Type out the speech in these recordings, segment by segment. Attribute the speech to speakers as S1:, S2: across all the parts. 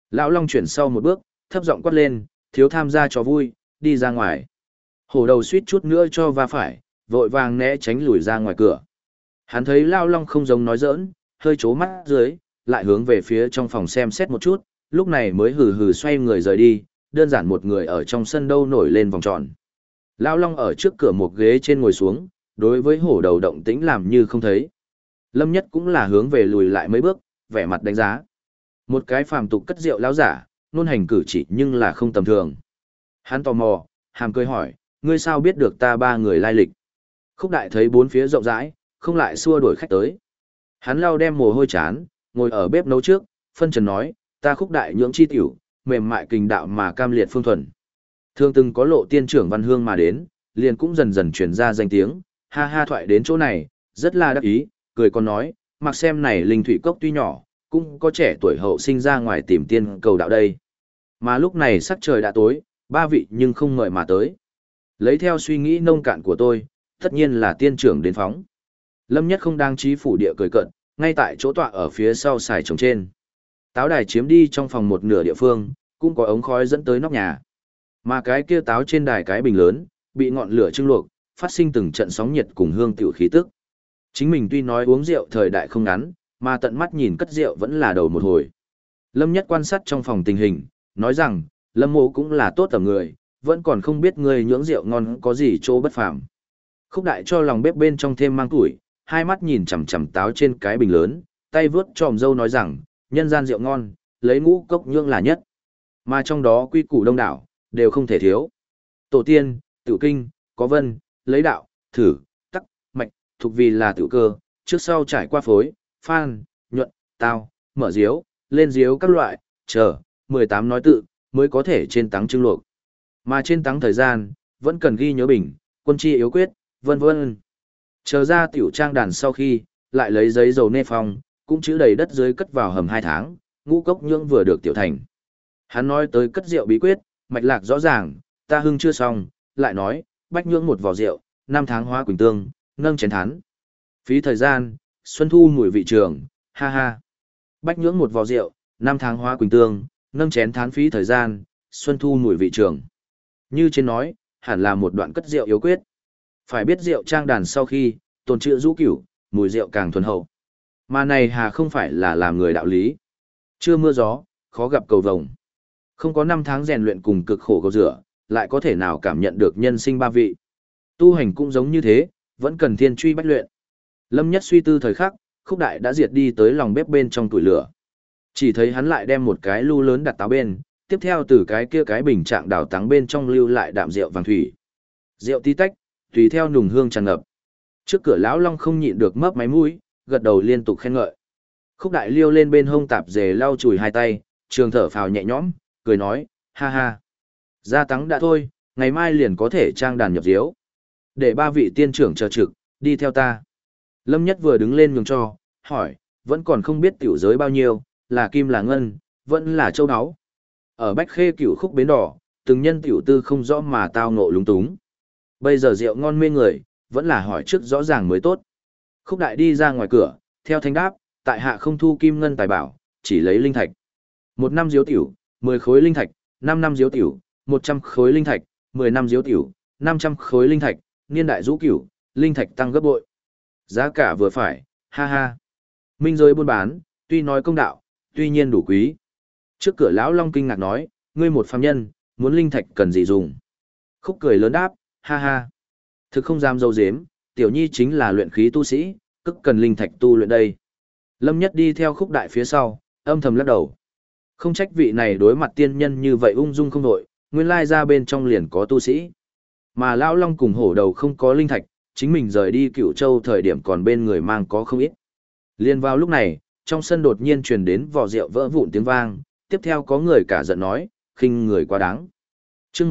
S1: Lão Long chuyển sau một bước, thấp giọng quát lên, thiếu tham gia trò vui, đi ra ngoài. Hổ đầu suýt chút nữa cho va phải, vội vàng né tránh lùi ra ngoài cửa. Hắn thấy Lão Long không giống nói giỡn, hơi chố mắt dưới, lại hướng về phía trong phòng xem xét một chút, lúc này mới hừ hừ xoay người rời đi, đơn giản một người ở trong sân đâu nổi lên vòng tròn. Lão Long ở trước cửa một ghế trên ngồi xuống, đối với hổ đầu động tĩnh làm như không thấy. Lâm Nhất cũng là hướng về lùi lại mấy bước, vẻ mặt đánh giá. Một cái phàm tục cất rượu lão giả, nôn hành cử chỉ nhưng là không tầm thường. Hắn tò mò, hàm cười hỏi, ngươi sao biết được ta ba người lai lịch? Khúc Đại thấy bốn phía rộng rãi, không lại xua đuổi khách tới. Hắn lau đem mồ hôi chán, ngồi ở bếp nấu trước, phân trần nói, ta Khúc Đại nhưỡng chi tiểu, mềm mại kình đạo mà cam liệt phương thuần. Thường từng có lộ tiên trưởng Văn Hương mà đến, liền cũng dần dần truyền ra danh tiếng, ha ha thoại đến chỗ này, rất là đắc ý, cười còn nói, mặc xem này linh thủy cốc tuy nhỏ, cũng có trẻ tuổi hậu sinh ra ngoài tìm tiên cầu đạo đây. Mà lúc này sắc trời đã tối, ba vị nhưng không mời mà tới. Lấy theo suy nghĩ nông cạn của tôi, tất nhiên là tiên trưởng đến phóng. Lâm Nhất không đang trí phủ địa cười cận, ngay tại chỗ tọa ở phía sau xài trồng trên. Táo đài chiếm đi trong phòng một nửa địa phương, cũng có ống khói dẫn tới nóc nhà. Mà cái kia táo trên đài cái bình lớn, bị ngọn lửa trưng luộc, phát sinh từng trận sóng nhiệt cùng hương tiểu khí tức. Chính mình tuy nói uống rượu thời đại không ngắn, mà tận mắt nhìn cất rượu vẫn là đầu một hồi. Lâm Nhất quan sát trong phòng tình hình, nói rằng, Lâm Mộ cũng là tốt tầm người, vẫn còn không biết người nhưỡng rượu ngon có gì chỗ bất phàm. Khúc Đại cho lòng bếp bên trong thêm mang tuổi, hai mắt nhìn chằm chằm táo trên cái bình lớn, tay vướt tròm dâu nói rằng, nhân gian rượu ngon, lấy ngũ cốc nhưỡng là nhất. Mà trong đó quy củ đông đảo, đều không thể thiếu. Tổ tiên, tự kinh, có vân, lấy đạo, thử, tắc, mạch, thuộc vì là tự cơ, trước sau trải qua phối, phan, nhuận, tao, mở diếu, lên diếu các loại, chờ, 18 nói tự, mới có thể trên tắng trưng luộc. Mà trên tắng thời gian, vẫn cần ghi nhớ bình, quân chi yếu quyết, vân vân. Chờ ra tiểu trang đàn sau khi, lại lấy giấy dầu nê phong, cũng chữ đầy đất dưới cất vào hầm 2 tháng, ngũ cốc nhưỡng vừa được tiểu thành. Hắn nói tới cất rượu bí quyết, mạch lạc rõ ràng, ta hưng chưa xong, lại nói, bách nhưỡng một vò rượu, 5 tháng hóa quỳnh tương, nâng chén thán. Phí thời gian, xuân thu mùi vị trường, ha ha. Bách nhưỡng một vò rượu, 5 tháng hóa quỳnh tương, nâng chén thán phí thời gian, xuân thu mùi vị trường. Như trên nói, hẳn là một đoạn cất rượu yếu quyết. Phải biết rượu trang đàn sau khi, tồn trữ rũ cửu, mùi rượu càng thuần hậu. Mà này hà không phải là làm người đạo lý. Chưa mưa gió, khó gặp cầu vồng. Không có 5 tháng rèn luyện cùng cực khổ cầu rửa, lại có thể nào cảm nhận được nhân sinh ba vị. Tu hành cũng giống như thế, vẫn cần thiên truy bách luyện. Lâm Nhất suy tư thời khắc, Khúc Đại đã diệt đi tới lòng bếp bên trong tuổi lửa. Chỉ thấy hắn lại đem một cái lu lớn đặt táo bên, tiếp theo từ cái kia cái bình trạng đào tắng bên trong lưu lại đạm rượu vàng thủy. Rượu tí tách, tùy theo nùng hương tràn ngập. Trước cửa lão Long không nhịn được mấp máy mũi, gật đầu liên tục khen ngợi. Khúc Đại liêu lên bên hông tạp dề lau chùi hai tay, trường thở phào nhẹ nhõm, cười nói, ha ha. Gia tắng đã thôi, ngày mai liền có thể trang đàn nhập diếu. Để ba vị tiên trưởng chờ trực, đi theo ta. Lâm Nhất vừa đứng lên nhường cho, hỏi, vẫn còn không biết tiểu giới bao nhiêu, là kim là ngân, vẫn là châu áo. Ở Bách Khê Cửu Khúc bến đỏ, từng nhân tiểu tư không rõ mà tao ngộ lúng túng. Bây giờ rượu ngon mê người, vẫn là hỏi trước rõ ràng mới tốt. Khúc Đại đi ra ngoài cửa, theo thanh đáp, tại hạ không thu kim ngân tài bảo, chỉ lấy linh thạch. 1 năm diếu tiểu, 10 khối linh thạch, 5 năm diếu tiểu, 100 khối linh thạch, 10 năm diếu tiểu, 500 khối linh thạch, niên đại rũ cửu, linh thạch tăng gấp bội. Giá cả vừa phải, ha ha. Minh giới buôn bán, tuy nói công đạo, tuy nhiên đủ quý. Trước cửa lão Long kinh ngạc nói, ngươi một phàm nhân, muốn linh thạch cần gì dùng? Khúc cười lớn đáp, ha ha. Thực không dám dâu dếm, tiểu nhi chính là luyện khí tu sĩ, cực cần linh thạch tu luyện đây. Lâm Nhất đi theo Khúc Đại phía sau, âm thầm lắc đầu. Không trách vị này đối mặt tiên nhân như vậy ung dung không đội, nguyên lai ra bên trong liền có tu sĩ. Mà lão Long cùng hổ đầu không có linh thạch, chính mình rời đi Cửu Châu thời điểm còn bên người mang có không ít. Liên vào lúc này, trong sân đột nhiên truyền đến vò rượu vỡ vụn tiếng vang, tiếp theo có người cả giận nói, khinh người quá đáng. Chương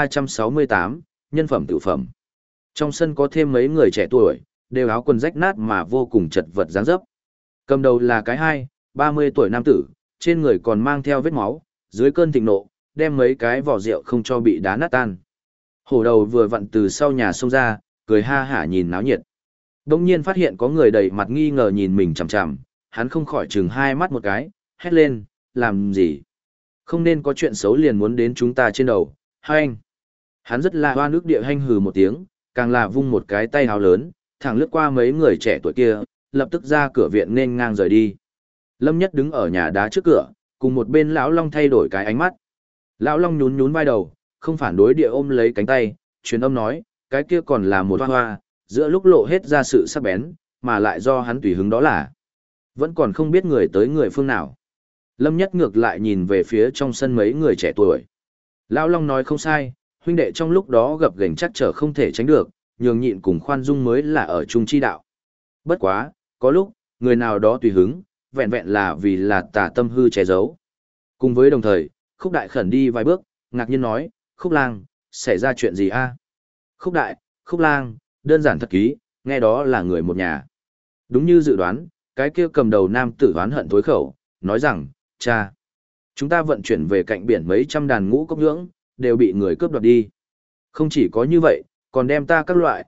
S1: 1368, nhân phẩm tự phẩm. Trong sân có thêm mấy người trẻ tuổi, đều áo quần rách nát mà vô cùng chật vật dáng dấp. Cầm đầu là cái 30 tuổi nam tử, trên người còn mang theo vết máu, dưới cơn thịnh nộ, đem mấy cái vỏ rượu không cho bị đá nát tan. Hổ đầu vừa vặn từ sau nhà xông ra, cười ha hả nhìn náo nhiệt. Đông nhiên phát hiện có người đầy mặt nghi ngờ nhìn mình chằm chằm, hắn không khỏi chừng hai mắt một cái, hét lên, làm gì? Không nên có chuyện xấu liền muốn đến chúng ta trên đầu, hanh. Hắn rất là hoa nước địa hanh hừ một tiếng, càng là vung một cái tay háo lớn, thẳng lướt qua mấy người trẻ tuổi kia, lập tức ra cửa viện nên ngang rời đi. Lâm Nhất đứng ở nhà đá trước cửa, cùng một bên lão Long thay đổi cái ánh mắt. Lão Long nhún nhún vai đầu, không phản đối địa ôm lấy cánh tay, truyền âm nói, cái kia còn là một hoa hoa, giữa lúc lộ hết ra sự sắc bén, mà lại do hắn tùy hứng đó là. Vẫn còn không biết người tới người phương nào. Lâm Nhất ngược lại nhìn về phía trong sân mấy người trẻ tuổi. Lão Long nói không sai, huynh đệ trong lúc đó gập ghềnh chắc trở không thể tránh được, nhường nhịn cùng khoan dung mới là ở chung chi đạo. Bất quá, có lúc, người nào đó tùy hứng, vẹn vẹn là vì là tà tâm hư che giấu. Cùng với đồng thời, Khúc Đại khẩn đi vài bước, ngạc nhiên nói, Khúc Lang, xảy ra chuyện gì a? Khúc Đại, Khúc Lang, đơn giản thật ký, nghe đó là người một nhà. Đúng như dự đoán, cái kia cầm đầu nam tử oán hận tối khẩu, nói rằng, cha, chúng ta vận chuyển về cạnh biển mấy trăm đàn ngũ cốc nhưỡng, đều bị người cướp đoạt đi. Không chỉ có như vậy, còn đem ta các loại,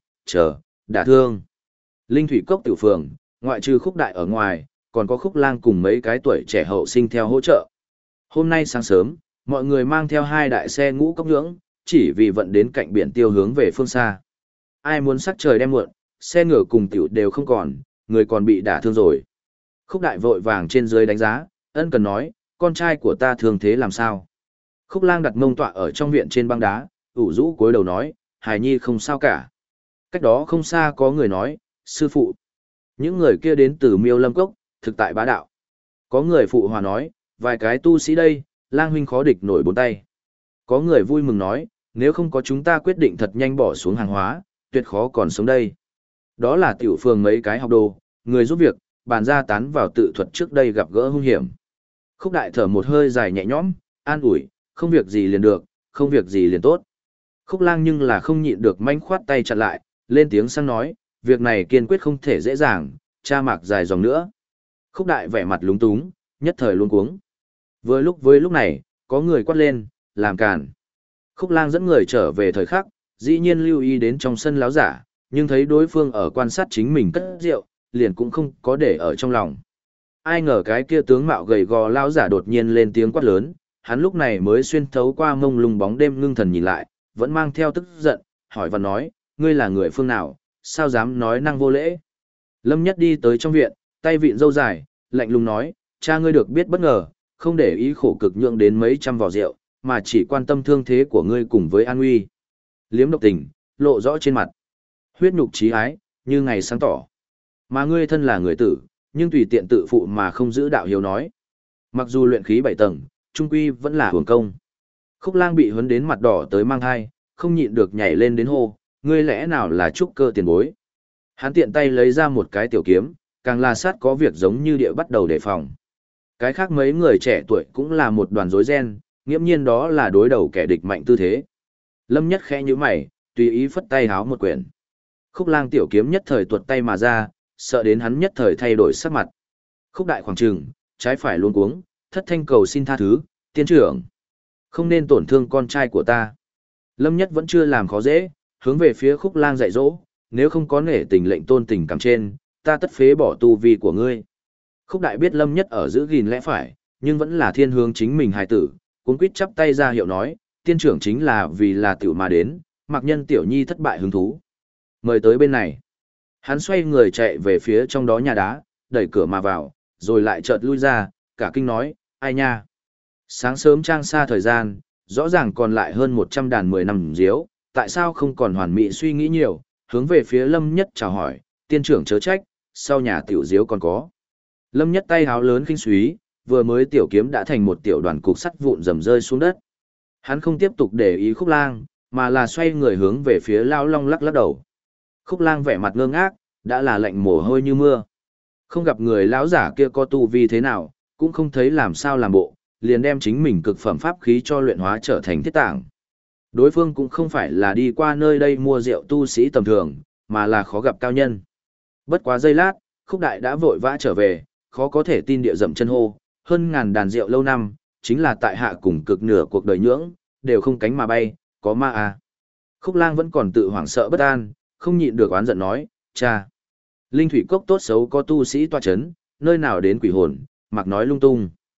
S1: đả thương. Linh thủy cốc tiểu phường, ngoại trừ Khúc Đại ở ngoài, còn có Khúc Lang cùng mấy cái tuổi trẻ hậu sinh theo hỗ trợ. Hôm nay sáng sớm, mọi người mang theo 2 đại xe ngũ cốc nhưỡng, chỉ vì vận đến cạnh biển tiêu hướng về phương xa. Ai muốn sắc trời đem muộn, xe ngựa cùng tiểu đều không còn, người còn bị đả thương rồi. Khúc Đại vội vàng trên dưới đánh giá, ân cần nói, con trai của ta thương thế làm sao? Khúc Lang đặt mông tọa ở trong viện trên băng đá, ủ rũ cúi đầu nói, hài nhi không sao cả. Cách đó không xa có người nói, sư phụ. Những người kia đến từ Miêu Lâm Cốc, thực tại bá đạo. Có người phụ hòa nói, vài cái tu sĩ đây, Lang huynh khó địch nổi 4 tay. Có người vui mừng nói, nếu không có chúng ta quyết định thật nhanh bỏ xuống hàng hóa, tuyệt khó còn sống đây. Đó là tiểu phường mấy cái học đồ, người giúp việc, bàn ra tán vào tự thuật trước đây gặp gỡ hung hiểm. Khúc Đại thở một hơi dài nhẹ nhõm, an ủi, không việc gì liền được, không việc gì liền tốt. Khúc Lang nhưng là không nhịn được manh khoát tay chặn lại, lên tiếng sang nói, việc này kiên quyết không thể dễ dàng, cha mạc dài dòng nữa. Khúc Đại vẻ mặt lúng túng, nhất thời luống cuống. Với lúc này, có người quát lên, làm càn. Khúc Lang dẫn người trở về thời khắc, dĩ nhiên lưu ý đến trong sân láo giả, nhưng thấy đối phương ở quan sát chính mình cất rượu, liền cũng không có để ở trong lòng. Ai ngờ cái kia tướng mạo gầy gò lão giả đột nhiên lên tiếng quát lớn, hắn lúc này mới xuyên thấu qua mông lung bóng đêm ngưng thần nhìn lại, vẫn mang theo tức giận, hỏi và nói, ngươi là người phương nào, sao dám nói năng vô lễ. Lâm Nhất đi tới trong viện, tay vịn râu dài, lạnh lùng nói, cha ngươi được biết bất ngờ, không để ý khổ cực nhượng đến mấy trăm vò rượu, mà chỉ quan tâm thương thế của ngươi cùng với an nguy. Liếm độc tình, lộ rõ trên mặt. Huyết nhục trí ái, như ngày sáng tỏ. Mà ngươi thân là người tử, nhưng tùy tiện tự phụ mà không giữ đạo hiếu nói. Mặc dù luyện khí 7 tầng, trung quy vẫn là hưởng công. Khúc Lang bị huấn đến mặt đỏ tới mang thai, không nhịn được nhảy lên đến hô, ngươi lẽ nào là trúc cơ tiền bối. Hắn tiện tay lấy ra một cái tiểu kiếm, càng là sát có việc giống như địa bắt đầu đề phòng. Cái khác mấy người trẻ tuổi cũng là một đoàn rối ren, nghiễm nhiên đó là đối đầu kẻ địch mạnh tư thế. Lâm Nhất khẽ như mày, tùy ý phất tay háo một quyển. Khúc Lang tiểu kiếm nhất thời tuột tay mà ra, sợ đến hắn nhất thời thay đổi sắc mặt. Khúc Đại khoảng trừng, trái phải luống cuống, thất thanh cầu xin tha thứ, tiên trưởng. Không nên tổn thương con trai của ta. Lâm Nhất vẫn chưa làm khó dễ, hướng về phía Khúc Lang dạy dỗ, nếu không có nể tình lệnh tôn tình cảm trên, ta tất phế bỏ tu vi của ngươi. Khúc Đại biết Lâm Nhất ở giữ gìn lẽ phải, nhưng vẫn là thiên hướng chính mình hài tử, cuống quýt chắp tay ra hiệu nói, tiên trưởng chính là vì là tiểu mà đến, mặc nhân tiểu nhi thất bại hứng thú. Mời tới bên này. Hắn xoay người chạy về phía trong đó nhà đá, đẩy cửa mà vào, rồi lại chợt lui ra, cả kinh nói, ai nha. Sáng sớm trang xa thời gian, rõ ràng còn lại hơn 100 đàn 10 năm diếu, tại sao không còn hoàn mỹ suy nghĩ nhiều, hướng về phía Lâm Nhất chào hỏi, tiên trưởng chớ trách, sau nhà tiểu diếu còn có. Lâm Nhất tay háo lớn khinh suý, vừa mới tiểu kiếm đã thành một tiểu đoàn cục sắt vụn rầm rơi xuống đất. Hắn không tiếp tục để ý Khúc Lang, mà là xoay người hướng về phía Lão Long lắc lắc đầu. Khúc Lang vẻ mặt ngơ ngác, đã là lạnh mồ hôi như mưa. Không gặp người lão giả kia có tu vi thế nào, cũng không thấy làm sao làm bộ, liền đem chính mình cực phẩm pháp khí cho luyện hóa trở thành thiết tảng. Đối phương cũng không phải là đi qua nơi đây mua rượu tu sĩ tầm thường, mà là khó gặp cao nhân. Bất quá giây lát, Khúc Đại đã vội vã trở về, khó có thể tin địa dậm chân hô, hơn ngàn đàn rượu lâu năm, chính là tại hạ cùng cực nửa cuộc đời nhưỡng, đều không cánh mà bay, có ma à. Khúc Lang vẫn còn tự hoảng sợ bất an, không nhịn được oán giận nói, cha. Linh thủy cốc tốt xấu có tu sĩ tọa chấn, nơi nào đến quỷ hồn, mặc nói lung tung.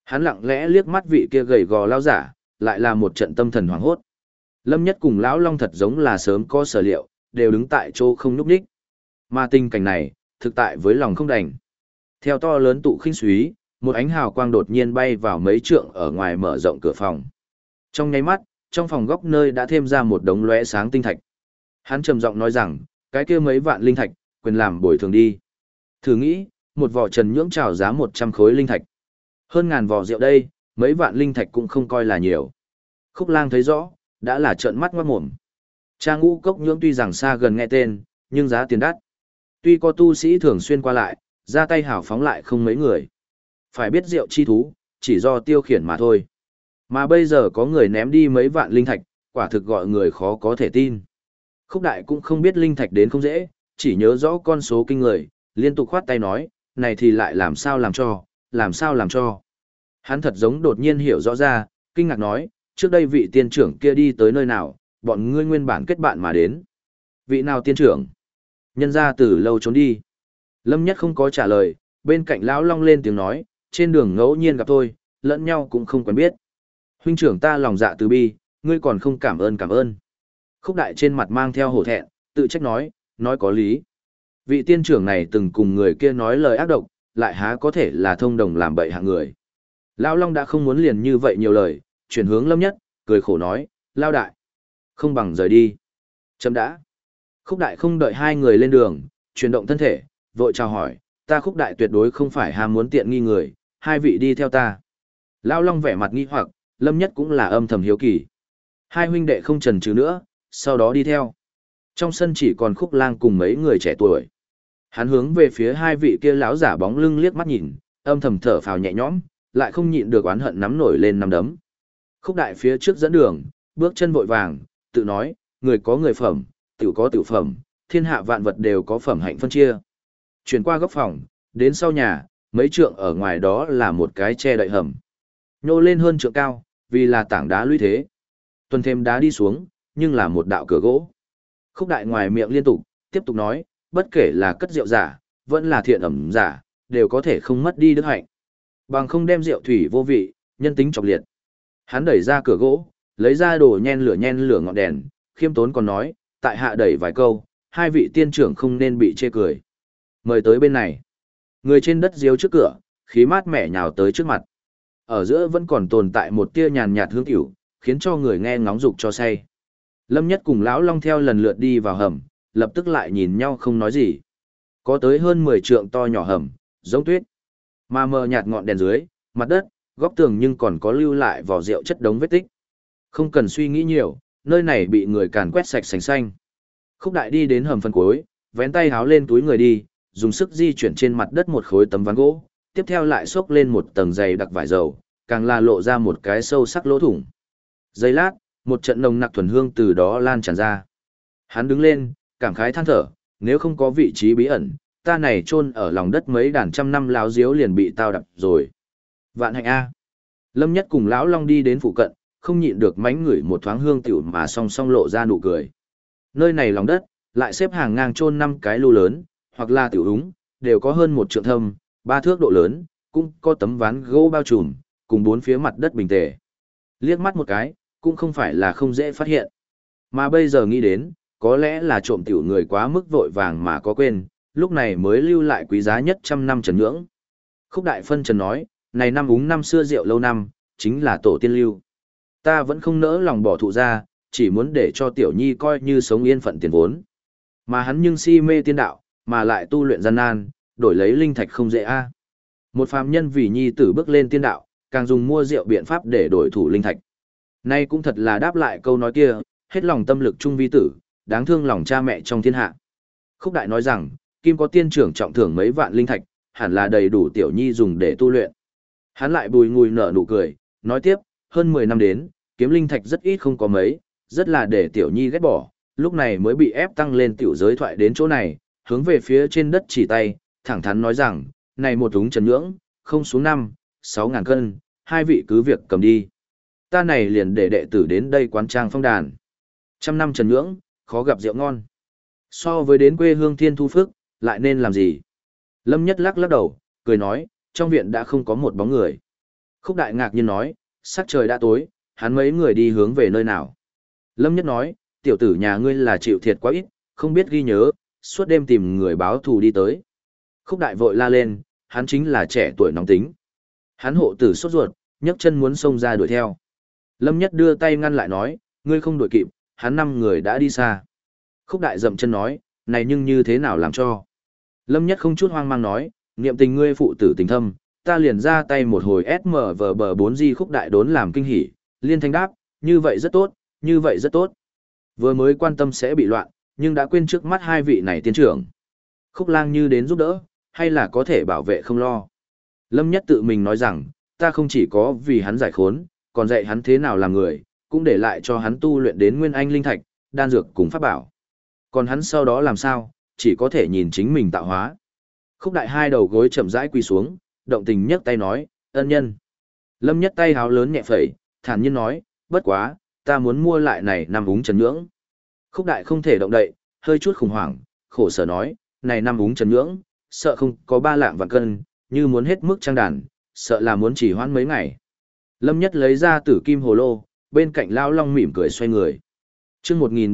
S1: Hắn lặng lẽ liếc mắt vị kia gầy gò lao giả, lại là một trận tâm thần hoảng hốt. Lâm Nhất cùng lão Long thật giống là sớm có sở liệu, đều đứng tại chỗ không nhúc nhích. Mà tình cảnh này, thực tại với lòng không đành. Theo to lớn tụ khinh súy, một ánh hào quang đột nhiên bay vào mấy trượng ở ngoài mở rộng cửa phòng. Trong nháy mắt, trong phòng góc nơi đã thêm ra một đống lóe sáng tinh thạch. Hắn trầm giọng nói rằng, cái kia mấy vạn linh thạch, quyền làm bồi thường đi. Thử nghĩ, một vỏ trần nhưỡng trào giá 100 khối linh thạch. Hơn ngàn vỏ rượu đây, mấy vạn linh thạch cũng không coi là nhiều. Khúc Lang thấy rõ, đã là trợn mắt ngoát mồm. Cha Ngũ Cốc nhưỡng tuy rằng xa gần nghe tên, nhưng giá tiền đắt. Tuy có tu sĩ thường xuyên qua lại, ra tay hào phóng lại không mấy người. Phải biết rượu chi thú, chỉ do tiêu khiển mà thôi. Mà bây giờ có người ném đi mấy vạn linh thạch, quả thực gọi người khó có thể tin. Khúc Đại cũng không biết linh thạch đến không dễ, chỉ nhớ rõ con số kinh người, liên tục khoát tay nói, này thì lại làm sao làm cho, làm sao làm cho. Hắn thật giống đột nhiên hiểu rõ ra, kinh ngạc nói, trước đây vị tiên trưởng kia đi tới nơi nào, bọn ngươi nguyên bản kết bạn mà đến. Vị nào tiên trưởng? Nhân ra từ lâu trốn đi. Lâm Nhất không có trả lời, bên cạnh lão Long lên tiếng nói, trên đường ngẫu nhiên gặp tôi, lẫn nhau cũng không quen biết. Huynh trưởng ta lòng dạ từ bi, ngươi còn không cảm ơn cảm ơn. Khúc Đại trên mặt mang theo hổ thẹn, tự trách nói có lý. Vị tiên trưởng này từng cùng người kia nói lời ác độc, lại há có thể là thông đồng làm bậy hạng người. Lão Long đã không muốn liền như vậy nhiều lời, chuyển hướng Lâm Nhất, cười khổ nói, Lao đại, không bằng rời đi. Chấm đã. Khúc Đại không đợi hai người lên đường, chuyển động thân thể, vội chào hỏi, ta Khúc Đại tuyệt đối không phải ham muốn tiện nghi người, hai vị đi theo ta. Lão Long vẻ mặt nghi hoặc, Lâm Nhất cũng là âm thầm hiếu kỳ. Hai huynh đệ không chần chừ nữa, sau đó đi theo. Trong sân chỉ còn Khúc Lang cùng mấy người trẻ tuổi. Hắn hướng về phía hai vị kia lão giả bóng lưng liếc mắt nhìn, âm thầm thở phào nhẹ nhõm, lại không nhịn được oán hận nắm nổi lên nắm đấm. Khúc Đại phía trước dẫn đường, bước chân vội vàng, tự nói, người có người phẩm, tiểu có tiểu phẩm, thiên hạ vạn vật đều có phẩm hạnh phân chia. Chuyển qua góc phòng, đến sau nhà, mấy trượng ở ngoài đó là một cái che đậy hầm. Nhô lên hơn trượng cao, vì là tảng đá lũy thế. Tuần thêm đá đi xuống, nhưng là một đạo cửa gỗ. Khúc Đại ngoài miệng liên tục, tiếp tục nói, bất kể là cất rượu giả, vẫn là thiện ẩm giả, đều có thể không mất đi đức hạnh. Bằng không đem rượu thủy vô vị, nhân tính trọc liệt. Hắn đẩy ra cửa gỗ, lấy ra đồ nhen lửa ngọn đèn, khiêm tốn còn nói, tại hạ đẩy vài câu, hai vị tiên trưởng không nên bị chê cười. Mời tới bên này. Người trên đất diếu trước cửa, khí mát mẻ nhào tới trước mặt. Ở giữa vẫn còn tồn tại một tia nhàn nhạt hương tiểu, khiến cho người nghe ngóng dục cho say. Lâm Nhất cùng lão Long theo lần lượt đi vào hầm, lập tức lại nhìn nhau không nói gì. Có tới hơn 10 trượng to nhỏ hầm, giống tuyết. Mà mờ nhạt ngọn đèn dưới, mặt đất, góc tường nhưng còn có lưu lại vỏ rượu chất đống vết tích. Không cần suy nghĩ nhiều, nơi này bị người càn quét sạch sành xanh. Khúc Đại đi đến hầm phân cuối, vén tay háo lên túi người đi, dùng sức di chuyển trên mặt đất một khối tấm ván gỗ, tiếp theo lại xốc lên một tầng dày đặc vải dầu, càng là lộ ra một cái sâu sắc lỗ thủng. Giây lát, một trận nồng nặc thuần hương từ đó lan tràn ra. Hắn đứng lên, cảm khái than thở, nếu không có vị trí bí ẩn, ta này chôn ở lòng đất mấy đàn trăm năm láo diếu liền bị tao đập rồi. Vạn hạnh A. Lâm Nhất cùng lão Long đi đến phụ cận, không nhịn được mánh ngửi một thoáng hương tiểu mà song song lộ ra nụ cười. Nơi này lòng đất, lại xếp hàng ngang chôn 5 cái lu lớn, hoặc là tiểu úng, đều có hơn 1 trượng thâm, 3 thước độ lớn, cũng có tấm ván gỗ bao trùm, cùng 4 phía mặt đất bình tề. Liếc mắt một cái, cũng không phải là không dễ phát hiện. Mà bây giờ nghĩ đến, có lẽ là trộm tiểu người quá mức vội vàng mà có quên, lúc này mới lưu lại quý giá nhất trăm năm trần nhưỡng. Khúc Đại phân trần nói, này năm úng năm xưa rượu lâu năm, chính là tổ tiên lưu. Ta vẫn không nỡ lòng bỏ thụ ra, chỉ muốn để cho tiểu nhi coi như sống yên phận tiền vốn. Mà hắn nhưng si mê tiên đạo, mà lại tu luyện gian nan, đổi lấy linh thạch không dễ a. Một phàm nhân vì nhi tử bước lên tiên đạo, càng dùng mua rượu biện pháp để đổi thủ linh thạch. Nay cũng thật là đáp lại câu nói kia, hết lòng tâm lực trung vi tử, đáng thương lòng cha mẹ trong thiên hạ. Khúc Đại nói rằng, Kim có tiên trưởng trọng thưởng mấy vạn linh thạch, hẳn là đầy đủ tiểu nhi dùng để tu luyện. Hắn lại bùi ngùi nở nụ cười, nói tiếp, hơn 10 năm đến, kiếm linh thạch rất ít không có mấy, rất là để tiểu nhi ghét bỏ, lúc này mới bị ép tăng lên tiểu giới thoại đến chỗ này, hướng về phía trên đất chỉ tay, thẳng thắn nói rằng, này một úng trần nhưỡng, không xuống 6 ngàn cân, hai vị cứ việc cầm đi. Ta này liền để đệ tử đến đây quán trang phong đàn. Trăm năm trần nhưỡng, khó gặp rượu ngon. So với đến quê hương thiên thu phước, lại nên làm gì? Lâm Nhất lắc lắc đầu, cười nói, trong viện đã không có một bóng người. Khúc Đại ngạc nhiên nói, sắc trời đã tối, hắn mấy người đi hướng về nơi nào. Lâm Nhất nói, tiểu tử nhà ngươi là chịu thiệt quá ít, không biết ghi nhớ, suốt đêm tìm người báo thù đi tới. Khúc Đại vội la lên, hắn chính là trẻ tuổi nóng tính. Hắn hộ tử sốt ruột, nhấc chân muốn xông ra đuổi theo. Lâm Nhất đưa tay ngăn lại nói, ngươi không đuổi kịp, hắn 5 người đã đi xa. Khúc Đại dậm chân nói, này nhưng như thế nào làm cho. Lâm Nhất không chút hoang mang nói, niệm tình ngươi phụ tử tình thâm, ta liền ra tay một hồi SMVB4G. Khúc Đại đốn làm kinh hỉ, liên thanh đáp, như vậy rất tốt, như vậy rất tốt. Vừa mới quan tâm sẽ bị loạn, nhưng đã quên trước mắt hai vị này tiên trưởng. Khúc Lang như đến giúp đỡ, hay là có thể bảo vệ không lo. Lâm Nhất tự mình nói rằng, ta không chỉ có vì hắn giải khốn, còn dạy hắn thế nào làm người, cũng để lại cho hắn tu luyện đến nguyên anh linh thạch, đan dược cùng pháp bảo. Còn hắn sau đó làm sao, chỉ có thể nhìn chính mình tạo hóa. Khúc Đại hai đầu gối chậm rãi quỳ xuống, động tình nhấc tay nói, ân nhân. Lâm Nhất tay háo lớn nhẹ phẩy, thản nhiên nói, bất quá, ta muốn mua lại này 5 úng trần nhưỡng. Khúc Đại không thể động đậy, hơi chút khủng hoảng, khổ sở nói, này 5 úng trần nhưỡng, sợ không có 3 lạng vạn cân, như muốn hết mức trang đàn, sợ là muốn chỉ hoãn mấy ngày. Lâm Nhất lấy ra tử kim hồ lô, bên cạnh Lão Long mỉm cười xoay người. Chương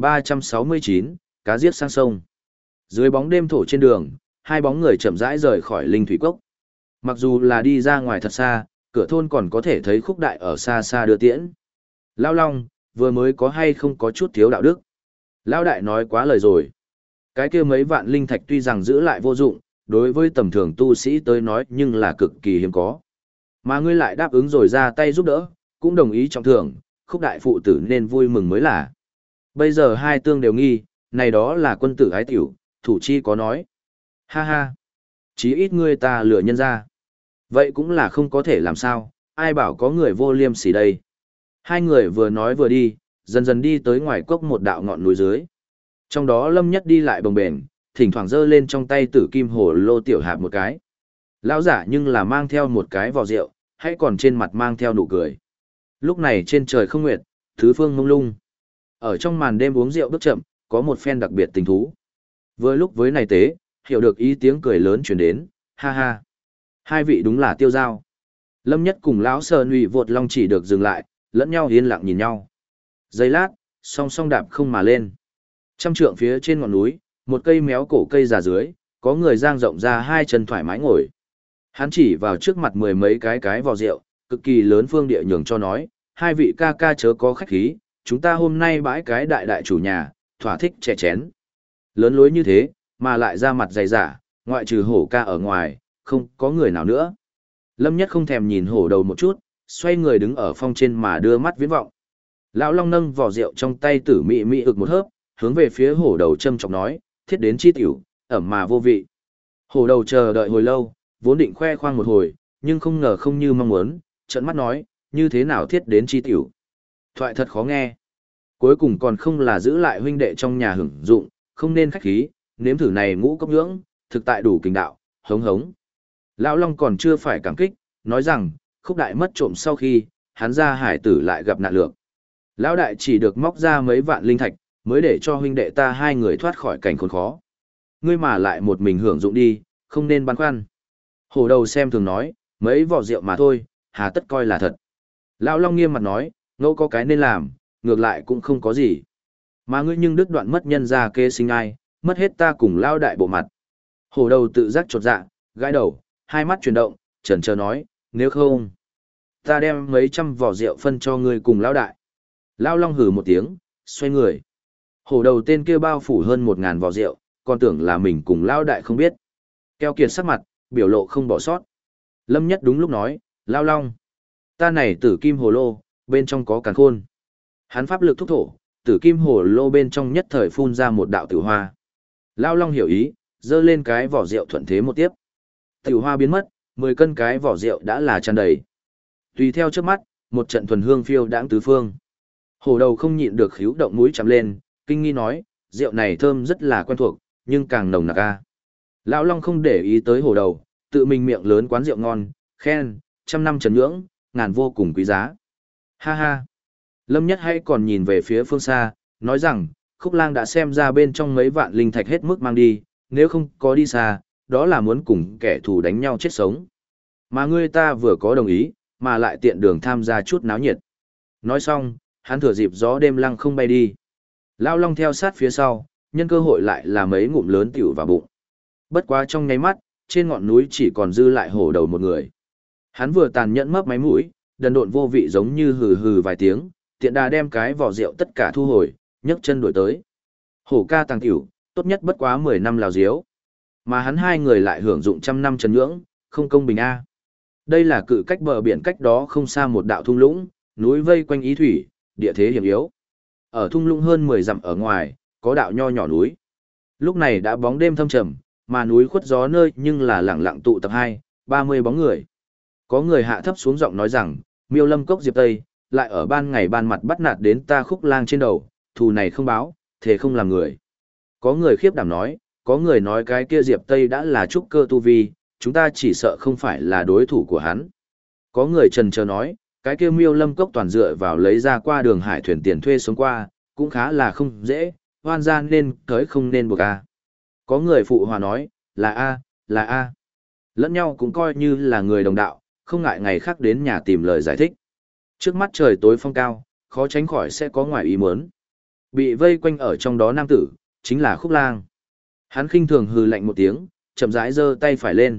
S1: 1369, cá giết sang sông. Dưới bóng đêm thổ trên đường, hai bóng người chậm rãi rời khỏi linh thủy cốc. Mặc dù là đi ra ngoài thật xa, cửa thôn còn có thể thấy Khúc Đại ở xa xa đưa tiễn. Lão Long, vừa mới có hay không có chút thiếu đạo đức. Lão Đại nói quá lời rồi. Cái kia mấy vạn linh thạch tuy rằng giữ lại vô dụng, đối với tầm thường tu sĩ tới nói nhưng là cực kỳ hiếm có. Mà ngươi lại đáp ứng rồi ra tay giúp đỡ, cũng đồng ý trọng thưởng, Khúc Đại phụ tử nên vui mừng mới là. Bây giờ hai tương đều nghi, này đó là quân tử ái tiểu, thủ chi có nói. Ha ha, chí ít ngươi ta lừa nhân ra. Vậy cũng là không có thể làm sao, ai bảo có người vô liêm sỉ đây. Hai người vừa nói vừa đi, dần dần đi tới ngoài cốc một đạo ngọn núi dưới. Trong đó Lâm Nhất đi lại bồng bềnh, thỉnh thoảng giơ lên trong tay tử kim hồ lô tiểu hạp một cái. Lão giả nhưng là mang theo một cái vò rượu, hay còn trên mặt mang theo nụ cười. Lúc này trên trời không nguyệt, thứ phương mông lung. Ở trong màn đêm uống rượu bước chậm, có một phen đặc biệt tình thú. Vừa lúc với này tế, hiểu được ý tiếng cười lớn truyền đến, ha ha. Hai vị đúng là tiêu giao. Lâm Nhất cùng lão Sơn Uy Vột Long chỉ được dừng lại, lẫn nhau yên lặng nhìn nhau. Giây lát, song song đạp không mà lên. Trăm trượng phía trên ngọn núi, một cây méo cổ cây già dưới, có người dang rộng ra hai chân thoải mái ngồi. Hắn chỉ vào trước mặt 10 mấy cái vò rượu, cực kỳ lớn phương địa nhường cho nói, hai vị ca ca chớ có khách khí, chúng ta hôm nay bãi cái đại đại chủ nhà, thỏa thích chè chén. Lớn lối như thế, mà lại ra mặt dày dả, ngoại trừ hổ ca ở ngoài, không có người nào nữa. Lâm Nhất không thèm nhìn hổ đầu một chút, xoay người đứng ở phong trên mà đưa mắt viễn vọng. Lão Long nâng vò rượu trong tay tử mị mị ực một hớp, hướng về phía hổ đầu châm trọng nói, thiết đến chi tiểu, ẩm mà vô vị. Hổ đầu chờ đợi hồi lâu, vốn định khoe khoang một hồi, nhưng không ngờ không như mong muốn, trợn mắt nói, như thế nào thiết đến chi tiểu. Thoại thật khó nghe. Cuối cùng còn không là giữ lại huynh đệ trong nhà hưởng dụng, không nên khách khí, nếm thử này ngũ cốc nhưỡng, thực tại đủ kinh đạo, hống hống. Lão Long còn chưa phải cảm kích, nói rằng, Khúc Đại mất trộm sau khi, hắn ra hải tử lại gặp nạn lượng. Lão Đại chỉ được móc ra mấy vạn linh thạch, mới để cho huynh đệ ta hai người thoát khỏi cảnh khốn khó. Ngươi mà lại một mình hưởng dụng đi, không nên băn khoăn. Hổ đầu xem thường nói, mấy vỏ rượu mà thôi, hà tất coi là thật. Lão Long nghiêm mặt nói, ngẫu có cái nên làm, ngược lại cũng không có gì. Mà ngươi nhưng đứt đoạn mất nhân ra kê sinh ai, mất hết ta cùng Lão Đại bộ mặt. Hổ đầu tự giác chột dạ, gãi đầu, hai mắt chuyển động, chần chờ nói, nếu không, ta đem mấy trăm vỏ rượu phân cho ngươi cùng Lão Đại. Lão Long hừ một tiếng, xoay người. Hổ đầu tên kia bao phủ hơn 1000 vỏ rượu, còn tưởng là mình cùng Lão Đại không biết. Keo kiệt sắc mặt, biểu lộ không bỏ sót. Lâm Nhất đúng lúc nói, Lão Long, ta này tử kim hồ lô, bên trong có càn khôn. Hắn pháp lực thúc thổ, tử kim hồ lô bên trong nhất thời phun ra một đạo tử hoa. Lão Long hiểu ý, dơ lên cái vỏ rượu thuận thế một tiếp. Tử hoa biến mất, 10 cân cái vỏ rượu đã là tràn đầy. Tùy theo trước mắt, một trận thuần hương phiêu đãng tứ phương. Hổ đầu không nhịn được khíu động mũi chạm lên, kinh nghi nói, rượu này thơm rất là quen thuộc, nhưng càng nồng nặc a. Lão Long không để ý tới hổ đầu, tự mình miệng lớn quán rượu ngon, khen, trăm năm trần nhưỡng, ngàn vô cùng quý giá. Ha ha. Lâm Nhất hay còn nhìn về phía phương xa, nói rằng, Khúc Lang đã xem ra bên trong mấy vạn linh thạch hết mức mang đi, nếu không có đi xa, đó là muốn cùng kẻ thù đánh nhau chết sống. Mà ngươi ta vừa có đồng ý, mà lại tiện đường tham gia chút náo nhiệt. Nói xong, hắn thừa dịp gió đêm lăng không bay đi. Lao Long theo sát phía sau, nhân cơ hội lại là mấy ngụm lớn tiểu vào bụng. Bất quá trong nháy mắt, trên ngọn núi chỉ còn dư lại hổ đầu một người. Hắn vừa tàn nhẫn mấp máy mũi, đần độn vô vị giống như hừ hừ vài tiếng, tiện đà đem cái vỏ rượu tất cả thu hồi, nhấc chân đuổi tới. Hổ ca tàng tiểu, tốt nhất bất quá 10 năm lào diếu. Mà hắn hai người lại hưởng dụng trăm năm trần nhưỡng, không công bình a. Đây là cự cách bờ biển cách đó không xa một đạo thung lũng, núi vây quanh ý thủy, địa thế hiểm yếu. Ở thung lũng hơn 10 dặm ở ngoài, có đạo nho nhỏ núi. Lúc này đã bóng đêm thâm trầm, mà núi khuất gió nơi nhưng là lẳng lặng tụ tập 20-30 bóng người. Có người hạ thấp xuống giọng nói rằng, Miêu Lâm Cốc Diệp Tây, lại ở ban ngày ban mặt bắt nạt đến ta Khúc Lang trên đầu, thù này không báo, thề không làm người. Có người khiếp đảm nói, có người nói cái kia Diệp Tây đã là trúc cơ tu vi, chúng ta chỉ sợ không phải là đối thủ của hắn. Có người trần chờ nói, cái kia Miêu Lâm Cốc toàn dựa vào lấy ra qua đường hải thuyền tiền thuê sống qua, cũng khá là không dễ, hoan gian nên tới không nên buộc a. Có người phụ hòa nói, là a, là a. Lẫn nhau cũng coi như là người đồng đạo, không ngại ngày khác đến nhà tìm lời giải thích. Trước mắt trời tối phong cao, khó tránh khỏi sẽ có ngoài ý muốn. Bị vây quanh ở trong đó nam tử, chính là Khúc Lang. Hắn khinh thường hừ lạnh một tiếng, chậm rãi giơ tay phải lên.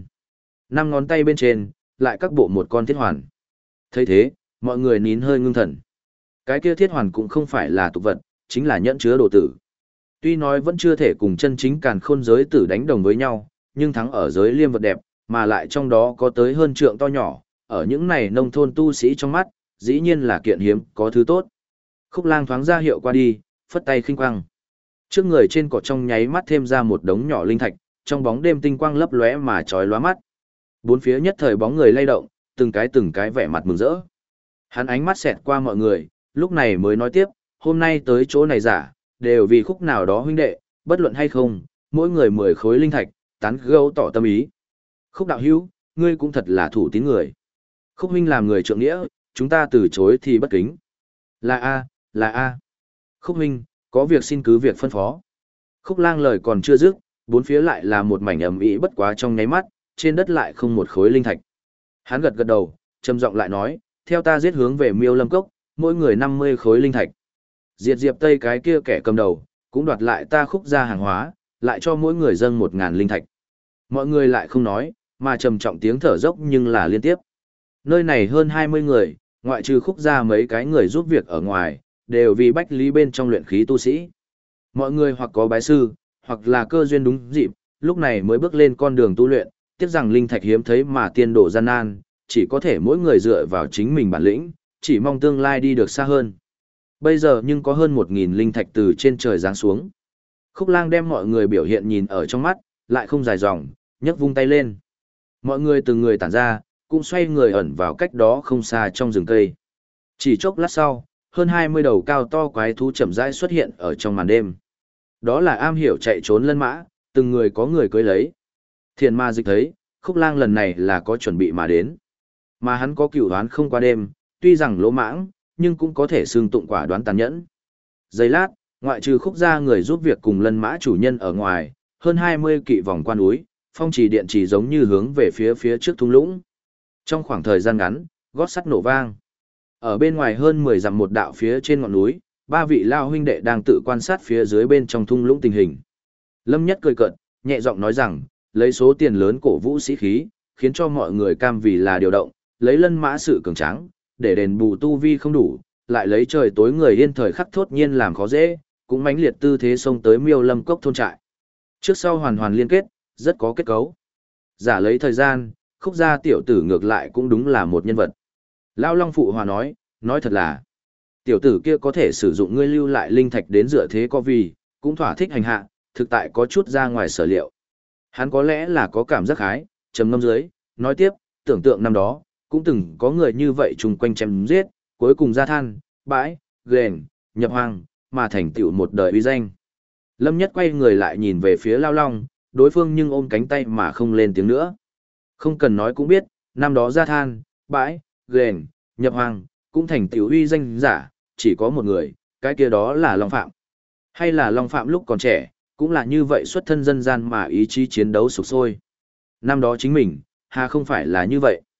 S1: 5 ngón tay bên trên, lại các bộ một con thiết hoàn. Thấy thế, mọi người nín hơi ngưng thần. Cái kia thiết hoàn cũng không phải là tục vật, chính là nhẫn chứa đồ tử. Tuy nói vẫn chưa thể cùng chân chính càn khôn giới tử đánh đồng với nhau, nhưng thắng ở giới liêm vật đẹp, mà lại trong đó có tới hơn trượng to nhỏ, ở những này nông thôn tu sĩ trong mắt, dĩ nhiên là kiện hiếm, có thứ tốt. Khúc Lang thoáng ra hiệu qua đi, phất tay khinh quang. Trước người trên cỏ trong nháy mắt thêm ra một đống nhỏ linh thạch, trong bóng đêm tinh quang lấp lóe mà chói lóa mắt. Bốn phía nhất thời bóng người lay động, từng cái vẻ mặt mừng rỡ. Hắn ánh mắt xẹt qua mọi người, lúc này mới nói tiếp, hôm nay tới chỗ này giả, đều vì Khúc nào đó huynh đệ, bất luận hay không, mỗi người 10 khối linh thạch, tán gẫu tỏ tâm ý. Khúc đạo hữu, ngươi cũng thật là thủ tín người. Khúc huynh làm người trượng nghĩa, chúng ta từ chối thì bất kính. Là a, là a. Khúc huynh, có việc xin cứ việc phân phó. Khúc Lang lời còn chưa dứt, bốn phía lại là một mảnh ầm ĩ bất quá trong nháy mắt, trên đất lại không một khối linh thạch. Hắn gật gật đầu, trầm giọng lại nói, theo ta giết hướng về Miêu Lâm Cốc, mỗi người 50 khối linh thạch. Diệt Diệp Tây cái kia kẻ cầm đầu, cũng đoạt lại ta Khúc ra hàng hóa, lại cho mỗi người dâng 1000 linh thạch. Mọi người lại không nói, mà trầm trọng tiếng thở dốc nhưng là liên tiếp. Nơi này hơn 20 người, ngoại trừ Khúc ra mấy cái người giúp việc ở ngoài, đều vì bách lý bên trong luyện khí tu sĩ. Mọi người hoặc có bái sư, hoặc là cơ duyên đúng dịp, lúc này mới bước lên con đường tu luyện, tiếc rằng linh thạch hiếm thấy mà tiên độ gian nan, chỉ có thể mỗi người dựa vào chính mình bản lĩnh, chỉ mong tương lai đi được xa hơn. Bây giờ nhưng có hơn 1000 linh thạch từ trên trời giáng xuống. Khúc Lang đem mọi người biểu hiện nhìn ở trong mắt, lại không dài dòng, nhấc vung tay lên. Mọi người từng người tản ra, cũng xoay người ẩn vào cách đó không xa trong rừng cây. Chỉ chốc lát sau, hơn 20 đầu cao to quái thú chậm rãi xuất hiện ở trong màn đêm. Đó là am hiểu chạy trốn lân mã, từng người có người cưới lấy. Thiền ma dịch thấy, Khúc Lang lần này là có chuẩn bị mà đến. Mà hắn có cửu đoán không qua đêm, tuy rằng lỗ mãng, nhưng cũng có thể xương tụng quả đoán tàn nhẫn. Giây lát, ngoại trừ Khúc gia người giúp việc cùng lân mã chủ nhân ở ngoài, hơn 20 kỵ vòng qua núi, phong trì điện chỉ giống như hướng về phía trước thung lũng. Trong khoảng thời gian ngắn, gót sắt nổ vang. Ở bên ngoài hơn 10 dặm một đạo phía trên ngọn núi, 3 vị lao huynh đệ đang tự quan sát phía dưới bên trong thung lũng tình hình. Lâm Nhất cười cợt, nhẹ giọng nói rằng, lấy số tiền lớn cổ vũ sĩ khí, khiến cho mọi người cam vì là điều động, lấy lân mã sự cường tráng, để đền bù tu vi không đủ, lại lấy trời tối người yên thời khắc thốt nhiên làm khó dễ, cũng mãnh liệt tư thế xông tới Miêu Lâm Cốc thôn trại. Trước sau hoàn hoàn liên kết, rất có kết cấu. Giả lấy thời gian, Khúc gia tiểu tử ngược lại cũng đúng là một nhân vật. Lão Long phụ hòa nói thật là, tiểu tử kia có thể sử dụng ngươi lưu lại linh thạch đến dựa thế có vì, cũng thỏa thích hành hạ, thực tại có chút ra ngoài sở liệu. Hắn có lẽ là có cảm giác hái, trầm ngâm dưới, nói tiếp, tưởng tượng năm đó, cũng từng có người như vậy chung quanh chém giết, cuối cùng ra than, bãi, ghền, nhập hoang, mà thành tựu một đời uy danh. Lâm Nhất quay người lại nhìn về phía Lao Long, đối phương nhưng ôm cánh tay mà không lên tiếng nữa. Không cần nói cũng biết, năm đó ra than, bãi, ghền, nhập hoang, cũng thành tựu uy danh giả, chỉ có một người, cái kia đó là Long Phạm. Hay là Long Phạm lúc còn trẻ, cũng là như vậy xuất thân dân gian mà ý chí chiến đấu sục sôi. Năm đó chính mình, hà không phải là như vậy.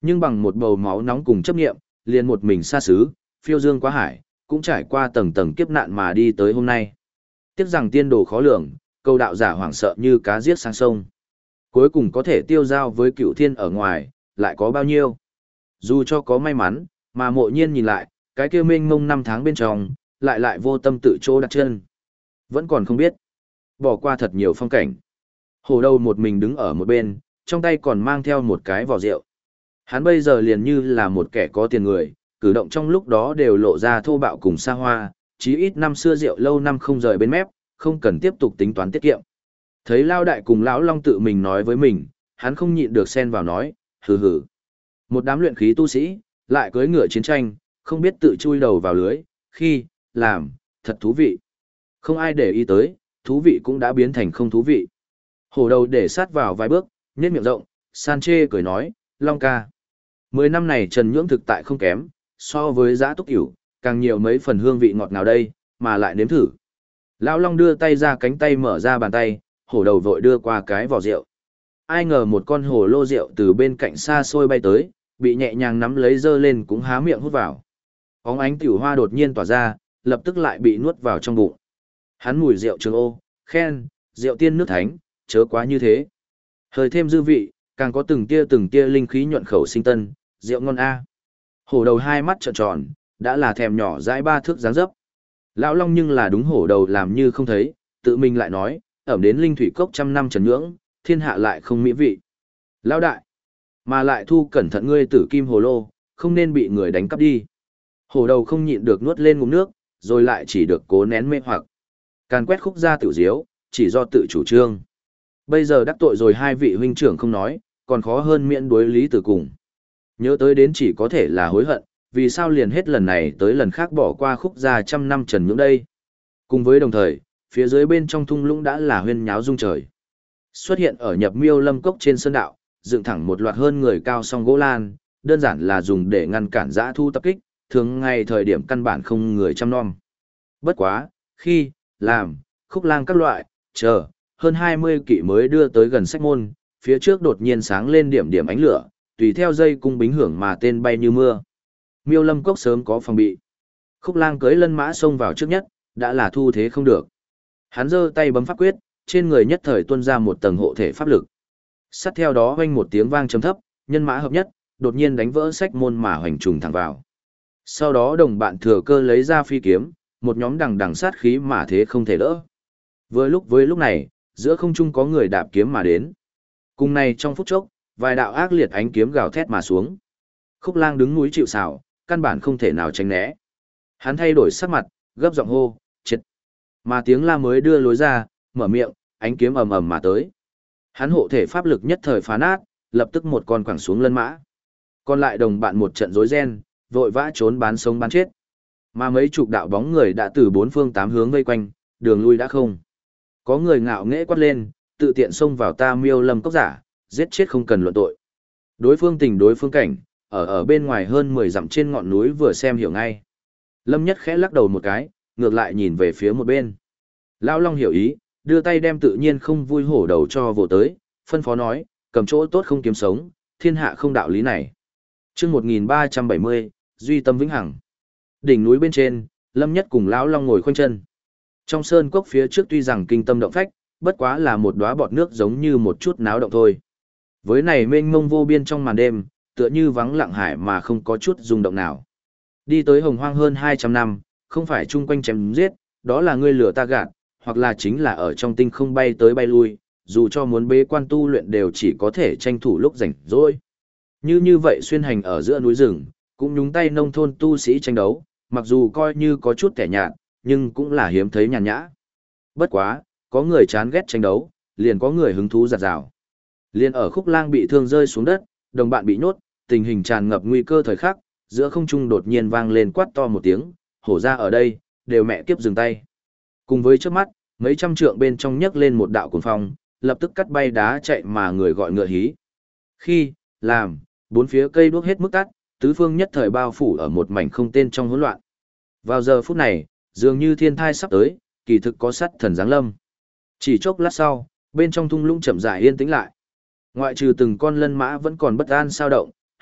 S1: Nhưng bằng một bầu máu nóng cùng chấp nghiệm, liền một mình xa xứ, phiêu dương quá hải, cũng trải qua tầng tầng kiếp nạn mà đi tới hôm nay. Tiếc rằng tiên đồ khó lường, câu đạo giả hoảng sợ như cá giết sang sông. Cuối cùng có thể tiêu giao với cựu thiên ở ngoài, lại có bao nhiêu. Dù cho có may mắn, mà mộ nhiên nhìn lại, cái kia mênh mông năm tháng bên trong, lại vô tâm tự chỗ đặt chân. Vẫn còn không biết. Bỏ qua thật nhiều phong cảnh. Hổ đầu một mình đứng ở một bên, trong tay còn mang theo một cái vỏ rượu. Hắn bây giờ liền như là một kẻ có tiền người, cử động trong lúc đó đều lộ ra thô bạo cùng xa hoa, chí ít năm xưa rượu lâu năm không rời bên mép, không cần tiếp tục tính toán tiết kiệm. Thấy Lao Đại cùng Lão Long tự mình nói với mình, hắn không nhịn được xen vào nói, hừ hừ. Một đám luyện khí tu sĩ, lại cưỡi ngựa chiến tranh, không biết tự chui đầu vào lưới, khi, làm, thật thú vị. Không ai để ý tới, thú vị cũng đã biến thành không thú vị. Hổ đầu để sát vào vài bước, nhếch miệng rộng, san chê cười nói, Long ca. 10 năm này Trần Nhưỡng thực tại không kém, so với giã túc cửu, càng nhiều mấy phần hương vị ngọt ngào đây, mà lại nếm thử. Lão Long đưa tay ra cánh tay mở ra bàn tay, hổ đầu vội đưa qua cái vỏ rượu. Ai ngờ một con hồ lô rượu từ bên cạnh xa xôi bay tới, bị nhẹ nhàng nắm lấy dơ lên cũng há miệng hút vào. Óng ánh tiểu hoa đột nhiên tỏa ra, lập tức lại bị nuốt vào trong bụng. Hắn mùi rượu trường ô, khen, rượu tiên nước thánh, chớ quá như thế. Hơi thêm dư vị, càng có từng tia linh khí nhuận khẩu sinh tân, rượu ngon a. Hổ đầu hai mắt trợn tròn, đã là thèm nhỏ dãi 3 thước dáng dấp. Lão Long nhưng là đúng hổ đầu làm như không thấy, tự mình lại nói, ẩm đến linh thủy cốc trăm năm Trần Nhưỡng, thiên hạ lại không mỹ vị. Lão đại, mà lại thu cẩn thận ngươi tử kim hồ lô, không nên bị người đánh cắp đi. Hổ đầu không nhịn được nuốt lên ngụm nước, rồi lại chỉ được cố nén mê hoặc. Càn quét khúc ra tiểu diếu, chỉ do tự chủ trương. Bây giờ đắc tội rồi 2 vị huynh trưởng không nói, còn khó hơn miễn đối lý từ cùng. Nhớ tới đến chỉ có thể là hối hận, vì sao liền hết lần này tới lần khác bỏ qua khúc ra trăm năm Trần Nhưỡng đây. Cùng với đồng thời, phía dưới bên trong thung lũng đã là huyên nháo rung trời. Xuất hiện ở Nhập Miêu Lâm cốc trên sơn đạo, dựng thẳng một loạt hơn người cao song gỗ lan, đơn giản là dùng để ngăn cản dã thu tập kích, thường ngày thời điểm căn bản không người chăm nom. Bất quá, khi, làm, khúc lang các loại, chờ, hơn 20 kỵ mới đưa tới gần sách môn, phía trước đột nhiên sáng lên điểm điểm ánh lửa, tùy theo dây cung bính hưởng mà tên bay như mưa. Miêu Lâm cốc sớm có phòng bị. Khúc lang cưới lân mã xông vào trước nhất, đã là thu thế không được. Hắn giơ tay bấm pháp quyết, trên người nhất thời tuôn ra một tầng hộ thể pháp lực. Sát theo đó vang một tiếng vang trầm thấp, nhân mã hợp nhất, đột nhiên đánh vỡ sách môn mà hoành trùng thẳng vào. Sau đó đồng bạn thừa cơ lấy ra phi kiếm, một nhóm đằng đằng sát khí mà thế không thể đỡ. Với lúc này, giữa không trung có người đạp kiếm mà đến. Cùng này trong phút chốc, vài đạo ác liệt ánh kiếm gào thét mà xuống. Khúc lang đứng núi chịu sào, căn bản không thể nào tránh né. Hắn thay đổi sắc mặt, gấp giọng hô, triệt. Mà tiếng la mới đưa lối ra, mở miệng, ánh kiếm ầm ầm mà tới. Hắn hộ thể pháp lực nhất thời phá nát, lập tức một con quẳng xuống lân mã. Còn lại đồng bạn một trận rối ren, vội vã trốn bán sống bán chết. Mà mấy chục đạo bóng người đã từ 4 phương 8 hướng vây quanh, đường lui đã không. Có người ngạo nghễ quát lên, tự tiện xông vào ta Miêu Lâm cốc giả, giết chết không cần luận tội. Đối phương tình đối phương cảnh, ở bên ngoài hơn 10 dặm trên ngọn núi vừa xem hiểu ngay. Lâm Nhất khẽ lắc đầu một cái, ngược lại nhìn về phía một bên. Lão Long hiểu ý, đưa tay đem tự nhiên không vui hổ đầu cho vồ tới, phân phó nói, cầm chỗ tốt không kiếm sống, thiên hạ không đạo lý này. Chương 1370, Duy Tâm Vĩnh Hằng. Đỉnh núi bên trên, Lâm Nhất cùng Lão Long ngồi khoanh chân. Trong sơn cốc phía trước tuy rằng kinh tâm động phách, bất quá là một đóa bọt nước giống như một chút náo động thôi. Với này mênh mông vô biên trong màn đêm, tựa như vắng lặng hải mà không có chút rung động nào. Đi tới Hồng Hoang hơn 200 năm, không phải chung quanh chém giết, đó là ngươi lừa ta gạt, hoặc là chính là ở trong tinh không bay tới bay lui, dù cho muốn bế quan tu luyện đều chỉ có thể tranh thủ lúc rảnh rỗi. Như vậy xuyên hành ở giữa núi rừng, cũng nhúng tay nông thôn tu sĩ tranh đấu, mặc dù coi như có chút kẻ nhạt, nhưng cũng là hiếm thấy nhàn nhã. Bất quá, có người chán ghét tranh đấu, liền có người hứng thú giặt rào. Liền ở khúc lang bị thương rơi xuống đất, đồng bạn bị nhốt, tình hình tràn ngập nguy cơ thời khắc, giữa không trung đột nhiên vang lên quát to một tiếng, hổ ra ở đây, đều mẹ kiếp dừng tay. Cùng với trước mắt, mấy trăm trượng bên trong nhấc lên một đạo cuồng phong, lập tức cắt bay đá chạy mà người gọi ngựa hí. Khi, làm, 4 phía cây đuốc hết mức tắt, tứ phương nhất thời bao phủ ở một mảnh không tên trong hỗn loạn. Vào giờ phút này, dường như thiên thai sắp tới, kỳ thực có sắt thần giáng lâm. Chỉ chốc lát sau, bên trong thung lũng chậm rãi yên tĩnh lại. Ngoại trừ từng con lân mã vẫn còn bất an sao động,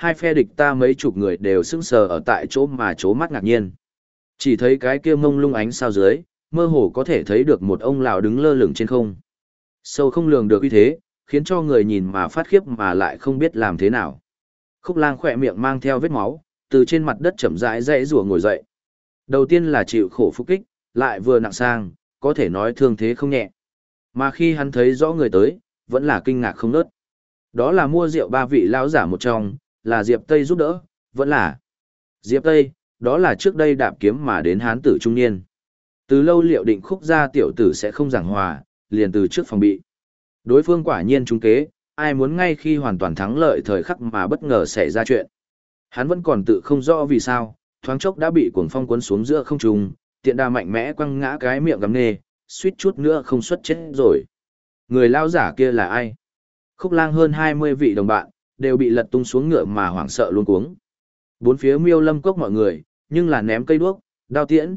S1: hai phe địch ta mấy chục người đều sững sờ ở tại chỗ mà trố mắt ngạc nhiên. Chỉ thấy cái kia mông lung ánh sao dưới, mơ hồ có thể thấy được một ông lão đứng lơ lửng trên không. Sâu không lường được uy thế, khiến cho người nhìn mà phát khiếp mà lại không biết làm thế nào. Khúc Lang khỏe miệng mang theo vết máu, từ trên mặt đất chậm rãi dãy rủa ngồi dậy. Đầu tiên là chịu khổ phục kích, lại vừa nặng sang, có thể nói thương thế không nhẹ. Mà khi hắn thấy rõ người tới, vẫn là kinh ngạc không nớt. Đó là mua rượu ba vị lão giả một trong, là Diệp Tây giúp đỡ, vẫn là Diệp Tây, đó là trước đây đạp kiếm mà đến hán tử trung niên. Từ lâu liệu định Khúc gia tiểu tử sẽ không giảng hòa, liền từ trước phòng bị. Đối phương quả nhiên trúng kế, ai muốn ngay khi hoàn toàn thắng lợi thời khắc mà bất ngờ xảy ra chuyện. Hắn vẫn còn tự không rõ vì sao, thoáng chốc đã bị cuồng phong cuốn xuống giữa không trung, tiện đà mạnh mẽ quăng ngã cái miệng gầm nề, suýt chút nữa không xuất chết rồi. Người lao giả kia là ai? Khúc Lang hơn 20 vị đồng bạn, đều bị lật tung xuống ngựa mà hoảng sợ luống cuống. Bốn phía Miêu Lâm Cốc mọi người, nhưng là ném cây đuốc, đao tiễn,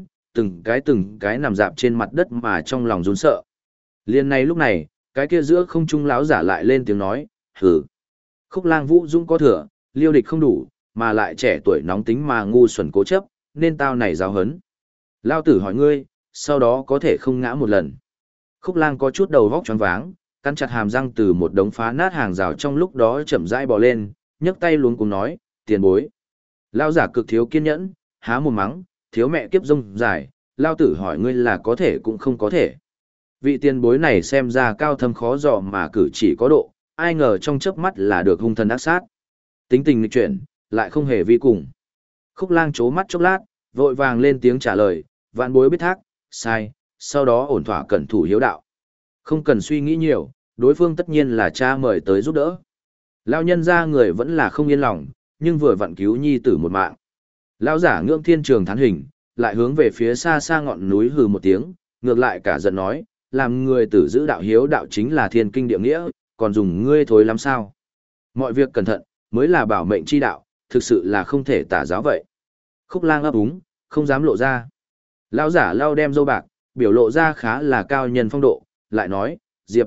S1: từng cái nằm dạp trên mặt đất mà trong lòng run sợ. Liên này lúc này, cái kia giữa không trung lão giả lại lên tiếng nói, hừ. Khúc Lang vũ dũng có thừa, liêu địch không đủ, mà lại trẻ tuổi nóng tính mà ngu xuẩn cố chấp, nên tao này giáo hấn. Lao tử hỏi ngươi, sau đó có thể không ngã một lần. Khúc Lang có chút đầu vóc choáng váng, cắn chặt hàm răng từ một đống phá nát hàng rào trong lúc đó chậm rãi bò lên, nhấc tay luống cuống nói, tiền bối. Lao giả cực thiếu kiên nhẫn, há mồm mắng, thiếu mẹ kiếp rông dài, lao tử hỏi ngươi là có thể cũng không có thể. Vị tiền bối này xem ra cao thâm khó dò mà cử chỉ có độ, ai ngờ trong chớp mắt là được hung thần ác sát. Tính tình nghịch chuyển, lại không hề vi cùng. Khúc Lang chố mắt chốc lát, vội vàng lên tiếng trả lời, vạn bối biết thác, sai, sau đó ổn thỏa cẩn thủ hiếu đạo. Không cần suy nghĩ nhiều, đối phương tất nhiên là cha mời tới giúp đỡ. Lão nhân ra người vẫn là không yên lòng, nhưng vừa vặn cứu nhi tử một mạng. Lão giả ngưỡng thiên trường thán hình, lại hướng về phía xa xa ngọn núi hừ một tiếng, ngược lại cả giận nói, làm người tử giữ đạo hiếu đạo chính là thiên kinh địa nghĩa, còn dùng ngươi thối lắm sao. Mọi việc cẩn thận, mới là bảo mệnh chi đạo, thực sự là không thể tả giáo vậy. Khúc Lang ấp úng, không dám lộ ra. Lão giả lau đem dâu bạc, biểu lộ ra khá là cao nhân phong độ, lại nói,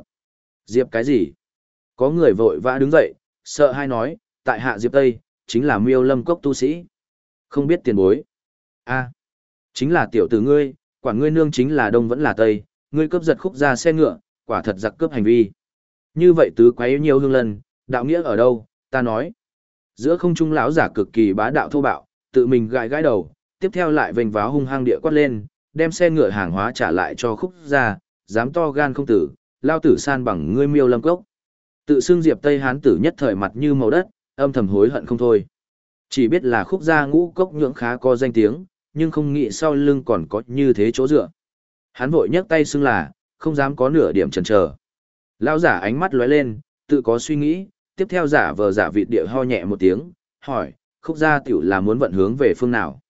S1: Diệp cái gì? Có người vội vã đứng dậy, sợ hai nói, tại hạ Diệp Tây, chính là Miêu Lâm Cốc tu sĩ. Không biết tiền bối. A, chính là tiểu tử ngươi, quản ngươi nương chính là đông vẫn là tây, ngươi cướp giật Khúc ra xe ngựa, quả thật giặc cướp hành vi. Như vậy tứ quấy nhiều hương lần, đạo nghĩa ở đâu, ta nói. Giữa không trung lão giả cực kỳ bá đạo thô bạo, tự mình gãi gãi đầu, tiếp theo lại vênh váo hung hăng địa quát lên, đem xe ngựa hàng hóa trả lại cho Khúc ra, dám to gan không tử, lao tử san bằng ngươi Miêu Lâm Cốc. Tự xưng Diệp Tây hán tử nhất thời mặt như màu đất, âm thầm hối hận không thôi. Chỉ biết là Khúc gia ngũ cốc nhưỡng khá có danh tiếng, nhưng không nghĩ sau lưng còn có như thế chỗ dựa. Hắn vội nhấc tay xưng là, không dám có nửa điểm chần chờ. Lão giả ánh mắt lóe lên, tự có suy nghĩ, tiếp theo giả vờ giả vịt địa ho nhẹ một tiếng, hỏi, Khúc gia tiểu là muốn vận hướng về phương nào?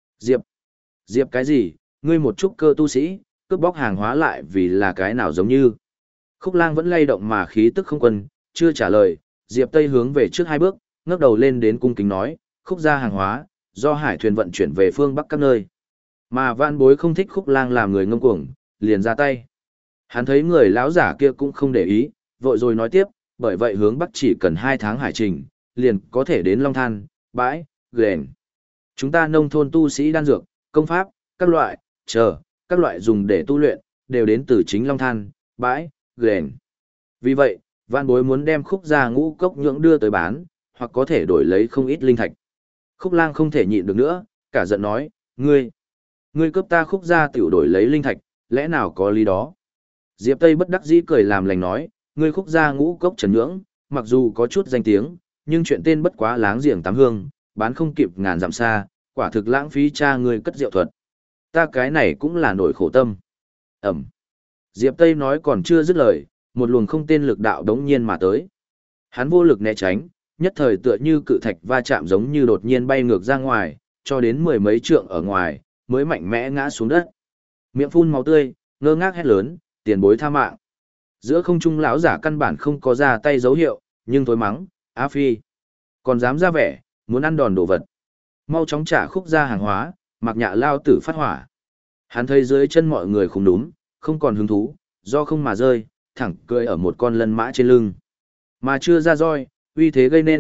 S1: Diệp cái gì, ngươi một chút cơ tu sĩ, cướp bóc hàng hóa lại vì là cái nào giống như. Khúc Lang vẫn lay động mà khí tức không quân, chưa trả lời, Diệp Tây hướng về trước hai bước, ngước đầu lên đến cung kính nói, Khúc gia hàng hóa, do hải thuyền vận chuyển về phương Bắc các nơi. Mà Vạn Bối không thích Khúc Lang làm người ngông cuồng, liền ra tay. Hắn thấy người lão giả kia cũng không để ý, vội rồi nói tiếp, bởi vậy hướng Bắc chỉ cần 2 tháng hải trình, liền có thể đến Long Than, Bãi, Ghền. Chúng ta nông thôn tu sĩ đan dược, công pháp, các loại, các loại dùng để tu luyện, đều đến từ chính Long Than, Bãi, Ghền. Vì vậy, Vạn Bối muốn đem Khúc gia ngũ cốc nhưỡng đưa tới bán, hoặc có thể đổi lấy không ít linh thạch. Khúc Lang không thể nhịn được nữa, cả giận nói, ngươi cướp ta Khúc gia tiểu đổi lấy linh thạch, lẽ nào có lý đó? Diệp Tây bất đắc dĩ cười làm lành nói, ngươi Khúc gia ngũ cốc trần nhưỡng, mặc dù có chút danh tiếng, nhưng chuyện tên bất quá láng giềng tám hương, bán không kịp ngàn dặm xa, quả thực lãng phí cha ngươi cất rượu thuật. Ta cái này cũng là nỗi khổ tâm. Ẩm. Diệp Tây nói còn chưa dứt lời, một luồng không tên lực đạo đống nhiên mà tới. Hắn vô lực né tránh, nhất thời tựa như cự thạch va chạm giống như đột nhiên bay ngược ra ngoài, cho đến 10 mấy trượng ở ngoài, mới mạnh mẽ ngã xuống đất. Miệng phun máu tươi, ngơ ngác hét lớn, tiền bối tha mạng. Giữa không trung lão giả căn bản không có ra tay dấu hiệu, nhưng thối mắng, Á Phi. Còn dám ra vẻ, muốn ăn đòn đồ vật. Mau chóng trả Khúc ra hàng hóa, mặc nhạ lao tử phát hỏa. Hắn thấy dưới chân mọi người không đúng, không còn hứng thú, do không mà rơi, thẳng cười ở một con lân mã trên lưng. Mà chưa ra roi, uy thế gây nên,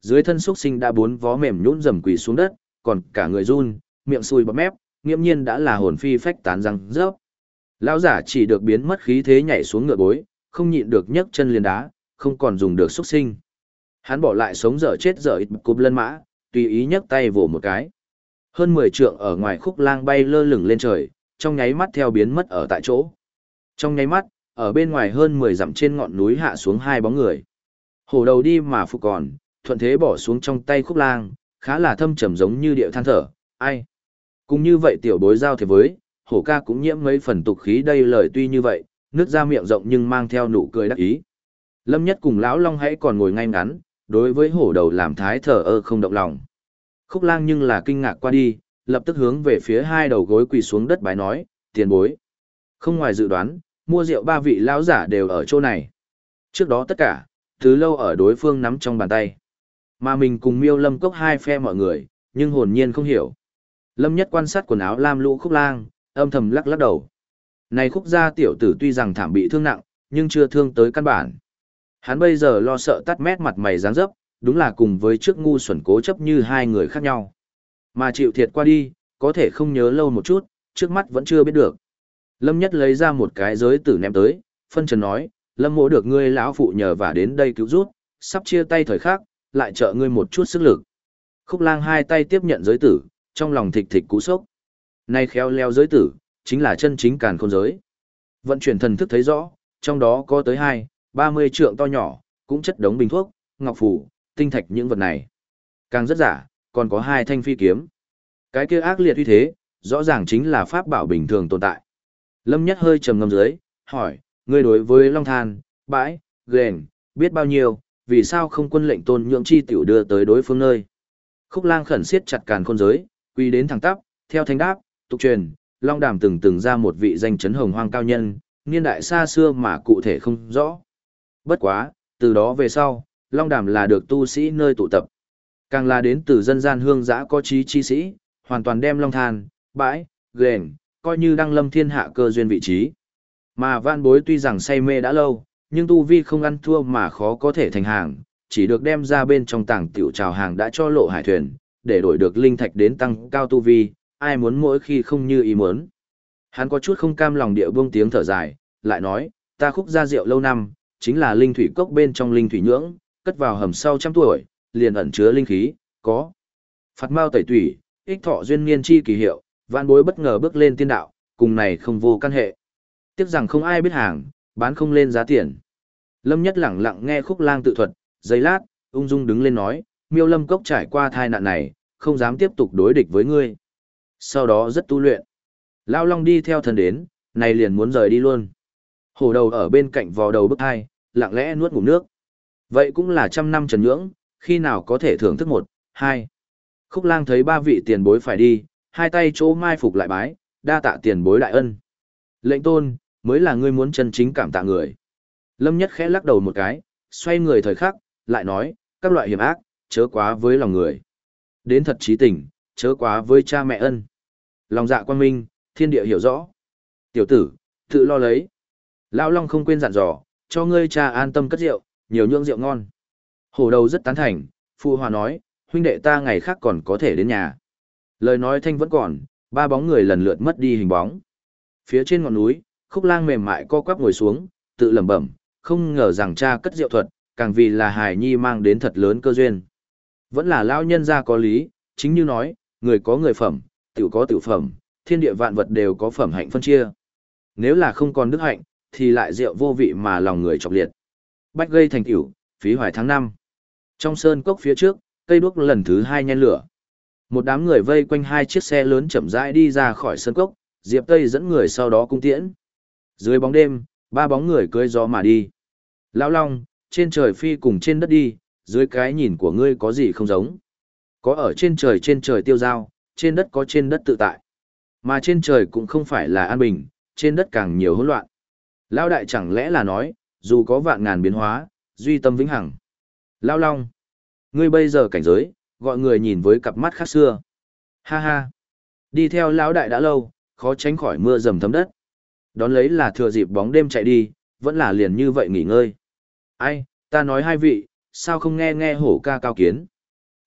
S1: Dưới thân xuất sinh đã bốn vó mềm nhũn rầm quỳ xuống đất, còn cả người run, miệng sùi bọt mép, nghiễm nhiên đã là hồn phi phách tán răng rớp. Lão giả chỉ được biến mất khí thế nhảy xuống ngựa bối, không nhịn được nhấc chân liền đá, không còn dùng được xuất sinh. Hắn bỏ lại sống dở chết dở ít cụp lân mã, tùy ý nhấc tay vồ một cái. Hơn 10 trượng ở ngoài khúc lang bay lơ lửng lên trời, trong nháy mắt theo biến mất ở tại chỗ. Trong nháy mắt, ở bên ngoài hơn 10 dặm trên ngọn núi hạ xuống hai bóng người. Hổ đầu đi mà phục còn, thuận thế bỏ xuống trong tay khúc lang, khá là thâm trầm giống như điệu than thở, ai. Cũng như vậy tiểu bối giao thế với, hổ ca cũng nhiễm mấy phần tục khí đây lời tuy như vậy, nước ra miệng rộng nhưng mang theo nụ cười đắc ý. Lâm Nhất cùng lão Long hãy còn ngồi ngay ngắn, đối với hổ đầu làm thái thở ơ không động lòng. Khúc lang nhưng là kinh ngạc qua đi, lập tức hướng về phía hai đầu gối quỳ xuống đất bái nói, tiền bối. Không ngoài dự đoán, mua rượu ba vị lão giả đều ở chỗ này. Trước đó tất cả, từ lâu ở đối phương nắm trong bàn tay. Mà mình cùng Miêu Lâm Cốc hai phe mọi người, nhưng hồn nhiên không hiểu. Lâm Nhất quan sát quần áo lam lũ khúc lang, âm thầm lắc lắc đầu. Này khúc gia tiểu tử tuy rằng thảm bị thương nặng, nhưng chưa thương tới căn bản. Hắn bây giờ lo sợ tắt mét mặt mày dáng dấp, đúng là cùng với trước ngu xuẩn cố chấp như hai người khác nhau. Mà chịu thiệt qua đi, có thể không nhớ lâu một chút, trước mắt vẫn chưa biết được. Lâm Nhất lấy ra một cái giới tử ném tới, phân trần nói, Lâm mỗ được ngươi lão phụ nhờ và đến đây cứu rút, sắp chia tay thời khắc, lại trợ ngươi một chút sức lực. Khúc lang hai tay tiếp nhận giới tử, trong lòng thịch thịch cú sốc. Này khéo leo giới tử, chính là chân chính càn khôn giới. Vận chuyển thần thức thấy rõ, trong đó có tới 20-30 trượng to nhỏ, cũng chất đống bình thuốc, ngọc phù, tinh thạch những vật này. Càng rất giả, còn có 2 thanh phi kiếm. Cái kia ác liệt uy thế, rõ ràng chính là pháp bảo bình thường tồn tại. Lâm Nhất hơi trầm ngâm dưới, hỏi, ngươi đối với Long Than, bãi, ghềnh, biết bao nhiêu, vì sao không quân lệnh tôn nhượng chi tiểu đưa tới đối phương nơi. Khúc lang khẩn siết chặt càn khôn giới, quy đến thẳng tắp, theo thanh đáp, tục truyền, Long Đàm từng ra một vị danh chấn hồng hoang cao nhân, niên đại xa xưa mà cụ thể không rõ. Bất quá, từ đó về sau, Long Đàm là được tu sĩ nơi tụ tập. Càng là đến từ dân gian hương giã có trí chi sĩ, hoàn toàn đem Long Than, bãi, ghềnh, coi như đăng lâm thiên hạ cơ duyên vị trí. Mà vạn bối tuy rằng say mê đã lâu, nhưng tu vi không ăn thua mà khó có thể thành hàng, chỉ được đem ra bên trong tảng tiểu trào hàng đã cho lộ hải thuyền, để đổi được linh thạch đến tăng cao tu vi, ai muốn mỗi khi không như ý muốn. Hắn có chút không cam lòng địa buông tiếng thở dài, lại nói, ta khúc gia rượu lâu năm, chính là linh thủy cốc bên trong linh thủy nhưỡng, cất vào hầm sau trăm tuổi, liền ẩn chứa linh khí, có phạt mao tẩy tủy, ích thọ duyên niên chi kỳ hiệu, vạn bối bất ngờ bước lên tiên đạo, cùng này không vô căn hệ. Tiếc rằng không ai biết hàng, bán không lên giá tiền. Lâm Nhất lẳng lặng nghe khúc lang tự thuật, giây lát, ung dung đứng lên nói, Miêu Lâm Cốc trải qua tai nạn này, không dám tiếp tục đối địch với ngươi. Sau đó rất tu luyện. Lao Long đi theo thần đến, này liền muốn rời đi luôn. Hổ đầu ở bên cạnh vò đầu bức hai, lặng lẽ nuốt ngụm nước. Vậy cũng là 100 năm trần nhưỡng, khi nào có thể thưởng thức 1, 2. Khúc lang thấy 3 vị tiền bối phải đi, hai tay chỗ mai phục lại bái, đa tạ tiền bối đại ân. Lệnh tôn, mới là ngươi muốn chân chính cảm tạ người. Lâm Nhất khẽ lắc đầu một cái, xoay người thời khắc, lại nói, các loại hiểm ác, chớ quá với lòng người. Đến thật trí tình, chớ quá với cha mẹ ân. Lòng dạ quan minh, thiên địa hiểu rõ. Tiểu tử, tự lo lấy. Lão Long không quên dặn dò, cho ngươi cha an tâm cất rượu, nhiều nhượng rượu ngon. Hổ đầu rất tán thành, phụ hòa nói, huynh đệ ta ngày khác còn có thể đến nhà. Lời nói thanh vẫn còn, 3 bóng người lần lượt mất đi hình bóng. Phía trên ngọn núi, khúc lang mềm mại co quắp ngồi xuống, tự lẩm bẩm, không ngờ rằng cha cất rượu thuật, càng vì là hài nhi mang đến thật lớn cơ duyên. Vẫn là lão nhân gia có lý, chính như nói, người có người phẩm, tiểu có tiểu phẩm, thiên địa vạn vật đều có phẩm hạnh phân chia. Nếu là không còn đức hạnh, thì lại rượu vô vị mà lòng người chọc liệt. Bách gây thành tiểu, phí hoài tháng 5. Trong sơn cốc phía trước, cây đuốc lần thứ 2 nhen lửa. Một đám người vây quanh 2 chiếc xe lớn chậm rãi đi ra khỏi sơn cốc, Diệp Tây dẫn người sau đó cung tiễn. Dưới bóng đêm, 3 bóng người cưỡi gió mà đi. Lão Long, trên trời phi cùng trên đất đi, dưới cái nhìn của ngươi có gì không giống. Có ở trên trời tiêu dao, trên đất có trên đất tự tại. Mà trên trời cũng không phải là an bình, trên đất càng nhiều hỗn loạn. Lão đại chẳng lẽ là nói, dù có vạn ngàn biến hóa, duy tâm vĩnh hằng. Lão Long, ngươi bây giờ cảnh giới, gọi người nhìn với cặp mắt khác xưa. Ha ha, đi theo lão đại đã lâu, khó tránh khỏi mưa dầm thấm đất. Đón lấy là thừa dịp bóng đêm chạy đi, vẫn là liền như vậy nghỉ ngơi. Ai, ta nói hai vị, sao không nghe nghe hổ ca cao kiến.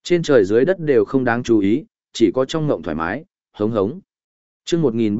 S1: Trên trời dưới đất đều không đáng chú ý, chỉ có trong ngộng thoải mái, hống hống. Chương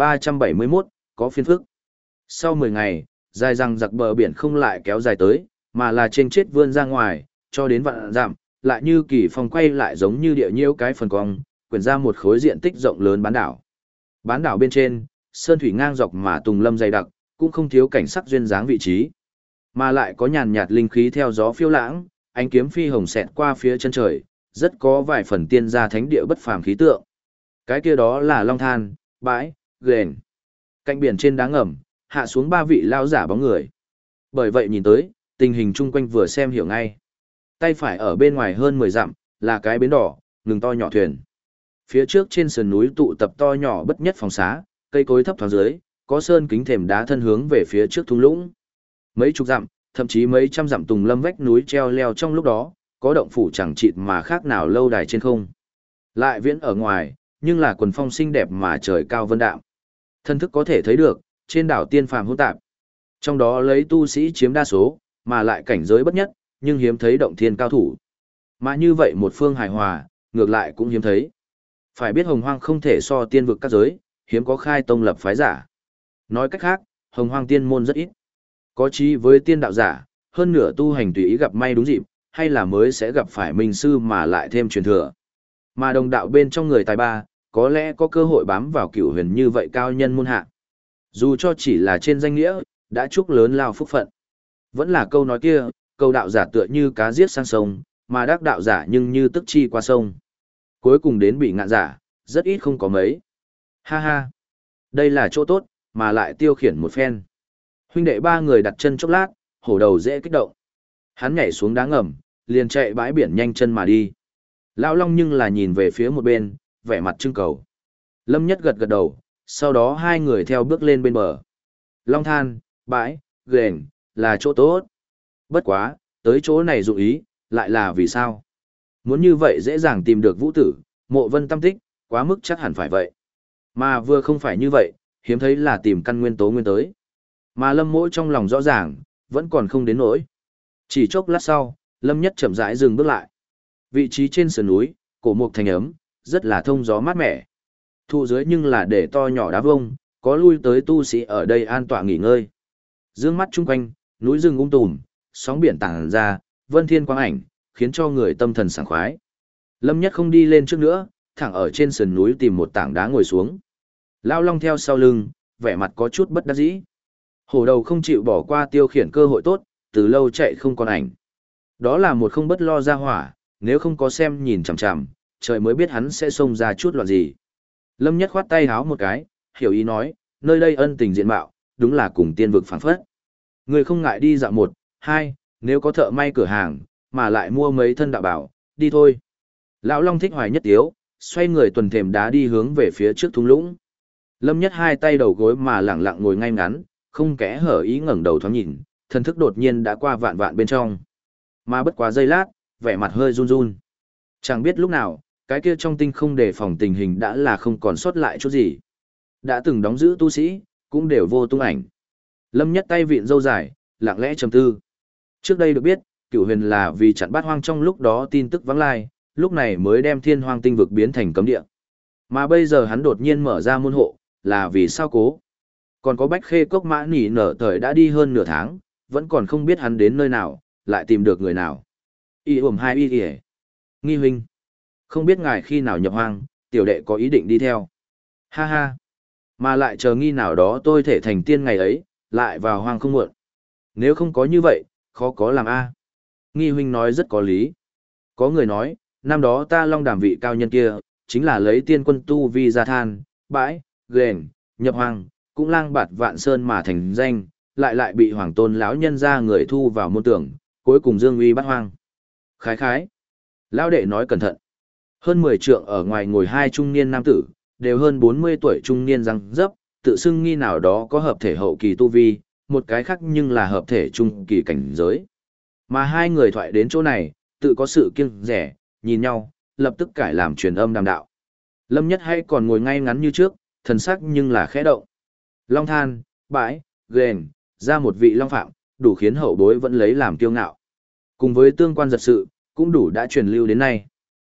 S1: 1371, có phiên phức. Sau 10 ngày, dài răng giặc bờ biển không lại kéo dài tới, mà là trên chết vươn ra ngoài, cho đến vạn dặm, lại như kỳ phong quay lại giống như địa nhiêu cái phần cong, quyển ra một khối diện tích rộng lớn bán đảo. Bán đảo bên trên, sơn thủy ngang dọc mà tùng lâm dày đặc, cũng không thiếu cảnh sắc duyên dáng vị trí, mà lại có nhàn nhạt linh khí theo gió phiêu lãng, ánh kiếm phi hồng xẹt qua phía chân trời, rất có vài phần tiên gia thánh địa bất phàm khí tượng. Cái kia đó là long than, bãi, ghềnh. Cạnh biển trên đá ngầm, hạ xuống 3 vị lao giả bóng người. Bởi vậy nhìn tới, tình hình chung quanh vừa xem hiểu ngay. Tay phải ở bên ngoài hơn 10 dặm, là cái bến đỏ, ngừng to nhỏ thuyền. Phía trước trên sườn núi tụ tập to nhỏ bất nhất phòng xá, cây cối thấp thoáng dưới, có sơn kính thềm đá thân hướng về phía trước thung lũng. Mấy chục dặm, thậm chí mấy trăm dặm tùng lâm vách núi treo leo trong lúc đó, có động phủ chẳng chịt mà khác nào lâu đài trên không. Lại viễn ở ngoài, nhưng là quần phong xinh đẹp mà trời cao vân đạm. Thân thức có thể thấy được, trên đảo tiên phàm hỗn tạp. Trong đó lấy tu sĩ chiếm đa số, mà lại cảnh giới bất nhất, nhưng hiếm thấy động thiên cao thủ. Mà như vậy một phương hài hòa, ngược lại cũng hiếm thấy. Phải biết hồng hoang không thể so tiên vực các giới, hiếm có khai tông lập phái giả. Nói cách khác, hồng hoang tiên môn rất ít. Có chí với tiên đạo giả, hơn nửa tu hành tùy ý gặp may đúng dịp, hay là mới sẽ gặp phải minh sư mà lại thêm truyền thừa. Mà đồng đạo bên trong người tài ba, có lẽ có cơ hội bám vào cửu huyền như vậy cao nhân môn hạ. Dù cho chỉ là trên danh nghĩa, đã chúc lớn lao phúc phận. Vẫn là câu nói kia, câu đạo giả tựa như cá giết sang sông, mà đắc đạo giả nhưng như tức chi qua sông. Cuối cùng đến bị ngạn giả, rất ít không có mấy. Ha ha, đây là chỗ tốt, mà lại tiêu khiển một phen. Huynh đệ 3 người đặt chân chốc lát, hổ đầu dễ kích động. Hắn nhảy xuống đá ngầm, liền chạy bãi biển nhanh chân mà đi. Lão Long nhưng là nhìn về phía một bên, vẻ mặt trưng cầu. Lâm Nhất gật gật đầu, sau đó 2 người theo bước lên bên bờ. Long than, bãi, ghềnh, là chỗ tốt. Bất quá, tới chỗ này dụng ý, lại là vì sao? Muốn như vậy dễ dàng tìm được vũ tử, mộ vân tâm tích, quá mức chắc hẳn phải vậy. Mà vừa không phải như vậy, hiếm thấy là tìm căn nguyên tố nguyên tới. Mà Lâm Mỗ trong lòng rõ ràng, vẫn còn không đến nỗi. Chỉ chốc lát sau, Lâm Nhất chậm rãi dừng bước lại. Vị trí trên sườn núi, cổ mục thành ấm, rất là thông gió mát mẻ. Thụ dưới nhưng là để to nhỏ đá vông, có lui tới tu sĩ ở đây an tọa nghỉ ngơi. Dương mắt chung quanh, núi rừng tùm, sóng biển tản ra, vân thiên quang ảnh, khiến cho người tâm thần sảng khoái. Lâm Nhất không đi lên trước nữa, thẳng ở trên sườn núi tìm một tảng đá ngồi xuống. Lão Long theo sau lưng, vẻ mặt có chút bất đắc dĩ. Hổ đầu không chịu bỏ qua tiêu khiển cơ hội tốt, từ lâu chạy không còn ảnh. Đó là một không bất lo ra hỏa, nếu không có xem nhìn chằm chằm, trời mới biết hắn sẽ xông ra chút loạn gì. Lâm Nhất khoát tay háo một cái, hiểu ý nói, nơi đây ân tình diện mạo, đúng là cùng tiên vực phảng phất. Người không ngại đi dạo 1, 2, nếu có thợ may cửa hàng, mà lại mua mấy thân đạo bảo, đi thôi. Lão Long thích hoài nhất tiếu, xoay người tuần thềm đá đi hướng về phía trước thung lũng. Lâm Nhất 2 tay đầu gối mà lẳng lặng ngồi ngay ngắn, không kẽ hở ý ngẩng đầu thoáng nhìn, thần thức đột nhiên đã qua vạn vạn bên trong. Mà bất quá giây lát, vẻ mặt hơi run run. Chẳng biết lúc nào, cái kia trong tinh không đề phòng tình hình đã là không còn sót lại chút gì. Đã từng đóng giữ tu sĩ, cũng đều vô tung ảnh. Lâm Nhất tay vịn râu dài, lặng lẽ trầm tư. Trước đây được biết, Cửu Huyền là vì chặn Bát Hoang trong lúc đó tin tức vắng lai, lúc này mới đem Thiên Hoang tinh vực biến thành cấm địa. Mà bây giờ hắn đột nhiên mở ra môn hộ, là vì sao cố? Còn có Bách Khê Cốc Mã Nỉ nở thời đã đi hơn nửa tháng, vẫn còn không biết hắn đến nơi nào, lại tìm được người nào. Y ồm 2 y kìa. Nghi huynh. Không biết ngài khi nào nhập hoang, tiểu đệ có ý định đi theo. Ha ha. Mà lại chờ nghi nào đó tôi thể thành tiên ngày ấy, lại vào hoang không muộn. Nếu không có như vậy, khó có làm a. Nghi huynh nói rất có lý. Có người nói, năm đó ta long đàm vị cao nhân kia, chính là lấy tiên quân tu vi ra than, bãi, ghềnh, nhập hoang, cũng lang bạt vạn sơn mà thành danh, lại bị hoàng tôn lão nhân ra người thu vào môn tưởng, cuối cùng dương uy bắt hoang. Khái khái. Lão đệ nói cẩn thận. Hơn 10 trượng ở ngoài ngồi 2 trung niên nam tử, đều hơn 40 tuổi trung niên răng dấp, tự xưng nghi nào đó có hợp thể hậu kỳ tu vi, một cái khác nhưng là hợp thể trung kỳ cảnh giới. Mà 2 người thoại đến chỗ này, tự có sự kiêng rẻ, nhìn nhau, lập tức cải làm truyền âm đàm đạo. Lâm Nhất hay còn ngồi ngay ngắn như trước, thần sắc nhưng là khẽ động. Long than, bãi, ghềnh, ra một vị long phạm, đủ khiến hậu bối vẫn lấy làm kiêu ngạo. Cùng với tương quan giật sự, cũng đủ đã truyền lưu đến nay.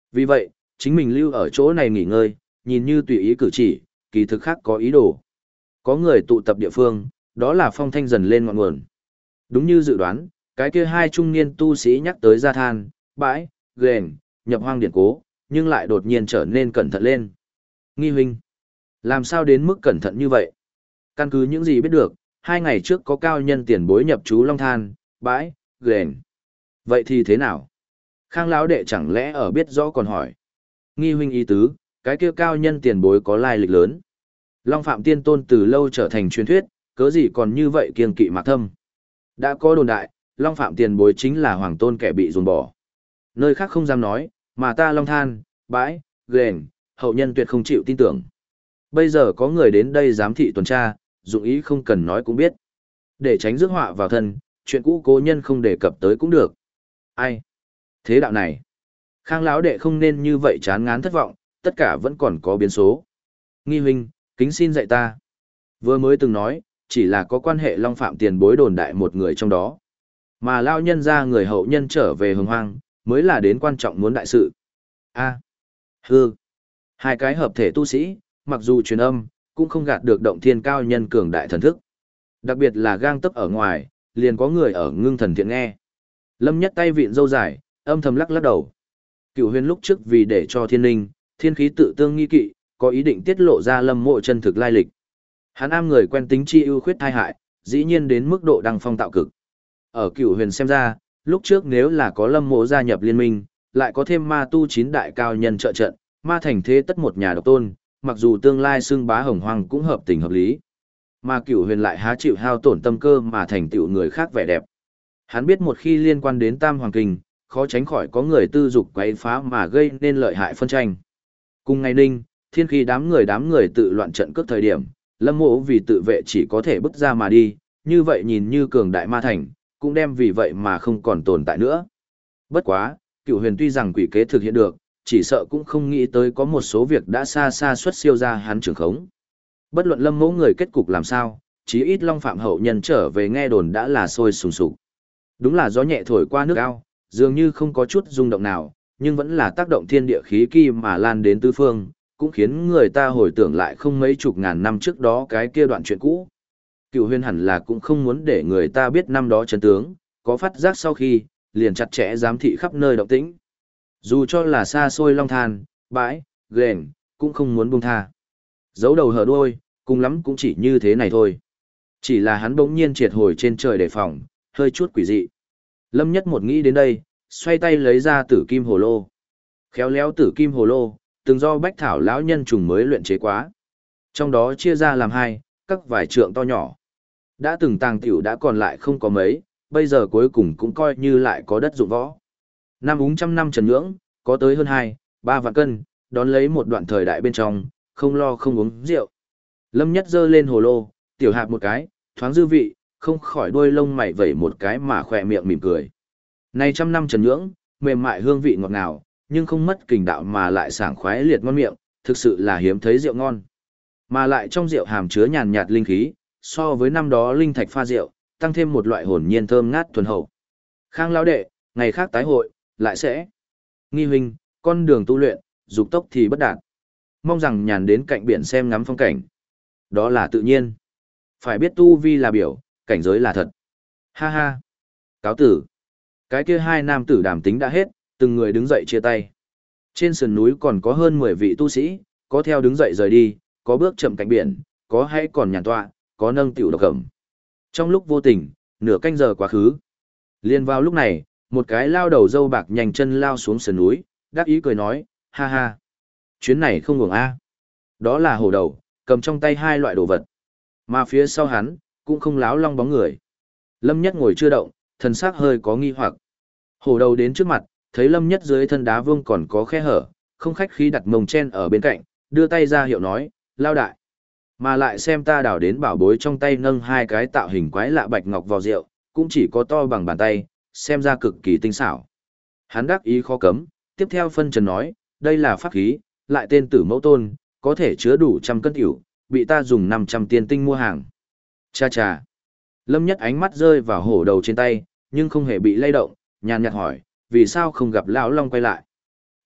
S1: Vì vậy, chính mình lưu ở chỗ này nghỉ ngơi, nhìn như tùy ý cử chỉ, kỳ thực khác có ý đồ. Có người tụ tập địa phương, đó là phong thanh dần lên ngọn nguồn. Đúng như dự đoán, cái kia hai trung niên tu sĩ nhắc tới gia than, bãi, ghềnh, nhập hoang điển cố, nhưng lại đột nhiên trở nên cẩn thận lên. Nghi huynh, làm sao đến mức cẩn thận như vậy? Căn cứ những gì biết được, 2 ngày trước có cao nhân tiền bối nhập chú long than, bãi, ghềnh. Vậy thì thế nào? Khang lão đệ chẳng lẽ ở biết rõ còn hỏi. Nghi huynh ý tứ, cái kia cao nhân tiền bối có lai lịch lớn. Long Phạm Tiên Tôn từ lâu trở thành truyền thuyết, cớ gì còn như vậy kiêng kỵ mạc thâm. Đã có đồn đại, Long Phạm tiền bối chính là hoàng tôn kẻ bị dồn bỏ. Nơi khác không dám nói, mà ta Long Than, bãi, ghềnh, hậu nhân tuyệt không chịu tin tưởng. Bây giờ có người đến đây giám thị tuần tra, dụng ý không cần nói cũng biết. Để tránh rước họa vào thân, chuyện cũ cố nhân không đề cập tới cũng được. Ai? Thế đạo này, Khang lão đệ không nên như vậy chán ngán thất vọng, tất cả vẫn còn có biến số. Nghi huynh, kính xin dạy ta. Vừa mới từng nói, chỉ là có quan hệ Long Phạm tiền bối đồn đại một người trong đó. Mà lao nhân ra người hậu nhân trở về hồng hoang, mới là đến quan trọng muốn đại sự. A. Hư. Hai cái hợp thể tu sĩ, mặc dù truyền âm, cũng không gạt được động thiên cao nhân cường đại thần thức. Đặc biệt là gang tấc ở ngoài, liền có người ở ngưng thần thiện nghe. Lâm Nhất tay vịn râu dài, âm thầm lắc lắc đầu. Cửu Huyền lúc trước vì để cho thiên linh, thiên khí tự tương nghi kỵ, có ý định tiết lộ ra Lâm Mộ chân thực lai lịch. Hắn am người quen tính chi ưu khuyết thai hại, dĩ nhiên đến mức độ đăng phong tạo cực. Ở Cửu Huyền xem ra, lúc trước nếu là có Lâm Mộ gia nhập liên minh, lại có thêm ma tu 9 đại cao nhân trợ trận, ma thành thế tất một nhà độc tôn, mặc dù tương lai xương bá hồng hoang cũng hợp tình hợp lý. Mà Cửu Huyền lại há chịu hao tổn tâm cơ mà thành tựu người khác vẻ đẹp. Hắn biết một khi liên quan đến Tam Hoàng Kinh, khó tránh khỏi có người tư dục quấy phá mà gây nên lợi hại phân tranh. Cùng ngày ninh, thiên khi đám người tự loạn trận cướp thời điểm, Lâm Mộ vì tự vệ chỉ có thể bước ra mà đi, như vậy nhìn như cường đại ma thành, cũng đem vì vậy mà không còn tồn tại nữa. Bất quá, Cửu Huyền tuy rằng quỷ kế thực hiện được, chỉ sợ cũng không nghĩ tới có một số việc đã xa xa xuất siêu ra hắn trưởng khống. Bất luận Lâm Mộ người kết cục làm sao, chí ít Long Phạm hậu nhân trở về nghe đồn đã là sôi sùng sục. Đúng là gió nhẹ thổi qua nước ao, dường như không có chút rung động nào, nhưng vẫn là tác động thiên địa khí kỳ mà lan đến tứ phương, cũng khiến người ta hồi tưởng lại không mấy chục ngàn năm trước đó cái kia đoạn chuyện cũ. Cửu Huyền hẳn là cũng không muốn để người ta biết năm đó chân tướng, có phát giác sau khi, liền chặt chẽ giám thị khắp nơi động tĩnh. Dù cho là xa xôi long than, bãi, ghềnh, cũng không muốn buông tha. Giấu đầu hở đuôi, cùng lắm cũng chỉ như thế này thôi. Chỉ là hắn bỗng nhiên triệt hồi trên trời đề phòng, hơi chút quỷ dị. Lâm Nhất một nghĩ đến đây, xoay tay lấy ra tử kim hồ lô. Khéo léo tử kim hồ lô, từng do bách thảo lão nhân trùng mới luyện chế quá. Trong đó chia ra làm hai, các vài trượng to nhỏ. Đã từng tàng tiểu đã còn lại không có mấy, bây giờ cuối cùng cũng coi như lại có đất dụng võ. Năm úng trăm năm trần nhưỡng, có tới hơn 2-3 vạn cân, đón lấy một đoạn thời đại bên trong, không lo không uống rượu. Lâm Nhất giơ lên hồ lô, tiểu hạp một cái, thoáng dư vị, không khỏi đuôi lông mày vẩy một cái mà khỏe miệng mỉm cười. Này trăm năm trần nhưỡng, mềm mại hương vị ngọt ngào, nhưng không mất kình đạo mà lại sảng khoái liệt ngon miệng, thực sự là hiếm thấy rượu ngon. Mà lại trong rượu hàm chứa nhàn nhạt linh khí, so với năm đó linh thạch pha rượu, tăng thêm một loại hồn nhiên thơm ngát thuần hậu. Khang lão đệ, ngày khác tái hội, lại sẽ. Nghi huynh, con đường tu luyện, dục tốc thì bất đạt. Mong rằng nhàn đến cạnh biển xem ngắm phong cảnh. Đó là tự nhiên. Phải biết tu vi là biểu, cảnh giới là thật. Ha ha. Cáo tử. Cái kia hai nam tử đàm tính đã hết, từng người đứng dậy chia tay. Trên sườn núi còn có hơn 10 vị tu sĩ, có theo đứng dậy rời đi, có bước chậm cạnh biển, có hay còn nhàn tọa, có nâng tiểu độc cẩm. Trong lúc vô tình, nửa canh giờ quá khứ. Liên vào lúc này, một cái lao đầu dâu bạc nhanh chân lao xuống sườn núi, đắc ý cười nói, ha ha. Chuyến này không ngừng a. Đó là hổ đầu, cầm trong tay hai loại đồ vật. Mà phía sau hắn, cũng không láo long bóng người. Lâm Nhất ngồi chưa động, thần sắc hơi có nghi hoặc. Hổ đầu đến trước mặt, thấy Lâm Nhất dưới thân đá vương còn có khe hở, không khách khí đặt mông chen ở bên cạnh, đưa tay ra hiệu nói, lao đại. Mà lại xem ta đảo đến bảo bối trong tay nâng hai cái tạo hình quái lạ bạch ngọc vào rượu, cũng chỉ có to bằng bàn tay, xem ra cực kỳ tinh xảo. Hắn đắc ý khó cấm, tiếp theo phân trần nói, đây là pháp khí, lại tên tử mẫu tôn, có thể chứa đủ 100 cân tiểu, bị ta dùng 500 tiền tinh mua hàng. Cha cha. Lâm Nhất ánh mắt rơi vào hổ đầu trên tay, nhưng không hề bị lay động, nhàn nhạt hỏi, vì sao không gặp lão long quay lại.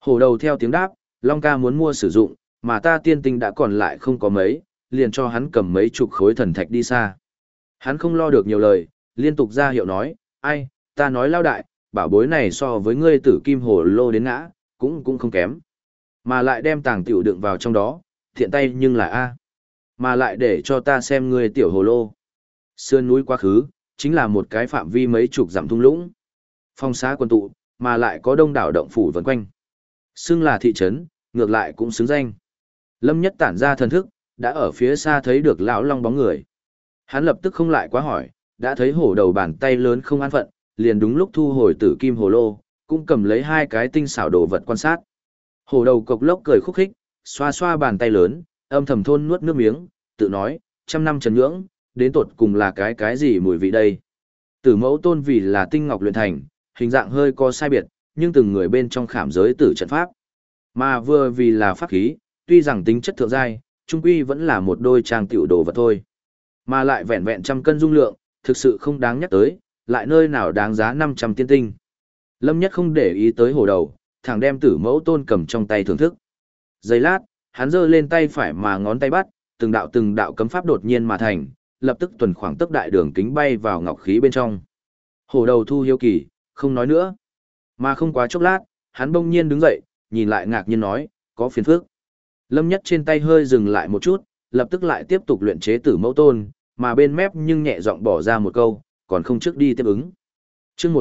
S1: Hổ đầu theo tiếng đáp, Long ca muốn mua sử dụng, mà ta tiên tinh đã còn lại không có mấy, liền cho hắn cầm mấy chục khối thần thạch đi xa. Hắn không lo được nhiều lời, liên tục ra hiệu nói, ai, ta nói lao đại, bảo bối này so với ngươi tử kim hồ lô đến ngã, cũng không kém. Mà lại đem tàng tiểu đựng vào trong đó, thiện tay nhưng là A. Mà lại để cho ta xem ngươi tiểu hồ lô. Sườn núi quá khứ, chính là một cái phạm vi mấy chục dặm thung lũng. Phong xá quân tụ, mà lại có đông đảo động phủ vần quanh. Xưng là thị trấn, ngược lại cũng xứng danh. Lâm Nhất tản ra thần thức, đã ở phía xa thấy được lão long bóng người. Hắn lập tức không lại quá hỏi, đã thấy hổ đầu bàn tay lớn không an phận, liền đúng lúc thu hồi tử kim hồ lô, cũng cầm lấy hai cái tinh xảo đồ vật quan sát. Hổ đầu cộc lốc cười khúc khích, xoa xoa bàn tay lớn, âm thầm thôn nuốt nước miếng, tự nói, trăm năm trần nhưỡng, đến tột cùng là cái gì mùi vị đây. Tử mẫu tôn vì là tinh ngọc luyện thành, hình dạng hơi có sai biệt, nhưng từng người bên trong khảm giới tử trận pháp. Mà vừa vì là pháp khí, tuy rằng tính chất thượng giai, trung quy vẫn là một đôi trang tiểu đồ vật thôi. Mà lại vẹn vẹn trăm cân dung lượng, thực sự không đáng nhắc tới, lại nơi nào đáng giá 500 tiên tinh. Lâm Nhất không để ý tới hồ đầu, thẳng đem tử mẫu tôn cầm trong tay thưởng thức. Giây lát, hắn giơ lên tay phải mà ngón tay bắt, từng đạo cấm pháp đột nhiên mà thành, lập tức tuần khoảng tốc đại đường kính bay vào ngọc khí bên trong. Hồ đầu thu hiếu kỳ, không nói nữa. Mà không quá chốc lát, hắn bỗng nhiên đứng dậy, nhìn lại ngạc nhiên nói, có phiền phức. Lâm Nhất trên tay hơi dừng lại một chút, lập tức lại tiếp tục luyện chế tử mẫu tôn, mà bên mép nhưng nhẹ giọng bỏ ra một câu, còn không trước đi tiếp ứng. Chương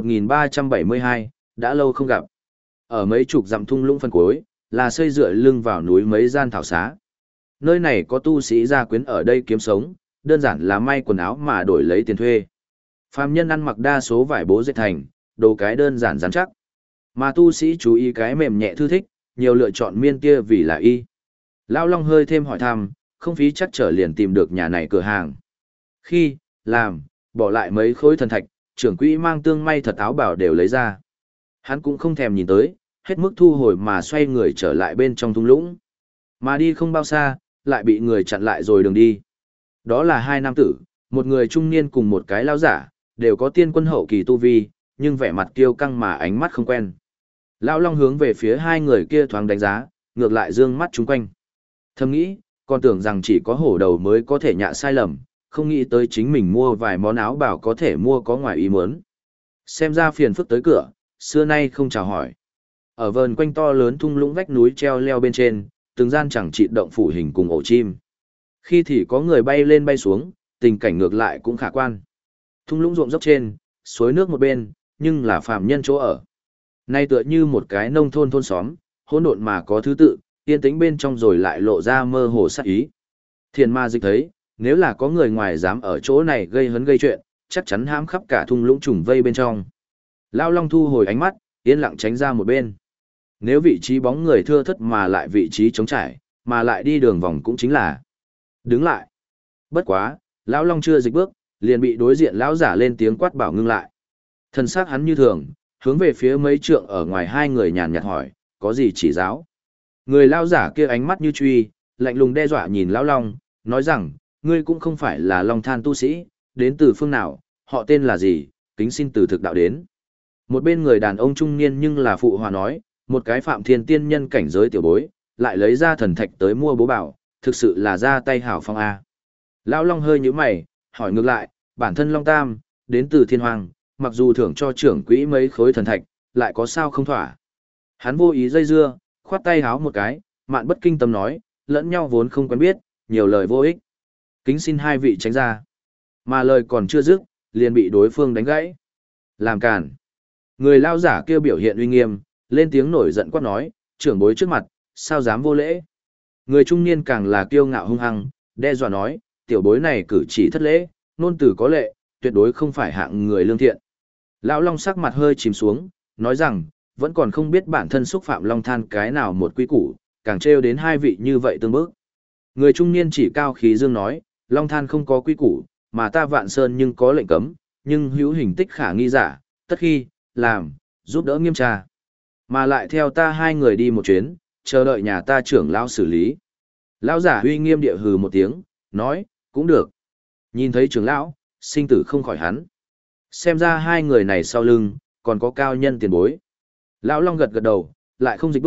S1: 1372, đã lâu không gặp. Ở mấy chục dặm thung lũng phân cuối, là xây dựa lưng vào núi mấy gian thảo xá. Nơi này có tu sĩ gia quyến ở đây kiếm sống, đơn giản là may quần áo mà đổi lấy tiền thuê. Phàm nhân ăn mặc đa số vải bố dệt thành, đồ cái đơn giản rắn chắc. Mà tu sĩ chú ý cái mềm nhẹ thư thích, nhiều lựa chọn miên kia vì là y. Lão Long hơi thêm hỏi thăm, không phí chắc trở liền tìm được nhà này cửa hàng. Khi, làm, bỏ lại mấy khối thần thạch, trưởng quỹ mang tương may thật áo bảo đều lấy ra. Hắn cũng không thèm nhìn tới, hết mức thu hồi mà xoay người trở lại bên trong thung lũng. Mà đi không bao xa, lại bị người chặn lại rồi đường đi. Đó là hai nam tử, một người trung niên cùng một cái lão giả, đều có tiên quân hậu kỳ tu vi, nhưng vẻ mặt kiêu căng mà ánh mắt không quen. Lão Long hướng về phía hai người kia thoáng đánh giá, ngược lại dương mắt chung quanh. Thầm nghĩ, còn tưởng rằng chỉ có hổ đầu mới có thể nhạ sai lầm, không nghĩ tới chính mình mua vài món áo bảo có thể mua có ngoài ý muốn. Xem ra phiền phức tới cửa, xưa nay không chào hỏi. Ở vờn quanh to lớn thung lũng vách núi treo leo bên trên, từng gian chẳng trị động phủ hình cùng ổ chim. Khi thì có người bay lên bay xuống, tình cảnh ngược lại cũng khả quan. Thung lũng ruộng dốc trên, suối nước một bên, nhưng là phàm nhân chỗ ở. Nay tựa như một cái nông thôn thôn xóm, hỗn độn mà có thứ tự, yên tĩnh bên trong rồi lại lộ ra mơ hồ sát ý. Thiền ma dịch thấy, nếu là có người ngoài dám ở chỗ này gây hấn gây chuyện, chắc chắn hãm khắp cả thung lũng trùng vây bên trong. Lão Long thu hồi ánh mắt, yên lặng tránh ra một bên. Nếu vị trí bóng người thưa thớt mà lại vị trí trống trải, mà lại đi đường vòng cũng chính là đứng lại. Bất quá, Lão Long chưa dịch bước, liền bị đối diện lão giả lên tiếng quát bảo ngưng lại. Thần sắc hắn như thường, hướng về phía mấy trượng ở ngoài hai người nhàn nhạt hỏi, có gì chỉ giáo? Người lão giả kia ánh mắt như truy, lạnh lùng đe dọa nhìn Lão Long, nói rằng, ngươi cũng không phải là Long Than tu sĩ, đến từ phương nào, họ tên là gì, kính xin từ thực đạo đến. Một bên người đàn ông trung niên nhưng là phụ hòa nói, một cái phạm thiên tiên nhân cảnh giới tiểu bối, lại lấy ra thần thạch tới mua bố bảo, thực sự là ra tay hảo phong A. Lão Long hơi nhíu mày, hỏi ngược lại, bản thân Long Tam, đến từ thiên hoàng, mặc dù thưởng cho trưởng quỹ mấy khối thần thạch, lại có sao không thỏa. Hắn vô ý dây dưa, khoát tay háo một cái, mạn bất kinh tâm nói, lẫn nhau vốn không quen biết, nhiều lời vô ích. Kính xin hai vị tránh ra. Mà lời còn chưa dứt, liền bị đối phương đánh gãy. Làm cản. Người lao giả kêu biểu hiện uy nghiêm, lên tiếng nổi giận quát nói, trưởng bối trước mặt, sao dám vô lễ. Người trung niên càng là kiêu ngạo hung hăng, đe dọa nói, tiểu bối này cử chỉ thất lễ, nôn từ có lệ, tuyệt đối không phải hạng người lương thiện. Lão Long sắc mặt hơi chìm xuống, nói rằng, vẫn còn không biết bản thân xúc phạm Long Than cái nào một quy củ, càng trêu đến hai vị như vậy tương bức. Người trung niên chỉ cao khí dương nói, Long Than không có quy củ, mà ta Vạn Sơn nhưng có lệnh cấm, nhưng hữu hình tích khả nghi giả, tất khi, làm, giúp đỡ nghiêm tra. Mà lại theo ta hai người đi một chuyến, chờ đợi nhà ta trưởng lão xử lý. Lão giả uy nghiêm địa hừ một tiếng, nói, cũng được. Nhìn thấy trưởng lão, sinh tử không khỏi hắn. Xem ra hai người này sau lưng, còn có cao nhân tiền bối. Lão Long gật gật đầu, lại không dịch bước,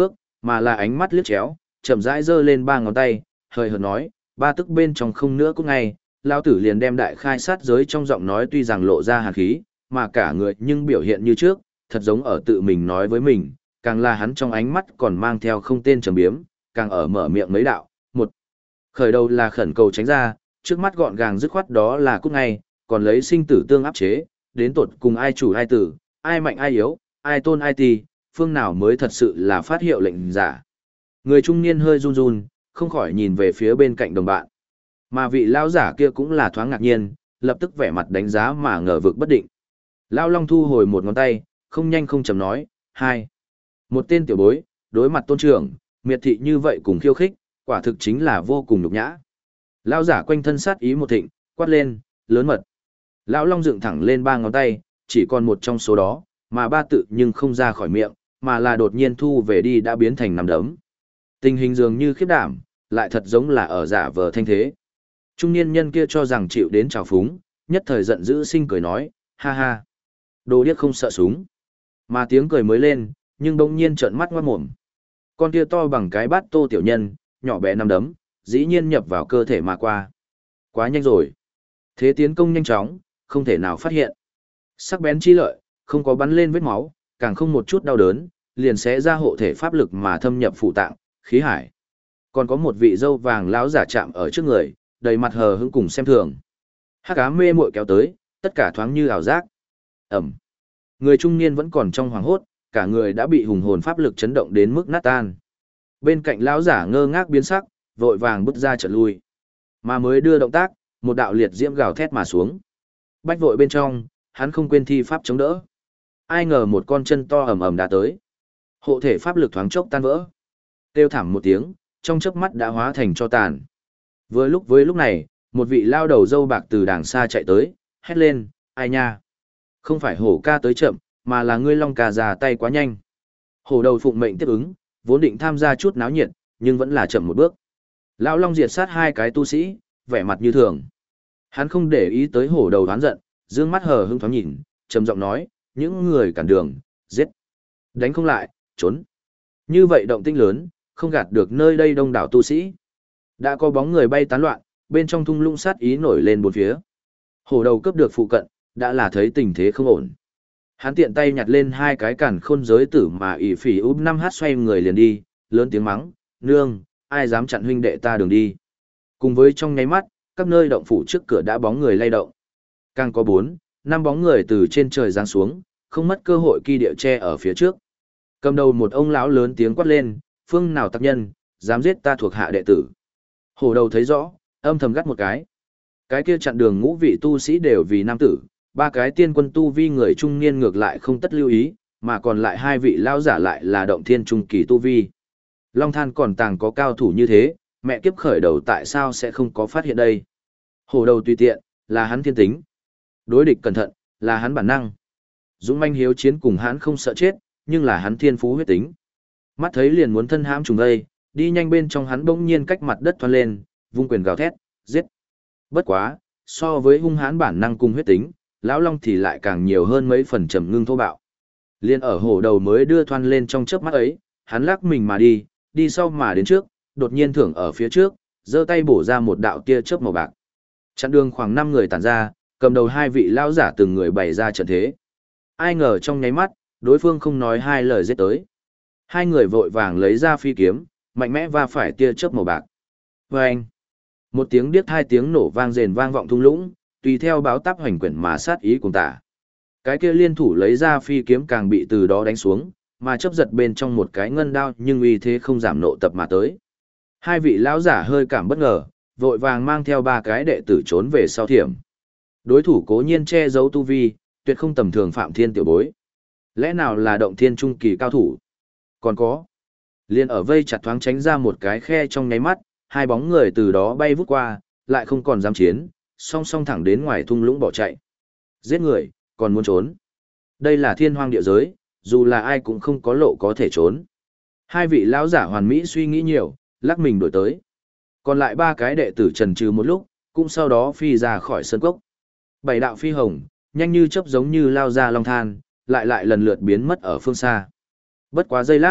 S1: mà là ánh mắt liếc chéo, chậm rãi giơ lên ba ngón tay, hơi hợt nói, ba tức bên trong không nữa cũng ngay, lao tử liền đem đại khai sát giới trong giọng nói tuy rằng lộ ra hàn khí, mà cả người nhưng biểu hiện như trước, thật giống ở tự mình nói với mình, càng là hắn trong ánh mắt còn mang theo không tên trầm biếm, càng ở mở miệng mấy đạo, một. Khởi đầu là khẩn cầu tránh ra, trước mắt gọn gàng dứt khoát đó là cút ngay, còn lấy sinh tử tương áp chế, đến tột cùng ai chủ ai tử, ai mạnh ai yếu, ai tôn ai tì, phương nào mới thật sự là phát hiệu lệnh giả. Người trung niên hơi run run, không khỏi nhìn về phía bên cạnh đồng bạn. Mà vị lão giả kia cũng là thoáng ngạc nhiên, lập tức vẻ mặt đánh giá mà ngờ vực bất định. Lão Long thu hồi một ngón tay, không nhanh không chậm nói, hai. Một tên tiểu bối, đối mặt tôn trưởng, miệt thị như vậy cùng khiêu khích, quả thực chính là vô cùng nhục nhã. Lão giả quanh thân sát ý một thịnh, quát lên, lớn mật. Lão Long dựng thẳng lên ba ngón tay, chỉ còn một trong số đó, mà ba tự nhưng không ra khỏi miệng, mà là đột nhiên thu về đi đã biến thành nắm đấm. Tình hình dường như khiếp đảm, lại thật giống là ở giả vờ thanh thế. Trung niên nhân kia cho rằng chịu đến trào phúng, nhất thời giận dữ sinh cười nói, ha ha. Đồ điếc không sợ súng. Mà tiếng cười mới lên, nhưng bỗng nhiên trợn mắt ngoát mồm. Con kia to bằng cái bát tô tiểu nhân, nhỏ bé nắm đấm, dĩ nhiên nhập vào cơ thể mà qua. Quá nhanh rồi. Thế tiến công nhanh chóng, không thể nào phát hiện. Sắc bén chi lợi, không có bắn lên vết máu, càng không một chút đau đớn, liền sẽ ra hộ thể pháp lực mà thâm nhập phụ tạng, khí hải. Còn có một vị dâu vàng lão giả chạm ở trước người, đầy mặt hờ hững cùng xem thường. Hắc ám mê muội kéo tới, tất cả thoáng như ảo giác. Ẩm. Người trung niên vẫn còn trong hoàng hốt, cả người đã bị hùng hồn pháp lực chấn động đến mức nát tan. Bên cạnh lão giả ngơ ngác biến sắc, vội vàng bước ra chợt lui. Mà mới đưa động tác, một đạo liệt diễm gào thét mà xuống. Bách vội bên trong, hắn không quên thi pháp chống đỡ. Ai ngờ một con chân to ầm ầm đã tới. Hộ thể pháp lực thoáng chốc tan vỡ. Kêu thảm một tiếng, trong chớp mắt đã hóa thành cho tàn. Với lúc này, một vị lao đầu dâu bạc từ đàng xa chạy tới, hét lên, ai nha? Không phải hổ ca tới chậm, mà là ngươi Long ca ra tay quá nhanh. Hổ đầu phụng mệnh tiếp ứng, vốn định tham gia chút náo nhiệt, nhưng vẫn là chậm một bước. Lão Long diệt sát hai cái tu sĩ, vẻ mặt như thường. Hắn không để ý tới hổ đầu đoán giận, dương mắt hờ hững thoáng nhìn, trầm giọng nói, những người cản đường, giết. Đánh không lại, trốn. Như vậy động tĩnh lớn, không gạt được nơi đây đông đảo tu sĩ. Đã có bóng người bay tán loạn, bên trong thung lũng sát ý nổi lên bốn phía. Hổ đầu cướp được phụ cận, đã là thấy tình thế không ổn. Hắn tiện tay nhặt lên hai cái cản khôn giới tử mà ỷ phỉ úp 5h xoay người liền đi, lớn tiếng mắng, nương, ai dám chặn huynh đệ ta đường đi. Cùng với trong nháy mắt, các nơi động phủ trước cửa đã bóng người lay động. Càng có 4, 5 bóng người từ trên trời giáng xuống, không mất cơ hội kỳ địa che ở phía trước. Cầm đầu một ông lão lớn tiếng quát lên, phương nào tặc nhân, dám giết ta thuộc hạ đệ tử. Hổ đầu thấy rõ, âm thầm gắt một cái. Cái kia chặn đường ngũ vị tu sĩ đều vì nam tử, ba cái tiên quân tu vi người trung niên ngược lại không tất lưu ý, mà còn lại hai vị lão giả lại là động thiên trung kỳ tu vi. Long Than còn tàng có cao thủ như thế, mẹ kiếp khởi đầu tại sao sẽ không có phát hiện đây. Hổ đầu tùy tiện, là hắn thiên tính. Đối địch cẩn thận, là hắn bản năng. Dũng manh hiếu chiến cùng hắn không sợ chết, nhưng là hắn thiên phú huyết tính. Mắt thấy liền muốn thân hãm trùng đây, đi nhanh bên trong hắn bỗng nhiên cách mặt đất thoăn lên, vung quyền gào thét, giết. Bất quá, so với hung hãn bản năng cùng huyết tính, lão Long thì lại càng nhiều hơn mấy phần trầm ngưng thô bạo. Liên ở hổ đầu mới đưa thoăn lên trong chớp mắt ấy, hắn lắc mình mà đi, đi sau mà đến trước, đột nhiên thưởng ở phía trước, giơ tay bổ ra một đạo tia chớp màu bạc. Chặn đường khoảng 5 người tản ra, cầm đầu hai vị lão giả từng người bày ra trận thế. Ai ngờ trong nháy mắt, đối phương không nói hai lời giết tới. Hai người vội vàng lấy ra phi kiếm, mạnh mẽ va phải tia chớp màu bạc. Vâng! Một tiếng điếc hai tiếng nổ vang rền vang vọng thung lũng, tùy theo báo táp hoành quyển mà sát ý cùng tả. Cái kia liên thủ lấy ra phi kiếm càng bị từ đó đánh xuống, mà chớp giật bên trong một cái ngân đao nhưng uy thế không giảm nộ tập mà tới. Hai vị lão giả hơi cảm bất ngờ, vội vàng mang theo ba cái đệ tử trốn về sau thiểm. Đối thủ cố nhiên che giấu tu vi, tuyệt không tầm thường Phạm Thiên tiểu bối. Lẽ nào là động thiên trung kỳ cao thủ? Còn có. Liên ở vây chặt thoáng tránh ra một cái khe trong nháy mắt, hai bóng người từ đó bay vút qua, lại không còn dám chiến, song song thẳng đến ngoài thung lũng bỏ chạy. Giết người, còn muốn trốn. Đây là thiên hoang địa giới, dù là ai cũng không có lộ có thể trốn. Hai vị lão giả hoàn mỹ suy nghĩ nhiều, lắc mình đổi tới. Còn lại ba cái đệ tử trần trừ một lúc, cũng sau đó phi ra khỏi sân cốc. Bảy đạo phi hồng, nhanh như chớp giống như lao ra long than, lại lần lượt biến mất ở phương xa. Bất quá giây lát,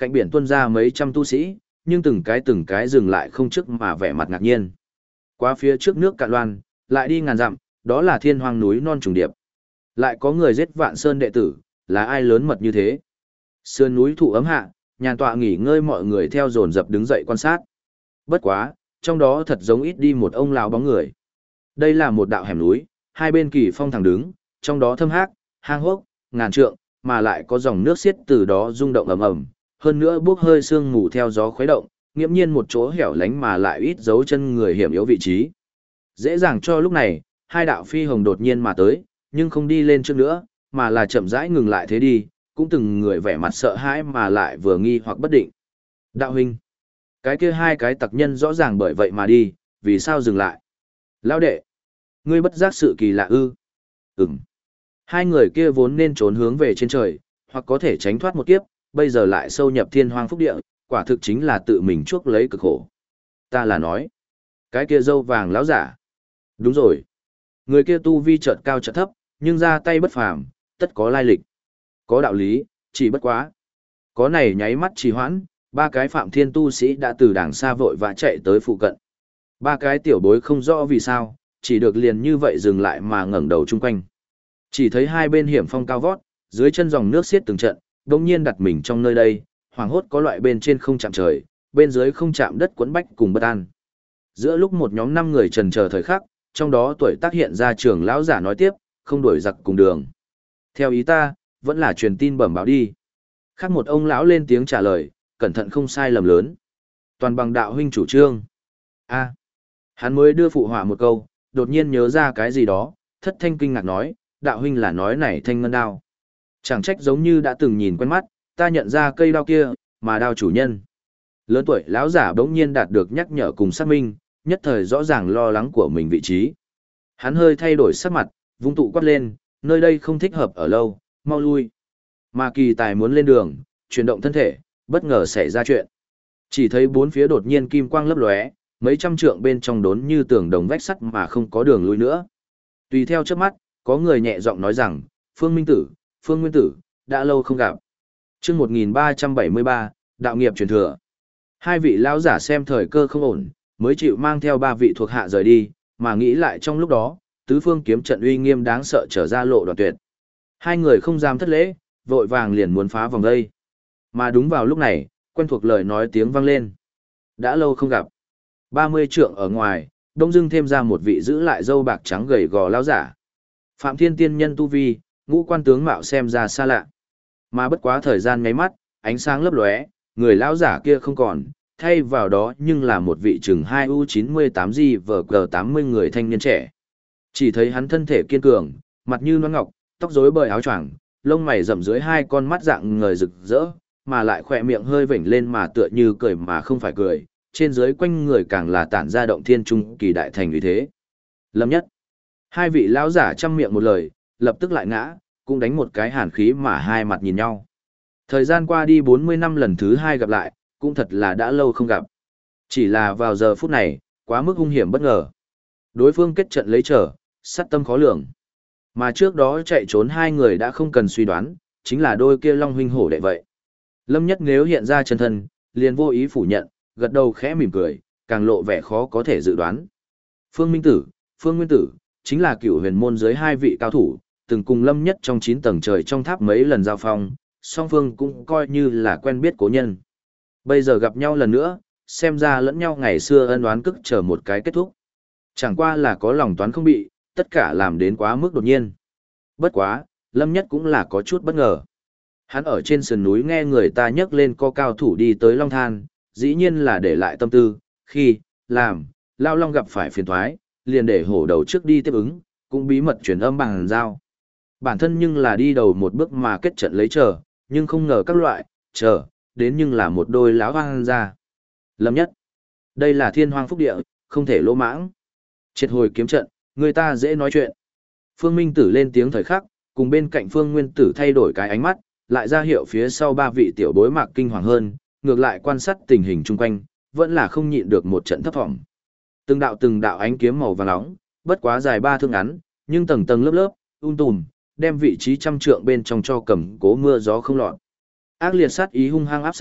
S1: cạnh biển tuôn ra mấy trăm tu sĩ, nhưng từng cái dừng lại không trước mà vẻ mặt ngạc nhiên. Qua phía trước nước cạn loan, lại đi ngàn dặm, đó là thiên hoang núi non trùng điệp. Lại có người giết Vạn Sơn đệ tử, là ai lớn mật như thế? Sườn núi thụ ấm hạ, nhàn tọa nghỉ ngơi, mọi người theo dồn dập đứng dậy quan sát. Bất quá, trong đó thật giống ít đi một ông lão bóng người. Đây là một đạo hẻm núi, hai bên kỳ phong thẳng đứng, trong đó thâm hác, hang hốc, ngàn trượng, mà lại có dòng nước xiết từ đó rung động ầm ầm, hơn nữa bốc hơi sương mù theo gió khuấy động, nghiễm nhiên một chỗ hẻo lánh mà lại ít dấu chân người hiểm yếu vị trí. Dễ dàng cho lúc này, hai đạo phi hồng đột nhiên mà tới, nhưng không đi lên trước nữa, mà là chậm rãi ngừng lại thế đi, cũng từng người vẻ mặt sợ hãi mà lại vừa nghi hoặc bất định. Đạo huynh, cái kia hai cái tặc nhân rõ ràng bởi vậy mà đi, vì sao dừng lại? Lão đệ, ngươi bất giác sự kỳ lạ ư? Ừm. Hai người kia vốn nên trốn hướng về trên trời, hoặc có thể tránh thoát một kiếp, bây giờ lại sâu nhập thiên hoang phúc địa, quả thực chính là tự mình chuốc lấy cực khổ. Ta là nói, cái kia dâu vàng lão giả. Đúng rồi. Người kia tu vi chợt cao chợt thấp, nhưng ra tay bất phàm, tất có lai lịch. Có đạo lý, chỉ bất quá. Có này nháy mắt trì hoãn, ba cái phạm thiên tu sĩ đã từ đàng xa vội vã chạy tới phụ cận. Ba cái tiểu bối không rõ vì sao, chỉ được liền như vậy dừng lại mà ngẩng đầu chung quanh. Chỉ thấy hai bên hiểm phong cao vót, dưới chân dòng nước xiết từng trận, đồng nhiên đặt mình trong nơi đây, hoàng hốt có loại bên trên không chạm trời, bên dưới không chạm đất quấn bách cùng bất an. Giữa lúc một nhóm 5 người trần chờ thời khắc, trong đó tuổi tác hiện ra trưởng lão giả nói tiếp, không đuổi giặc cùng đường. Theo ý ta, vẫn là truyền tin bẩm báo đi. Khác một ông lão lên tiếng trả lời, cẩn thận không sai lầm lớn. Toàn bằng đạo huynh chủ trương. A, hắn mới đưa phụ họa một câu, đột nhiên nhớ ra cái gì đó, thất thanh kinh ngạc nói, đạo huynh là nói này thanh ngân đao. Chẳng trách giống như đã từng nhìn quen mắt, ta nhận ra cây đao kia, mà đao chủ nhân. Lớn tuổi lão giả bỗng nhiên đạt được nhắc nhở cùng xác minh, nhất thời rõ ràng lo lắng của mình vị trí. Hắn hơi thay đổi sắc mặt, vung tụ quát lên, nơi đây không thích hợp ở lâu, mau lui. Mà kỳ tài muốn lên đường, chuyển động thân thể, bất ngờ xảy ra chuyện. Chỉ thấy bốn phía đột nhiên kim quang lấp lóe, mấy trăm trượng bên trong đốn như tường đồng vách sắt mà không có đường lui nữa. Tùy theo chớp mắt, có người nhẹ giọng nói rằng, Phương Minh Tử, Phương Nguyên Tử, đã lâu không gặp. Chương 1373, đạo nghiệp truyền thừa. Hai vị lão giả xem thời cơ không ổn, mới chịu mang theo ba vị thuộc hạ rời đi, mà nghĩ lại trong lúc đó, tứ phương kiếm trận uy nghiêm đáng sợ trở ra lộ đoạn tuyệt. Hai người không dám thất lễ, vội vàng liền muốn phá vòng đây. Mà đúng vào lúc này, quen thuộc lời nói tiếng vang lên. Đã lâu không gặp. 30 trượng ở ngoài, đông dưng thêm ra một vị giữ lại râu bạc trắng gầy gò lão giả. Phạm Thiên tiên nhân tu vi, ngũ quan tướng mạo xem ra xa lạ. Mà bất quá thời gian nháy mắt, ánh sáng lấp lóe, người lão giả kia không còn, thay vào đó nhưng là một vị chừng 2U98G-80 người thanh niên trẻ. Chỉ thấy hắn thân thể kiên cường, mặt như loan ngọc, tóc rối bời áo choàng, lông mày rậm dưới hai con mắt dạng ngời rực rỡ, mà lại khỏe miệng hơi vểnh lên mà tựa như cười mà không phải cười, trên dưới quanh người càng là tản ra động thiên trung kỳ đại thành uy thế. Lâm Nhất, hai vị lão giả chăm miệng một lời, lập tức lại ngã, cũng đánh một cái hàn khí mà hai mặt nhìn nhau. Thời gian qua đi 40 năm lần thứ hai gặp lại, cũng thật là đã lâu không gặp. Chỉ là vào giờ phút này, quá mức hung hiểm bất ngờ. Đối phương kết trận lấy trở, sát tâm khó lường. Mà trước đó chạy trốn hai người đã không cần suy đoán, chính là đôi kia long huynh hổ đệ vậy. Lâm Nhất nếu hiện ra chân thân, liền vô ý phủ nhận, gật đầu khẽ mỉm cười, càng lộ vẻ khó có thể dự đoán. Phương Minh Tử, Phương Nguyên Tử, chính là cửu huyền môn dưới hai vị cao thủ, từng cùng Lâm Nhất trong 9 tầng trời trong tháp mấy lần giao phong, song phương cũng coi như là quen biết cố nhân. Bây giờ gặp nhau lần nữa, xem ra lẫn nhau ngày xưa ân oán cức chờ một cái kết thúc. Chẳng qua là có lòng toán không bị, tất cả làm đến quá mức đột nhiên. Bất quá, Lâm Nhất cũng là có chút bất ngờ. Hắn ở trên sườn núi nghe người ta nhắc lên có cao thủ đi tới Long Than, dĩ nhiên là để lại tâm tư, khi, làm, Lao Long gặp phải phiền thoái, liền để hổ đầu trước đi tiếp ứng, cũng bí mật truyền âm bằng giao. Bản thân nhưng là đi đầu một bước mà kết trận lấy chờ, nhưng không ngờ các loại, chờ, đến nhưng là một đôi láo hoang ra. Lâm Nhất, đây là thiên hoang phúc địa, không thể lỗ mãng. Triệt hồi kiếm trận, người ta dễ nói chuyện. Phương Minh Tử lên tiếng thời khắc, cùng bên cạnh Phương Nguyên Tử thay đổi cái ánh mắt, lại ra hiệu phía sau ba vị tiểu bối mạc kinh hoàng hơn, ngược lại quan sát tình hình chung quanh, vẫn là không nhịn được một trận thấp vọng. Từng đạo ánh kiếm màu vàng nóng, bất quá dài 3 thước ngắn, nhưng tầng tầng lớp lớp, tùm, đem vị trí trăm trượng bên trong cho cầm cố mưa gió không lọt. Ác liệt sát ý hung hăng áp sát,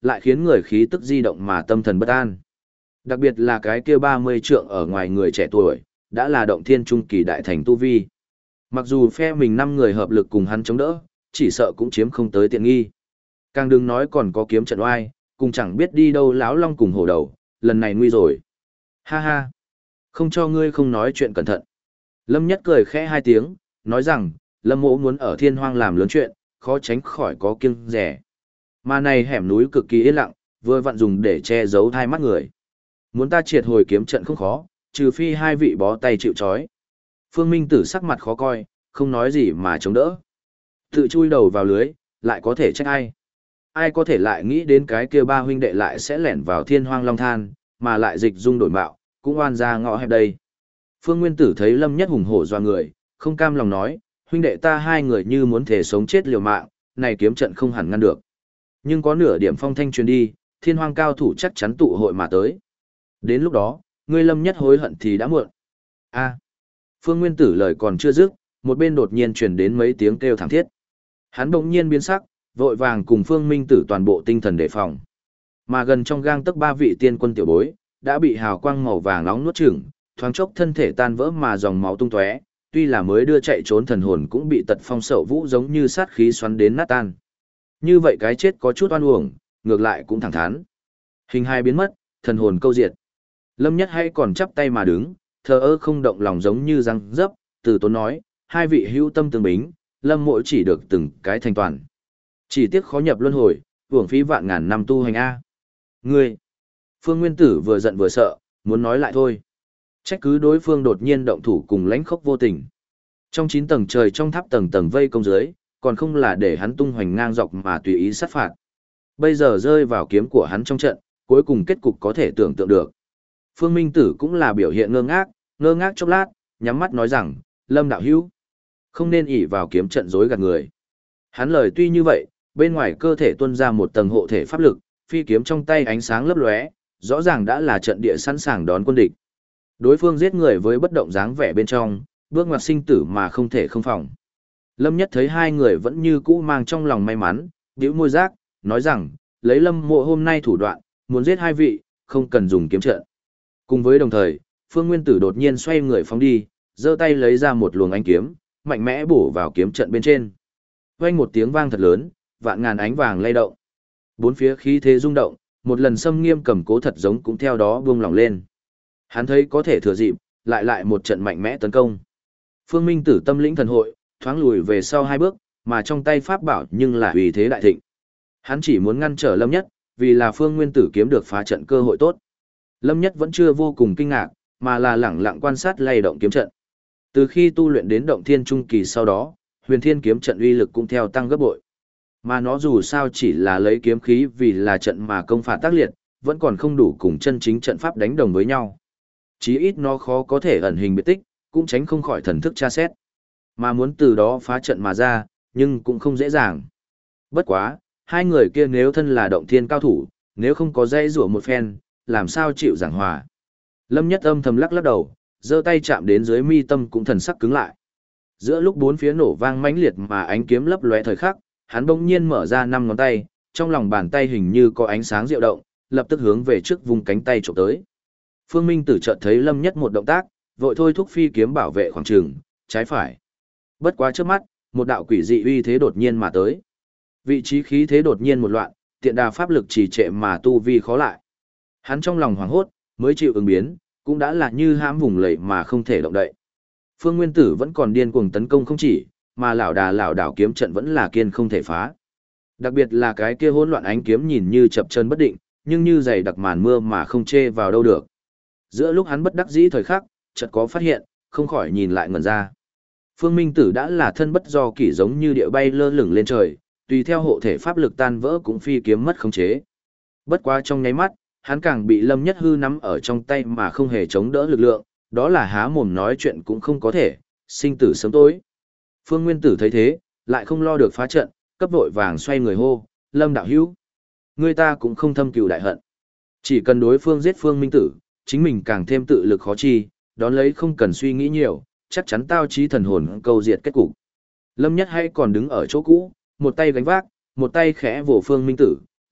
S1: lại khiến người khí tức di động mà tâm thần bất an. Đặc biệt là cái kia 30 trượng ở ngoài người trẻ tuổi, đã là động thiên trung kỳ đại thành tu vi. Mặc dù phe mình 5 người hợp lực cùng hắn chống đỡ, chỉ sợ cũng chiếm không tới tiện nghi. Càng đừng nói còn có kiếm trận oai, cùng chẳng biết đi đâu láo long cùng hổ đầu, lần này nguy rồi. Ha ha, không cho ngươi không nói chuyện cẩn thận. Lâm Nhất cười khẽ hai tiếng, nói rằng, Lâm Mỗ muốn ở thiên hoang làm lớn chuyện, khó tránh khỏi có kiêng rẻ. Mà này hẻm núi cực kỳ yên lặng, vừa vặn dùng để che giấu hai mắt người. Muốn ta triệt hồi kiếm trận không khó, trừ phi hai vị bó tay chịu trói. Phương Minh Tử sắc mặt khó coi, không nói gì mà chống đỡ. Tự chui đầu vào lưới, lại có thể trách ai? Ai có thể lại nghĩ đến cái kia ba huynh đệ lại sẽ lẻn vào thiên hoang long than, mà lại dịch dung đổi mạo, cũng oan ra ngõ hẹp đây. Phương Nguyên Tử thấy Lâm Nhất hùng hổ doa người, không cam lòng nói, huynh đệ ta hai người như muốn thể sống chết liều mạng, này kiếm trận không hẳn ngăn được. Nhưng có nửa điểm phong thanh truyền đi, thiên hoang cao thủ chắc chắn tụ hội mà tới. Đến lúc đó, ngươi Lâm Nhất hối hận thì đã muộn. A. Phương Nguyên Tử lời còn chưa dứt, một bên đột nhiên truyền đến mấy tiếng kêu thảm thiết. Hắn bỗng nhiên biến sắc, vội vàng cùng Phương Minh Tử toàn bộ tinh thần đề phòng. Mà gần trong gang tấc ba vị tiên quân tiểu bối, đã bị hào quang màu vàng nóng nuốt chửng, thoáng chốc thân thể tan vỡ mà dòng máu tung tóe, tuy là mới đưa chạy trốn thần hồn cũng bị tật phong sậu vũ giống như sát khí xoắn đến nát tan. Như vậy cái chết có chút oan uổng, ngược lại cũng thẳng thắn. Hình hài biến mất, thần hồn câu diệt. Lâm Nhất hay còn chắp tay mà đứng, thờ ơ không động lòng giống như răng dấp, từ tốn nói, hai vị hữu tâm tương bính, Lâm Mộ chỉ được từng cái thành toàn. Chỉ tiếc khó nhập luân hồi, uổng phí vạn ngàn năm tu hành A. Ngươi! Phương Nguyên Tử vừa giận vừa sợ, muốn nói lại thôi. Trách cứ đối phương đột nhiên động thủ cùng lãnh khốc vô tình. Trong 9 tầng trời trong tháp tầng tầng vây công dưới, còn không là để hắn tung hoành ngang dọc mà tùy ý sát phạt. Bây giờ rơi vào kiếm của hắn trong trận, cuối cùng kết cục có thể tưởng tượng được. Phương Minh Tử cũng là biểu hiện ngơ ngác chốc lát, nhắm mắt nói rằng, Lâm đạo hữu, không nên ỷ vào kiếm trận dối gạt người. Hắn lời tuy như vậy, bên ngoài cơ thể tuôn ra một tầng hộ thể pháp lực, phi kiếm trong tay ánh sáng lấp lóe, rõ ràng đã là trận địa sẵn sàng đón quân địch. Đối phương giết người với bất động dáng vẻ bên trong, bước ngoặt sinh tử mà không thể không phòng. Lâm Nhất thấy hai người vẫn như cũ mang trong lòng may mắn, bĩu môi giác, nói rằng, lấy Lâm Mộ hôm nay thủ đoạn, muốn giết hai vị, không cần dùng kiếm trận. Cùng với đồng thời, Phương Nguyên Tử đột nhiên xoay người phóng đi, giơ tay lấy ra một luồng ánh kiếm, mạnh mẽ bổ vào kiếm trận bên trên. Vang một tiếng vang thật lớn, vạn ngàn ánh vàng lay động. Bốn phía khí thế rung động, một lần xâm nghiêm cầm cố thật giống cũng theo đó buông lỏng lên. Hắn thấy có thể thừa dịp, lại một trận mạnh mẽ tấn công. Phương Minh Tử tâm lĩnh thần hội, thoáng lùi về sau hai bước, mà trong tay pháp bảo nhưng là uy thế đại thịnh. Hắn chỉ muốn ngăn trở Lâm Nhất, vì là Phương Nguyên Tử kiếm được phá trận cơ hội tốt. Lâm Nhất vẫn chưa vô cùng kinh ngạc, mà là lẳng lặng quan sát lay động kiếm trận. Từ khi tu luyện đến động thiên trung kỳ sau đó, huyền thiên kiếm trận uy lực cũng theo tăng gấp bội. Mà nó dù sao chỉ là lấy kiếm khí vì là trận mà công phạt tác liệt, vẫn còn không đủ cùng chân chính trận pháp đánh đồng với nhau. Chí ít nó khó có thể ẩn hình biệt tích, cũng tránh không khỏi thần thức tra xét. Mà muốn từ đó phá trận mà ra, nhưng cũng không dễ dàng. Bất quá, hai người kia nếu thân là động thiên cao thủ, nếu không có dây rủa một phen, làm sao chịu giảng hòa. Lâm Nhất âm thầm lắc lắc đầu, giơ tay chạm đến dưới mi tâm cũng thần sắc cứng lại. Giữa lúc bốn phía nổ vang mãnh liệt mà ánh kiếm lấp lóe thời khắc, hắn bỗng nhiên mở ra 5 ngón tay, trong lòng bàn tay hình như có ánh sáng diệu động, lập tức hướng về trước vùng cánh tay chụp tới. Phương Minh Tử chợt thấy Lâm Nhất một động tác, vội thôi thúc phi kiếm bảo vệ khoảng trường, trái phải. Bất quá trước mắt, một đạo quỷ dị uy thế đột nhiên mà tới. Vị trí khí thế đột nhiên một loạn, tiện đà pháp lực trì trệ mà tu vi khó lại. Hắn trong lòng hoảng hốt, mới chịu ứng biến, cũng đã là như hãm vùng lầy mà không thể động đậy. Phương Nguyên Tử vẫn còn điên cuồng tấn công không chỉ, mà lảo đảo kiếm trận vẫn là kiên không thể phá. Đặc biệt là cái kia hỗn loạn ánh kiếm nhìn như chập chân bất định, nhưng như dày đặc màn mưa mà không chê vào đâu được. Giữa lúc hắn bất đắc dĩ thời khắc, chợt có phát hiện, không khỏi nhìn lại ngẩn ra. Phương Minh Tử đã là thân bất do kỷ giống như địa bay lơ lửng lên trời, tùy theo hộ thể pháp lực tan vỡ cũng phi kiếm mất khống chế. Bất quá trong nháy mắt, hắn càng bị Lâm Nhất Hư nắm ở trong tay mà không hề chống đỡ lực lượng, đó là há mồm nói chuyện cũng không có thể, sinh tử sớm tối. Phương Nguyên Tử thấy thế, lại không lo được phá trận, cấp vội vàng xoay người hô, Lâm đạo hữu, người ta cũng không thâm cừu đại hận. Chỉ cần đối phương giết Phương Minh Tử, chính mình càng thêm tự lực khó chi, đón lấy không cần suy nghĩ nhiều, chắc chắn tao trí thần hồn câu diệt kết cục. Lâm Nhất hay còn đứng ở chỗ cũ, một tay gánh vác, một tay khẽ vỗ Phương Minh Tử,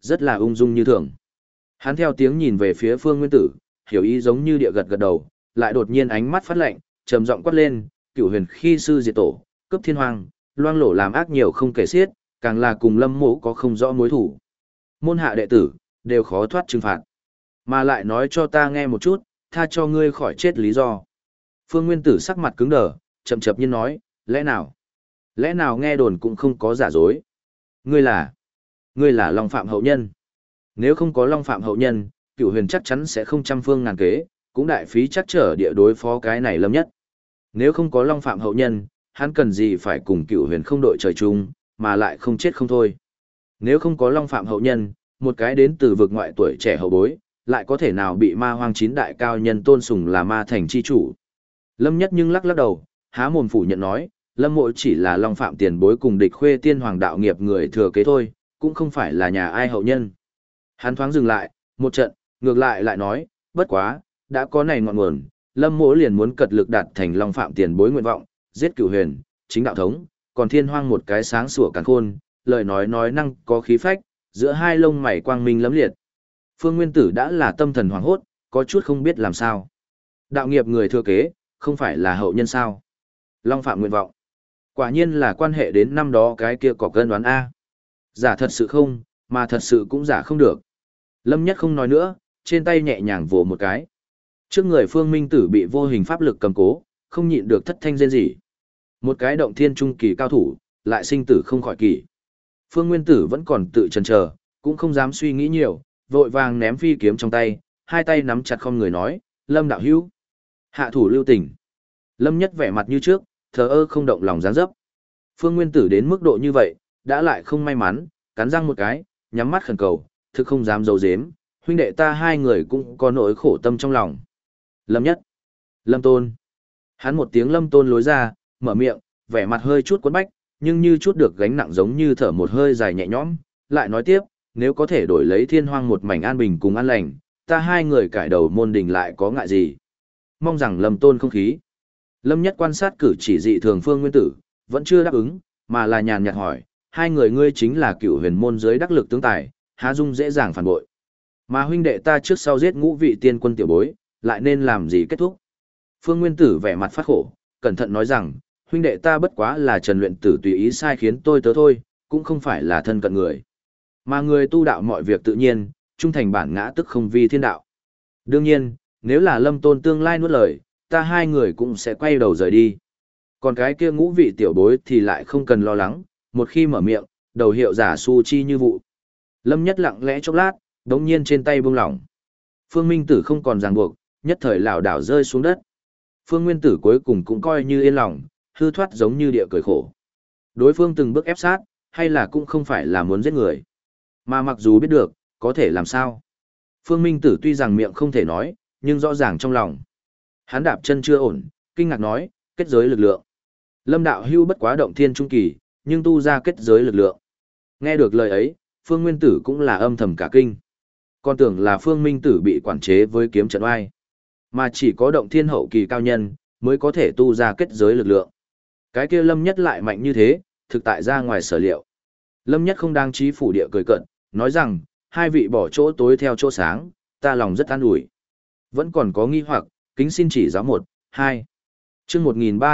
S1: rất là ung dung như thường. Hắn theo tiếng nhìn về phía Phương Nguyên Tử, hiểu ý giống như địa gật gật đầu, lại đột nhiên ánh mắt phát lạnh, trầm giọng quát lên, Cửu Huyền khi sư diệt tổ, cướp thiên hoàng, loang lổ làm ác nhiều không kể xiết, càng là cùng Lâm Mộ có không rõ mối thủ. Môn hạ đệ tử đều khó thoát trừng phạt. Mà lại nói cho ta nghe một chút, tha cho ngươi khỏi chết lý do. Phương Nguyên Tử sắc mặt cứng đờ, chậm chậm nhiên nói, lẽ nào? Lẽ nào nghe đồn cũng không có giả dối? Ngươi là Long Phạm hậu nhân. Nếu không có Long Phạm hậu nhân, Cửu Huyền chắc chắn sẽ không trăm phương ngàn kế, cũng đại phí chắc trở địa đối phó cái này Lâm Nhất. Nếu không có Long Phạm hậu nhân, hắn cần gì phải cùng Cửu Huyền không đội trời chung, mà lại không chết không thôi. Nếu không có Long Phạm hậu nhân, một cái đến từ vực ngoại tuổi trẻ hậu bối, lại có thể nào bị ma hoang chín đại cao nhân tôn sùng là ma thành chi chủ. Lâm Nhất nhưng lắc lắc đầu, há mồm phủ nhận nói, Lâm Mộ chỉ là Long Phạm tiền bối cùng địch khuê tiên hoàng đạo nghiệp người thừa kế thôi, cũng không phải là nhà ai hậu nhân. Hắn thoáng dừng lại, một trận, ngược lại nói, bất quá, đã có này ngọn nguồn, Lâm Mộ liền muốn cật lực đạt thành Long Phạm tiền bối nguyện vọng, giết Cửu Huyền, chính đạo thống, còn thiên hoang một cái sáng sủa càn khôn, lời nói năng có khí phách, giữa hai lông mày quang minh lẫm liệt. Phương Nguyên Tử đã là tâm thần hoảng hốt, có chút không biết làm sao. Đạo nghiệp người thừa kế, không phải là hậu nhân sao? Long Phạm nguyện vọng. Quả nhiên là quan hệ đến năm đó cái kia có cân đoán A. Giả thật sự không, mà thật sự cũng giả không được. Lâm Nhất không nói nữa, trên tay nhẹ nhàng vồ một cái. Trước người Phương Minh Tử bị vô hình pháp lực cầm cố, không nhịn được thất thanh rên rỉ. Một cái động thiên trung kỳ cao thủ, lại sinh tử không khỏi kỳ. Phương Nguyên Tử vẫn còn tự chần chờ, cũng không dám suy nghĩ nhiều, vội vàng ném phi kiếm trong tay, hai tay nắm chặt không người nói, Lâm đạo hữu, hạ thủ lưu tình. Lâm Nhất vẻ mặt như trước, thờ ơ không động lòng dáng dấp. Phương Nguyên Tử đến mức độ như vậy, đã lại không may mắn, cắn răng một cái, nhắm mắt khẩn cầu, thực không dám giấu giếm, huynh đệ ta hai người cũng có nỗi khổ tâm trong lòng. Lâm Nhất, Lâm Tôn. Hắn một tiếng Lâm Tôn lối ra, mở miệng, vẻ mặt hơi chút quấn bách, nhưng như chút được gánh nặng giống như thở một hơi dài nhẹ nhõm, lại nói tiếp, nếu có thể đổi lấy thiên hoang một mảnh an bình cùng an lành, ta hai người cải đầu môn đình lại có ngại gì. Mong rằng Lâm Tôn không khí. Lâm Nhất quan sát cử chỉ dị thường Phương Nguyên Tử, vẫn chưa đáp ứng, mà là nhàn nhạt hỏi, hai người ngươi chính là Cửu Huyền môn dưới đắc lực tướng tài, há dung dễ dàng phản bội. Mà huynh đệ ta trước sau giết ngũ vị tiên quân tiểu bối, lại nên làm gì kết thúc. Phương Nguyên Tử vẻ mặt phát khổ, cẩn thận nói rằng, huynh đệ ta bất quá là Trần Luyện Tử tùy ý sai khiến tôi tớ thôi, cũng không phải là thân cận người. Mà người tu đạo mọi việc tự nhiên, trung thành bản ngã tức không vi thiên đạo. Đương nhiên, nếu là Lâm Tôn tương lai nuốt lời, ta hai người cũng sẽ quay đầu rời đi. Còn cái kia ngũ vị tiểu bối thì lại không cần lo lắng, một khi mở miệng, đầu hiệu giả su chi như vụ. Lâm Nhất lặng lẽ chốc lát, đống nhiên trên tay buông lỏng. Phương Minh Tử không còn ràng buộc, nhất thời lảo đảo rơi xuống đất. Phương Nguyên Tử cuối cùng cũng coi như yên lòng, hư thoát giống như địa cười khổ. Đối phương từng bước ép sát, hay là cũng không phải là muốn giết người. Mà mặc dù biết được, có thể làm sao. Phương Minh Tử tuy rằng miệng không thể nói, nhưng rõ ràng trong lòng. Hắn đạp chân chưa ổn, kinh ngạc nói, kết giới lực lượng. Lâm đạo hưu bất quá động thiên trung kỳ, nhưng tu ra kết giới lực lượng. Nghe được lời ấy, Phương Nguyên Tử cũng là âm thầm cả kinh. Còn tưởng là Phương Minh Tử bị quản chế với kiếm trận oai. Mà chỉ có động thiên hậu kỳ cao nhân, mới có thể tu ra kết giới lực lượng. Cái kia Lâm Nhất lại mạnh như thế, thực tại ra ngoài sở liệu. Lâm Nhất không đang trí phủ địa cười cận, nói rằng, hai vị bỏ chỗ tối theo chỗ sáng, ta lòng rất an ủi. Vẫn còn có nghi hoặc, kính xin chỉ giáo 1, 2. Chương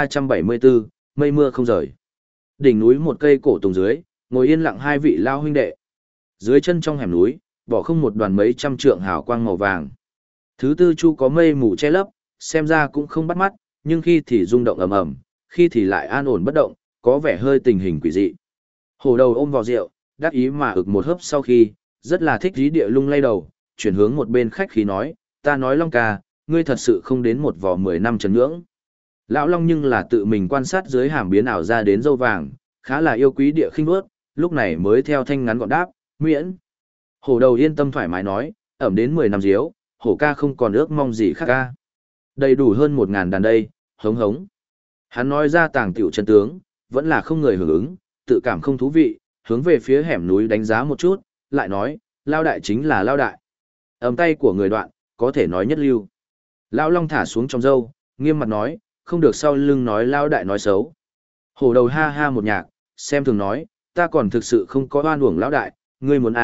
S1: 1374, mây mưa không rời. Đỉnh núi một cây cổ tùng dưới, ngồi yên lặng hai vị lao huynh đệ. Dưới chân trong hẻm núi, bỏ không một đoàn mấy trăm trượng hào quang màu vàng. Thứ tư chu có mây mù che lấp, xem ra cũng không bắt mắt, nhưng khi thì rung động ầm ầm, khi thì lại an ổn bất động, có vẻ hơi tình hình quỷ dị. Hổ đầu ôm vào rượu, đắc ý mà ực một hớp sau khi, rất là thích dí địa lung lay đầu, chuyển hướng một bên khách khí nói, ta nói Long ca, ngươi thật sự không đến một vò 10 năm trần ngưỡng. Lão Long nhưng là tự mình quan sát dưới hàm biến ảo ra đến dâu vàng, khá là yêu quý địa khinh bước, lúc này mới theo thanh ngắn gọn đáp, miễn. Hổ đầu yên tâm thoải mái nói, ẩm đến 10 năm diếu, hổ ca không còn ước mong gì khác ca. Đầy đủ hơn 1000 đàn đây, hống hống. Hắn nói ra tàng tiểu chân tướng, vẫn là không người hưởng ứng, tự cảm không thú vị, hướng về phía hẻm núi đánh giá một chút, lại nói, lao đại chính là lao đại. Ấm tay của người đoạn, có thể nói nhất lưu. Lão Long thả xuống trong râu, nghiêm mặt nói, không được sau lưng nói lao đại nói xấu. Hổ đầu ha ha một nhạc, xem thường nói, ta còn thực sự không có oan uổng lão đại, ngươi muốn à,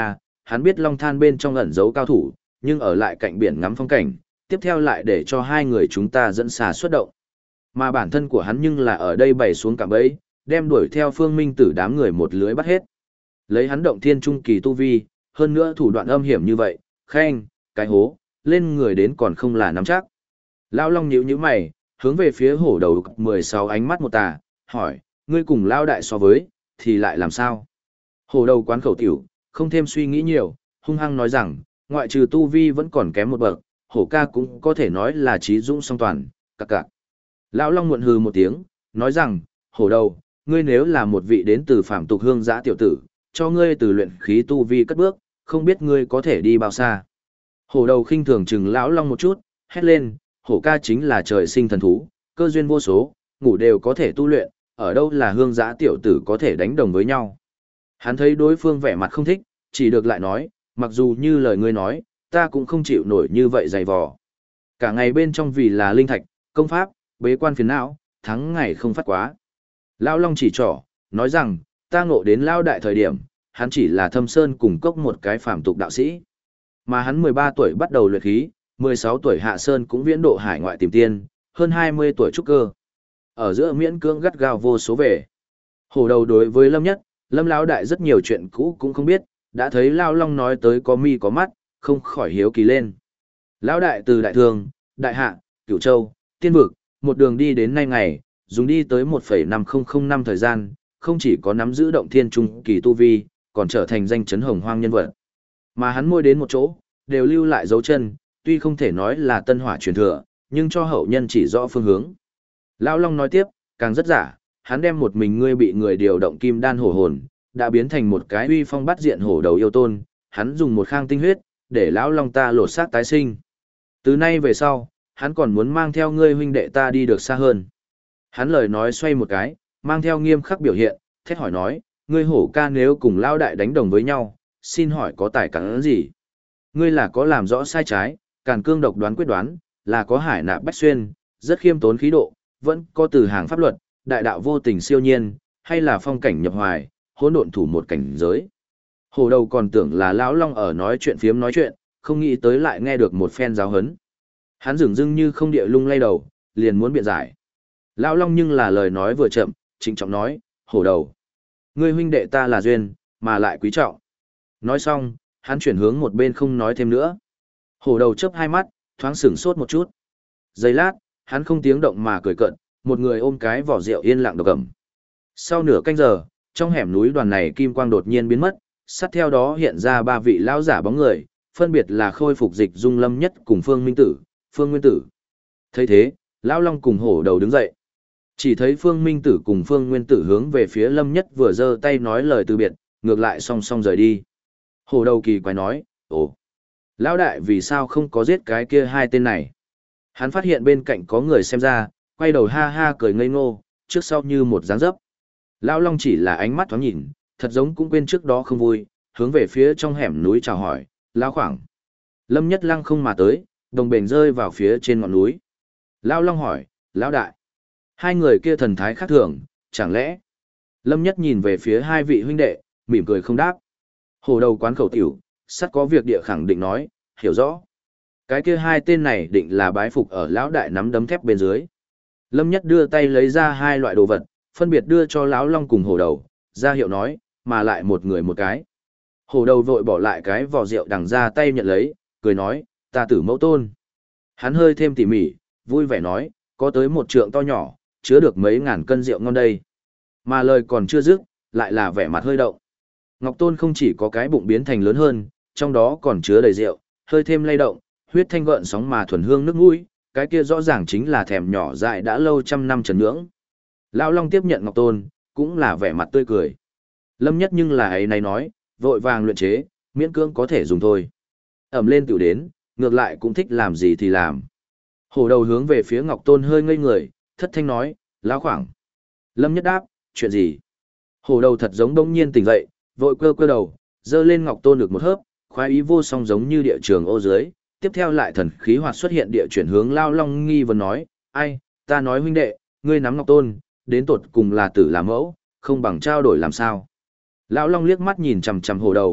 S1: hắn biết long than bên trong ẩn giấu cao thủ, nhưng ở lại cạnh biển ngắm phong cảnh, tiếp theo lại để cho hai người chúng ta dẫn xà xuất động. Mà bản thân của hắn nhưng là ở đây bày xuống cạm bẫy, đem đuổi theo Phương Minh Tử đám người một lưới bắt hết. Lấy hắn động thiên trung kỳ tu vi, hơn nữa thủ đoạn âm hiểm như vậy, khen, cái hố, lên người đến còn không là nắm chắc. Lão Long nhíu nhíu mày, hướng về phía hổ đầu 16 ánh mắt một tà, hỏi, ngươi cùng Lão đại so với, thì lại làm sao? Hổ đầu quán khẩu tiểu, không thêm suy nghĩ nhiều, hung hăng nói rằng, ngoại trừ tu vi vẫn còn kém một bậc, hổ ca cũng có thể nói là trí dũng song toàn, cặc cặc. Lão Long muộn hừ một tiếng, nói rằng, hổ đầu, ngươi nếu là một vị đến từ phạm tục hương giã tiểu tử, cho ngươi từ luyện khí tu vi cất bước, không biết ngươi có thể đi bao xa. Hổ đầu khinh thường chừng Lão Long một chút, hét lên, hổ ca chính là trời sinh thần thú, cơ duyên vô số, ngủ đều có thể tu luyện, ở đâu là hương giã tiểu tử có thể đánh đồng với nhau. Hắn thấy đối phương vẻ mặt không thích, chỉ được lại nói, mặc dù như lời ngươi nói, ta cũng không chịu nổi như vậy dày vò. Cả ngày bên trong vì là linh thạch, công pháp, bế quan phiền não, thắng ngày không phát quá. Lão Long chỉ trỏ, nói rằng, ta ngộ đến Lão đại thời điểm, hắn chỉ là thâm sơn cùng cốc một cái phàm tục đạo sĩ. Mà hắn 13 tuổi bắt đầu luyện khí, 16 tuổi hạ sơn cũng viễn độ hải ngoại tìm tiên, hơn 20 tuổi trúc cơ. Ở giữa miễn cưỡng gắt gao vô số về. Hổ đầu đối với Lâm Nhất, Lâm Lão đại rất nhiều chuyện cũ cũng không biết, đã thấy Lão Long nói tới có mi có mắt, không khỏi hiếu kỳ lên. Lão đại từ Đại Thương, Đại Hạ, Cửu Châu, Tiên Vực, một đường đi đến nay ngày, dùng đi tới 1,5005 năm thời gian, không chỉ có nắm giữ động thiên trung kỳ tu vi, còn trở thành danh chấn hồng hoang nhân vật. Mà hắn môi đến một chỗ, đều lưu lại dấu chân, tuy không thể nói là tân hỏa truyền thừa, nhưng cho hậu nhân chỉ rõ phương hướng. Lão Long nói tiếp, càng rất giả, hắn đem một mình ngươi bị người điều động kim đan hổ hồn, đã biến thành một cái uy phong bắt diện hổ đầu yêu tôn, hắn dùng một khang tinh huyết, để lão Long ta lột xác tái sinh. Từ nay về sau, hắn còn muốn mang theo ngươi huynh đệ ta đi được xa hơn. Hắn lời nói xoay một cái, mang theo nghiêm khắc biểu hiện, thét hỏi nói, ngươi hổ ca nếu cùng lao đại đánh đồng với nhau, xin hỏi có tài cắn gì? Ngươi là có làm rõ sai trái, càn cương độc đoán quyết đoán, là có hải nạp bách xuyên, rất khiêm tốn khí độ, vẫn có từ hàng pháp luật, đại đạo vô tình siêu nhiên, hay là phong cảnh nhập hoài, hỗn độn thủ một cảnh giới. Hổ đầu còn tưởng là lão Long ở nói chuyện phiếm nói chuyện, không nghĩ tới lại nghe được một phen giáo hấn. Hắn dửng dưng như không địa lung lay đầu, liền muốn biện giải. Lão Long nhưng là lời nói vừa chậm, trịnh trọng nói, hổ đầu. Ngươi huynh đệ ta là duyên, mà lại quý trọng. Nói xong, hắn chuyển hướng một bên không nói thêm nữa. Hổ đầu chớp hai mắt, thoáng sửng sốt một chút. Giây lát, hắn không tiếng động mà cười cợt, một người ôm cái vỏ rượu yên lặng độc ẩm. Sau nửa canh giờ, trong hẻm núi đoàn này kim quang đột nhiên biến mất, sát theo đó hiện ra ba vị lão giả bóng người, phân biệt là khôi phục dịch dung Lâm Nhất cùng Phương Minh Tử, Phương Nguyên Tử. Thấy thế, lão Long cùng hổ đầu đứng dậy. Chỉ thấy Phương Minh Tử cùng Phương Nguyên Tử hướng về phía Lâm Nhất vừa giơ tay nói lời từ biệt, ngược lại song song rời đi. Hổ đầu kỳ quái nói, ồ, lão đại vì sao không có giết cái kia hai tên này? Hắn phát hiện bên cạnh có người xem ra, quay đầu ha ha cười ngây ngô, trước sau như một dáng dấp. Lão Long chỉ là ánh mắt thoáng nhìn, thật giống cũng quên trước đó không vui, hướng về phía trong hẻm núi chào hỏi, lão khoảng. Lâm Nhất lăng không mà tới, đồng bền rơi vào phía trên ngọn núi. Lão Long hỏi, lão đại. Hai người kia thần thái khác thường, chẳng lẽ? Lâm Nhất nhìn về phía hai vị huynh đệ, mỉm cười không đáp. Hổ đầu quán khẩu tiểu, sắt có việc địa khẳng định nói, hiểu rõ. Cái kia hai tên này định là bái phục ở lão đại nắm đấm thép bên dưới. Lâm Nhất đưa tay lấy ra hai loại đồ vật, phân biệt đưa cho lão Long cùng hổ đầu, ra hiệu nói, mà lại một người một cái. Hổ đầu vội bỏ lại cái vò rượu đằng ra tay nhận lấy, cười nói, ta tử mẫu tôn. Hắn hơi thêm tỉ mỉ, vui vẻ nói, có tới một trượng to nhỏ, chứa được mấy ngàn cân rượu ngon đây. Mà lời còn chưa dứt, lại là vẻ mặt hơi động. Ngọc Tôn không chỉ có cái bụng biến thành lớn hơn, trong đó còn chứa đầy rượu, hơi thêm lay động, huyết thanh gợn sóng mà thuần hương nước mũi, cái kia rõ ràng chính là thèm nhỏ dại đã lâu trăm năm trần nhưỡng. Lão Long tiếp nhận Ngọc Tôn, cũng là vẻ mặt tươi cười. Lâm Nhất nhưng là ấy này nói, vội vàng luyện chế, miễn cưỡng có thể dùng thôi. Ẩm lên tiểu đến, ngược lại cũng thích làm gì thì làm. Hổ đầu hướng về phía Ngọc Tôn hơi ngây người, thất thanh nói, lão khoảng. Lâm Nhất đáp, chuyện gì? Hổ đầu thật giống đông nhiên tỉnh dậy, vội cơ cơ đầu, dơ lên Ngọc Tôn được một hớp, khoái ý vô song giống như địa trường ô dưới. Tiếp theo lại thần khí hoạt xuất hiện địa chuyển hướng Lão Long nghi vấn nói, ai, ta nói huynh đệ, ngươi nắm Ngọc Tôn, đến tột cùng là tử là mẫu, không bằng trao đổi làm sao. Lão Long liếc mắt nhìn chằm chằm hổ đầu,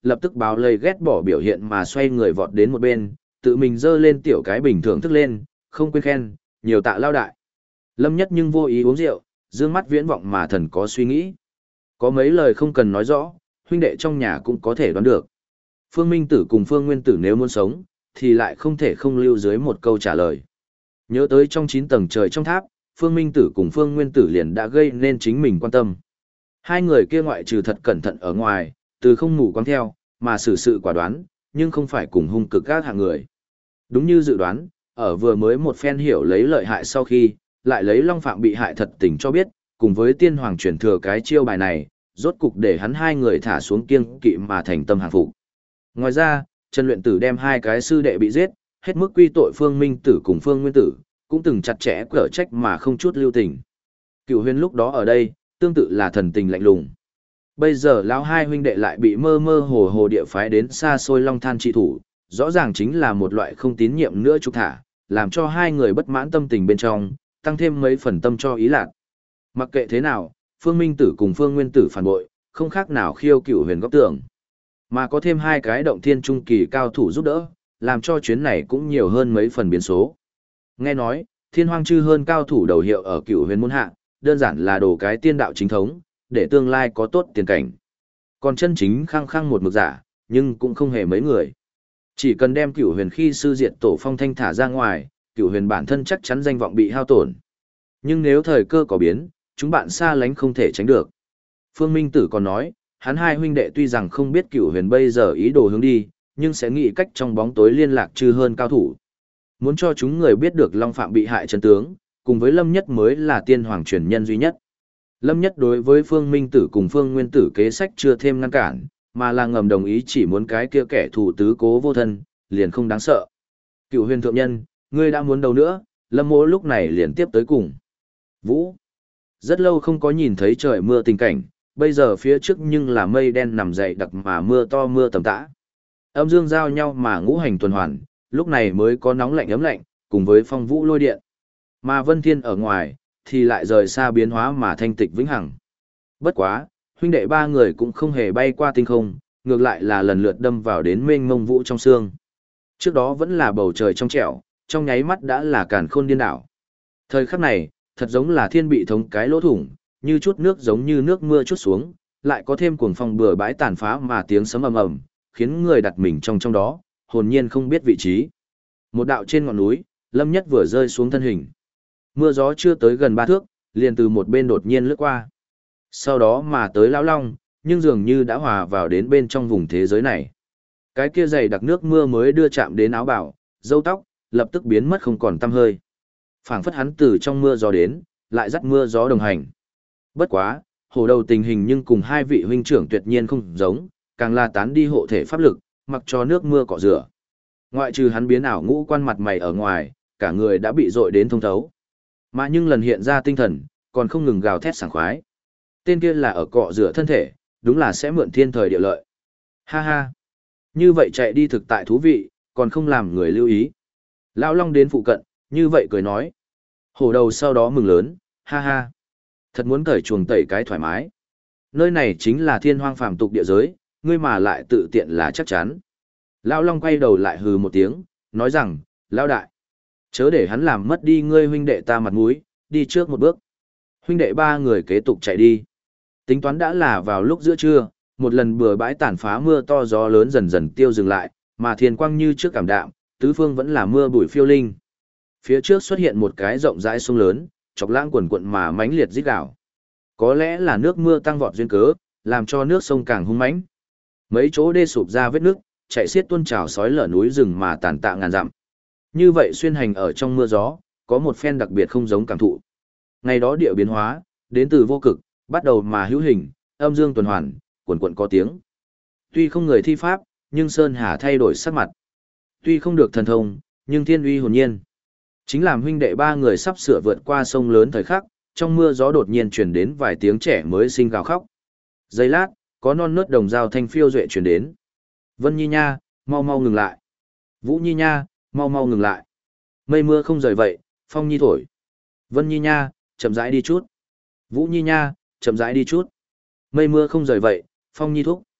S1: lập tức báo lây ghét bỏ biểu hiện mà xoay người vọt đến một bên, tự mình dơ lên tiểu cái bình thưởng thức lên, không quên khen, nhiều tạ lao đại. Lâm Nhất nhưng vô ý uống rượu, dương mắt viễn vọng mà thần có suy nghĩ. Có mấy lời không cần nói rõ, huynh đệ trong nhà cũng có thể đoán được. Phương Minh Tử cùng Phương Nguyên Tử nếu muốn sống, thì lại không thể không lưu dưới một câu trả lời. Nhớ tới trong 9 tầng trời trong tháp, Phương Minh Tử cùng Phương Nguyên Tử liền đã gây nên chính mình quan tâm. Hai người kia ngoại trừ thật cẩn thận ở ngoài, từ không ngủ quáng theo, mà xử sự quả đoán, nhưng không phải cùng hung cực các hạng người. Đúng như dự đoán, ở vừa mới một phen hiểu lấy lợi hại sau khi, lại lấy Long Phạm bị hại thật tình cho biết, cùng với tiên hoàng chuyển thừa cái chiêu bài này, rốt cục để hắn hai người thả xuống kiêng kỵ mà thành tâm hàng phục. Ngoài ra, Trần Luyện Tử đem hai cái sư đệ bị giết, hết mức quy tội Phương Minh Tử cùng Phương Nguyên Tử, cũng từng chặt chẽ cở trách mà không chút lưu tình. Cửu Huyền lúc đó ở đây, tương tự là thần tình lạnh lùng. Bây giờ lão hai huynh đệ lại bị mơ mơ hồ hồ địa phái đến xa xôi Long Than trị thủ, rõ ràng chính là một loại không tín nhiệm nữa trục thả, làm cho hai người bất mãn tâm tình bên trong, tăng thêm mấy phần tâm cho ý lạc. Mặc kệ thế nào, Phương Minh Tử cùng Phương Nguyên Tử phản bội, không khác nào khiêu Cửu Huyền góc tường. Mà có thêm hai cái động thiên trung kỳ cao thủ giúp đỡ, làm cho chuyến này cũng nhiều hơn mấy phần biến số. Nghe nói, Thiên Hoang Chư hơn cao thủ đầu hiệu ở Cửu Huyền môn hạ, đơn giản là đồ cái tiên đạo chính thống, để tương lai có tốt tiền cảnh. Còn chân chính khăng khăng một mực giả, nhưng cũng không hề mấy người. Chỉ cần đem Cửu Huyền khi sư diệt tổ phong thanh thả ra ngoài, Cửu Huyền bản thân chắc chắn danh vọng bị hao tổn. Nhưng nếu thời cơ có biến, chúng bạn xa lánh không thể tránh được. Phương Minh Tử còn nói, hắn hai huynh đệ tuy rằng không biết Cửu Huyền bây giờ ý đồ hướng đi, nhưng sẽ nghĩ cách trong bóng tối liên lạc Chư hơn cao thủ. Muốn cho chúng người biết được Long Phạm bị hại chân tướng, cùng với Lâm Nhất mới là tiên hoàng truyền nhân duy nhất. Lâm Nhất đối với Phương Minh Tử cùng Phương Nguyên Tử kế sách chưa thêm ngăn cản, mà là ngầm đồng ý chỉ muốn cái kia kẻ thù tứ cố vô thân, liền không đáng sợ. Cửu Huyền thượng nhân, ngươi đã muốn đâu nữa, Lâm Mỗ lúc này liền tiếp tới cùng. Vũ. Rất lâu không có nhìn thấy trời mưa tình cảnh, bây giờ phía trước nhưng là mây đen nằm dậy đặc mà mưa to mưa tầm tã. Âm dương giao nhau mà ngũ hành tuần hoàn, lúc này mới có nóng lạnh ấm lạnh, cùng với phong vũ lôi điện. Mà Vân Thiên ở ngoài, thì lại rời xa biến hóa mà thanh tịch vĩnh hằng. Bất quá, huynh đệ ba người cũng không hề bay qua tinh không, ngược lại là lần lượt đâm vào đến mênh mông vũ trong sương. Trước đó vẫn là bầu trời trong trẻo, trong nháy mắt đã là càn khôn điên đảo. Thời khắc này, thật giống là thiên bị thống cái lỗ thủng, như chút nước giống như nước mưa chút xuống, lại có thêm cuồng phong bừa bãi tàn phá mà tiếng sấm ầm ầm, khiến người đặt mình trong đó, hồn nhiên không biết vị trí. Một đạo trên ngọn núi, Lâm Nhất vừa rơi xuống thân hình. Mưa gió chưa tới gần 3 thước, liền từ một bên đột nhiên lướt qua. Sau đó mà tới Lão Long, nhưng dường như đã hòa vào đến bên trong vùng thế giới này. Cái kia dày đặc nước mưa mới đưa chạm đến áo bào, râu tóc, lập tức biến mất không còn tăm hơi. Phảng phất hắn từ trong mưa gió đến, lại dắt mưa gió đồng hành. Bất quá, hổ đầu tình hình nhưng cùng hai vị huynh trưởng tuyệt nhiên không giống, càng là tán đi hộ thể pháp lực, mặc cho nước mưa cọ rửa. Ngoại trừ hắn biến ảo ngũ quan mặt mày ở ngoài, cả người đã bị dội đến thông thấu. Mà nhưng lần hiện ra tinh thần, còn không ngừng gào thét sảng khoái. Tên kia là ở cọ rửa thân thể, đúng là sẽ mượn thiên thời địa lợi. Ha ha! Như vậy chạy đi thực tại thú vị, còn không làm người lưu ý. Lão Long đến phụ cận, như vậy cười nói. Hổ đầu sau đó mừng lớn, ha ha! Thật muốn cởi chuồng tẩy cái thoải mái. Nơi này chính là thiên hoang phàm tục địa giới, ngươi mà lại tự tiện là chắc chắn. Lão Long quay đầu lại hừ một tiếng, nói rằng, Lão đại, chớ để hắn làm mất đi ngươi huynh đệ ta mặt mũi, đi trước một bước. Huynh đệ ba người kế tục chạy đi. Tính toán đã là vào lúc giữa trưa, một lần bừa bãi tàn phá mưa to gió lớn dần dần tiêu dừng lại, mà thiên quang như trước cảm đạm, tứ phương vẫn là mưa bụi phiêu linh. Phía trước xuất hiện một cái rộng rãi sông lớn, chọc lãng quần quận mà mãnh liệt rít gào. Có lẽ là nước mưa tăng vọt duyên cớ, làm cho nước sông càng hung mãnh. Mấy chỗ đê sụp ra vết nước, chạy xiết tuôn trào sói lở núi rừng mà tàn tạ ngàn dặm. Như vậy xuyên hành ở trong mưa gió, có một phen đặc biệt không giống cảm thụ. Ngày đó địa biến hóa, đến từ vô cực, bắt đầu mà hữu hình, âm dương tuần hoàn, quần quận có tiếng. Tuy không người thi pháp, nhưng Sơn Hà thay đổi sắc mặt. Tuy không được thần thông, nhưng thiên uy hồn nhiên. Chính làm huynh đệ ba người sắp sửa vượt qua sông lớn thời khắc, trong mưa gió đột nhiên truyền đến vài tiếng trẻ mới sinh gào khóc. Giây lát, có non nớt đồng dao thanh phiêu duệ truyền đến. Vân Nhi nha, mau mau ngừng lại. Vũ Nhi nha, mau mau ngừng lại. Mây mưa không rời vậy, phong nhi thổi. Vân Nhi nha, chậm rãi đi chút. Vũ Nhi nha, chậm rãi đi chút. Mây mưa không rời vậy, phong nhi thúc.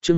S1: Chương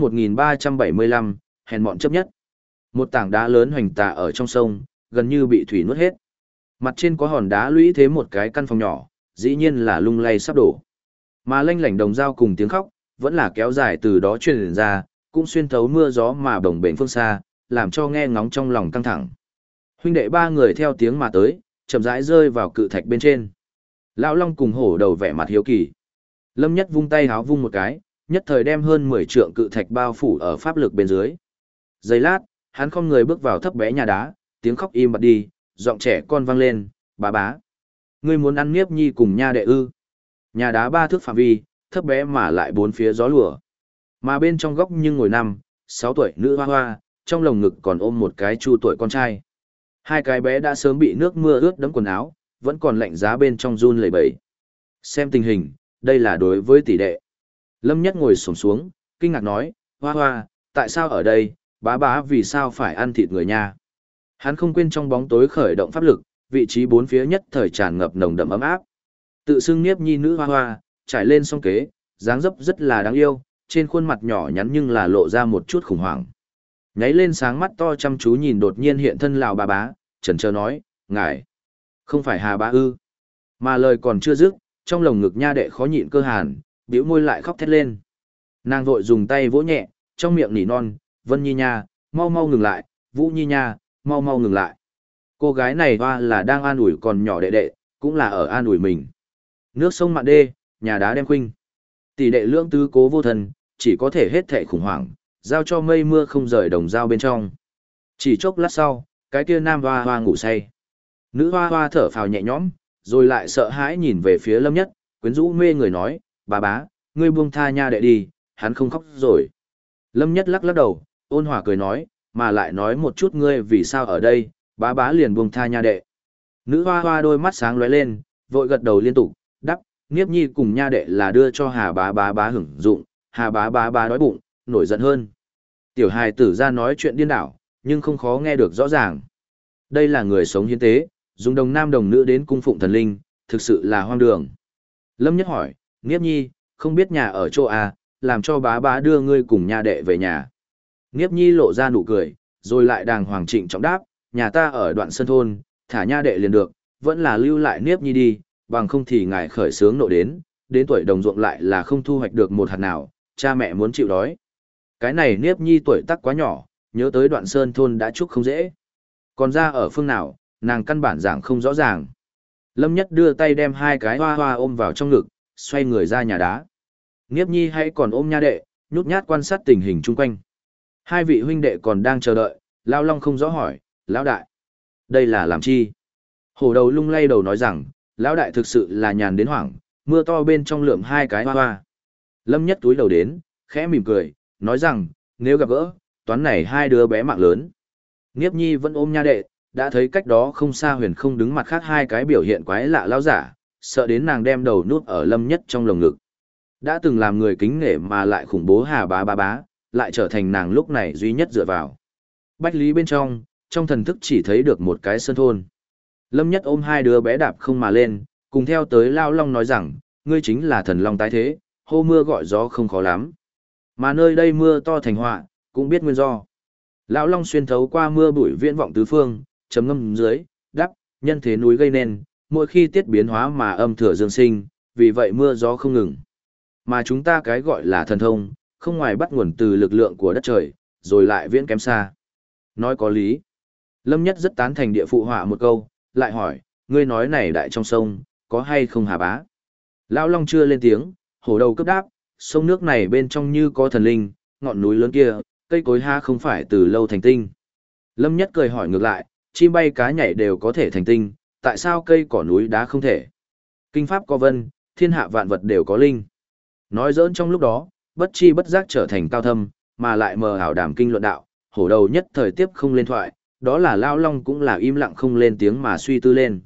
S1: 1375, hèn mọn chấp nhất. Một tảng đá lớn hoành tà ở trong sông, gần như bị thủy nuốt hết. Mặt trên có hòn đá lũy thế một cái căn phòng nhỏ, dĩ nhiên là lung lay sắp đổ. Mà lanh lảnh đồng dao cùng tiếng khóc, vẫn là kéo dài từ đó truyền ra, cũng xuyên thấu mưa gió mà bồng bềnh phương xa, làm cho nghe ngóng trong lòng căng thẳng. Huynh đệ ba người theo tiếng mà tới, chậm rãi rơi vào cự thạch bên trên. Lão Long cùng hổ đầu vẻ mặt hiếu kỳ. Lâm Nhất vung tay háo vung một cái, nhất thời đem hơn 10 trượng cự thạch bao phủ ở pháp lực bên dưới. Giây lát, hắn không người bước vào thấp bé nhà đá, tiếng khóc im bặt đi, giọng trẻ con vang lên, bá bá. Ngươi muốn ăn Niếp Nhi cùng nha đệ ư. Nhà đá 3 thước phạm vi, thấp bé mà lại bốn phía gió lùa. Mà bên trong góc nhưng ngồi 6 tuổi nữ hoa hoa, trong lồng ngực còn ôm một cái chu tuổi con trai. Hai cái bé đã sớm bị nước mưa ướt đẫm quần áo, vẫn còn lạnh giá bên trong run lẩy bẩy. Xem tình hình, đây là đối với tỷ đệ. Lâm Nhất ngồi xổm xuống, kinh ngạc nói, hoa hoa, tại sao ở đây, bá bá vì sao phải ăn thịt người nha. Hắn không quên trong bóng tối khởi động pháp lực, vị trí bốn phía nhất thời tràn ngập nồng đậm ấm áp. Tự xưng Niếp Nhi nữ hoa hoa, trải lên song kế, dáng dấp rất là đáng yêu, trên khuôn mặt nhỏ nhắn nhưng là lộ ra một chút khủng hoảng. Nháy lên sáng mắt to chăm chú nhìn đột nhiên hiện thân Lào bà bá, chần chờ nói, ngài, không phải Hà bá ư. Mà lời còn chưa dứt, trong lồng ngực nha đệ khó nhịn cơ hàn, bĩu môi lại khóc thét lên. Nàng vội dùng tay vỗ nhẹ, trong miệng nỉ non, Vân Nhi nha, mau mau ngừng lại, Vũ Nhi nha, mau mau ngừng lại. Cô gái này hoa là đang an ủi còn nhỏ đệ đệ, cũng là ở an ủi mình. Nước sông mạn đê, nhà đá đem khuynh. Tỷ đệ lưỡng tứ cố vô thần, chỉ có thể hết thệ khủng hoảng, giao cho mây mưa không rời đồng dao bên trong. Chỉ chốc lát sau, cái kia nam hoa hoa ngủ say. Nữ hoa hoa thở phào nhẹ nhõm, rồi lại sợ hãi nhìn về phía Lâm Nhất, quyến rũ mê người nói, bà bá, ngươi buông tha nha đệ đi, hắn không khóc rồi. Lâm Nhất lắc lắc đầu, ôn hòa cười nói, mà lại nói một chút ngươi vì sao ở đây, bá bá liền buông tha nha đệ. Nữ hoa hoa đôi mắt sáng lóe lên, vội gật đầu liên tục, đắp, Niếp Nhi cùng nha đệ là đưa cho Hà bá bá bá hưởng dụng, Hà bá bá bá đói bụng, nổi giận hơn. Tiểu hài tử ra nói chuyện điên đảo, nhưng không khó nghe được rõ ràng. Đây là người sống hiến tế, dùng đồng nam đồng nữ đến cung phụng thần linh, thực sự là hoang đường. Lâm Nhất hỏi, Niếp Nhi, không biết nhà ở chỗ à, làm cho bá bá đưa ngươi cùng nha đệ về nhà. Niếp Nhi lộ ra nụ cười, rồi lại đàng hoàng trịnh trọng đáp, nhà ta ở đoạn sân thôn, thả nha đệ liền được, vẫn là lưu lại Niếp Nhi đi, bằng không thì ngài khởi sướng nộ đến tuổi đồng ruộng lại là không thu hoạch được một hạt nào, cha mẹ muốn chịu đói. Cái này Niếp Nhi tuổi tác quá nhỏ, nhớ tới đoạn sơn thôn đã chúc không dễ. Còn ra ở phương nào, nàng căn bản giảng không rõ ràng. Lâm Nhất đưa tay đem hai cái hoa hoa ôm vào trong ngực, xoay người ra nhà đá. Niếp Nhi hãy còn ôm nha đệ, nhút nhát quan sát tình hình chung quanh. Hai vị huynh đệ còn đang chờ đợi, Lao Long không rõ hỏi, Lão đại, đây là làm chi? Hổ đầu lung lay đầu nói rằng, Lão đại thực sự là nhàn đến hoảng, mưa to bên trong lượm hai cái hoa hoa. Lâm Nhất túi đầu đến, khẽ mỉm cười, nói rằng, nếu gặp gỡ, toán này hai đứa bé mạng lớn. Niếp Nhi vẫn ôm nha đệ, đã thấy cách đó không xa huyền không đứng mặt khác hai cái biểu hiện quái lạ lão giả, sợ đến nàng đem đầu nuốt ở Lâm Nhất trong lồng ngực. Đã từng làm người kính nể mà lại khủng bố Hà bá bá bá, lại trở thành nàng lúc này duy nhất dựa vào. Bách Lý bên trong thần thức chỉ thấy được một cái sơn thôn. Lâm Nhất ôm hai đứa bé đạp không mà lên, cùng theo tới Lao Long nói rằng, ngươi chính là thần long tái thế, hô mưa gọi gió không khó lắm. Mà nơi đây mưa to thành họa, cũng biết nguyên do. Lão Long xuyên thấu qua mưa bụi viễn vọng tứ phương, chấm ngâm dưới, đắp, nhân thế núi gây nên, mỗi khi tiết biến hóa mà âm thừa dương sinh, vì vậy mưa gió không ngừng. Mà chúng ta cái gọi là thần thông, không ngoài bắt nguồn từ lực lượng của đất trời, rồi lại viễn kém xa. Nói có lý. Lâm Nhất rất tán thành địa phụ họa một câu, lại hỏi, ngươi nói này đại trong sông, có hay không Hà bá? Lão Long chưa lên tiếng, hổ đầu cấp đáp, sông nước này bên trong như có thần linh, ngọn núi lớn kia, cây cối ha không phải từ lâu thành tinh. Lâm Nhất cười hỏi ngược lại, chim bay cá nhảy đều có thể thành tinh, tại sao cây cỏ núi đá không thể? Kinh pháp có vân, thiên hạ vạn vật đều có linh. Nói giỡn trong lúc đó, bất chi bất giác trở thành cao thâm, mà lại mờ ảo đàm kinh luận đạo, hổ đầu nhất thời tiếp không lên thoại, đó là Lao Long cũng là im lặng không lên tiếng mà suy tư lên.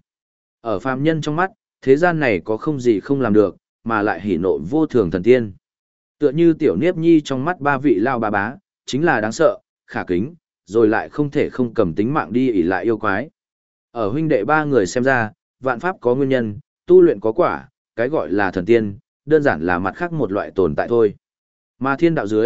S1: Ở phàm nhân trong mắt, thế gian này có không gì không làm được, mà lại hỉ nộ vô thường thần tiên. Tựa như tiểu Niếp Nhi trong mắt ba vị Lao bá bá, chính là đáng sợ, khả kính, rồi lại không thể không cầm tính mạng đi ỷ lại yêu quái. Ở huynh đệ ba người xem ra, vạn pháp có nguyên nhân, tu luyện có quả, cái gọi là thần tiên, đơn giản là mặt khác một loại tồn tại thôi. Mà thiên đạo dưới,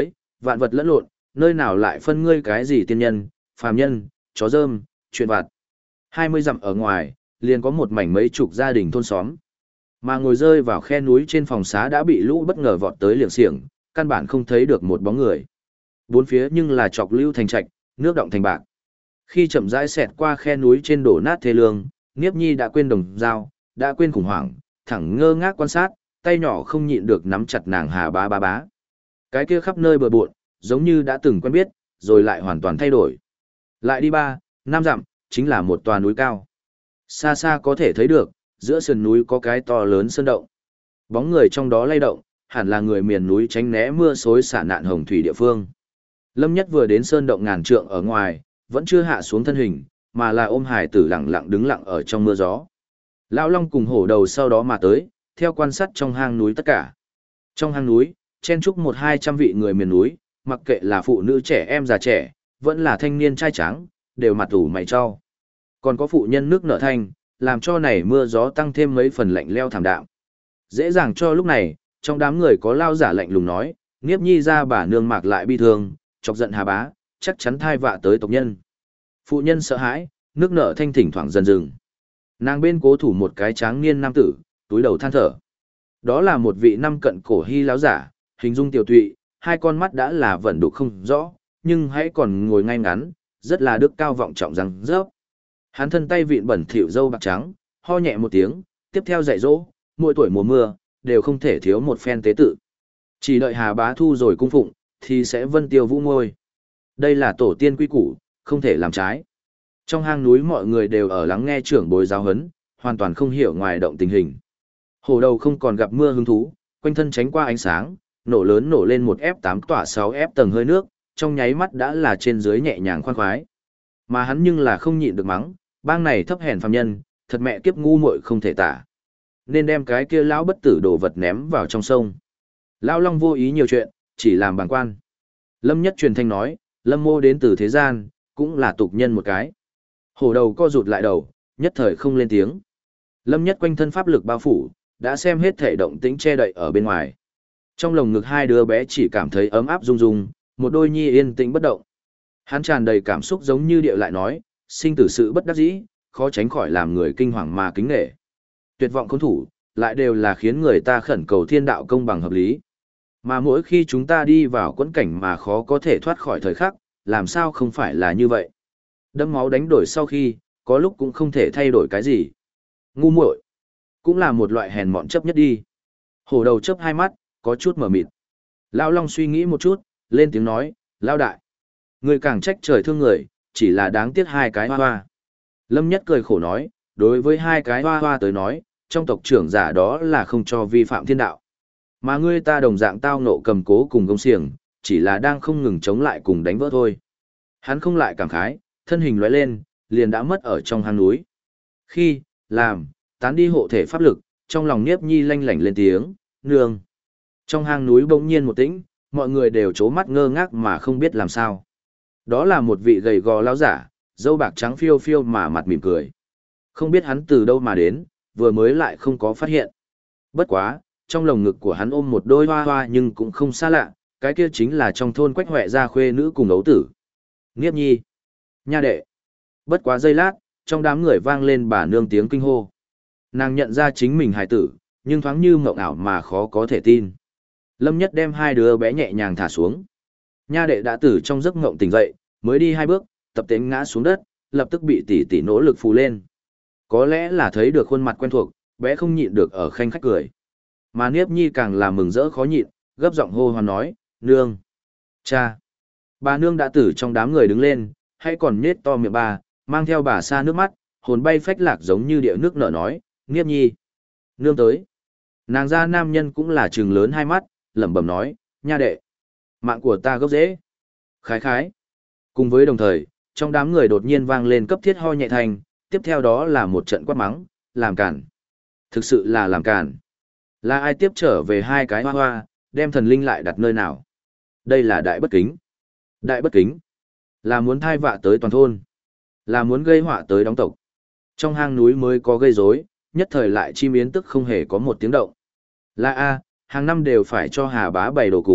S1: Vạn vật lẫn lộn, nơi nào lại phân ngươi cái gì tiên nhân, phàm nhân, chó rơm, chuyện vặt. 20 dặm ở ngoài, liền có một mảnh mấy chục gia đình thôn xóm. Mà ngồi rơi vào khe núi trên phòng xá đã bị lũ bất ngờ vọt tới liệng xiềng, căn bản không thấy được một bóng người. Bốn phía nhưng là chọc lưu thành trạch, nước động thành bạc. Khi chậm rãi xẹt qua khe núi trên đổ nát thê lương, Niếp Nhi đã quên đồng dao, đã quên khủng hoảng, thẳng ngơ ngác quan sát, tay nhỏ không nhịn được nắm chặt nàng hà bá bá bá. Cái kia khắp nơi bờ bộn, giống như đã từng quen biết, rồi lại hoàn toàn thay đổi. Lại đi 3, 5 dặm, chính là một tòa núi cao. Xa xa có thể thấy được, giữa sườn núi có cái to lớn sơn động. Bóng người trong đó lay động, hẳn là người miền núi tránh né mưa xối xả nạn hồng thủy địa phương. Lâm Nhất vừa đến sơn động ngàn trượng ở ngoài, vẫn chưa hạ xuống thân hình, mà là ôm hải tử lặng lặng đứng lặng ở trong mưa gió. Lão Long cùng hổ đầu sau đó mà tới, theo quan sát trong hang núi tất cả. Trong hang núi, chen chúc 100-200 vị người miền núi, mặc kệ là phụ nữ trẻ em già trẻ, vẫn là thanh niên trai tráng, đều mặt ủ mày cho. Còn có phụ nhân nước nở thanh, làm cho này mưa gió tăng thêm mấy phần lạnh leo thảm đạm. Dễ dàng cho lúc này, trong đám người có lao giả lạnh lùng nói, Niếp Nhi ra bà nương mạc lại bi thương, chọc giận Hà Bá, chắc chắn thai vạ tới tộc nhân. Phụ nhân sợ hãi, nước nở thanh thỉnh thoảng dần dừng. Nàng bên cố thủ một cái tráng niên nam tử, túi đầu than thở. Đó là một vị năm cận cổ hy láo giả, hình dung tiểu tụy, hai con mắt đã là vẫn đục không rõ, nhưng hãy còn ngồi ngay ngắn, rất là đức cao vọng trọng răng rớp. Hắn thân tay vịn bẩn thỉu râu bạc trắng, ho nhẹ một tiếng, tiếp theo dạy dỗ, mỗi tuổi mùa mưa, đều không thể thiếu một phen tế tự. Chỉ đợi Hà Bá thu rồi cung phụng, thì sẽ vân tiêu vũ ngôi. Đây là tổ tiên quy củ, không thể làm trái. Trong hang núi mọi người đều ở lắng nghe trưởng bối giáo huấn, hoàn toàn không hiểu ngoài động tình hình. Hổ đầu không còn gặp mưa hứng thú, quanh thân tránh qua ánh sáng, nổ lớn nổ lên một F8 tỏa 6 F tầng hơi nước, trong nháy mắt đã là trên dưới nhẹ nhàng khoan khoái. Mà hắn nhưng là không nhịn được mắng, bang này thấp hèn phàm nhân, thật mẹ kiếp ngu muội không thể tả. Nên đem cái kia lão bất tử đồ vật ném vào trong sông. Lão Long vô ý nhiều chuyện, chỉ làm bàng quan. Lâm Nhất truyền thanh nói, Lâm Mô đến từ thế gian, cũng là tục nhân một cái. Hổ đầu co rụt lại đầu, nhất thời không lên tiếng. Lâm Nhất quanh thân pháp lực bao phủ, đã xem hết thể động tĩnh che đậy ở bên ngoài. Trong lồng ngực hai đứa bé chỉ cảm thấy ấm áp rung rung, một đôi nhi yên tĩnh bất động. Hắn tràn đầy cảm xúc giống như điệu lại nói, sinh tử sự bất đắc dĩ, khó tránh khỏi làm người kinh hoàng mà kính nể. Tuyệt vọng khốn thủ, lại đều là khiến người ta khẩn cầu thiên đạo công bằng hợp lý. Mà mỗi khi chúng ta đi vào quẫn cảnh mà khó có thể thoát khỏi thời khắc, làm sao không phải là như vậy. Đẫm máu đánh đổi sau khi, có lúc cũng không thể thay đổi cái gì. Ngu muội cũng là một loại hèn mọn chấp nhất đi. Hổ đầu chớp hai mắt, có chút mở mịt. Lão Long suy nghĩ một chút, lên tiếng nói, Lão đại. Người càng trách trời thương người, chỉ là đáng tiếc hai cái hoa hoa. Lâm Nhất cười khổ nói, đối với hai cái hoa hoa tới nói, trong tộc trưởng giả đó là không cho vi phạm thiên đạo. Mà ngươi ta đồng dạng tao nộ cầm cố cùng gông xiềng, chỉ là đang không ngừng chống lại cùng đánh vỡ thôi. Hắn không lại cảm khái, thân hình lóe lên, liền đã mất ở trong hang núi. Khi, làm, tán đi hộ thể pháp lực, trong lòng Niếp Nhi lanh lảnh lên tiếng, nương. Trong hang núi bỗng nhiên một tĩnh, mọi người đều trố mắt ngơ ngác mà không biết làm sao. Đó là một vị gầy gò lão giả, râu bạc trắng phiêu phiêu mà mặt mỉm cười. Không biết hắn từ đâu mà đến, vừa mới lại không có phát hiện. Bất quá, trong lồng ngực của hắn ôm một đôi hoa hoa nhưng cũng không xa lạ, cái kia chính là trong thôn Quách Huệ gia khuê nữ cùng ấu tử. Niếp Nhi, nha đệ. Bất quá giây lát, trong đám người vang lên bà nương tiếng kinh hô. Nàng nhận ra chính mình hài tử, nhưng thoáng như mộng ảo mà khó có thể tin. Lâm Nhất đem hai đứa bé nhẹ nhàng thả xuống. Nha đệ đã từ trong giấc ngộng tỉnh dậy, mới đi hai bước, tập tễnh ngã xuống đất, lập tức bị tỷ tỷ nỗ lực phù lên. Có lẽ là thấy được khuôn mặt quen thuộc, bé không nhịn được ở khanh khách cười. Mà Niếp Nhi càng là mừng rỡ khó nhịn, gấp giọng hô hoán nói, nương, cha. Bà nương đã từ trong đám người đứng lên, hay còn nhết to miệng bà, mang theo bà xa nước mắt, hồn bay phách lạc giống như điệu nước nở nói, Niếp Nhi, nương tới. Nàng gia nam nhân cũng là trừng lớn hai mắt, lẩm bẩm nói, nha đệ, mạng của ta gốc rễ. Khái khái. Cùng với đồng thời, trong đám người đột nhiên vang lên cấp thiết ho nhẹ thành, tiếp theo đó là một trận quát mắng, làm cản. Thực sự là làm cản. Là ai tiếp trở về hai cái hoa hoa, đem thần linh lại đặt nơi nào? Đây là đại bất kính. Đại bất kính. Là muốn thai vạ tới toàn thôn. Là muốn gây họa tới đóng tộc. Trong hang núi mới có gây rối, nhất thời lại chim yến tức không hề có một tiếng động. Là a, hàng năm đều phải cho Hà Bá bày đồ cúng,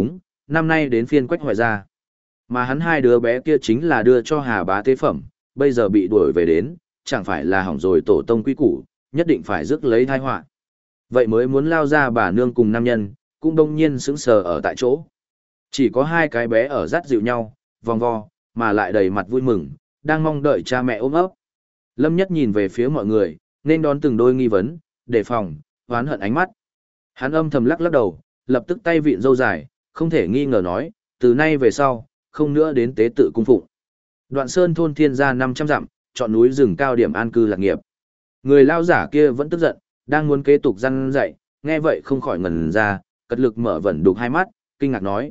S1: năm nay đến phiên Quách Hoài ra. Mà hắn hai đứa bé kia chính là đưa cho Hà Bá tế phẩm, bây giờ bị đuổi về đến, chẳng phải là hỏng rồi tổ tông quy củ, nhất định phải rước lấy tai họa. Vậy mới muốn lao ra bà nương cùng nam nhân, cũng đông nhiên sững sờ ở tại chỗ. Chỉ có hai cái bé ở dắt dịu nhau, vòng vo, mà lại đầy mặt vui mừng, đang mong đợi cha mẹ ôm ấp. Lâm Nhất nhìn về phía mọi người, nên đón từng đôi nghi vấn, đề phòng, oán hận ánh mắt. Hắn âm thầm lắc lắc đầu, lập tức tay vịn râu dài, không thể nghi ngờ nói, từ nay về sau, không nữa đến tế tự cung phụng. Đoạn Sơn thôn thiên gia 500 dặm, chọn núi rừng cao điểm an cư lạc nghiệp. Người lao giả kia vẫn tức giận, đang muốn kế tục răn dạy, nghe vậy không khỏi ngẩn ra, cật lực mở vẩn đục hai mắt, kinh ngạc nói,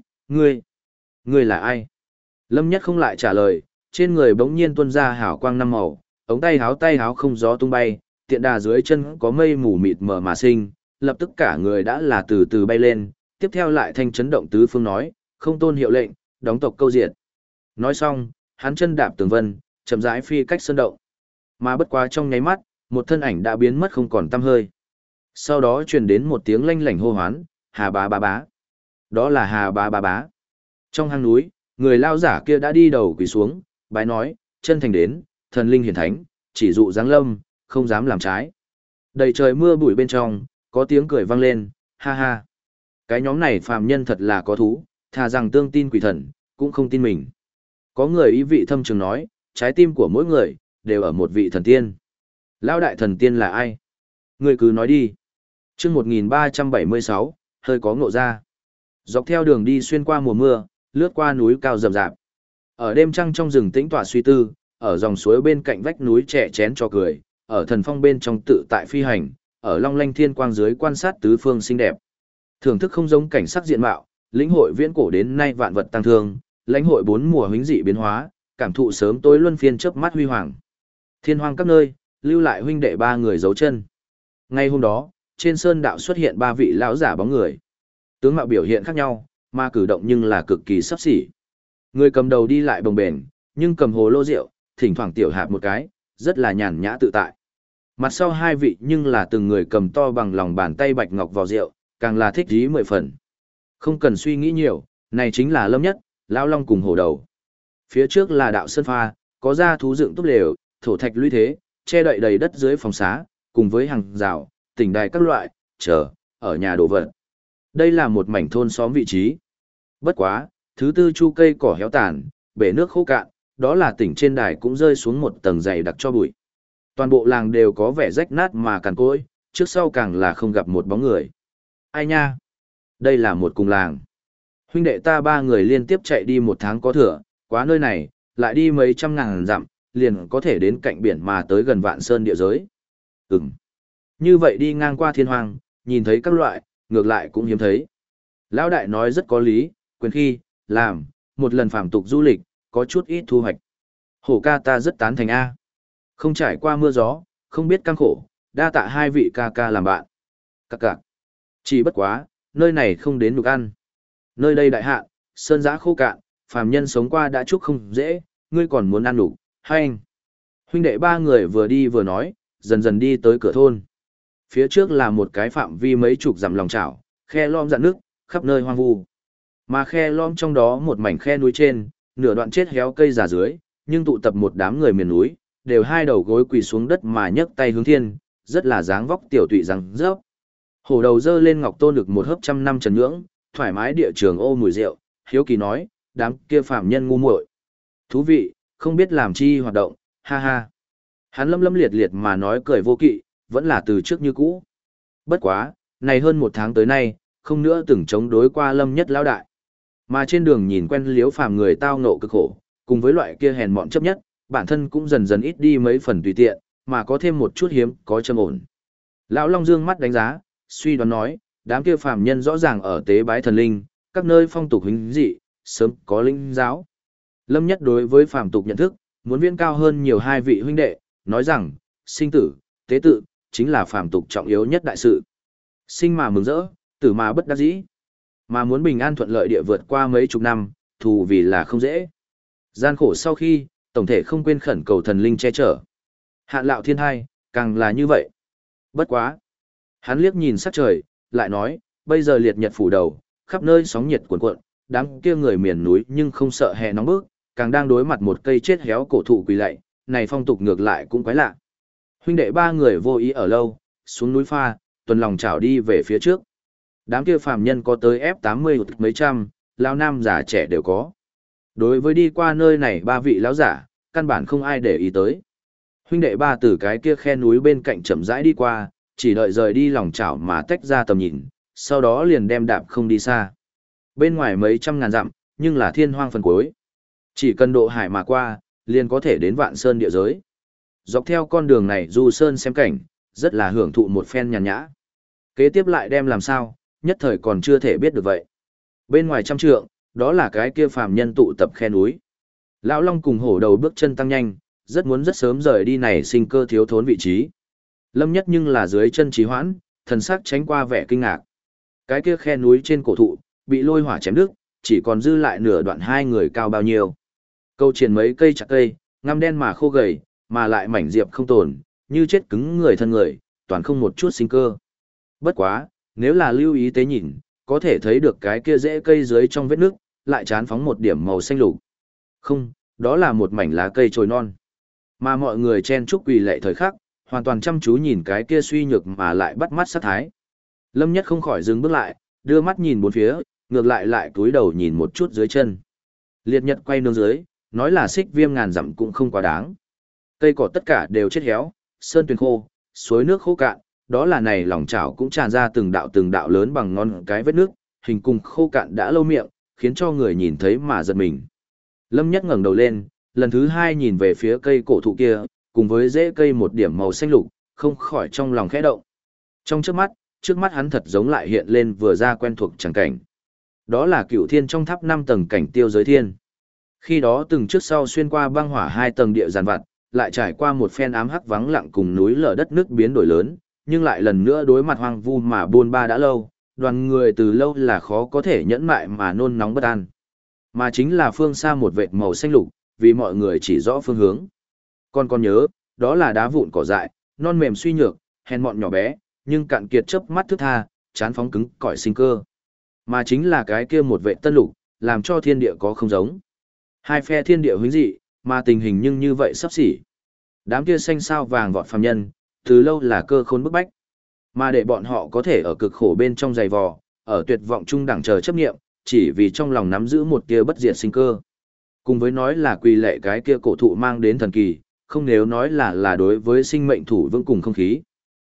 S1: ngươi là ai? Lâm Nhất không lại trả lời, trên người bỗng nhiên tuôn ra hào quang năm màu, ống tay háo không gió tung bay, tiện đà dưới chân có mây mù mịt mờ mà sinh, lập tức cả người đã là từ từ bay lên, tiếp theo lại thanh chấn động tứ phương nói, không tôn hiệu lệnh, đóng tộc câu diệt. Nói xong, hắn chân đạp tường vân, chậm rãi phi cách sơn động. Mà bất quá trong nháy mắt, một thân ảnh đã biến mất không còn tăm hơi. Sau đó truyền đến một tiếng lanh lảnh hô hoán, Hà Bá Bá Bá. Đó là Hà Bá Bá Bá. Trong hang núi, người lao giả kia đã đi đầu quỳ xuống, bái nói, chân thành đến, thần linh hiển thánh, chỉ dụ giáng lâm, không dám làm trái. Đầy trời mưa bụi bên trong, có tiếng cười vang lên, ha ha. Cái nhóm này phàm nhân thật là có thú, thà rằng tương tin quỷ thần, cũng không tin mình. Có người ý vị thâm trường nói, trái tim của mỗi người, đều ở một vị thần tiên. Lão đại thần tiên là ai? Người cứ nói đi. Trước 1376, hơi có ngộ ra. Dọc theo đường đi xuyên qua mùa mưa, lướt qua núi cao rậm rạp. Ở đêm trăng trong rừng tĩnh tọa suy tư, ở dòng suối bên cạnh vách núi trẻ chén cho cười, ở thần phong bên trong tự tại phi hành, ở long lanh thiên quang dưới quan sát tứ phương xinh đẹp. Thưởng thức không giống cảnh sắc diện mạo, lĩnh hội viễn cổ đến nay vạn vật tăng thương, lãnh hội bốn mùa huynh dị biến hóa, cảm thụ sớm tối luân phiên chớp mắt huy hoàng. Thiên hoang các nơi, lưu lại huynh đệ ba người dấu chân. Ngay hôm đó, trên sơn đạo xuất hiện ba vị lão giả bóng người. Tướng mạo biểu hiện khác nhau, mà cử động nhưng là cực kỳ sắp xỉ. Người cầm đầu đi lại bồng bềnh, nhưng cầm hồ lô rượu, thỉnh thoảng tiểu hạp một cái, rất là nhàn nhã tự tại. Mặt sau hai vị nhưng là từng người cầm to bằng lòng bàn tay bạch ngọc vào rượu, càng là thích ý 10 phần. Không cần suy nghĩ nhiều, này chính là Lâm Nhất, Lão Long cùng hổ đầu. Phía trước là đạo sơn pha, có ra thú dựng túp lều, thổ thạch lũy thế, che đậy đầy đất dưới phòng xá, cùng với hàng rào, tỉnh đài các loại, chờ, ở nhà đồ vật. Đây là một mảnh thôn xóm vị trí. Bất quá, thứ tư chu cây cỏ héo tàn, bể nước khô cạn, đó là tỉnh trên đài cũng rơi xuống một tầng dày đặc cho bụi. Toàn bộ làng đều có vẻ rách nát mà cằn cỗi, trước sau càng là không gặp một bóng người. Ai nha? Đây là một cùng làng. Huynh đệ ta ba người liên tiếp chạy đi 1 tháng có thừa, quá nơi này, lại đi mấy trăm ngàn dặm, liền có thể đến cạnh biển mà tới gần Vạn Sơn địa giới. Như vậy đi ngang qua thiên hoàng, nhìn thấy các loại, ngược lại cũng hiếm thấy. Lão đại nói rất có lý, quyền khi, làm, một lần phàm tục du lịch, có chút ít thu hoạch. Hổ ca ta rất tán thành A. Không trải qua mưa gió, không biết căng khổ, đa tạ hai vị ca ca làm bạn. Cặc cặc. Chỉ bất quá, nơi này không đến được ăn. Nơi đây đại hạn, sơn giã khô cạn, phàm nhân sống qua đã chúc không dễ, ngươi còn muốn ăn đủ, hay anh. Huynh đệ ba người vừa đi vừa nói, dần dần đi tới cửa thôn. Phía trước là một cái phạm vi mấy chục dặm lòng chảo, khe lom dạn nước, khắp nơi hoang vu. Mà khe lom trong đó một mảnh khe núi trên, nửa đoạn chết héo cây già dưới, nhưng tụ tập một đám người miền núi, đều hai đầu gối quỳ xuống đất mà nhấc tay hướng thiên, rất là dáng vóc tiểu tụy răng rớp. Hổ đầu dơ lên ngọc tôn được một hớp trăm năm trần nhưỡng, thoải mái địa trường ô mùi rượu, hiếu kỳ nói, đám kia phạm nhân ngu muội. Thú vị, không biết làm chi hoạt động, ha ha. Hắn lâm lâm liệt liệt mà nói cười vô kỵ, vẫn là từ trước như cũ. Bất quá, này hơn 1 tháng tới nay, không nữa từng chống đối qua Lâm Nhất lão đại. Mà trên đường nhìn quen liếu phàm người tao ngộ cực khổ, cùng với loại kia hèn mọn chấp nhất, bản thân cũng dần dần ít đi mấy phần tùy tiện, mà có thêm một chút hiếm, có trầm ổn. Lão Long dương mắt đánh giá, suy đoán nói, đám kia phàm nhân rõ ràng ở tế bái thần linh, các nơi phong tục hình dị, sớm có linh giáo. Lâm Nhất đối với phàm tục nhận thức, muốn viên cao hơn nhiều hai vị huynh đệ, nói rằng, sinh tử, tế tự, chính là phàm tục trọng yếu nhất đại sự. Sinh mà mừng rỡ, tử mà bất đắc dĩ. Mà muốn bình an thuận lợi địa vượt qua mấy chục năm, thù vì là không dễ. Gian khổ sau khi, tổng thể không quên khẩn cầu thần linh che chở. Hạn lạo thiên hai, càng là như vậy. Bất quá. Hắn liếc nhìn sắc trời, lại nói, bây giờ liệt nhật phủ đầu, khắp nơi sóng nhiệt cuồn cuộn, đám kia người miền núi nhưng không sợ hè nóng bức, càng đang đối mặt một cây chết héo cổ thụ quỳ lạy, này phong tục ngược lại cũng quái lạ. Huynh đệ ba người vô ý ở lâu, xuống núi pha, tuần lòng chảo đi về phía trước. Đám kia phàm nhân có tới F80 mấy trăm, lão nam già trẻ đều có. Đối với đi qua nơi này ba vị lão giả, căn bản không ai để ý tới. Huynh đệ ba từ cái kia khe núi bên cạnh chậm rãi đi qua, chỉ đợi rời đi lòng chảo mà tách ra tầm nhìn, sau đó liền đem đạp không đi xa. Bên ngoài mấy trăm ngàn dặm, nhưng là thiên hoang phần cuối. Chỉ cần độ hải mà qua, liền có thể đến vạn sơn địa giới. Dọc theo con đường này du sơn xem cảnh, rất là hưởng thụ một phen nhàn nhã. Kế tiếp lại đem làm sao, nhất thời còn chưa thể biết được vậy. Bên ngoài trăm trượng, đó là cái kia phàm nhân tụ tập khe núi. Lão Long cùng hổ đầu bước chân tăng nhanh, rất muốn rất sớm rời đi này sinh cơ thiếu thốn vị trí. Lâm Nhất nhưng là dưới chân trì hoãn, thần sắc tránh qua vẻ kinh ngạc. Cái kia khe núi trên cổ thụ, bị lôi hỏa chém đứt, chỉ còn dư lại nửa đoạn hai người cao bao nhiêu. Câu triển mấy cây chặt cây, ngăm đen mà khô gầy, mà lại mảnh diệp không tồn, như chết cứng người thân người, toàn không một chút sinh cơ. Bất quá, nếu là lưu ý tế nhìn, có thể thấy được cái kia rễ cây dưới trong vết nước, lại chán phóng một điểm màu xanh lục. Không, đó là một mảnh lá cây trồi non. Mà mọi người chen chúc quỳ lệ thời khắc, hoàn toàn chăm chú nhìn cái kia suy nhược mà lại bắt mắt sát thái. Lâm Nhất không khỏi dừng bước lại, đưa mắt nhìn bốn phía, ngược lại cúi đầu nhìn một chút dưới chân. Liệt Nhật quay nương dưới, nói là xích viêm ngàn dặm cũng không quá đáng. Cây cỏ tất cả đều chết héo, sơn tuyền khô, suối nước khô cạn, đó là này lòng chảo cũng tràn ra từng đạo lớn bằng ngón cái vết nước, hình cùng khô cạn đã lâu miệng, khiến cho người nhìn thấy mà giật mình. Lâm Nhất ngẩng đầu lên, lần thứ hai nhìn về phía cây cổ thụ kia, cùng với rễ cây một điểm màu xanh lục, không khỏi trong lòng khẽ động. Trong trước mắt hắn thật giống lại hiện lên vừa ra quen thuộc chẳng cảnh. Đó là Cửu Thiên trong tháp 5 tầng cảnh tiêu giới thiên. Khi đó từng trước sau xuyên qua băng hỏa 2 tầng địa giàn vặt, lại trải qua một phen ám hắc vắng lặng cùng núi lở đất nước biến đổi lớn, nhưng lại lần nữa đối mặt hoang vu mà buôn ba đã lâu, đoàn người từ lâu là khó có thể nhẫn mại mà nôn nóng bất an. Mà chính là phương xa một vệt màu xanh lục, vì mọi người chỉ rõ phương hướng. Còn nhớ, đó là đá vụn cỏ dại, non mềm suy nhược, hèn mọn nhỏ bé, nhưng cạn kiệt chớp mắt thức tha, chán phóng cứng cỏi sinh cơ. Mà chính là cái kia một vệ tân lục, làm cho thiên địa có không giống. Hai phe thiên địa huynh dị, mà tình hình nhưng như vậy sắp xỉ. Đám kia xanh sao vàng vọt phàm nhân, từ lâu là cơ khôn bức bách. Mà để bọn họ có thể ở cực khổ bên trong giày vò, ở tuyệt vọng chung đẳng chờ chấp nghiệm, chỉ vì trong lòng nắm giữ một kia bất diệt sinh cơ. Cùng với nói là quỳ lệ cái kia cổ thụ mang đến thần kỳ, không nếu nói là đối với sinh mệnh thủ vững cùng không khí.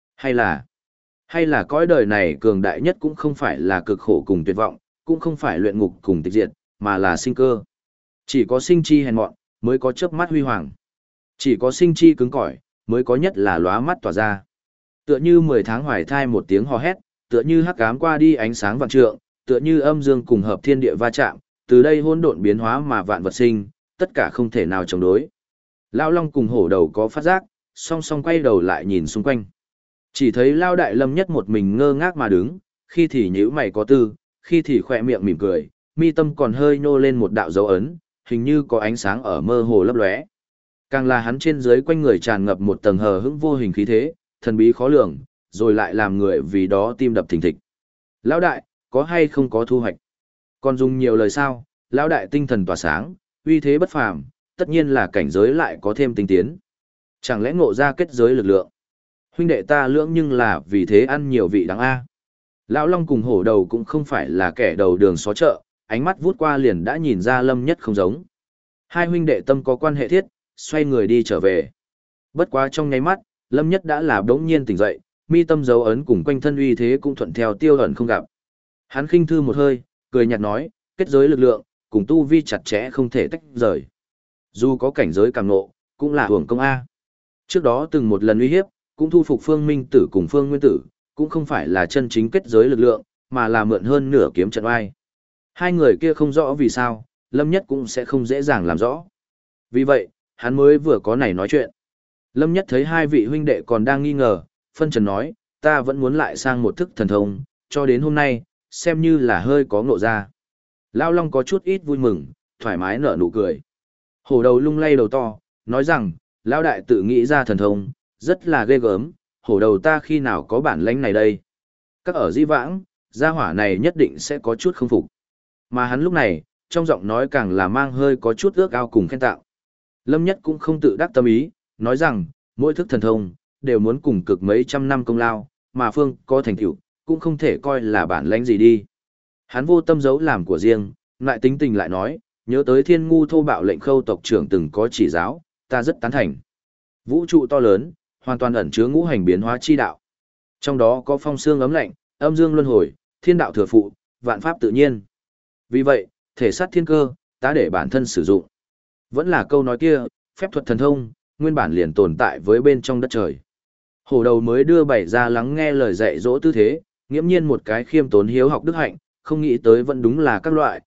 S1: Hay là cõi đời này cường đại nhất cũng không phải là cực khổ cùng tuyệt vọng, cũng không phải luyện ngục cùng tịch diệt, mà là sinh cơ. Chỉ có sinh chi hèn mọn, mới có chớp mắt huy hoàng. Chỉ có sinh chi cứng cỏi, mới có nhất là lóa mắt tỏa ra. Tựa như 10 tháng hoài thai một tiếng hò hét, tựa như hắc ám qua đi ánh sáng vạn trượng, tựa như âm dương cùng hợp thiên địa va chạm, từ đây hỗn độn biến hóa mà vạn vật sinh, tất cả không thể nào chống đối. Lão Long cùng hổ đầu có phát giác, song song quay đầu lại nhìn xung quanh. Chỉ thấy Lao Đại Lâm Nhất một mình ngơ ngác mà đứng, khi thì nhíu mày có tư, khi thì khỏe miệng mỉm cười, mi tâm còn hơi nhô lên một đạo dấu ấn, hình như có ánh sáng ở mơ hồ lấp lóe. Càng là hắn trên dưới quanh người tràn ngập một tầng hờ hững vô hình khí thế, thần bí khó lường, rồi lại làm người vì đó tim đập thình thịch. Lão Đại, có hay không có thu hoạch? Còn dùng nhiều lời sao? Lão Đại tinh thần tỏa sáng, uy thế bất phàm, tất nhiên là cảnh giới lại có thêm tinh tiến. Chẳng lẽ ngộ ra kết giới lực lượng? Huynh đệ ta lưỡng nhưng là vì thế ăn nhiều vị đắng a. Lão Long cùng hổ đầu cũng không phải là kẻ đầu đường xó chợ, ánh mắt vút qua liền đã nhìn ra Lâm Nhất không giống. Hai huynh đệ tâm có quan hệ thiết, xoay người đi trở về. Bất quá trong nháy mắt, Lâm Nhất đã là đống nhiên tỉnh dậy, mi tâm dấu ấn cùng quanh thân uy thế cũng thuận theo tiêu ẩn không gặp. Hắn khinh thư một hơi, cười nhạt nói, kết giới lực lượng, cùng tu vi chặt chẽ không thể tách rời. Dù có cảnh giới càng nộ, cũng là hưởng công A. Trước đó từng một lần uy hiếp, cũng thu phục Phương Minh Tử cùng Phương Nguyên Tử, cũng không phải là chân chính kết giới lực lượng, mà là mượn hơn nửa kiếm trận oai. Hai người kia không rõ vì sao, Lâm Nhất cũng sẽ không dễ dàng làm rõ. Vì vậy, hắn mới vừa có này nói chuyện. Lâm Nhất thấy hai vị huynh đệ còn đang nghi ngờ, phân trần nói, ta vẫn muốn lại sang một thức thần thông, cho đến hôm nay, xem như là hơi có ngộ ra. Lao Long có chút ít vui mừng, thoải mái nở nụ cười. Hổ đầu lung lay đầu to, nói rằng, Lão Đại tự nghĩ ra thần thông, rất là ghê gớm, hổ đầu ta khi nào có bản lãnh này đây. Các ở di vãng, gia hỏa này nhất định sẽ có chút không phục. Mà hắn lúc này, trong giọng nói càng là mang hơi có chút ước ao cùng khen tạo. Lâm Nhất cũng không tự đắc tâm ý, nói rằng, mỗi thức thần thông, đều muốn cùng cực mấy trăm năm công lao, mà Phương có thành tựu cũng không thể coi là bản lãnh gì đi. Hắn vô tâm giấu làm của riêng, lại tính tình lại nói, nhớ tới thiên ngu thô bạo lệnh khâu tộc trưởng từng có chỉ giáo, ta rất tán thành. Vũ trụ to lớn, hoàn toàn ẩn chứa ngũ hành biến hóa chi đạo. Trong đó có phong xương ấm lạnh, âm dương luân hồi, thiên đạo thừa phụ, vạn pháp tự nhiên. Vì vậy, thể sát thiên cơ, ta để bản thân sử dụng. Vẫn là câu nói kia, phép thuật thần thông, nguyên bản liền tồn tại với bên trong đất trời. Hổ đầu mới đưa bảy ra lắng nghe lời dạy dỗ tư thế, nghiễm nhiên một cái khiêm tốn hiếu học đức hạnh, không nghĩ tới vẫn đúng là các loại,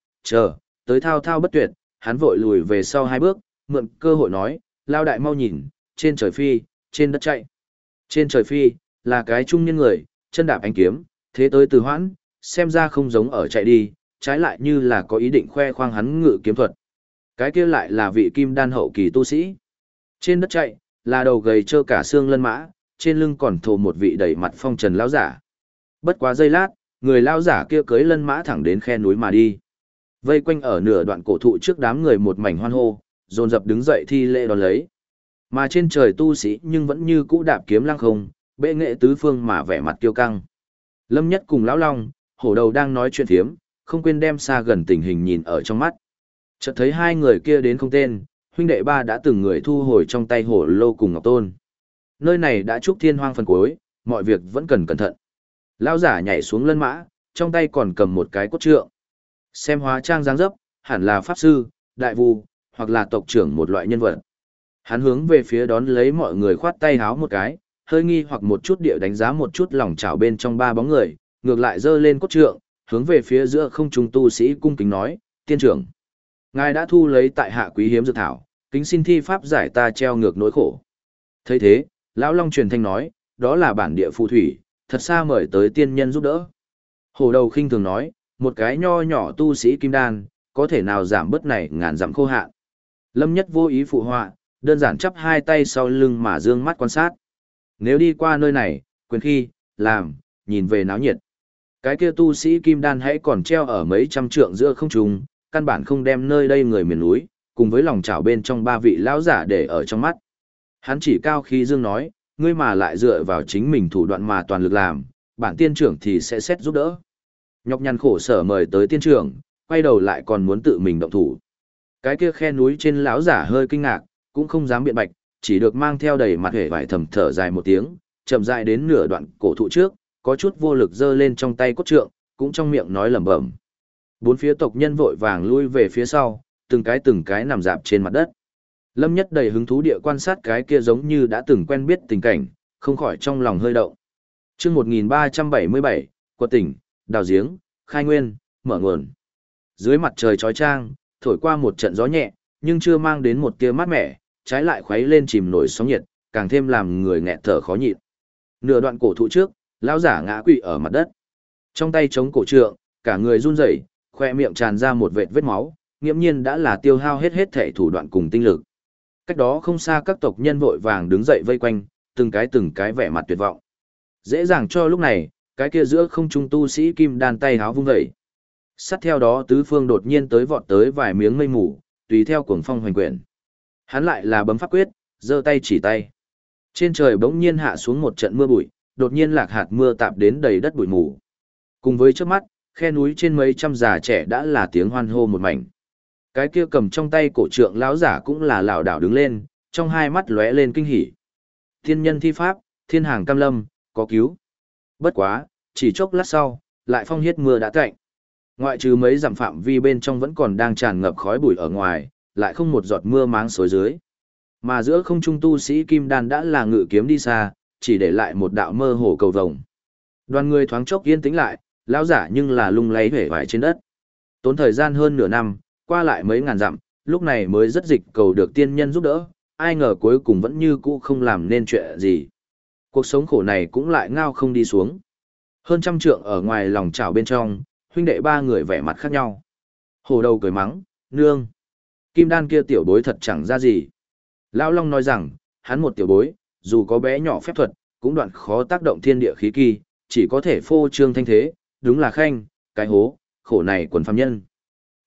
S1: tới thao thao bất tuyệt, hắn vội lùi về sau hai bước, mượn cơ hội nói, lao đại mau nhìn, trên trời phi, trên đất chạy. Trên trời phi, là cái trung niên người, chân đạp ánh kiếm, thế tới từ hoãn, xem ra không giống ở chạy đi, trái lại như là có ý định khoe khoang hắn ngự kiếm thuật. Cái kia lại là vị kim đan hậu kỳ tu sĩ. Trên đất chạy, là đầu gầy trơ cả xương lân mã, trên lưng còn thồ một vị đầy mặt phong trần lão giả. Bất quá giây lát, người lão giả kia cưỡi lân mã thẳng đến khe núi mà đi. Vây quanh ở nửa đoạn cổ thụ trước đám người một mảnh hoan hô, dồn dập đứng dậy thi lễ đón lấy. Mà trên trời tu sĩ nhưng vẫn như cũ đạp kiếm lăng không, bệ nghệ tứ phương mà vẻ mặt kiêu căng. Lâm Nhất cùng lão long, hổ đầu đang nói chuyện thiếm, không quên đem xa gần tình hình nhìn ở trong mắt. Chợt thấy hai người kia đến không tên, huynh đệ ba đã từng người thu hồi trong tay hổ lô cùng ngọc tôn. Nơi này đã trúc thiên hoang phần cuối, mọi việc vẫn cần cẩn thận. Lão giả nhảy xuống lân mã, trong tay còn cầm một cái cốt trượng. Xem hóa trang dáng dấp, hẳn là pháp sư, đại vu, hoặc là tộc trưởng một loại nhân vật. Hắn hướng về phía đón lấy mọi người khoát tay háo một cái, hơi nghi hoặc một chút địa đánh giá một chút lòng chảo bên trong ba bóng người, ngược lại giơ lên cốt trượng, hướng về phía giữa không trung tu sĩ cung kính nói, tiên trưởng. Ngài đã thu lấy tại hạ quý hiếm dược thảo, kính xin thi pháp giải ta treo ngược nỗi khổ. Thấy thế, lão long truyền thanh nói, đó là bản địa phù thủy, thật xa mời tới tiên nhân giúp đỡ. Hổ đầu khinh thường nói, một cái nho nhỏ tu sĩ kim đan, có thể nào giảm bớt này ngàn dặm khô hạn. Lâm Nhất vô ý phụ họa, đơn giản chắp hai tay sau lưng mà dương mắt quan sát. Nếu đi qua nơi này, quyền khi, làm, nhìn về náo nhiệt. Cái kia tu sĩ kim đan hãy còn treo ở mấy trăm trượng giữa không trung, căn bản không đem nơi đây người miền núi, cùng với lòng chảo bên trong ba vị lão giả để ở trong mắt. Hắn chỉ cao khí dương nói, ngươi mà lại dựa vào chính mình thủ đoạn mà toàn lực làm, bản tiên trưởng thì sẽ xét giúp đỡ. Nhọc nhằn khổ sở mời tới tiên trưởng, quay đầu lại còn muốn tự mình động thủ. Cái kia khe núi trên lão giả hơi kinh ngạc, cũng không dám biện bạch, chỉ được mang theo đầy mặt hề vải thầm thở dài một tiếng, chậm rãi đến nửa đoạn cổ thụ trước, có chút vô lực giơ lên trong tay cốt trượng, cũng trong miệng nói lẩm bẩm. Bốn phía tộc nhân vội vàng lui về phía sau, từng cái nằm dạp trên mặt đất. Lâm Nhất đầy hứng thú địa quan sát cái kia giống như đã từng quen biết tình cảnh, không khỏi trong lòng hơi động. Chương 1377, quật tỉnh, đào giếng, khai nguyên, mở nguồn. Dưới mặt trời chói chang, thổi qua một trận gió nhẹ, nhưng chưa mang đến một tia mát mẻ, trái lại khuấy lên chìm nổi sóng nhiệt, càng thêm làm người nghẹt thở khó nhịn. Nửa đoạn cổ thụ trước, lão giả ngã quỵ ở mặt đất. Trong tay chống cổ trượng, cả người run rẩy, khoe miệng tràn ra một vệt vết máu, nghiễm nhiên đã là tiêu hao hết thể thủ đoạn cùng tinh lực. Cách đó không xa các tộc nhân vội vàng đứng dậy vây quanh, từng cái vẻ mặt tuyệt vọng. Dễ dàng cho lúc này, cái kia giữa không trung tu sĩ kim đan tay háo vung dậy. Sát theo đó tứ phương đột nhiên tới vọt tới vài miếng mây mù, tùy theo cuồng phong hoành quyển. Hắn lại là bấm pháp quyết, giơ tay chỉ tay. Trên trời bỗng nhiên hạ xuống một trận mưa bụi, đột nhiên lạc hạt mưa tạp đến đầy đất bụi mù. Cùng với trước mắt, khe núi trên mấy trăm già trẻ đã là tiếng hoan hô một mảnh. Cái kia cầm trong tay cổ trượng lão giả cũng là lảo đảo đứng lên, trong hai mắt lóe lên kinh hỉ. Thiên nhân thi pháp, thiên hàng cam lâm, có cứu. Bất quá, chỉ chốc lát sau, lại phong hiết mưa đã tạnh. Ngoại trừ mấy dặm phạm vi bên trong vẫn còn đang tràn ngập khói bụi ở ngoài, lại không một giọt mưa máng xối dưới. Mà giữa không trung tu sĩ kim đan đã là ngự kiếm đi xa, chỉ để lại một đạo mơ hồ cầu vồng. Đoàn người thoáng chốc yên tĩnh lại, lão giả nhưng là lung lay hể vải trên đất. Tốn thời gian hơn nửa năm, qua lại mấy ngàn dặm, lúc này mới rất dịch cầu được tiên nhân giúp đỡ, ai ngờ cuối cùng vẫn như cũ không làm nên chuyện gì. Cuộc sống khổ này cũng lại ngao không đi xuống. Hơn trăm trượng ở ngoài lòng chảo bên trong, huynh đệ ba người vẻ mặt khác nhau. Hổ đầu cười mắng, nương. Kim đan kia tiểu bối thật chẳng ra gì. Lão Long nói rằng, hắn một tiểu bối, dù có bé nhỏ phép thuật, cũng đoạn khó tác động thiên địa khí kỳ, chỉ có thể phô trương thanh thế, đúng là khanh, cái hố, khổ này quần phàm nhân.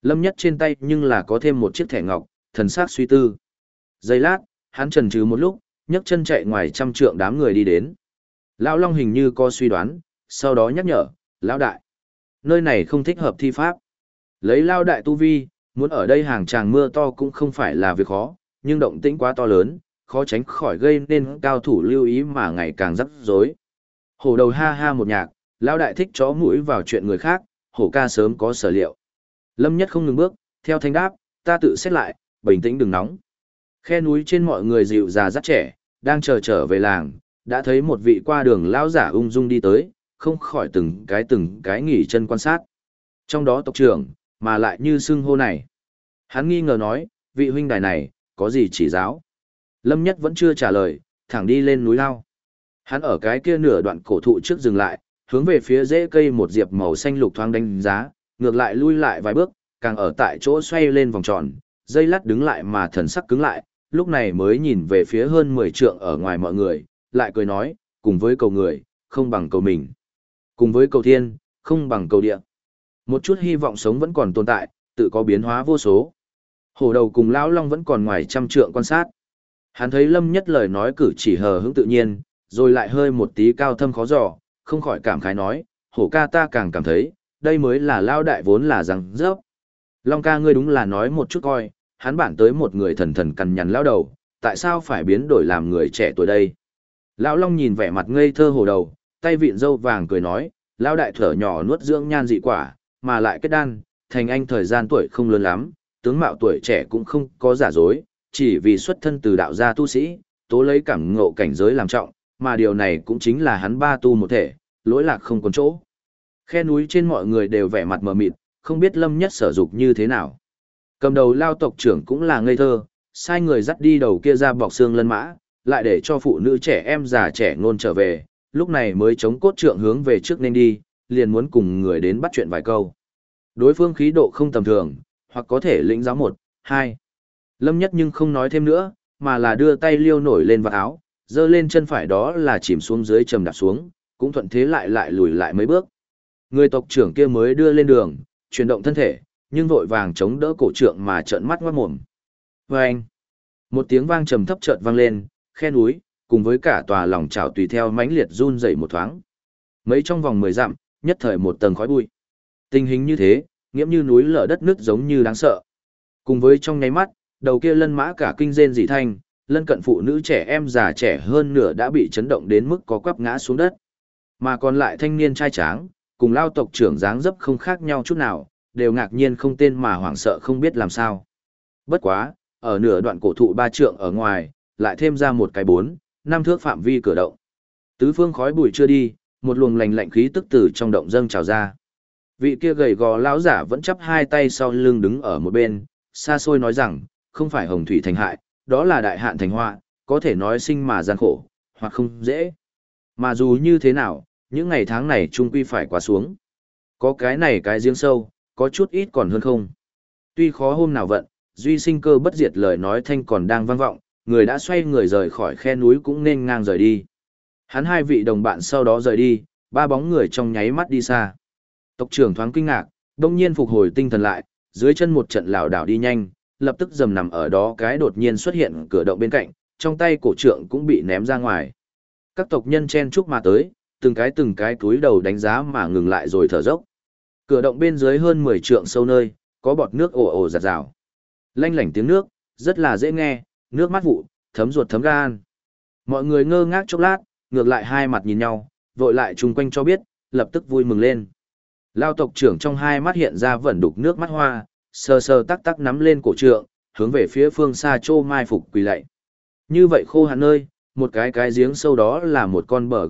S1: Lâm Nhất trên tay nhưng là có thêm một chiếc thẻ ngọc, thần sắc suy tư. Giây lát, hắn chần chừ một lúc, nhấc chân chạy ngoài trăm trượng đám người đi đến. Lão Long hình như có suy đoán, sau đó nhắc nhở, Lão Đại. Nơi này không thích hợp thi pháp. Lấy Lão Đại tu vi, muốn ở đây hàng tràng mưa to cũng không phải là việc khó, nhưng động tĩnh quá to lớn, khó tránh khỏi gây nên cao thủ lưu ý mà ngày càng rắc rối. Hổ đầu ha ha một nhạc, Lão Đại thích chó mũi vào chuyện người khác, hổ ca sớm có sở liệu. Lâm Nhất không ngừng bước, theo thanh đáp, ta tự xét lại, bình tĩnh đừng nóng. Khe núi trên mọi người dịu già dắt trẻ, đang chờ trở về làng, đã thấy một vị qua đường lão giả ung dung đi tới, không khỏi từng cái nghỉ chân quan sát. Trong đó tộc trưởng, mà lại như xưng hô này. Hắn nghi ngờ nói, vị huynh đài này, có gì chỉ giáo? Lâm Nhất vẫn chưa trả lời, thẳng đi lên núi lao. Hắn ở cái kia nửa đoạn cổ thụ trước dừng lại, hướng về phía rễ cây một diệp màu xanh lục thoáng đánh giá, ngược lại lui lại vài bước, càng ở tại chỗ xoay lên vòng tròn, dây lát đứng lại mà thần sắc cứng lại, lúc này mới nhìn về phía hơn 10 trượng ở ngoài mọi người, lại cười nói, cùng với cầu người, không bằng cầu mình. Cùng với cầu thiên, không bằng cầu địa. Một chút hy vọng sống vẫn còn tồn tại, tự có biến hóa vô số. Hổ đầu cùng Lão Long vẫn còn ngoài trăm trượng quan sát. Hắn thấy Lâm Nhất lời nói cử chỉ hờ hững tự nhiên, rồi lại hơi một tí cao thâm khó dò, không khỏi cảm khái nói, hổ ca ta càng cảm thấy, đây mới là Lao Đại vốn là răng rớp. Long ca ngươi đúng là nói một chút coi, hắn bản tới một người thần thần cằn nhằn lao đầu, tại sao phải biến đổi làm người trẻ tuổi đây? Lão Long nhìn vẻ mặt ngây thơ hổ đầu, tay vịn râu vàng cười nói, Lao Đại thở nhỏ nuốt dưỡng nhan dị quả, mà lại kết đan, thành anh thời gian tuổi không lớn lắm, tướng mạo tuổi trẻ cũng không có giả dối, chỉ vì xuất thân từ đạo gia tu sĩ, tố lấy cảm ngộ cảnh giới làm trọng, mà điều này cũng chính là hắn ba tu một thể, lỗi lạc không còn chỗ. Khe núi trên mọi người đều vẻ mặt mờ mịt, không biết Lâm Nhất sở dục như thế nào. Cầm đầu Lao tộc trưởng cũng là ngây thơ, sai người dắt đi đầu kia ra bọc xương lân mã, lại để cho phụ nữ trẻ em già trẻ ngôn trở về, lúc này mới chống cốt trượng hướng về trước nên đi, liền muốn cùng người đến bắt chuyện vài câu. Đối phương khí độ không tầm thường, hoặc có thể lĩnh giáo một, hai. Lâm Nhất nhưng không nói thêm nữa, mà là đưa tay liêu nổi lên vào áo, giơ lên chân phải đó là chìm xuống dưới trầm đạp xuống, cũng thuận thế lại lùi lại mấy bước. Người tộc trưởng kia mới đưa lên đường, chuyển động thân thể, nhưng vội vàng chống đỡ cổ trượng mà trợn mắt ngoát mồm. Vâng! Một tiếng vang trầm thấp chợt vang lên, khe núi, cùng với cả tòa lòng chảo tùy theo mãnh liệt run dậy một thoáng. Mấy trong vòng 10 dặm, nhất thời một tầng khói bụi. Tình hình như thế, nghiễm như núi lở đất nước giống như đáng sợ. Cùng với trong nháy mắt, đầu kia lân mã cả kinh rên dị thanh, lân cận phụ nữ trẻ em già trẻ hơn nửa đã bị chấn động đến mức có quắp ngã xuống đất. Mà còn lại thanh niên trai tráng, cùng Lao tộc trưởng dáng dấp không khác nhau chút nào, đều ngạc nhiên không tên mà hoảng sợ không biết làm sao. Bất quá, ở nửa đoạn cổ thụ 3 trượng ở ngoài, lại thêm ra một cái 4-5 thước phạm vi cửa động. Tứ phương khói bụi chưa đi, một luồng lạnh lạnh khí tức từ trong động dâng trào ra. Vị kia gầy gò lão giả vẫn chắp hai tay sau lưng đứng ở một bên, xa xôi nói rằng, không phải hồng thủy thành hại, đó là đại hạn thành họa, có thể nói sinh mà gian khổ, hoặc không dễ. Mà dù như thế nào, những ngày tháng này trung quy phải quá xuống. Có cái này cái giếng sâu, có chút ít còn hơn không. Tuy khó hôm nào vận, duy sinh cơ bất diệt lời nói thanh còn đang vang vọng, người đã xoay người rời khỏi khe núi cũng nên ngang rời đi. Hắn hai vị đồng bạn sau đó rời đi, ba bóng người trong nháy mắt đi xa. Tộc trưởng thoáng kinh ngạc, đông nhiên phục hồi tinh thần lại, dưới chân một trận lảo đảo đi nhanh, lập tức dầm nằm ở đó cái đột nhiên xuất hiện cửa động bên cạnh, trong tay cổ trượng cũng bị ném ra ngoài. Các tộc nhân chen chúc mà tới, từng cái cúi đầu đánh giá mà ngừng lại rồi thở dốc. Cửa động bên dưới hơn 10 trượng sâu nơi, có bọt nước ồ ồ giạt rào. Lanh lảnh tiếng nước, rất là dễ nghe, nước mắt vụ, thấm ruột thấm gan. Mọi người ngơ ngác chốc lát, ngược lại hai mặt nhìn nhau, vội lại chung quanh cho biết, lập tức vui mừng lên. Lao tộc trưởng trong hai mắt hiện ra vẩn đục nước mắt hoa, sờ sờ tắc tắc nắm lên cổ trượng, hướng về phía phương xa Chô mai phục quỳ lạy. Như vậy khô hạn nơi, một cái giếng sâu đó là một con bờ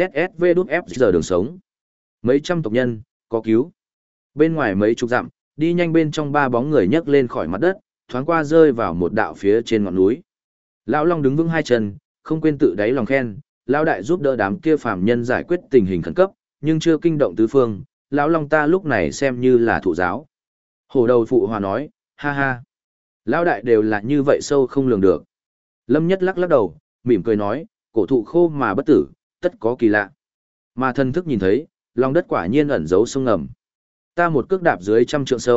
S1: G5ZSV giờ đường sống. Mấy trăm tộc nhân, có cứu. Bên ngoài mấy chục dặm, đi nhanh bên trong ba bóng người nhấc lên khỏi mặt đất, thoáng qua rơi vào một đạo phía trên ngọn núi. Lão Long đứng vững hai chân, không quên tự đáy lòng khen, Lão Đại giúp đỡ đám kia phàm nhân giải quyết tình hình khẩn cấp, nhưng chưa kinh động tứ phương, Lão Long ta lúc này xem như là thụ giáo. Hổ đầu phụ hòa nói, ha ha. Lão Đại đều là như vậy sâu không lường được. Lâm Nhất lắc lắc đầu, mỉm cười nói, cổ thụ khô mà bất tử, tất có kỳ lạ. Mà thân thức nhìn thấy, lòng đất quả nhiên ẩn giấu sông ngầm. Ta một cước đạp dưới trăm trượng sâu,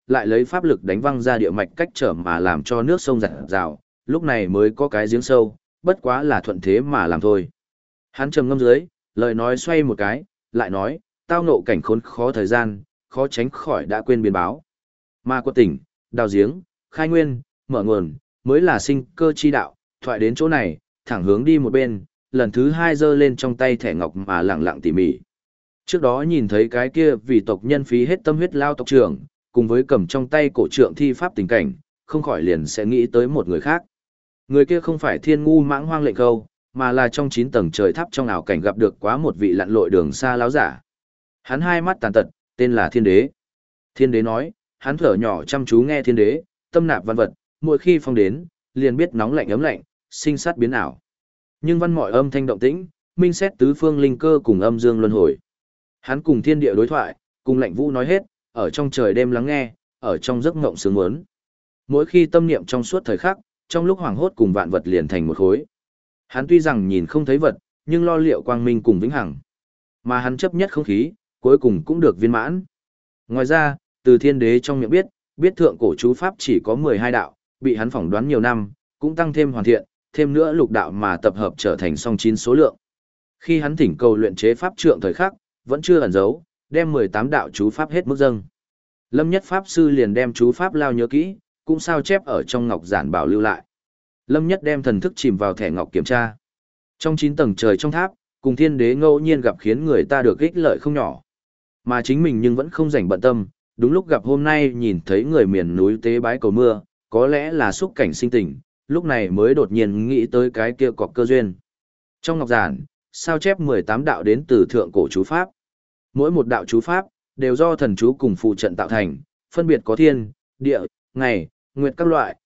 S1: lại lấy pháp lực đánh văng ra địa mạch cách trở mà làm cho nước sông giặt rào, lúc này mới có cái giếng sâu, bất quá là thuận thế mà làm thôi. Hắn trầm ngâm dưới, lời nói xoay một cái, lại nói, tao ngộ cảnh khốn khó thời gian, khó tránh khỏi đã quên biến báo. Mà quật tỉnh, đào giếng, khai nguyên, mở nguồn, mới là sinh cơ chi đạo, thoại đến chỗ này, thẳng hướng đi một bên, lần thứ hai giơ lên trong tay thẻ ngọc mà lặng lặng tỉ mỉ. Trước đó nhìn thấy cái kia vì tộc nhân phí hết tâm huyết lao tộc trưởng, cùng với cầm trong tay cổ trượng thi pháp tình cảnh, không khỏi liền sẽ nghĩ tới một người khác. Người kia không phải thiên ngu mãng hoang lệnh câu, mà là trong 9 tầng trời tháp trong ảo cảnh gặp được quá một vị lặn lội đường xa láo giả. Hắn hai mắt tàn tật, tên là Thiên Đế. Thiên Đế nói, hắn thở nhỏ chăm chú nghe Thiên Đế, tâm nạp văn vật, mỗi khi phong đến, liền biết nóng lạnh ấm lạnh, sinh sát biến ảo. Nhưng văn mọi âm thanh động tĩnh, minh xét tứ phương linh cơ cùng âm dương luân hồi. Hắn cùng thiên địa đối thoại, cùng lạnh vũ nói hết, ở trong trời đêm lắng nghe, ở trong giấc ngộng sướng muốn. Mỗi khi tâm niệm trong suốt thời khắc, trong lúc hoảng hốt cùng vạn vật liền thành một khối. Hắn tuy rằng nhìn không thấy vật, nhưng lo liệu quang minh cùng vĩnh hằng. Mà hắn chấp nhất không khí, cuối cùng cũng được viên mãn. Ngoài ra, từ Thiên Đế trong miệng biết thượng cổ chú pháp chỉ có 12 đạo, bị hắn phỏng đoán nhiều năm, cũng tăng thêm hoàn thiện, thêm nữa lục đạo mà tập hợp trở thành song 9 số lượng. Khi hắn thỉnh cầu luyện chế pháp trượng thời khắc, vẫn chưa ẩn giấu, đem 18 đạo chú pháp hết mức dâng. Lâm Nhất Pháp Sư liền đem chú pháp lao nhớ kỹ, cũng sao chép ở trong ngọc giản bảo lưu lại. Lâm Nhất đem thần thức chìm vào thẻ ngọc kiểm tra. Trong 9 tầng trời trong tháp, cùng Thiên Đế ngẫu nhiên gặp khiến người ta được ích lợi không nhỏ. Mà chính mình nhưng vẫn không rảnh bận tâm, đúng lúc gặp hôm nay nhìn thấy người miền núi tế bái cầu mưa, có lẽ là xúc cảnh sinh tình, lúc này mới đột nhiên nghĩ tới cái kia cọc cơ duyên. Trong ngọc giản, sao chép 18 đạo đến từ thượng cổ chú pháp. Mỗi một đạo chú pháp, đều do thần chú cùng phụ trận tạo thành, phân biệt có thiên, địa, ngày, nguyệt các loại,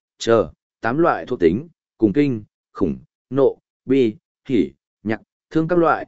S1: 8 loại thuộc tính, cùng kinh, khủng, nộ, bi, hỉ, nhạc, thương các loại,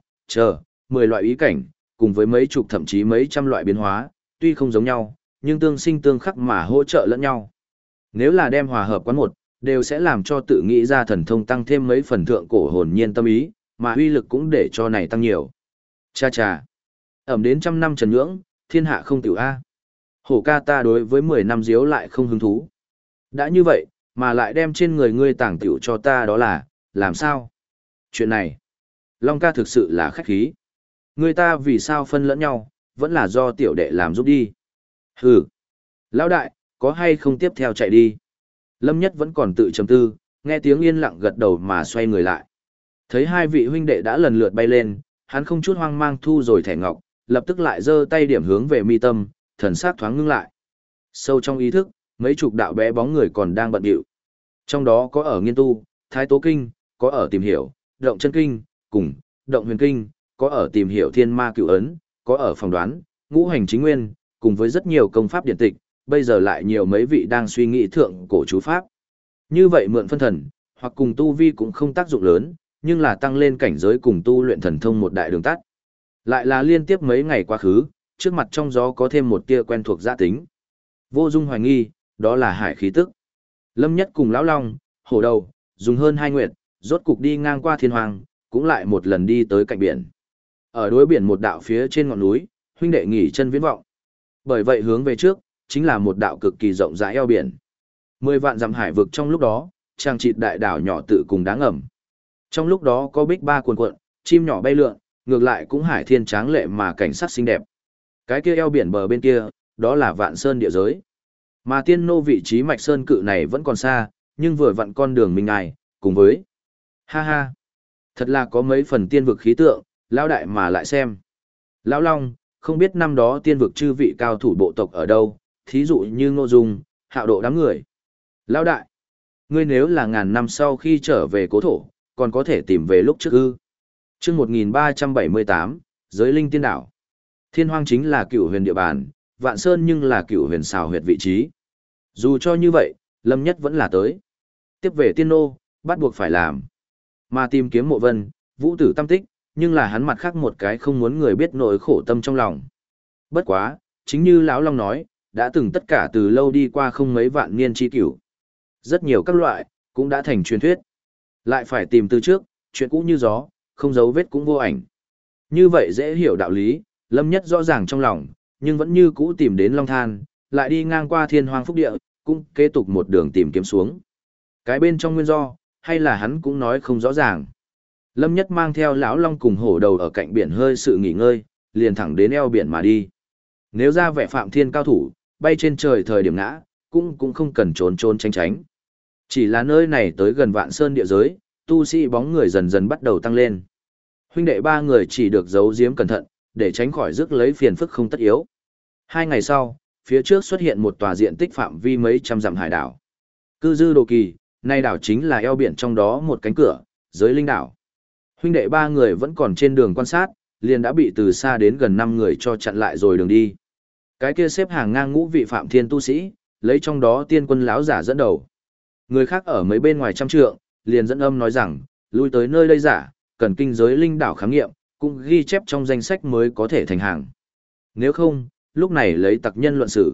S1: 10 loại ý cảnh, cùng với mấy chục thậm chí mấy trăm loại biến hóa, tuy không giống nhau, nhưng tương sinh tương khắc mà hỗ trợ lẫn nhau. Nếu là đem hòa hợp quán một, đều sẽ làm cho tự nghĩ ra thần thông tăng thêm mấy phần thượng cổ hồn nhiên tâm ý, mà uy lực cũng để cho này tăng nhiều. Cha cha, ẩm đến 100 năm trần nhưỡng, thiên hạ không tiểu A. Hổ ca ta đối với 10 năm diếu lại không hứng thú. Đã như vậy, mà lại đem trên người ngươi tàng tiểu cho ta đó là, làm sao? Chuyện này, Long ca thực sự là khách khí. Người ta vì sao phân lẫn nhau, vẫn là do tiểu đệ làm giúp đi. Hừ, lão đại, có hay không tiếp theo chạy đi? Lâm Nhất vẫn còn tự trầm tư, nghe tiếng yên lặng gật đầu mà xoay người lại. Thấy hai vị huynh đệ đã lần lượt bay lên, hắn không chút hoang mang thu rồi thẻ ngọc, lập tức lại giơ tay điểm hướng về mi tâm, thần sắc thoáng ngưng lại. Sâu trong ý thức, mấy chục đạo bé bóng người còn đang bận rộn. Trong đó có ở nghiên tu, thái tố kinh, có ở tìm hiểu, động chân kinh, cùng động huyền kinh, có ở tìm hiểu thiên ma cửu ấn, có ở phỏng đoán, ngũ hành chính nguyên, cùng với rất nhiều công pháp điện tịch, bây giờ lại nhiều mấy vị đang suy nghĩ thượng cổ chú pháp. Như vậy mượn phân thần, hoặc cùng tu vi cũng không tác dụng lớn, nhưng là tăng lên cảnh giới cùng tu luyện thần thông một đại đường tắt. Lại là liên tiếp mấy ngày quá khứ, trước mặt trong gió có thêm một tia quen thuộc gia tính. Vô dung hoài nghi, đó là hải khí tức. Lâm Nhất cùng Lão Long, Hổ Đầu, dùng hơn 2 nguyệt, rốt cục đi ngang qua thiên hoàng, cũng lại một lần đi tới cạnh biển. Ở đối biển một đạo phía trên ngọn núi, huynh đệ nghỉ chân viễn vọng. Bởi vậy hướng về trước, chính là một đạo cực kỳ rộng rãi eo biển. 10 vạn dặm hải vực trong lúc đó, trang trịt đại đảo nhỏ tự cùng đáng ngầm. Trong lúc đó có bích ba cuồn cuộn, chim nhỏ bay lượn, ngược lại cũng hải thiên tráng lệ mà cảnh sắc xinh đẹp. Cái kia eo biển bờ bên kia, đó là Vạn Sơn địa giới. Mà tiên nô vị trí mạch sơn cự này vẫn còn xa, nhưng vừa vặn con đường mình ngài, cùng với. Ha ha, thật là có mấy phần tiên vực khí tượng, lão đại mà lại xem. Lão Long, không biết năm đó tiên vực chư vị cao thủ bộ tộc ở đâu, thí dụ như Ngô Dung, Hạo Độ đám người. Lão đại, ngươi nếu là ngàn năm sau khi trở về cố thổ, còn có thể tìm về lúc trước ư. Chương 1378, Giới Linh Tiên Đảo. Thiên Hoang chính là Cửu Huyền địa bàn, Vạn Sơn nhưng là Cửu Huyền xào huyệt vị trí. Dù cho như vậy, Lâm Nhất vẫn là tới. Tiếp về tiên nô, bắt buộc phải làm. Mà tìm kiếm Mộ Vân, Vũ Tử tâm tích, nhưng là hắn mặt khác một cái không muốn người biết nỗi khổ tâm trong lòng. Bất quá, chính như lão Long nói, đã từng tất cả từ lâu đi qua không mấy vạn niên chi cửu. Rất nhiều các loại, cũng đã thành truyền thuyết. Lại phải tìm từ trước, chuyện cũ như gió, không dấu vết cũng vô ảnh. Như vậy dễ hiểu đạo lý, Lâm Nhất rõ ràng trong lòng, nhưng vẫn như cũ tìm đến Long Than, lại đi ngang qua thiên hoang phúc địa, cũng kế tục một đường tìm kiếm xuống. Cái bên trong nguyên do, hay là hắn cũng nói không rõ ràng. Lâm Nhất mang theo lão long cùng hổ đầu ở cạnh biển hơi sự nghỉ ngơi, liền thẳng đến eo biển mà đi. Nếu ra vẻ Phạm Thiên cao thủ, bay trên trời thời điểm ngã, cũng không cần trốn trốn tránh tránh. Chỉ là nơi này tới gần Vạn Sơn địa giới, tu sĩ bóng người dần dần bắt đầu tăng lên. Huynh đệ ba người chỉ được giấu giếm cẩn thận, để tránh khỏi rước lấy phiền phức không tất yếu. 2 ngày sau, phía trước xuất hiện một tòa diện tích phạm vi mấy trăm dặm hải đảo. Cư dư đồ kỳ, nay đảo chính là eo biển trong đó một cánh cửa, giới linh đảo. Huynh đệ ba người vẫn còn trên đường quan sát, liền đã bị từ xa đến gần 5 người cho chặn lại rồi đường đi. Cái kia xếp hàng ngang ngũ vị Phạm Thiên tu sĩ, lấy trong đó tiên quân lão giả dẫn đầu. Người khác ở mấy bên ngoài trăm trượng, liền dẫn âm nói rằng, lui tới nơi đây giả, cần kinh giới linh đảo khám nghiệm, cũng ghi chép trong danh sách mới có thể thành hàng. Nếu không, lúc này lấy tặc nhân luận xử.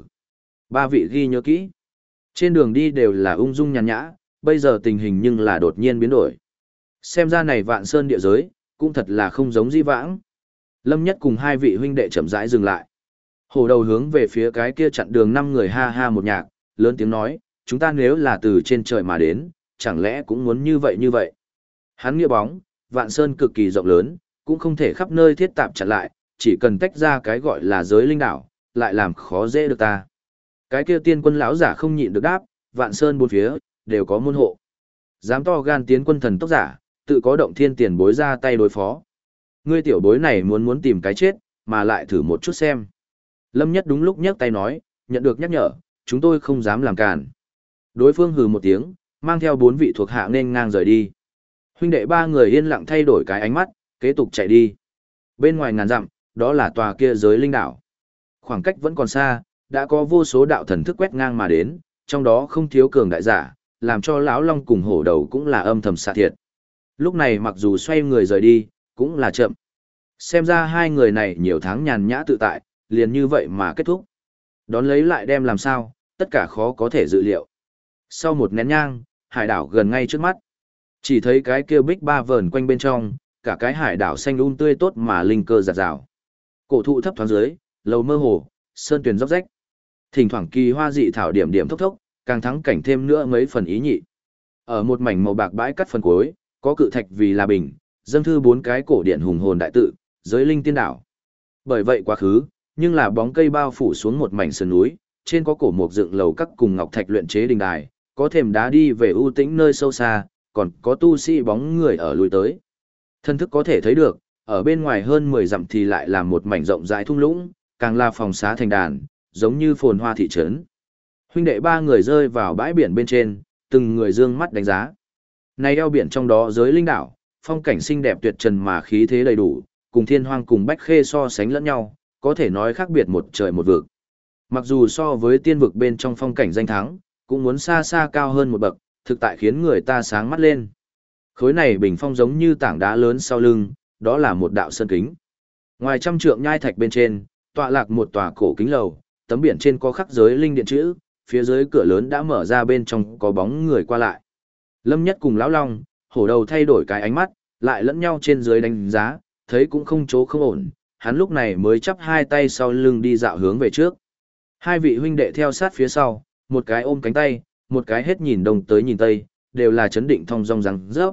S1: 3 vị ghi nhớ kỹ. Trên đường đi đều là ung dung nhàn nhã, bây giờ tình hình nhưng là đột nhiên biến đổi. Xem ra này Vạn Sơn địa giới, cũng thật là không giống di vãng. Lâm Nhất cùng 2 vị huynh đệ chậm rãi dừng lại. Hổ đầu hướng về phía cái kia chặn đường 5 người ha ha một nhạc, lớn tiếng nói, chúng ta nếu là từ trên trời mà đến, chẳng lẽ cũng muốn như vậy như vậy. Hắn nghĩa bóng, Vạn Sơn cực kỳ rộng lớn, cũng không thể khắp nơi thiết tạp chặn lại, chỉ cần tách ra cái gọi là giới linh đảo, lại làm khó dễ được ta. Cái kia tiên quân lão giả không nhịn được đáp, Vạn Sơn bốn phía, đều có môn hộ. Dám to gan tiến quân thần tốc giả, tự có động thiên tiền bối ra tay đối phó. Ngươi tiểu bối này muốn tìm cái chết, mà lại thử một chút xem. Lâm Nhất đúng lúc nhấc tay nói, nhận được nhắc nhở, chúng tôi không dám làm cản. Đối phương hừ một tiếng, mang theo 4 vị thuộc hạ nên ngang rời đi. Huynh đệ 3 người yên lặng thay đổi cái ánh mắt, kế tục chạy đi. Bên ngoài ngàn dặm, đó là tòa kia giới linh đảo. Khoảng cách vẫn còn xa, đã có vô số đạo thần thức quét ngang mà đến, trong đó không thiếu cường đại giả, làm cho lão long cùng hổ đầu cũng là âm thầm xạ thiệt. Lúc này mặc dù xoay người rời đi, cũng là chậm. Xem ra 2 người này nhiều tháng nhàn nhã tự tại, liền như vậy mà kết thúc. Đón lấy lại đem làm sao, tất cả khó có thể dự liệu. Sau một nén nhang, hải đảo gần ngay trước mắt. Chỉ thấy cái kia bích ba vờn quanh bên trong, cả cái hải đảo xanh tươi tốt mà linh cơ rạt rào. Cổ thụ thấp thoáng dưới, lầu mơ hồ, sơn tuyền róc rách. Thỉnh thoảng kỳ hoa dị thảo điểm điểm thốc thốc, càng thắng cảnh thêm nữa mấy phần ý nhị. Ở một mảnh màu bạc bãi cắt phần cuối, có cự thạch vì là bình, dâng thư 4 cái cổ điện hùng hồn đại tự, giới linh tiên đảo. Bởi vậy quá khứ, nhưng là bóng cây bao phủ xuống một mảnh sườn núi, trên có cổ mục dựng lầu các cùng ngọc thạch luyện chế đình đài, có thềm đá đi về ưu tĩnh nơi sâu xa, còn có tu sĩ bóng người ở lùi tới. Thân thức có thể thấy được, ở bên ngoài hơn 10 dặm thì lại là một mảnh rộng rãi thung lũng, càng là phòng xá thành đàn, giống như phồn hoa thị trấn. Huynh đệ 3 người rơi vào bãi biển bên trên, từng người dương mắt đánh giá. Này eo biển trong đó giới linh đảo, phong cảnh xinh đẹp tuyệt trần mà khí thế đầy đủ, cùng thiên hoang cùng bách khê so sánh lẫn nhau, có thể nói khác biệt một trời một vực. Mặc dù so với tiên vực bên trong phong cảnh danh thắng, cũng muốn xa xa cao hơn một bậc, thực tại khiến người ta sáng mắt lên. Khối này bình phong giống như tảng đá lớn sau lưng, đó là một đạo sơn kính. Ngoài trăm trượng nhai thạch bên trên, tọa lạc một tòa cổ kính lầu, tấm biển trên có khắc giới linh điện chữ, phía dưới cửa lớn đã mở ra, bên trong có bóng người qua lại. Lâm Nhất cùng lão long, hổ đầu thay đổi cái ánh mắt, lại lẫn nhau trên dưới đánh giá, thấy cũng không chỗ không ổn, hắn lúc này mới chắp 2 tay sau lưng đi dạo hướng về trước. 2 vị huynh đệ theo sát phía sau, một cái ôm cánh tay, một cái hết nhìn đông tới nhìn tây, đều là chấn định thong dong rằng rớp.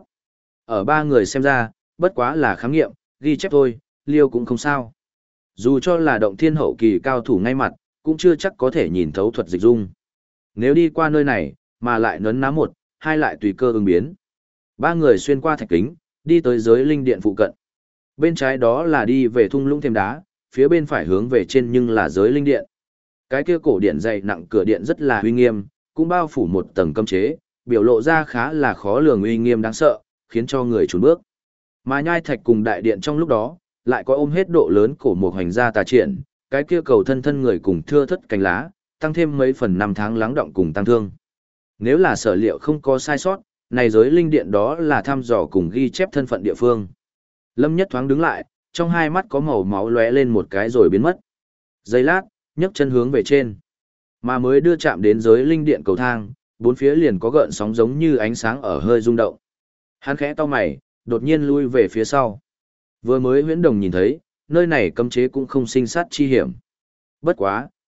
S1: Ở 3 người xem ra, bất quá là khám nghiệm, ghi chép thôi, liêu cũng không sao. Dù cho là động thiên hậu kỳ cao thủ ngay mặt, cũng chưa chắc có thể nhìn thấu thuật dịch dung. Nếu đi qua nơi này, mà lại nấn ná 1, 2 lại tùy cơ ứng biến. 3 người xuyên qua thạch kính, đi tới giới linh điện phụ cận. Bên trái đó là đi về thung lũng thêm đá, phía bên phải hướng về trên nhưng là giới linh điện. Cái kia cổ điện dày nặng cửa điện rất là uy nghiêm, cũng bao phủ một tầng cấm chế, biểu lộ ra khá là khó lường uy nghiêm đáng sợ, khiến cho người chùn bước. Mà nhai thạch cùng đại điện trong lúc đó, lại có ôm hết độ lớn cổ một hành gia tà triển, cái kia cầu thân thân người cùng thưa thất cánh lá, tăng thêm mấy phần 5 tháng lắng động cùng tăng thương. Nếu là sở liệu không có sai sót, này giới linh điện đó là thăm dò cùng ghi chép thân phận địa phương. Lâm Nhất thoáng đứng lại, trong hai mắt có màu máu lóe lên một cái rồi biến mất. Giây lát, nhấc chân hướng về trên. Mà mới đưa chạm đến giới linh điện cầu thang, 4 phía liền có gợn sóng giống như ánh sáng ở hơi rung động. Hắn khẽ cau mày, đột nhiên lui về phía sau. Vừa mới Huyễn Đồng nhìn thấy, nơi này cấm chế cũng không sinh sát chi hiểm. Bất quá,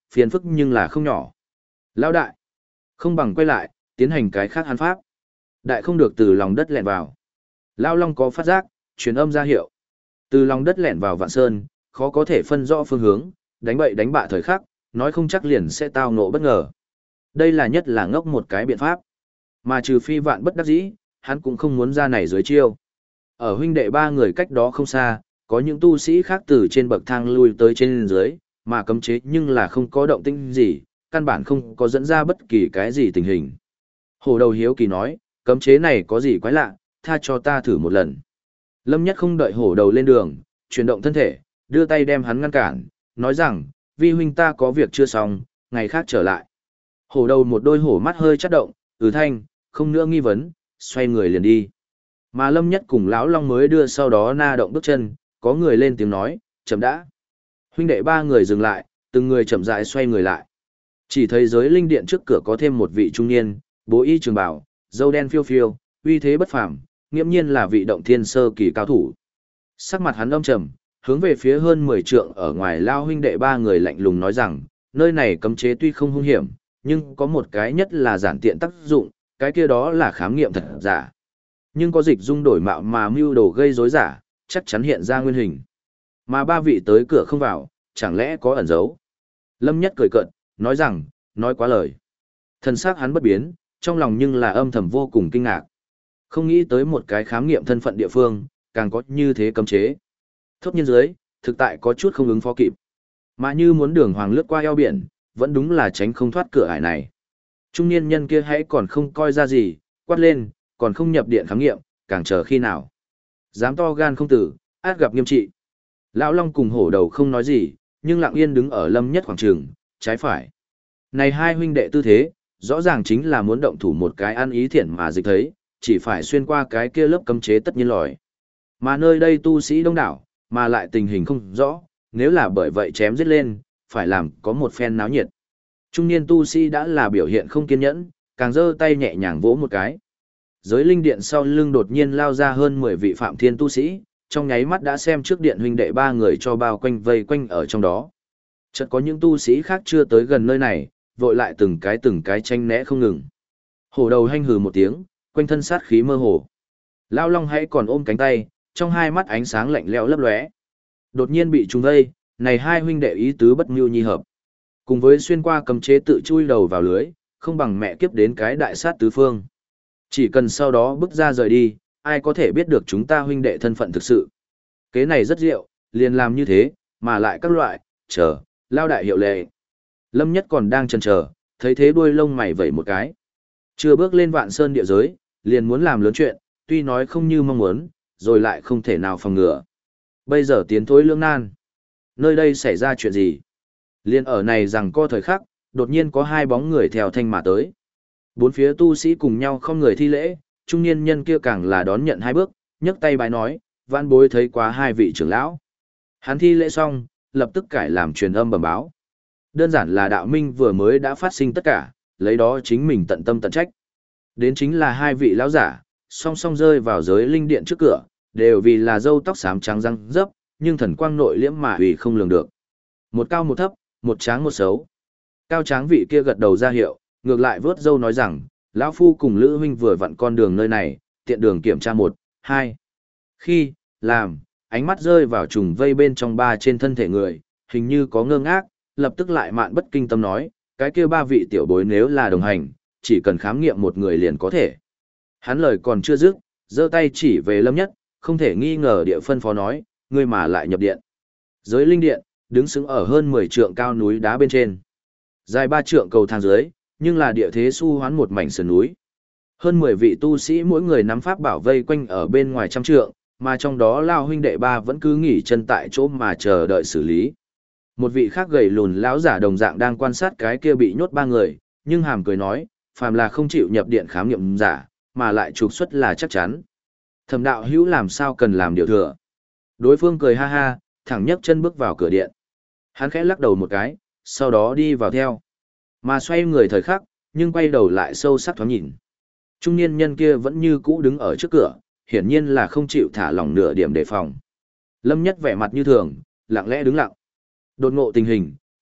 S1: phiền phức nhưng là không nhỏ. Lão đại, không bằng quay lại, tiến hành cái khác hắn pháp. Đại không được từ lòng đất lẹn vào. Lão Long có phát giác, truyền âm ra hiệu. Từ lòng đất lẹn vào Vạn Sơn, khó có thể phân rõ phương hướng, đánh bậy đánh bạ thời khắc, nói không chắc liền sẽ tao ngộ bất ngờ. Đây là nhất là ngốc một cái biện pháp. Mà trừ phi vạn bất đắc dĩ, hắn cũng không muốn ra này dưới chiêu. Ở huynh đệ ba người cách đó không xa, có những tu sĩ khác từ trên bậc thang lui tới trên dưới, mà cấm chế nhưng là không có động tĩnh gì, căn bản không có dẫn ra bất kỳ cái gì tình hình. Hổ đầu hiếu kỳ nói, cấm chế này có gì quái lạ, tha cho ta thử một lần. Lâm Nhất không đợi hổ đầu lên đường, chuyển động thân thể, đưa tay đem hắn ngăn cản, nói rằng, vi huynh ta có việc chưa xong, ngày khác trở lại. Hổ đầu một đôi hổ mắt hơi chắt động, thanh, không nữa nghi vấn, xoay người liền đi. Mà Lâm Nhất cùng lão Long mới đưa sau đó na động bước chân, có người lên tiếng nói, chậm đã. Huynh đệ ba người dừng lại, từng người chậm rãi xoay người lại. Chỉ thấy giới linh điện trước cửa có thêm một vị trung niên, bố y trường bào, râu đen phiêu phiêu, uy thế bất phàm, nghiễm nhiên là vị động thiên sơ kỳ cao thủ. Sắc mặt hắn âm trầm, hướng về phía hơn 10 trượng ở ngoài lao huynh đệ ba người lạnh lùng nói rằng, nơi này cấm chế tuy không hung hiểm, nhưng có một cái nhất là giản tiện tác dụng, cái kia đó là khám nghiệm thật giả. Nhưng có dịch dung đổi mạo mà mưu đồ gây rối giả, chắc chắn hiện ra nguyên hình. Mà ba vị tới cửa không vào, chẳng lẽ có ẩn giấu. Lâm Nhất cười cợt, nói rằng, nói quá lời. Thần sắc hắn bất biến, trong lòng nhưng là âm thầm vô cùng kinh ngạc. Không nghĩ tới một cái khám nghiệm thân phận địa phương, càng có như thế cấm chế. Thốt nhiên dưới, thực tại có chút không ứng phó kịp. Mà như muốn đường hoàng lướt qua eo biển, vẫn đúng là tránh không thoát cửa ải này. Trung niên nhân kia hãy còn không coi ra gì, quát lên, còn không nhập điện khám nghiệm, càng chờ khi nào. Dám to gan không tử, át gặp nghiêm trị. Lão Long cùng hổ đầu không nói gì, nhưng lặng yên đứng ở Lâm Nhất khoảng trường, trái phải. Này hai huynh đệ tư thế, rõ ràng chính là muốn động thủ một cái ăn ý thiện mà dịch thấy, chỉ phải xuyên qua cái kia lớp cấm chế tất nhiên lòi. Mà nơi đây tu sĩ đông đảo, mà lại tình hình không rõ, nếu là bởi vậy chém giết lên, phải làm có một phen náo nhiệt. Trung niên tu sĩ đã là biểu hiện không kiên nhẫn, càng giơ tay nhẹ nhàng vỗ một cái. Giới linh điện sau lưng đột nhiên lao ra hơn 10 vị phạm thiên tu sĩ, trong nháy mắt đã xem trước điện huynh đệ ba người cho bao quanh vây quanh ở trong đó. Chợt có những tu sĩ khác chưa tới gần nơi này, vội lại từng cái tranh né không ngừng. Hổ đầu hanh hừ một tiếng, quanh thân sát khí mơ hồ. Lao Long hãy còn ôm cánh tay, trong hai mắt ánh sáng lạnh lẽo lấp lóe. Đột nhiên bị trùng vây, này hai huynh đệ ý tứ bất mưu nhi hợp. Cùng với xuyên qua cấm chế tự chui đầu vào lưới, không bằng mẹ kiếp đến cái đại sát tứ phương. Chỉ cần sau đó bước ra rời đi, ai có thể biết được chúng ta huynh đệ thân phận thực sự. Kế này rất diệu, liền làm như thế, mà lại các loại, chờ, lao đại hiệu lệ. Lâm Nhất còn đang chần chờ, thấy thế đuôi lông mày vẩy một cái. Chưa bước lên Vạn Sơn địa giới, liền muốn làm lớn chuyện, tuy nói không như mong muốn, rồi lại không thể nào phòng ngừa. Bây giờ tiến thối lưỡng nan. Nơi đây xảy ra chuyện gì? Liên ở này rằng co thời khắc, đột nhiên có hai bóng người theo thanh mà tới. Bốn phía tu sĩ cùng nhau không người thi lễ, trung niên nhân kia càng là đón nhận hai bước, nhấc tay bái nói, vãn bối thấy quá hai vị trưởng lão. Hắn thi lễ xong, lập tức cải làm truyền âm bẩm báo. Đơn giản là đạo minh vừa mới đã phát sinh tất cả, lấy đó chính mình tận tâm tận trách. Đến chính là hai vị lão giả, song song rơi vào giới linh điện trước cửa, đều vì là râu tóc xám trắng răng dấp, nhưng thần quang nội liễm mà hủy không lường được. Một cao một thấp, một tráng một xấu. Cao tráng vị kia gật đầu ra hiệu, ngược lại vớt râu nói rằng, lão phu cùng Lữ huynh vừa vặn con đường nơi này, tiện đường kiểm tra 1, 2. Khi, làm, ánh mắt rơi vào trùng vây bên trong ba trên thân thể người, hình như có ngơ ngác, lập tức lại mạn bất kinh tâm nói, cái kia ba vị tiểu bối nếu là đồng hành, chỉ cần khám nghiệm một người liền có thể. Hắn lời còn chưa dứt, giơ tay chỉ về Lâm Nhất, không thể nghi ngờ địa phân phó nói, ngươi mà lại nhập điện. Giới linh điện, đứng sững ở hơn 10 trượng cao núi đá bên trên. Dài 3 trượng cầu thang dưới, nhưng là địa thế su hoán một mảnh sườn núi. Hơn 10 vị tu sĩ mỗi người nắm pháp bảo vây quanh ở bên ngoài trăm trượng, mà trong đó lao huynh đệ ba vẫn cứ nghỉ chân tại chỗ mà chờ đợi xử lý. Một vị khác gầy lùn lão giả đồng dạng đang quan sát cái kia bị nhốt ba người, nhưng hàm cười nói, phàm là không chịu nhập điện khám nghiệm giả, mà lại trục xuất là chắc chắn. Thẩm đạo hữu làm sao cần làm điều thừa. Đối phương cười ha ha, thẳng nhấc chân bước vào cửa điện. Hắn khẽ lắc đầu một cái, sau đó đi vào theo. Mà xoay người thời khắc, nhưng quay đầu lại sâu sắc thoáng nhìn. Trung niên nhân kia vẫn như cũ đứng ở trước cửa, hiển nhiên là không chịu thả lỏng nửa điểm đề phòng. Lâm Nhất vẻ mặt như thường, lặng lẽ đứng lặng. Đột ngộ tình hình,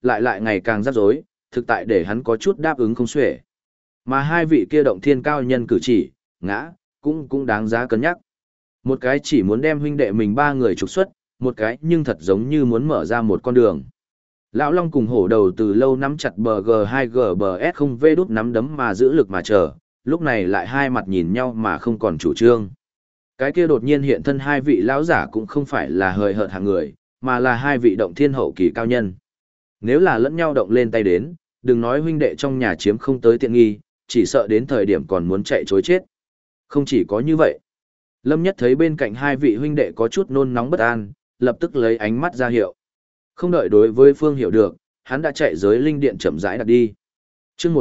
S1: lại ngày càng rắc rối, thực tại để hắn có chút đáp ứng không xuể. Mà hai vị kia động thiên cao nhân cử chỉ, ngã, cũng đáng giá cân nhắc. Một cái chỉ muốn đem huynh đệ mình ba người trục xuất, một cái nhưng thật giống như muốn mở ra một con đường. Lão Long cùng hổ đầu từ lâu nắm chặt bờ G2G bờ S0V đút nắm đấm mà giữ lực mà chờ, lúc này lại hai mặt nhìn nhau mà không còn chủ trương. Cái kia đột nhiên hiện thân hai vị lão giả cũng không phải là hời hợt hạng người, mà là hai vị động thiên hậu kỳ cao nhân. Nếu là lẫn nhau động lên tay đến, đừng nói huynh đệ trong nhà chiếm không tới tiện nghi, chỉ sợ đến thời điểm còn muốn chạy chối chết. Không chỉ có như vậy. Lâm Nhất thấy bên cạnh hai vị huynh đệ có chút nôn nóng bất an, lập tức lấy ánh mắt ra hiệu. Không đợi đối với Phương hiểu được, hắn đã chạy giới linh điện chậm rãi đặt đi. Chương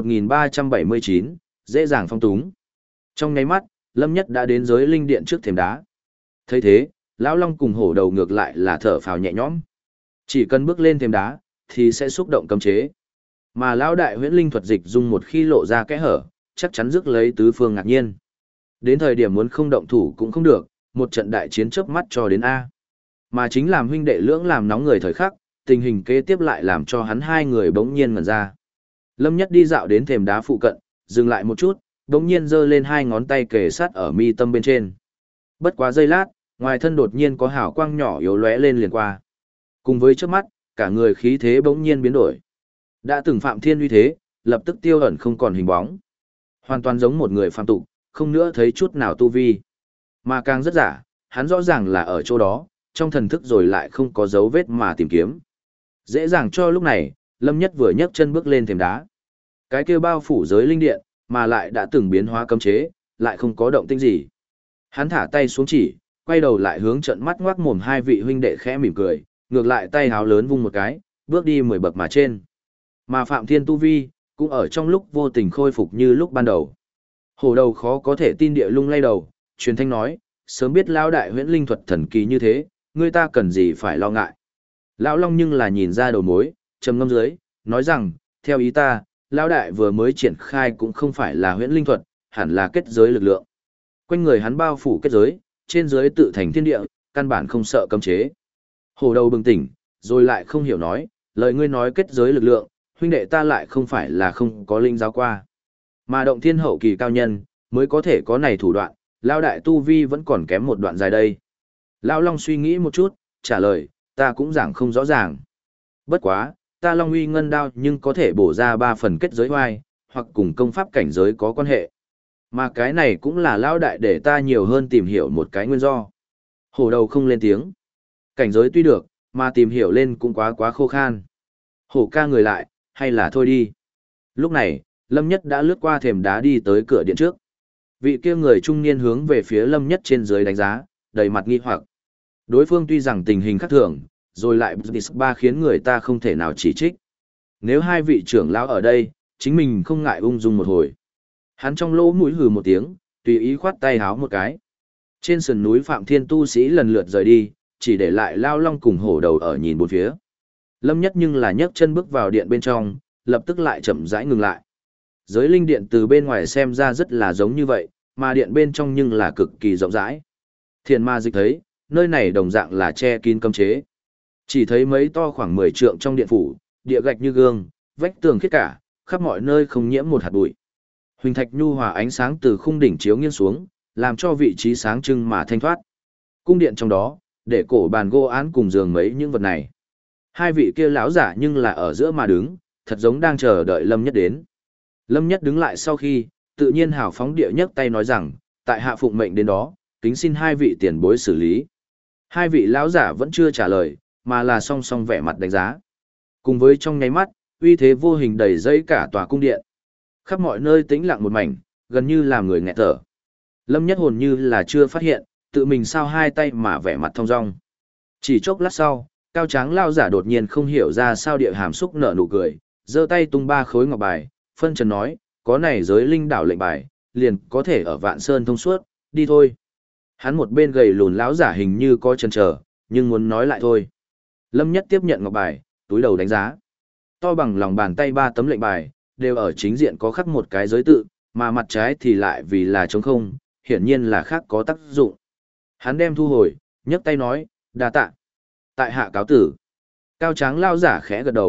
S1: 1379, dễ dàng phong túng. Trong nháy mắt, Lâm Nhất đã đến giới linh điện trước thềm đá. Thấy thế, lão Long cùng hổ đầu ngược lại là thở phào nhẹ nhõm. Chỉ cần bước lên thềm đá, thì sẽ xúc động cấm chế. Mà lão đại huyễn linh thuật dịch dung một khi lộ ra kẽ hở, chắc chắn rước lấy tứ phương ngạc nhiên. Đến thời điểm muốn không động thủ cũng không được, một trận đại chiến chớp mắt cho đến A. Mà chính làm huynh đệ lưỡng làm nóng người thời khắc, tình hình kế tiếp lại làm cho hắn hai người bỗng nhiên ngẩn ra. Lâm Nhất đi dạo đến thềm đá phụ cận, dừng lại một chút, bỗng nhiên giơ lên hai ngón tay kề sát ở mi tâm bên trên. Bất quá giây lát, ngoài thân đột nhiên có hào quang nhỏ yếu lóe lên liền qua. Cùng với chớp mắt, cả người khí thế bỗng nhiên biến đổi. Đã từng Phạm Thiên uy thế, lập tức tiêu ẩn không còn hình bóng. Hoàn toàn giống một người phàm tục, không nữa thấy chút nào tu vi. Mà càng rất giả, hắn rõ ràng là ở chỗ đó, trong thần thức rồi lại không có dấu vết mà tìm kiếm. Dễ dàng cho lúc này, Lâm Nhất vừa nhấc chân bước lên thềm đá. Cái kia bao phủ giới linh điện, mà lại đã từng biến hóa cấm chế, lại không có động tĩnh gì. Hắn thả tay xuống chỉ, quay đầu lại hướng trận mắt ngoác mồm hai vị huynh đệ khẽ mỉm cười, ngược lại tay háo lớn vung một cái, bước đi 10 bậc mà trên. Mà Phạm Thiên tu vi, cũng ở trong lúc vô tình khôi phục như lúc ban đầu. Hổ đầu khó có thể tin địa lung lay đầu, truyền thanh nói, sớm biết lão đại huyễn linh thuật thần kỳ như thế, người ta cần gì phải lo ngại. Lão Long nhưng là nhìn ra đầu mối, trầm ngâm dưới, nói rằng, theo ý ta, lão đại vừa mới triển khai cũng không phải là huyễn linh thuật, hẳn là kết giới lực lượng. Quanh người hắn bao phủ kết giới, trên dưới tự thành thiên địa, căn bản không sợ cấm chế. Hổ đầu bừng tỉnh, rồi lại không hiểu nói, lời ngươi nói kết giới lực lượng, huynh đệ ta lại không phải là không có linh giáo qua. Mà động thiên hậu kỳ cao nhân, mới có thể có này thủ đoạn, lão đại tu vi vẫn còn kém một đoạn dài đây. Lão Long suy nghĩ một chút, trả lời, ta cũng giảng không rõ ràng. Bất quá, ta Long uy ngân đao nhưng có thể bổ ra 3 phần kết giới hoai, hoặc cùng công pháp cảnh giới có quan hệ. Mà cái này cũng là lão đại để ta nhiều hơn tìm hiểu một cái nguyên do. Hổ đầu không lên tiếng. Cảnh giới tuy được, mà tìm hiểu lên cũng quá khô khan. Hổ ca người lại, hay là thôi đi. Lúc này, Lâm Nhất đã lướt qua thềm đá đi tới cửa điện trước. Vị kia người trung niên hướng về phía Lâm Nhất trên dưới đánh giá, đầy mặt nghi hoặc. Đối phương tuy rằng tình hình khác thường, rồi lại ba khiến người ta không thể nào chỉ trích. Nếu hai vị trưởng lão ở đây, chính mình không ngại ung dung một hồi. Hắn trong lỗ mũi hừ một tiếng, tùy ý khoát tay háo một cái. Trên sườn núi Phạm Thiên tu sĩ lần lượt rời đi, chỉ để lại Lao Long cùng hổ đầu ở nhìn bốn phía. Lâm Nhất nhưng là nhấc chân bước vào điện bên trong, lập tức lại chậm rãi ngừng lại. Giới linh điện từ bên ngoài xem ra rất là giống như vậy, mà điện bên trong nhưng là cực kỳ rộng rãi. Thiền ma dịch thấy, nơi này đồng dạng là che kín cấm chế. Chỉ thấy mấy to khoảng 10 trượng trong điện phủ, địa gạch như gương, vách tường khiết cả, khắp mọi nơi không nhiễm một hạt bụi. Huỳnh thạch nhu hòa ánh sáng từ khung đỉnh chiếu nghiêng xuống, làm cho vị trí sáng trưng mà thanh thoát. Cung điện trong đó, để cổ bàn gỗ án cùng giường mấy những vật này. Hai vị kia lão giả nhưng là ở giữa mà đứng, thật giống đang chờ đợi Lâm Nhất đến. Lâm Nhất đứng lại sau khi, tự nhiên hào phóng địa nhấc tay nói rằng, tại hạ phụng mệnh đến đó, kính xin hai vị tiền bối xử lý. Hai vị lão giả vẫn chưa trả lời, mà là song song vẻ mặt đánh giá. Cùng với trong nháy mắt, uy thế vô hình đầy dẫy cả tòa cung điện. Khắp mọi nơi tĩnh lặng một mảnh, gần như làm người nghẹt thở. Lâm Nhất hồn như là chưa phát hiện, tự mình sao hai tay mà vẻ mặt thong dong. Chỉ chốc lát sau, cao tráng lao giả đột nhiên không hiểu ra sao địa hàm xúc nở nụ cười, giơ tay tung 3 khối ngọc bài, phân trần nói, có này giới linh đảo lệnh bài, liền có thể ở Vạn Sơn thông suốt, đi thôi. Hắn một bên gầy lùn lão giả hình như có chần chờ, nhưng muốn nói lại thôi. Lâm Nhất tiếp nhận ngọc bài, túi đầu đánh giá. To bằng lòng bàn tay 3 tấm lệnh bài, đều ở chính diện có khắc một cái giới tự, mà mặt trái thì lại vì là trống không, hiển nhiên là khác có tác dụng. Hắn đem thu hồi, nhấc tay nói, đa tạ. Tại hạ cáo tử. Cao tráng lao giả khẽ gật đầu,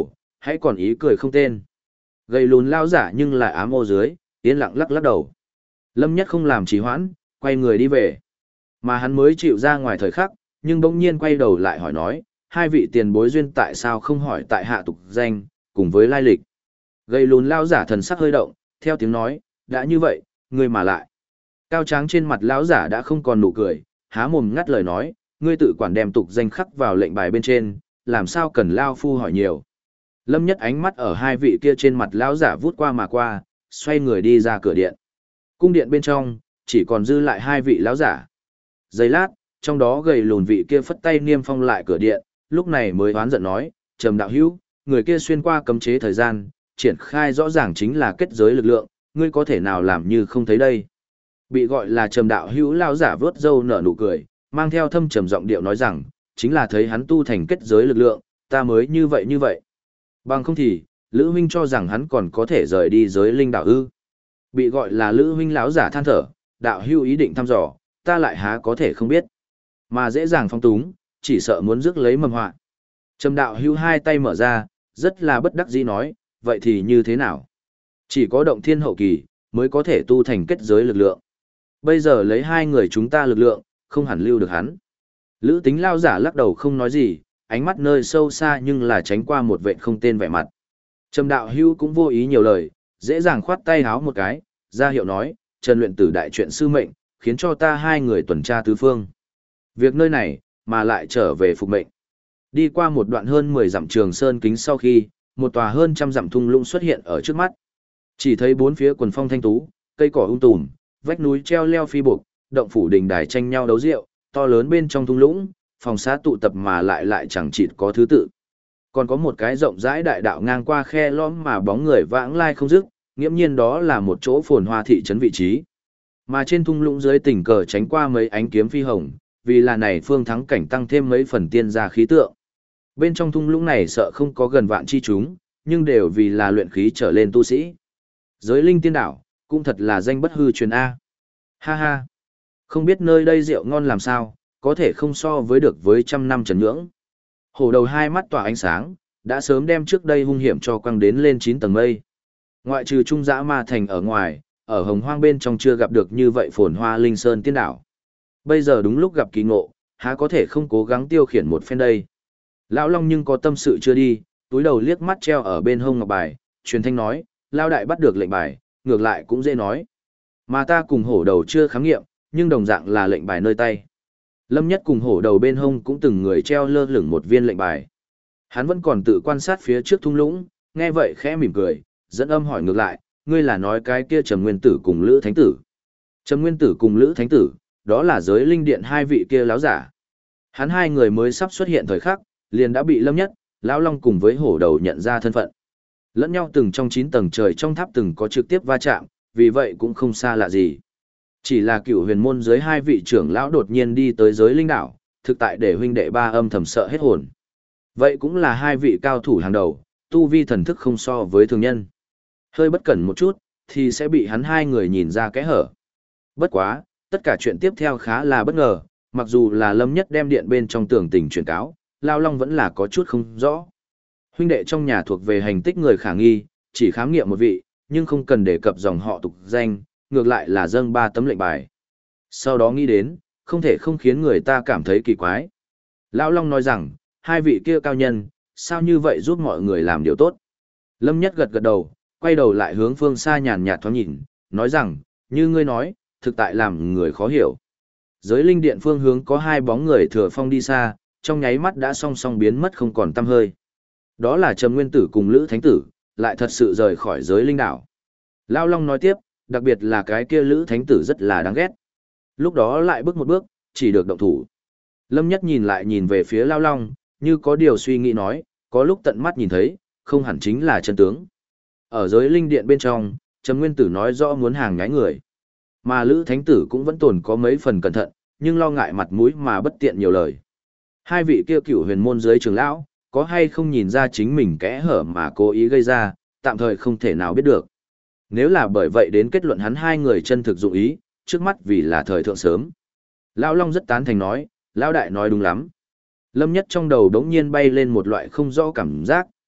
S1: hãy còn ý cười không tên. Gầy lùn lao giả nhưng lại ám ô dưới, yên lặng lắc lắc đầu. Lâm Nhất không làm trì hoãn, quay người đi về. Mà hắn mới chịu ra ngoài thời khắc, nhưng bỗng nhiên quay đầu lại hỏi nói, hai vị tiền bối duyên tại sao không hỏi tại hạ tục danh, cùng với lai lịch. Gầy lùn lao giả thần sắc hơi động, theo tiếng nói, đã như vậy, ngươi mà lại. Cao tráng trên mặt lão giả đã không còn nụ cười, há mồm ngắt lời nói, ngươi tự quản đem tục danh khắc vào lệnh bài bên trên, làm sao cần lao phu hỏi nhiều. Lâm Nhất ánh mắt ở hai vị kia trên mặt lão giả vút qua mà qua, xoay người đi ra cửa điện. Cung điện bên trong, chỉ còn dư lại hai vị lão giả. Giây lát, trong đó gầy lùn vị kia phất tay niêm phong lại cửa điện, lúc này mới oán giận nói, Trầm đạo hữu, người kia xuyên qua cấm chế thời gian, triển khai rõ ràng chính là kết giới lực lượng, ngươi có thể nào làm như không thấy đây. Bị gọi là Trầm đạo hữu lão giả vớt râu nở nụ cười, mang theo thâm trầm giọng điệu nói rằng, chính là thấy hắn tu thành kết giới lực lượng, ta mới như vậy như vậy. Bằng không thì, Lữ huynh cho rằng hắn còn có thể rời đi giới linh đạo ư? Bị gọi là Lữ huynh lão giả than thở, đạo hữu ý định thăm dò, ta lại há có thể không biết. Mà dễ dàng phong túng, chỉ sợ muốn rước lấy mầm họa. Trầm đạo hữu hai tay mở ra, rất là bất đắc dĩ nói, vậy thì như thế nào? Chỉ có động thiên hậu kỳ, mới có thể tu thành kết giới lực lượng. Bây giờ lấy hai người chúng ta lực lượng, không hẳn lưu được hắn. Lữ Tính lao giả lắc đầu không nói gì, ánh mắt nơi sâu xa nhưng là tránh qua một vệ không tên vẻ mặt. Trầm đạo hữu cũng vô ý nhiều lời, dễ dàng khoát tay háo một cái, ra hiệu nói, Trần luyện tử đại chuyện sư mệnh, khiến cho ta hai người tuần tra tứ phương. Việc nơi này, mà lại trở về phục mệnh. Đi qua một đoạn hơn 10 dặm trường sơn kính sau khi, một tòa hơn trăm dặm thung lũng xuất hiện ở trước mắt. Chỉ thấy bốn phía quần phong thanh tú, cây cỏ tùm, vách núi treo leo phi buộc, động phủ đình đài tranh nhau đấu rượu, to lớn bên trong thung lũng, phòng xá tụ tập mà lại chẳng chịt có thứ tự. Còn có một cái rộng rãi đại đạo ngang qua khe lõm mà bóng người vãng lai không dứt, nghiễm nhiên đó là một chỗ phồn hoa thị trấn vị trí. Mà trên thung lũng dưới tình cờ tránh qua mấy ánh kiếm phi hồng, vì là này phương thắng cảnh tăng thêm mấy phần tiên gia khí tượng. Bên trong thung lũng này sợ không có gần vạn chi chúng, nhưng đều vì là luyện khí trở lên tu sĩ. Giới linh tiên đảo, cũng thật là danh bất hư truyền A. Ha ha! Không biết nơi đây rượu ngon làm sao, có thể không so với được với trăm năm trần nhưỡng. Hổ đầu hai mắt tỏa ánh sáng, đã sớm đem trước đây hung hiểm cho quăng đến lên 9 tầng mây. Ngoại trừ trung dã ma thành ở ngoài, ở hồng hoang bên trong chưa gặp được như vậy phồn hoa linh sơn tiên đảo. Bây giờ đúng lúc gặp kỳ ngộ, há có thể không cố gắng tiêu khiển một phen đây. Lão Long nhưng có tâm sự chưa đi, túi đầu liếc mắt treo ở bên hông ngọc bài, truyền thanh nói, Lao đại bắt được lệnh bài, ngược lại cũng dễ nói. Mà ta cùng hổ đầu chưa khám nghiệm, nhưng đồng dạng là lệnh bài nơi tay. Lâm Nhất cùng hổ đầu bên hông cũng từng người treo lơ lửng một viên lệnh bài. Hắn vẫn còn tự quan sát phía trước thung lũng, nghe vậy khẽ mỉm cười, dẫn âm hỏi ngược lại, ngươi là nói cái kia Trầm Nguyên Tử cùng Lữ Thánh Tử. Trầm Nguyên Tử cùng Lữ Thánh Tử, đó là giới linh điện hai vị kia láo giả. Hắn hai người mới sắp xuất hiện thời khắc, liền đã bị Lâm Nhất, Lão Long cùng với hổ đầu nhận ra thân phận. Lẫn nhau từng trong 9 tầng trời trong tháp từng có trực tiếp va chạm, vì vậy cũng không xa lạ gì. Chỉ là Cửu Huyền môn dưới hai vị trưởng lão đột nhiên đi tới giới linh đảo, thực tại để huynh đệ ba âm thầm sợ hết hồn. Vậy cũng là hai vị cao thủ hàng đầu, tu vi thần thức không so với thường nhân. Hơi bất cẩn một chút, thì sẽ bị hắn hai người nhìn ra kẽ hở. Bất quá, tất cả chuyện tiếp theo khá là bất ngờ, mặc dù là Lâm Nhất đem điện bên trong tường tình truyền cáo, Lao Long vẫn là có chút không rõ. Huynh đệ trong nhà thuộc về hành tích người khả nghi, chỉ khám nghiệm một vị, nhưng không cần đề cập dòng họ tục danh, ngược lại là dâng 3 tấm lệnh bài. Sau đó nghĩ đến, không thể không khiến người ta cảm thấy kỳ quái. Lão Long nói rằng, hai vị kia cao nhân, sao như vậy giúp mọi người làm điều tốt. Lâm Nhất gật gật đầu, quay đầu lại hướng phương xa nhàn nhạt thoáng nhìn, nói rằng, như ngươi nói, thực tại làm người khó hiểu. Giới linh điện phương hướng có hai bóng người thừa phong đi xa, trong nháy mắt đã song song biến mất không còn tăm hơi. Đó là Trầm Nguyên Tử cùng Lữ Thánh Tử, lại thật sự rời khỏi giới linh đảo. Lão Long nói tiếp, đặc biệt là cái kia Lữ Thánh Tử rất là đáng ghét. Lúc đó lại bước một bước, chỉ được động thủ. Lâm Nhất nhìn lại nhìn về phía Lão Long, như có điều suy nghĩ nói, có lúc tận mắt nhìn thấy, không hẳn chính là chân tướng. Ở giới linh điện bên trong, Trầm Nguyên Tử nói rõ muốn hàng nhái người. Mà Lữ Thánh Tử cũng vẫn tồn có mấy phần cẩn thận, nhưng lo ngại mặt mũi mà bất tiện nhiều lời. Hai vị kia Cửu Huyền môn dưới trường lão, có hay không nhìn ra chính mình kẽ hở mà cố ý gây ra, tạm thời không thể nào biết được. Nếu là bởi vậy đến kết luận hắn hai người chân thực dụng ý, trước mắt vì là thời thượng sớm. Lão Long rất tán thành nói, Lão Đại nói đúng lắm. Lâm Nhất trong đầu đống nhiên bay lên một loại không rõ cảm giác,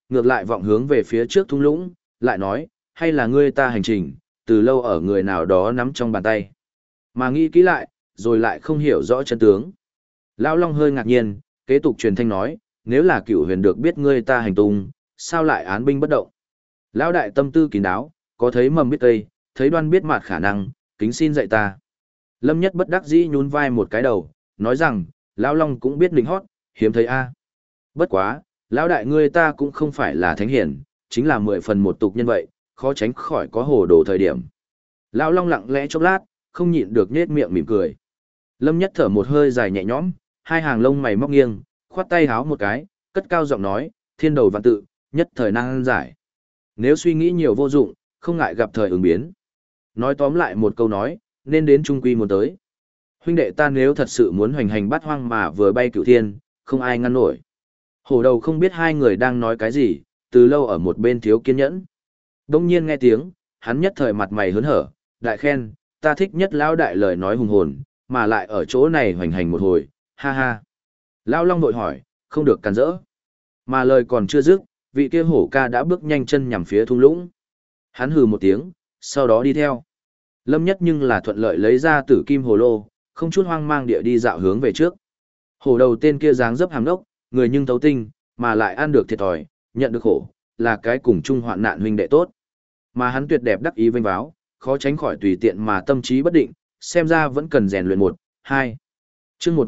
S1: Ngược lại vọng hướng về phía trước thung lũng, lại nói, hay là ngươi ta hành trình, từ lâu ở người nào đó nắm trong bàn tay. Mà nghĩ kỹ lại, rồi lại không hiểu rõ chân tướng. Lão Long hơi ngạc nhiên, kế tục truyền thanh nói, nếu là Cửu Huyền được biết ngươi ta hành tung, sao lại án binh bất động? Lão đại tâm tư kín đáo, có thấy mầm biết cây, thấy đoan biết mặt khả năng, kính xin dạy ta. Lâm Nhất bất đắc dĩ nhún vai một cái đầu, nói rằng, Lão Long cũng biết lĩnh hót, hiếm thấy a. Bất quá, lão đại ngươi ta cũng không phải là thánh hiển, chính là 10 phần một tục nhân vậy, khó tránh khỏi có hồ đồ thời điểm. Lão Long lặng lẽ chốc lát, không nhịn được nhếch miệng mỉm cười. Lâm Nhất thở một hơi dài nhẹ nhõm, hai hàng lông mày móc nghiêng, khoát tay háo một cái, cất cao giọng nói, thiên đầu vạn tự, nhất thời năng giải. Nếu suy nghĩ nhiều vô dụng, không ngại gặp thời ứng biến. Nói tóm lại một câu nói, nên đến trung quy muốn tới. Huynh đệ ta nếu thật sự muốn hoành hành bát hoang mà vừa bay cửu thiên, không ai ngăn nổi. Hổ đầu không biết hai người đang nói cái gì, từ lâu ở một bên thiếu kiên nhẫn. Đông nhiên nghe tiếng, hắn nhất thời mặt mày hớn hở, đại khen, ta thích nhất lão đại lời nói hùng hồn, mà lại ở chỗ này hoành hành một hồi, ha ha. Lão Long vội hỏi, không được cản rỡ. Mà lời còn chưa dứt, vị kia hổ ca đã bước nhanh chân nhằm phía thung lũng. Hắn hừ một tiếng, sau đó đi theo. Lâm Nhất nhưng là thuận lợi lấy ra tử kim hồ lô, không chút hoang mang địa đi dạo hướng về trước. Hổ đầu tên kia dáng dấp hàm đốc, người nhưng thấu tinh, mà lại ăn được thiệt thòi, nhận được khổ, là cái cùng chung hoạn nạn huynh đệ tốt. Mà hắn tuyệt đẹp đắc ý vênh váo, khó tránh khỏi tùy tiện mà tâm trí bất định, xem ra vẫn cần rèn luyện 1, 2. Chương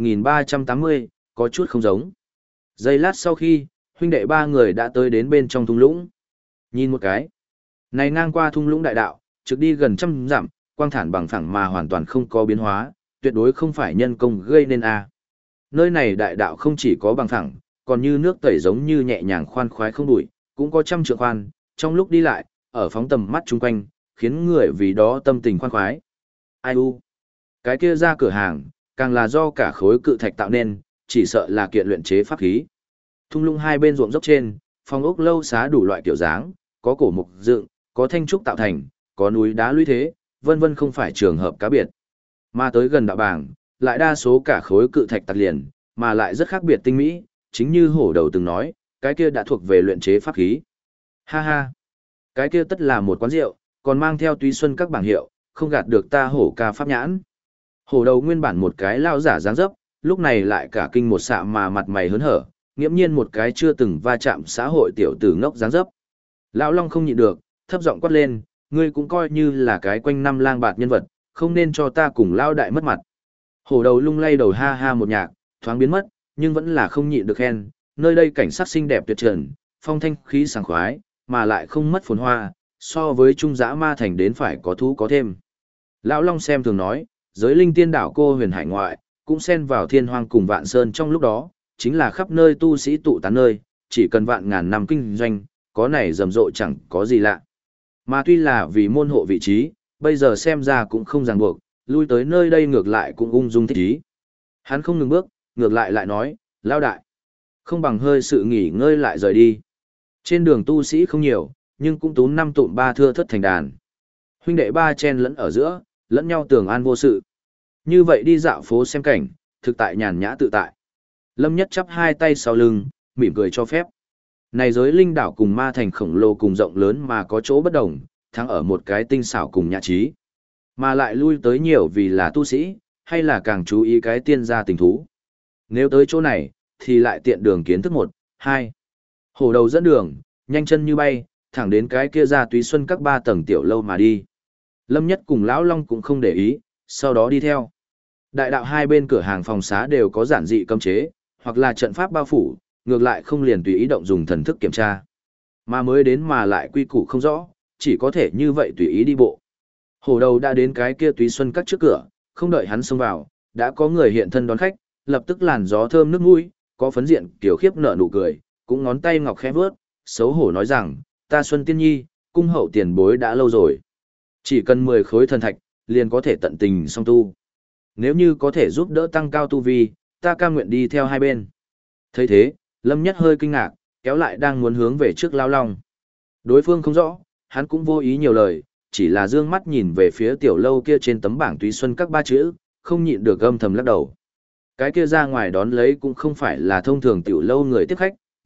S1: 1380, có chút không giống. Giây lát sau khi, huynh đệ ba người đã tới đến bên trong thung lũng. Nhìn một cái, này ngang qua thung lũng đại đạo, trực đi gần trăm dặm, quang thản bằng phẳng mà hoàn toàn không có biến hóa, tuyệt đối không phải nhân công gây nên a. Nơi này đại đạo không chỉ có bằng phẳng, còn như nước tẩy giống như nhẹ nhàng khoan khoái không đủi, cũng có trăm trượng khoan, trong lúc đi lại, ở phóng tầm mắt chung quanh, khiến người vì đó tâm tình khoan khoái. Ai u? Cái kia ra cửa hàng, càng là do cả khối cự thạch tạo nên, chỉ sợ là kiện luyện chế pháp khí. Thung lũng hai bên ruộng dốc trên, phong ốc lâu xá đủ loại kiểu dáng, có cổ mục dựng, có thanh trúc tạo thành, có núi đá lũy thế, vân vân không phải trường hợp cá biệt. Mà tới gần đạo bảng, lại đa số cả khối cự thạch tạc liền, mà lại rất khác biệt tinh mỹ, chính như hổ đầu từng nói, cái kia đã thuộc về luyện chế pháp khí. Ha ha, cái kia tất là một quán rượu, còn mang theo túy xuân các bảng hiệu, không gạt được ta hổ ca pháp nhãn. Hổ đầu nguyên bản một cái lao giả dáng dấp, lúc này lại cả kinh một xạ mà mặt mày hớn hở, nghiễm nhiên một cái chưa từng va chạm xã hội tiểu tử ngốc dáng dấp. Lão Long không nhịn được, thấp giọng quát lên, ngươi cũng coi như là cái quanh năm lang bạt nhân vật, không nên cho ta cùng lao đại mất mặt. Hổ đầu lung lay đầu ha ha một nhạc, thoáng biến mất, nhưng vẫn là không nhịn được khen, nơi đây cảnh sắc xinh đẹp tuyệt trần, phong thanh khí sảng khoái, mà lại không mất phồn hoa, so với trung dã ma thành đến phải có thú có thêm. Lão Long xem thường nói, giới linh tiên đảo cô huyền hải ngoại, cũng xen vào thiên hoang cùng vạn sơn trong lúc đó, chính là khắp nơi tu sĩ tụ tán nơi, chỉ cần vạn ngàn năm kinh doanh, có này rầm rộ chẳng có gì lạ. Mà tuy là vì môn hộ vị trí, bây giờ xem ra cũng không ràng buộc, lui tới nơi đây ngược lại cũng ung dung thích ý. Hắn không ngừng bước, ngược lại nói, lao đại, không bằng hơi sự nghỉ ngơi lại rời đi. Trên đường tu sĩ không nhiều, nhưng cũng túm năm tụm ba thưa thất thành đàn. Huynh đệ ba chen lẫn ở giữa, lẫn nhau tường an vô sự. Như vậy đi dạo phố xem cảnh, thực tại nhàn nhã tự tại. Lâm Nhất chắp hai tay sau lưng, mỉm cười cho phép. Này giới linh đảo cùng ma thành khổng lồ cùng rộng lớn mà có chỗ bất đồng, thắng ở một cái tinh xảo cùng nhã trí. Mà lại lui tới nhiều vì là tu sĩ, hay là càng chú ý cái tiên gia tình thú. Nếu tới chỗ này, thì lại tiện đường kiến thức 1, 2. Hổ đầu dẫn đường, nhanh chân như bay, thẳng đến cái kia ra túy xuân các 3 tầng tiểu lâu mà đi. Lâm Nhất cùng Lão Long cũng không để ý, sau đó đi theo. Đại đạo hai bên cửa hàng phòng xá đều có giản dị cấm chế, hoặc là trận pháp bao phủ, ngược lại không liền tùy ý động dùng thần thức kiểm tra. Mà mới đến mà lại quy củ không rõ, chỉ có thể như vậy tùy ý đi bộ. Hổ đầu đã đến cái kia túy xuân các trước cửa, không đợi hắn xông vào, đã có người hiện thân đón khách, lập tức làn gió thơm nước mũi, có phấn diện kiểu khiếp nở nụ cười, cũng ngón tay ngọc khẽ vớt, xấu hổ nói rằng, ta Xuân Tiên Nhi, cung hậu tiền bối đã lâu rồi. Chỉ cần 10 khối thần thạch, liền có thể tận tình song tu. Nếu như có thể giúp đỡ tăng cao tu vi, ta cam nguyện đi theo hai bên. Thấy thế, Lâm Nhất hơi kinh ngạc, kéo lại đang muốn hướng về trước Lão Long. Đối phương không rõ, hắn cũng vô ý nhiều lời, chỉ là dương mắt nhìn về phía tiểu lâu kia trên tấm bảng túy xuân các 3 chữ, không nhịn được âm thầm lắc đầu. Cái kia ra ngoài đón lấy cũng không phải là thông thường tiểu lâu người tiếp khách,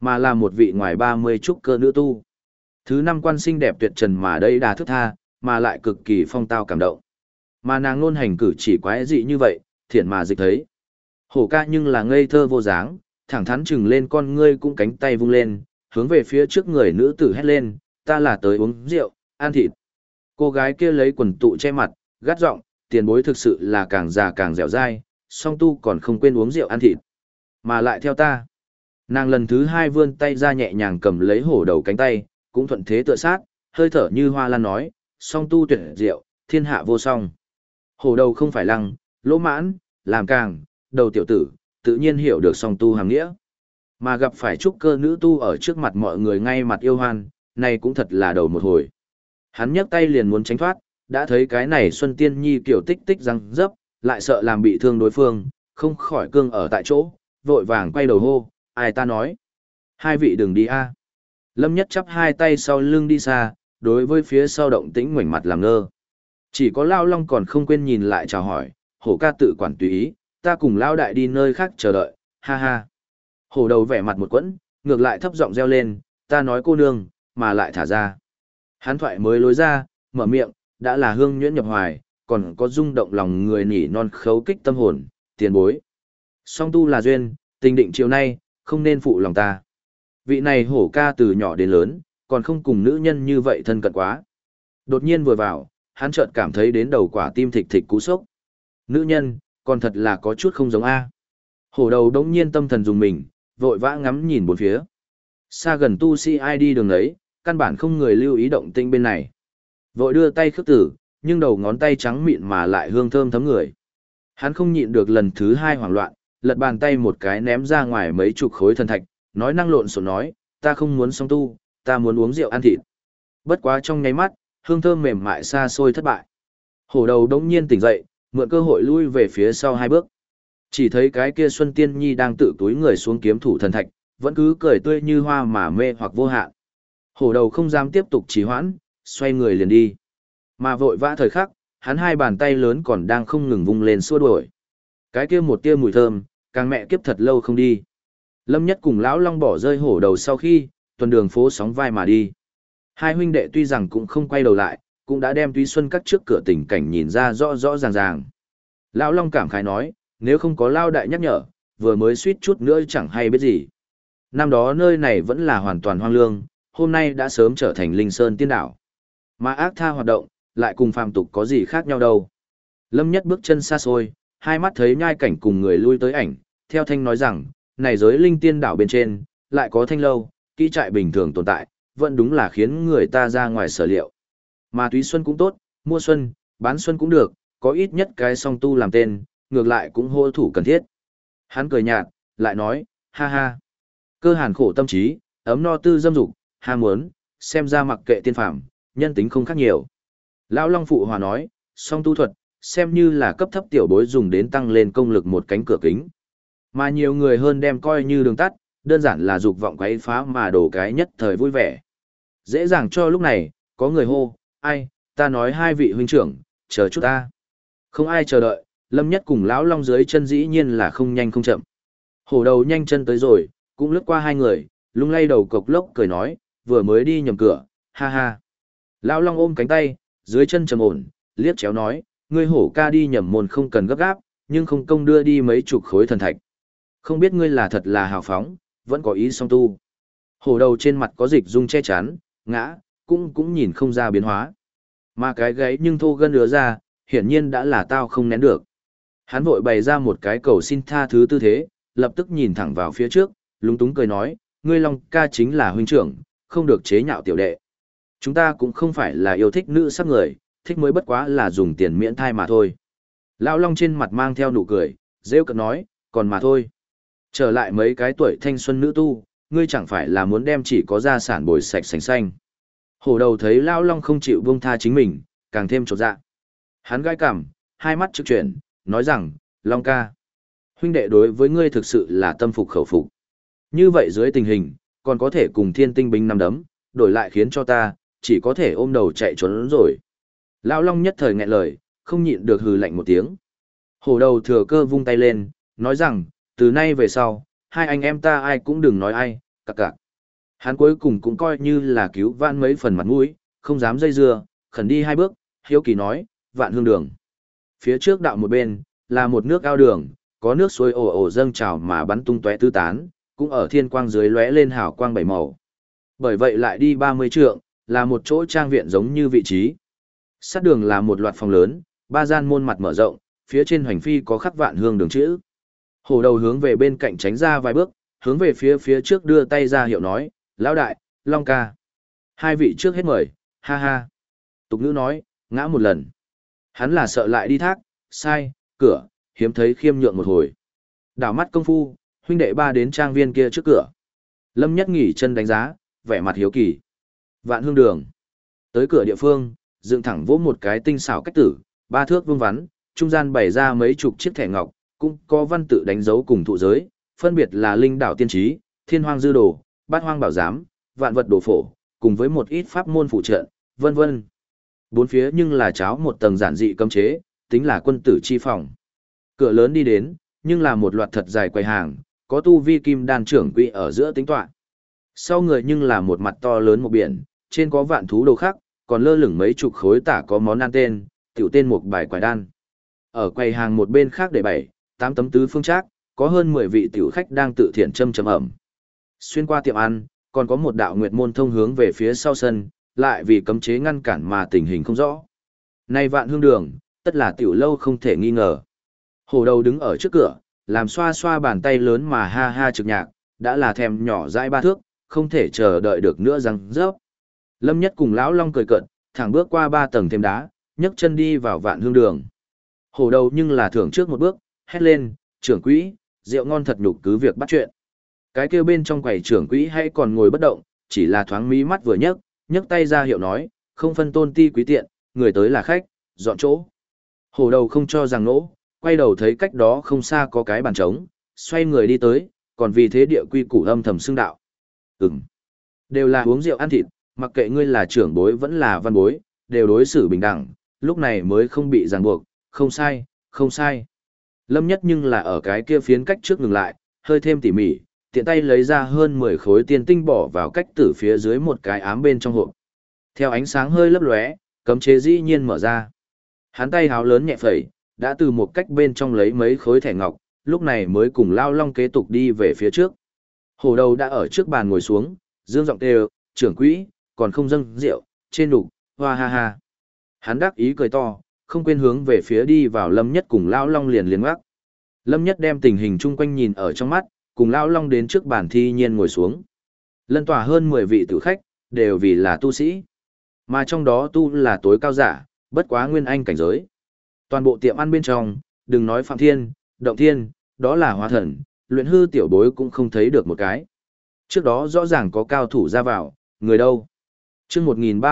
S1: mà là một vị ngoài 30 trúc cơ nữ tu. Thứ năm quan xinh đẹp tuyệt trần mà đây đà thức tha, mà lại cực kỳ phong tao cảm động. Mà nàng luôn hành cử chỉ quái dị như vậy, thiện mà dịch thấy. Hổ ca nhưng là ngây thơ vô dáng, thẳng thắn chừng lên con ngươi cũng cánh tay vung lên, hướng về phía trước người nữ tử hét lên, ta là tới uống rượu, ăn thịt. Cô gái kia lấy quần tụ che mặt, gắt giọng, tiền bối thực sự là càng già càng dẻo dai, song tu còn không quên uống rượu ăn thịt. Mà lại theo ta. Nàng lần thứ hai vươn tay ra nhẹ nhàng cầm lấy hổ đầu cánh tay, cũng thuận thế tựa sát, hơi thở như hoa lan nói, song tu tuyệt diệu, thiên hạ vô song. Hổ đầu không phải lăng, lỗ mãn, làm càng, đầu tiểu tử, tự nhiên hiểu được song tu hàng nghĩa. Mà gặp phải trúc cơ nữ tu ở trước mặt mọi người ngay mặt yêu hoan, này cũng thật là đầu một hồi. Hắn nhấc tay liền muốn tránh thoát, đã thấy cái này Xuân Tiên Nhi kiểu tích tích răng dấp, lại sợ làm bị thương đối phương, không khỏi cương ở tại chỗ, vội vàng quay đầu hô, ai ta nói. Hai vị đừng đi a. Lâm Nhất chắp hai tay sau lưng đi xa, đối với phía sau động tĩnh ngoảnh mặt làm ngơ. Chỉ có Lao Long còn không quên nhìn lại chào hỏi, hổ ca tự quản tùy ý, ta cùng Lao Đại đi nơi khác chờ đợi, ha ha. Hổ đầu vẻ mặt một quẫn, ngược lại thấp giọng reo lên, ta nói cô nương, mà lại thả ra. Hắn thoại mới lối ra, mở miệng, đã là hương nhuyễn nhập hoài, còn có rung động lòng người nỉ non khấu kích tâm hồn, tiền bối. Song tu là duyên, tình định chiều nay, không nên phụ lòng ta. Vị này hổ ca từ nhỏ đến lớn, còn không cùng nữ nhân như vậy thân cận quá. Đột nhiên vừa vào, hắn chợt cảm thấy đến đầu quả tim thịch thịch cú sốc. Nữ nhân, còn thật là có chút không giống A. Hổ đầu đống nhiên tâm thần dùng mình, vội vã ngắm nhìn bốn phía. Xa gần tu sĩ ai đi đường ấy, căn bản không người lưu ý động tĩnh bên này. Vội đưa tay khước tử, nhưng đầu ngón tay trắng mịn mà lại hương thơm thấm người. Hắn không nhịn được lần thứ hai hoảng loạn, lật bàn tay một cái ném ra ngoài mấy chục khối thần thạch, nói năng lộn xộn nói, ta không muốn song tu, ta muốn uống rượu ăn thịt. Bất quá trong nháy mắt, hương thơm mềm mại xa xôi thất bại. Hổ đầu đống nhiên tỉnh dậy, mượn cơ hội lui về phía sau hai bước. Chỉ thấy cái kia Xuân Tiên Nhi đang tự túi người xuống kiếm thủ thần thạch, vẫn cứ cười tươi như hoa mà mê hoặc vô hạn. Hổ đầu không dám tiếp tục trì hoãn, xoay người liền đi. Mà vội vã thời khắc, hắn hai bàn tay lớn còn đang không ngừng vung lên xua đuổi. Cái kia một tia mùi thơm, càng mẹ kiếp thật lâu không đi. Lâm Nhất cùng lão Long bỏ rơi hổ đầu sau khi, tuần đường phố sóng vai mà đi. Hai huynh đệ tuy rằng cũng không quay đầu lại, cũng đã đem Túy Xuân các trước cửa tình cảnh nhìn ra rõ rõ ràng ràng. Lão Long cảm khái nói, nếu không có Lao Đại nhắc nhở, vừa mới suýt chút nữa chẳng hay biết gì. Năm đó nơi này vẫn là hoàn toàn hoang lương, hôm nay đã sớm trở thành linh sơn tiên đảo. Mà ác tha hoạt động, lại cùng phàm tục có gì khác nhau đâu. Lâm Nhất bước chân xa xôi, hai mắt thấy nhai cảnh cùng người lui tới ảnh, theo thanh nói rằng, này giới linh tiên đảo bên trên, lại có thanh lâu, kỹ trại bình thường tồn tại, vẫn đúng là khiến người ta ra ngoài sở liệu. Mà túy xuân cũng tốt, mua xuân, bán xuân cũng được, có ít nhất cái song tu làm tên, ngược lại cũng hô thủ cần thiết. Hắn cười nhạt, lại nói, ha ha. Cơ hàn khổ tâm trí, ấm no tư dâm dục, ham muốn, xem ra mặc kệ tiên phạm, nhân tính không khác nhiều. Lão Long phụ hòa nói, song tu thuật, xem như là cấp thấp tiểu bối dùng đến tăng lên công lực một cánh cửa kính. Mà nhiều người hơn đem coi như đường tắt, đơn giản là dục vọng quấy phá mà đổ cái nhất thời vui vẻ. Dễ dàng cho lúc này, có người hô, ai, ta nói hai vị huynh trưởng, chờ chút ta. Không ai chờ đợi, Lâm Nhất cùng Lão Long dưới chân dĩ nhiên là không nhanh không chậm. Hổ đầu nhanh chân tới rồi, cũng lướt qua hai người, lung lay đầu cộc lốc cười nói, vừa mới đi nhầm cửa, ha ha. Lão Long ôm cánh tay, dưới chân trầm ổn, liếc chéo nói, ngươi hổ ca đi nhầm môn không cần gấp gáp, nhưng không công đưa đi mấy chục khối thần thạch. Không biết ngươi là thật là hào phóng, vẫn có ý song tu. Hổ đầu trên mặt có dịch dung che chắn, ngã, cũng nhìn không ra biến hóa. Mà cái gáy nhưng thô gân ứa ra, hiển nhiên đã là tao không nén được. Hắn vội bày ra một cái cầu xin tha thứ tư thế, lập tức nhìn thẳng vào phía trước, lúng túng cười nói, ngươi Long ca chính là huynh trưởng, không được chế nhạo tiểu đệ. Chúng ta cũng không phải là yêu thích nữ sắc người, thích mới bất quá là dùng tiền miễn thai mà thôi. Lão Long trên mặt mang theo nụ cười, rêu cợt nói, còn mà thôi. Trở lại mấy cái tuổi thanh xuân nữ tu, ngươi chẳng phải là muốn đem chỉ có gia sản bồi sạch sành xanh. Hổ đầu thấy Lão Long không chịu buông tha chính mình, càng thêm chột dạ. Hắn gai cằm, hai mắt trực chuyển, nói rằng, Long ca, huynh đệ đối với ngươi thực sự là tâm phục khẩu phục. Như vậy dưới tình hình, còn có thể cùng thiên tinh binh nắm đấm, đổi lại khiến cho ta, chỉ có thể ôm đầu chạy trốn rồi. Lão Long nhất thời nghẹn lời, không nhịn được hừ lạnh một tiếng. Hổ đầu thừa cơ vung tay lên, nói rằng, từ nay về sau, hai anh em ta ai cũng đừng nói ai, cặc cặc. Hắn cuối cùng cũng coi như là cứu vãn mấy phần mặt mũi, không dám dây dưa, khẩn đi 2 bước, hiếu kỳ nói, Vạn Hương Đường. Phía trước đạo một bên, là một nước ao đường, có nước suối ồ ồ dâng trào mà bắn tung tóe tứ tán, cũng ở thiên quang dưới lóe lên hào quang bảy màu. Bởi vậy lại đi 30 trượng, là một chỗ trang viện giống như vị trí. Sát đường là một loạt phòng lớn, 3 gian môn mặt mở rộng, phía trên hoành phi có khắc Vạn Hương Đường chữ. Hổ đầu hướng về bên cạnh tránh ra vài bước, hướng về phía trước đưa tay ra hiệu nói, lão đại, Long ca. 2 vị trước hết mời, ha ha. Tục ngữ nói, ngã một lần. Hắn là sợ lại đi thác, sai, cửa, hiếm thấy khiêm nhượng một hồi. Đảo mắt công phu, huynh đệ 3 đến trang viên kia trước cửa. Lâm Nhất nghỉ chân đánh giá, vẻ mặt hiếu kỳ. Vạn Hương Đường. Tới cửa địa phương, dựng thẳng vỗ một cái tinh xảo cách tử, 3 thước vuông vắn, trung gian bày ra mấy chục chiếc thẻ ngọc, cũng có văn tự đánh dấu cùng thụ giới, phân biệt là linh đảo tiên trí, thiên hoang dư đồ, bát hoang bảo giám, vạn vật đồ phổ, cùng với một ít pháp môn phụ trợ, vân vân. Bốn phía nhưng là cháo một tầng giản dị cấm chế, tính là quân tử chi phòng. Cửa lớn đi đến, nhưng là một loạt thật dài quầy hàng, có tu vi kim đan trưởng quỹ ở giữa tính tọa. Sau người nhưng là một mặt to lớn một biển, trên có vạn thú đồ khác, còn lơ lửng mấy chục khối tả có món ăn tên, tiểu tên một bài quài đan. Ở quầy hàng một bên khác để 7, 8 tấm tứ phương trác, có hơn 10 vị tiểu khách đang tự thiện châm ẩm. Xuyên qua tiệm ăn, còn có một đạo nguyệt môn thông hướng về phía sau sân, lại vì cấm chế ngăn cản mà tình hình không rõ. Nay Vạn Hương Đường, tất là tiểu lâu không thể nghi ngờ. Hổ đầu đứng ở trước cửa, làm xoa xoa bàn tay lớn mà ha ha trực nhạc, đã là thèm nhỏ dãi 3 thước, không thể chờ đợi được nữa răng rớp. Lâm Nhất cùng lão Long cười cợt, thẳng bước qua 3 tầng thêm đá, nhấc chân đi vào Vạn Hương Đường. Hổ đầu nhưng là thưởng trước một bước, hét lên, trưởng quỹ, rượu ngon thật nhục cứ việc bắt chuyện. Cái kêu bên trong quầy trưởng quỹ hay còn ngồi bất động, chỉ là thoáng mí mắt vừa nhấc tay ra hiệu nói, không phân tôn ti quý tiện, người tới là khách, dọn chỗ. Hổ đầu không cho rằng nỗ, quay đầu thấy cách đó không xa có cái bàn trống, xoay người đi tới, còn vì thế địa quy củ âm thầm xưng đạo. Đều là uống rượu ăn thịt, mặc kệ ngươi là trưởng bối vẫn là văn bối, đều đối xử bình đẳng, lúc này mới không bị ràng buộc, không sai, không sai. Lâm Nhất nhưng là ở cái kia phiến cách trước ngừng lại, hơi thêm tỉ mỉ, tiện tay lấy ra hơn 10 khối tiền tinh bỏ vào cách tử phía dưới một cái ám bên trong hộp. Theo ánh sáng hơi lấp lóe, cấm chế dĩ nhiên mở ra. Hắn tay háo lớn nhẹ phẩy, đã từ một cách bên trong lấy mấy khối thẻ ngọc, lúc này mới cùng Lao Long kế tục đi về phía trước. Hổ đầu đã ở trước bàn ngồi xuống, dương giọng kêu, trưởng quỹ, còn không dâng rượu, trên đục, hoa ha ha. Hắn đắc ý cười to, không quên hướng về phía đi vào Lâm Nhất cùng Lao Long liền ngoắc. Lâm Nhất đem tình hình chung quanh nhìn ở trong mắt, cùng Lao Long đến trước bàn thi nhiên ngồi xuống. Lân tòa hơn 10 vị tử khách, đều vì là tu sĩ. Mà trong đó tu là tối cao giả, bất quá nguyên anh cảnh giới. Toàn bộ tiệm ăn bên trong, đừng nói Phạm Thiên, Động Thiên, đó là hóa thần, luyện hư tiểu bối cũng không thấy được một cái. Trước đó rõ ràng có cao thủ ra vào, người đâu? Chương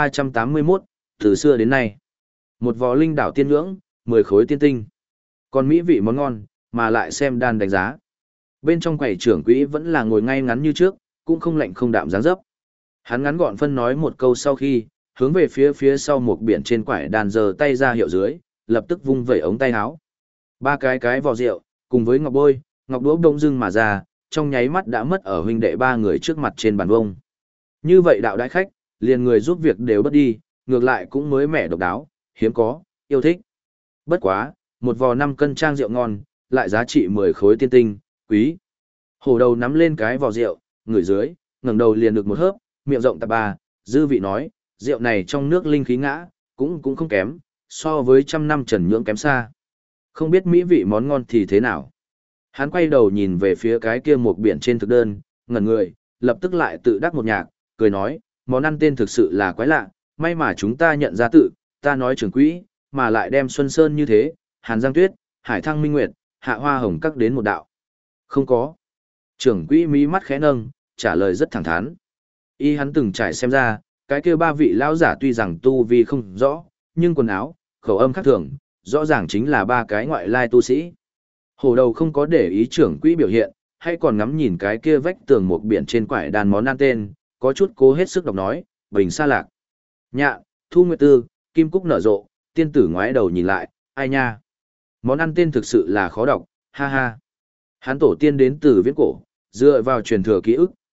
S1: 1381, từ xưa đến nay. Một vò linh đảo tiên ngưỡng, 10 khối tiên tinh. Còn mỹ vị món ngon, mà lại xem đan đánh giá. Bên trong quầy trưởng quỹ vẫn là ngồi ngay ngắn như trước, cũng không lạnh không đạm dáng dấp. Hắn ngắn gọn phân nói một câu sau khi, hướng về phía sau một biển trên quải đàn giơ tay ra hiệu dưới, lập tức vung vẩy ống tay áo. 3 cái vò rượu, cùng với ngọc bôi, ngọc đũa đông dưng mà ra, trong nháy mắt đã mất ở huynh đệ 3 người trước mặt trên bàn vông. Như vậy đạo đại khách, liền người giúp việc đều bất đi, ngược lại cũng mới mẻ độc đáo, hiếm có, yêu thích. Bất quá, một vò 5 cân trang rượu ngon, lại giá trị 10 khối tiên tinh, quý. Hổ đầu nắm lên cái vò rượu, ngửi dưới, ngẩng đầu liền được một hớp, miệng rộng tạp ba, dư vị nói, rượu này trong nước linh khí ngã, cũng không kém, so với trăm năm trần nhưỡng kém xa. Không biết mỹ vị món ngon thì thế nào. Hắn quay đầu nhìn về phía cái kia một biển trên thực đơn, ngẩn người, lập tức lại tự đắc một nhạc, cười nói, món ăn tên thực sự là quái lạ, may mà chúng ta nhận ra tự, ta nói trưởng quỹ, mà lại đem Xuân Sơn như thế, Hàn Giang Tuyết, Hải Thăng Minh Nguyệt, Hạ Hoa Hồng các đến một đạo. Không có. Trưởng quỹ mí mắt khẽ nâng, trả lời rất thẳng thắn. Y hắn từng trải xem ra, cái kia 3 vị lão giả tuy rằng tu vi không rõ, nhưng quần áo, khẩu âm khác thường, rõ ràng chính là 3 cái ngoại lai tu sĩ. Hổ đầu không có để ý trưởng quỹ biểu hiện, hay còn ngắm nhìn cái kia vách tường một biển trên quải đàn món ăn tên, có chút cố hết sức đọc nói, bình sa lạc. Nhạ, thu nguyệt tư, kim cúc nở rộ, tiên tử ngoái đầu nhìn lại, ai nha. Món ăn tên thực sự là khó đọc, ha ha. Hắn tổ tiên đến từ viễn cổ, dựa vào truyền thừa ký ức,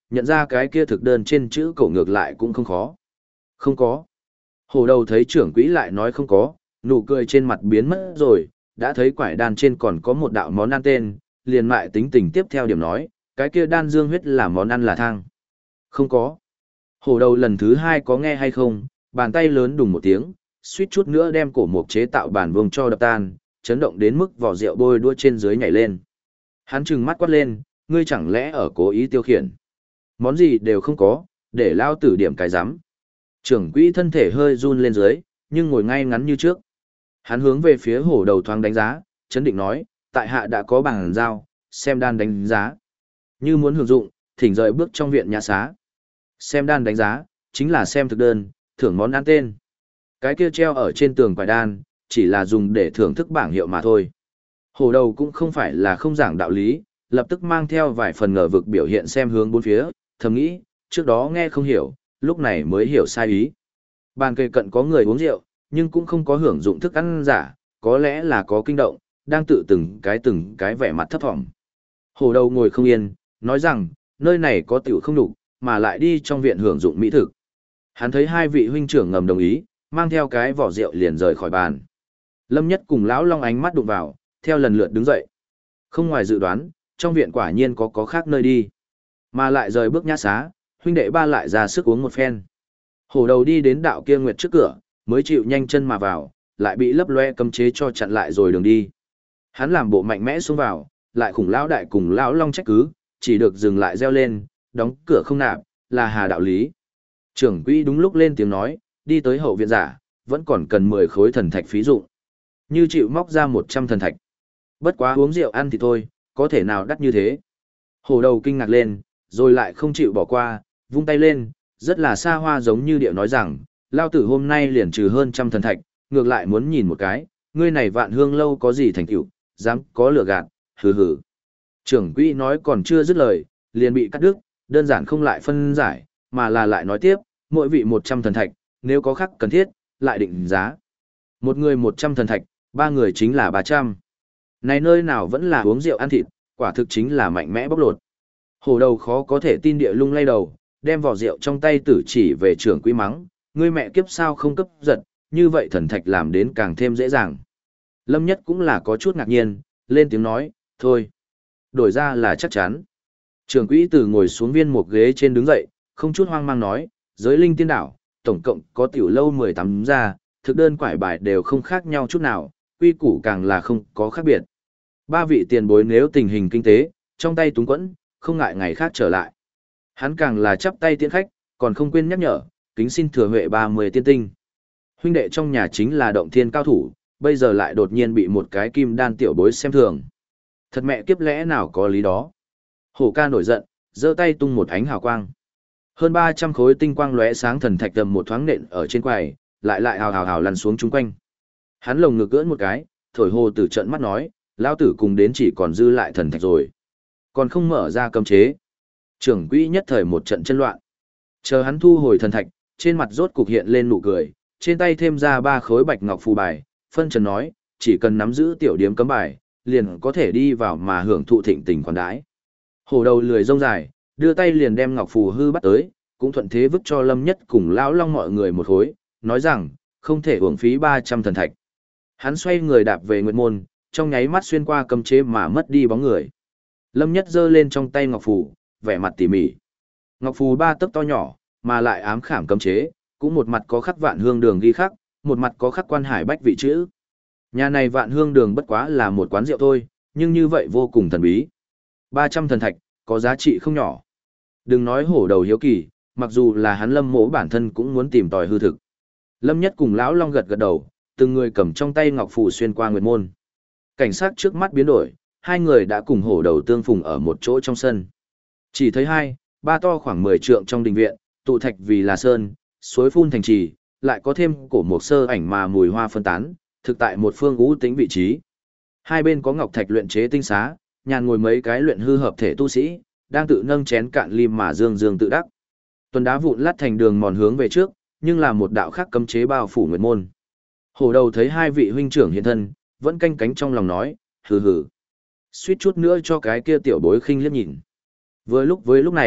S1: nhận ra cái kia thực đơn trên chữ cổ ngược lại cũng không khó. Không có. Hổ đầu thấy trưởng quỹ lại nói không có, nụ cười trên mặt biến mất rồi, đã thấy quải đan trên còn có một đạo món ăn tên, liền mại tính tình tiếp theo điểm nói, cái kia đan dương huyết là món ăn là thang. Không có. Hổ đầu lần thứ hai có nghe hay không, bàn tay lớn đùng một tiếng, suýt chút nữa đem cổ mục chế tạo bàn vuông cho đập tan, chấn động đến mức vỏ rượu bôi đua trên dưới nhảy lên. Hắn trừng mắt quát lên, ngươi chẳng lẽ ở cố ý tiêu khiển. Món gì đều không có, để lao tử điểm cái rắm. Trưởng quỹ thân thể hơi run lên dưới, nhưng ngồi ngay ngắn như trước. Hắn hướng về phía hổ đầu thoáng đánh giá, chấn định nói, tại hạ đã có bảng giao, xem đan đánh giá. Như muốn hưởng dụng, thỉnh rời bước trong viện nhà xá. Xem đan đánh giá, chính là xem thực đơn, thưởng món ăn tên. Cái kia treo ở trên tường quải đan, chỉ là dùng để thưởng thức bảng hiệu mà thôi. Hổ đầu cũng không phải là không giảng đạo lý, lập tức mang theo vài phần ngờ vực biểu hiện xem hướng bốn phía, thầm nghĩ, trước đó nghe không hiểu, lúc này mới hiểu sai ý. Bàn kề cận có người uống rượu, nhưng cũng không có hưởng dụng thức ăn giả, có lẽ là có kinh động, đang tự từng cái vẻ mặt thấp thỏm. Hổ đầu ngồi không yên, nói rằng, nơi này có tiểu không đủ, mà lại đi trong viện hưởng dụng mỹ thực. Hắn thấy hai vị huynh trưởng ngầm đồng ý, mang theo cái vỏ rượu liền rời khỏi bàn. Lâm Nhất cùng lão Long ánh mắt đụng vào, theo lần lượt đứng dậy. Không ngoài dự đoán, trong viện quả nhiên có khác nơi đi. Mà lại rời bước nhã xá, huynh đệ ba lại ra sức uống một phen. Hổ đầu đi đến đạo kia nguyệt trước cửa, mới chịu nhanh chân mà vào, lại bị lấp loe cấm chế cho chặn lại rồi đường đi. Hắn làm bộ mạnh mẽ xuống vào, lại khủng lão đại cùng lão Long trách cứ, chỉ được dừng lại reo lên, đóng cửa không nạp, là hà đạo lý. Trưởng quỹ đúng lúc lên tiếng nói, đi tới hậu viện giả, vẫn còn cần 10 khối thần thạch phí dụng. Như chịu móc ra 100 thần thạch. Bất quá uống rượu ăn thì thôi, có thể nào đắt như thế. Hổ đầu kinh ngạc lên, rồi lại không chịu bỏ qua, vung tay lên, rất là xa hoa giống như điệu nói rằng, lao tử hôm nay liền trừ hơn 100 thần thạch, ngược lại muốn nhìn một cái, ngươi này Vạn Hương lâu có gì thành tựu, dám có lừa gạt, hừ hừ. Trưởng quỹ nói còn chưa dứt lời, liền bị cắt đứt, đơn giản không lại phân giải, mà là lại nói tiếp, mỗi vị 100 thần thạch, nếu có khắc cần thiết, lại định giá. Một người 100 thần thạch, ba người chính là 300. Này nơi nào vẫn là uống rượu ăn thịt, quả thực chính là mạnh mẽ bóc lột. Hổ đầu khó có thể tin địa lung lay đầu, đem vỏ rượu trong tay tử chỉ về trưởng quỹ mắng, ngươi mẹ kiếp sao không cấp giật, như vậy thần thạch làm đến càng thêm dễ dàng. Lâm Nhất cũng là có chút ngạc nhiên, lên tiếng nói, thôi. Đổi ra là chắc chắn. Trưởng quỹ từ ngồi xuống viên một ghế trên đứng dậy, không chút hoang mang nói, giới linh tiên đảo, tổng cộng có tiểu lâu 18 gia, thực đơn quải bài đều không khác nhau chút nào, quy củ càng là không có khác biệt. Ba vị tiền bối nếu tình hình kinh tế, trong tay túng quẫn, không ngại ngày khác trở lại. Hắn càng là chắp tay tiễn khách, còn không quên nhắc nhở, kính xin thừa huệ 30 tiên tinh. Huynh đệ trong nhà chính là động thiên cao thủ, bây giờ lại đột nhiên bị một cái kim đan tiểu bối xem thường. Thật mẹ kiếp lẽ nào có lý đó. Hổ ca nổi giận, giơ tay tung một ánh hào quang. Hơn 300 khối tinh quang lóe sáng thần thạch tầm một thoáng nện ở trên quầy, lại hào hào lăn xuống chung quanh. Hắn lồng ngực ưỡn một cái, thổi hồ tử trận mắt nói, lão tử cùng đến chỉ còn dư lại thần thạch rồi. Còn không mở ra cấm chế. Trưởng quỹ nhất thời một trận chân loạn. Chờ hắn thu hồi thần thạch, trên mặt rốt cục hiện lên nụ cười, trên tay thêm ra 3 khối bạch ngọc phù bài, phân trần nói, chỉ cần nắm giữ tiểu điếm cấm bài, liền có thể đi vào mà hưởng thụ thịnh tình khoản đãi. Hổ đầu lười rông dài, đưa tay liền đem ngọc phù hư bắt tới, cũng thuận thế vứt cho Lâm Nhất cùng lão Long mọi người một khối, nói rằng, không thể uổng phí 300 thần thạch. Hắn xoay người đạp về Nguyệt Môn, trong nháy mắt xuyên qua cấm chế mà mất đi bóng người. Lâm Nhất giơ lên trong tay ngọc phù, vẻ mặt tỉ mỉ. Ngọc phù 3 tấc to nhỏ, mà lại ám khảm cấm chế, cũng một mặt có khắc Vạn Hương đường ghi khắc, một mặt có khắc Quan Hải Bách vị chữ. Nhà này Vạn Hương đường bất quá là một quán rượu thôi, nhưng như vậy vô cùng thần bí. 300 thần thạch, có giá trị không nhỏ. Đừng nói hổ đầu hiếu kỳ, mặc dù là hắn Lâm Mỗ bản thân cũng muốn tìm tòi hư thực. Lâm Nhất cùng lão Long gật gật đầu, từng người cầm trong tay ngọc phù xuyên qua Nguyệt Môn. Cảnh sát trước mắt biến đổi, hai người đã cùng hổ đầu tương phùng ở một chỗ trong sân. Chỉ thấy hai, ba to khoảng 10 trượng trong đình viện, tụ thạch vì là sơn, suối phun thành trì, lại có thêm cổ mục sơ ảnh mà mùi hoa phân tán, thực tại một phương ú tính vị trí. Hai bên có ngọc thạch luyện chế tinh xá, nhàn ngồi mấy cái luyện hư hợp thể tu sĩ, đang tự nâng chén cạn lim mà dương dương tự đắc. Tuần đá vụn lát thành đường mòn hướng về trước, nhưng là một đạo khác cấm chế bao phủ Nguyệt Môn. Hổ đầu thấy hai vị huynh trưởng hiện thân, vẫn canh cánh trong lòng nói, hừ hừ. Suýt chút nữa cho cái kia tiểu bối khinh liếc nhìn. Với lúc này,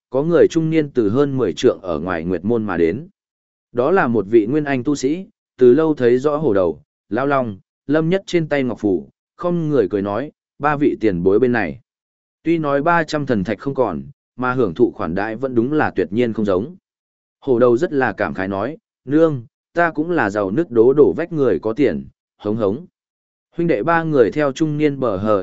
S1: có người trung niên từ hơn 10 trượng ở ngoài Nguyệt Môn mà đến. Đó là một vị nguyên anh tu sĩ, từ lâu thấy rõ hổ đầu, lão long, Lâm Nhất trên tay ngọc phủ, không người cười nói, ba vị tiền bối bên này. Tuy nói 300 thần thạch không còn, mà hưởng thụ khoản đãi vẫn đúng là tuyệt nhiên không giống. Hổ đầu rất là cảm khái nói, nương, ta cũng là giàu nứt đổ vách người có tiền, hống hống. Huynh đệ ba người theo trung niên bờ hờ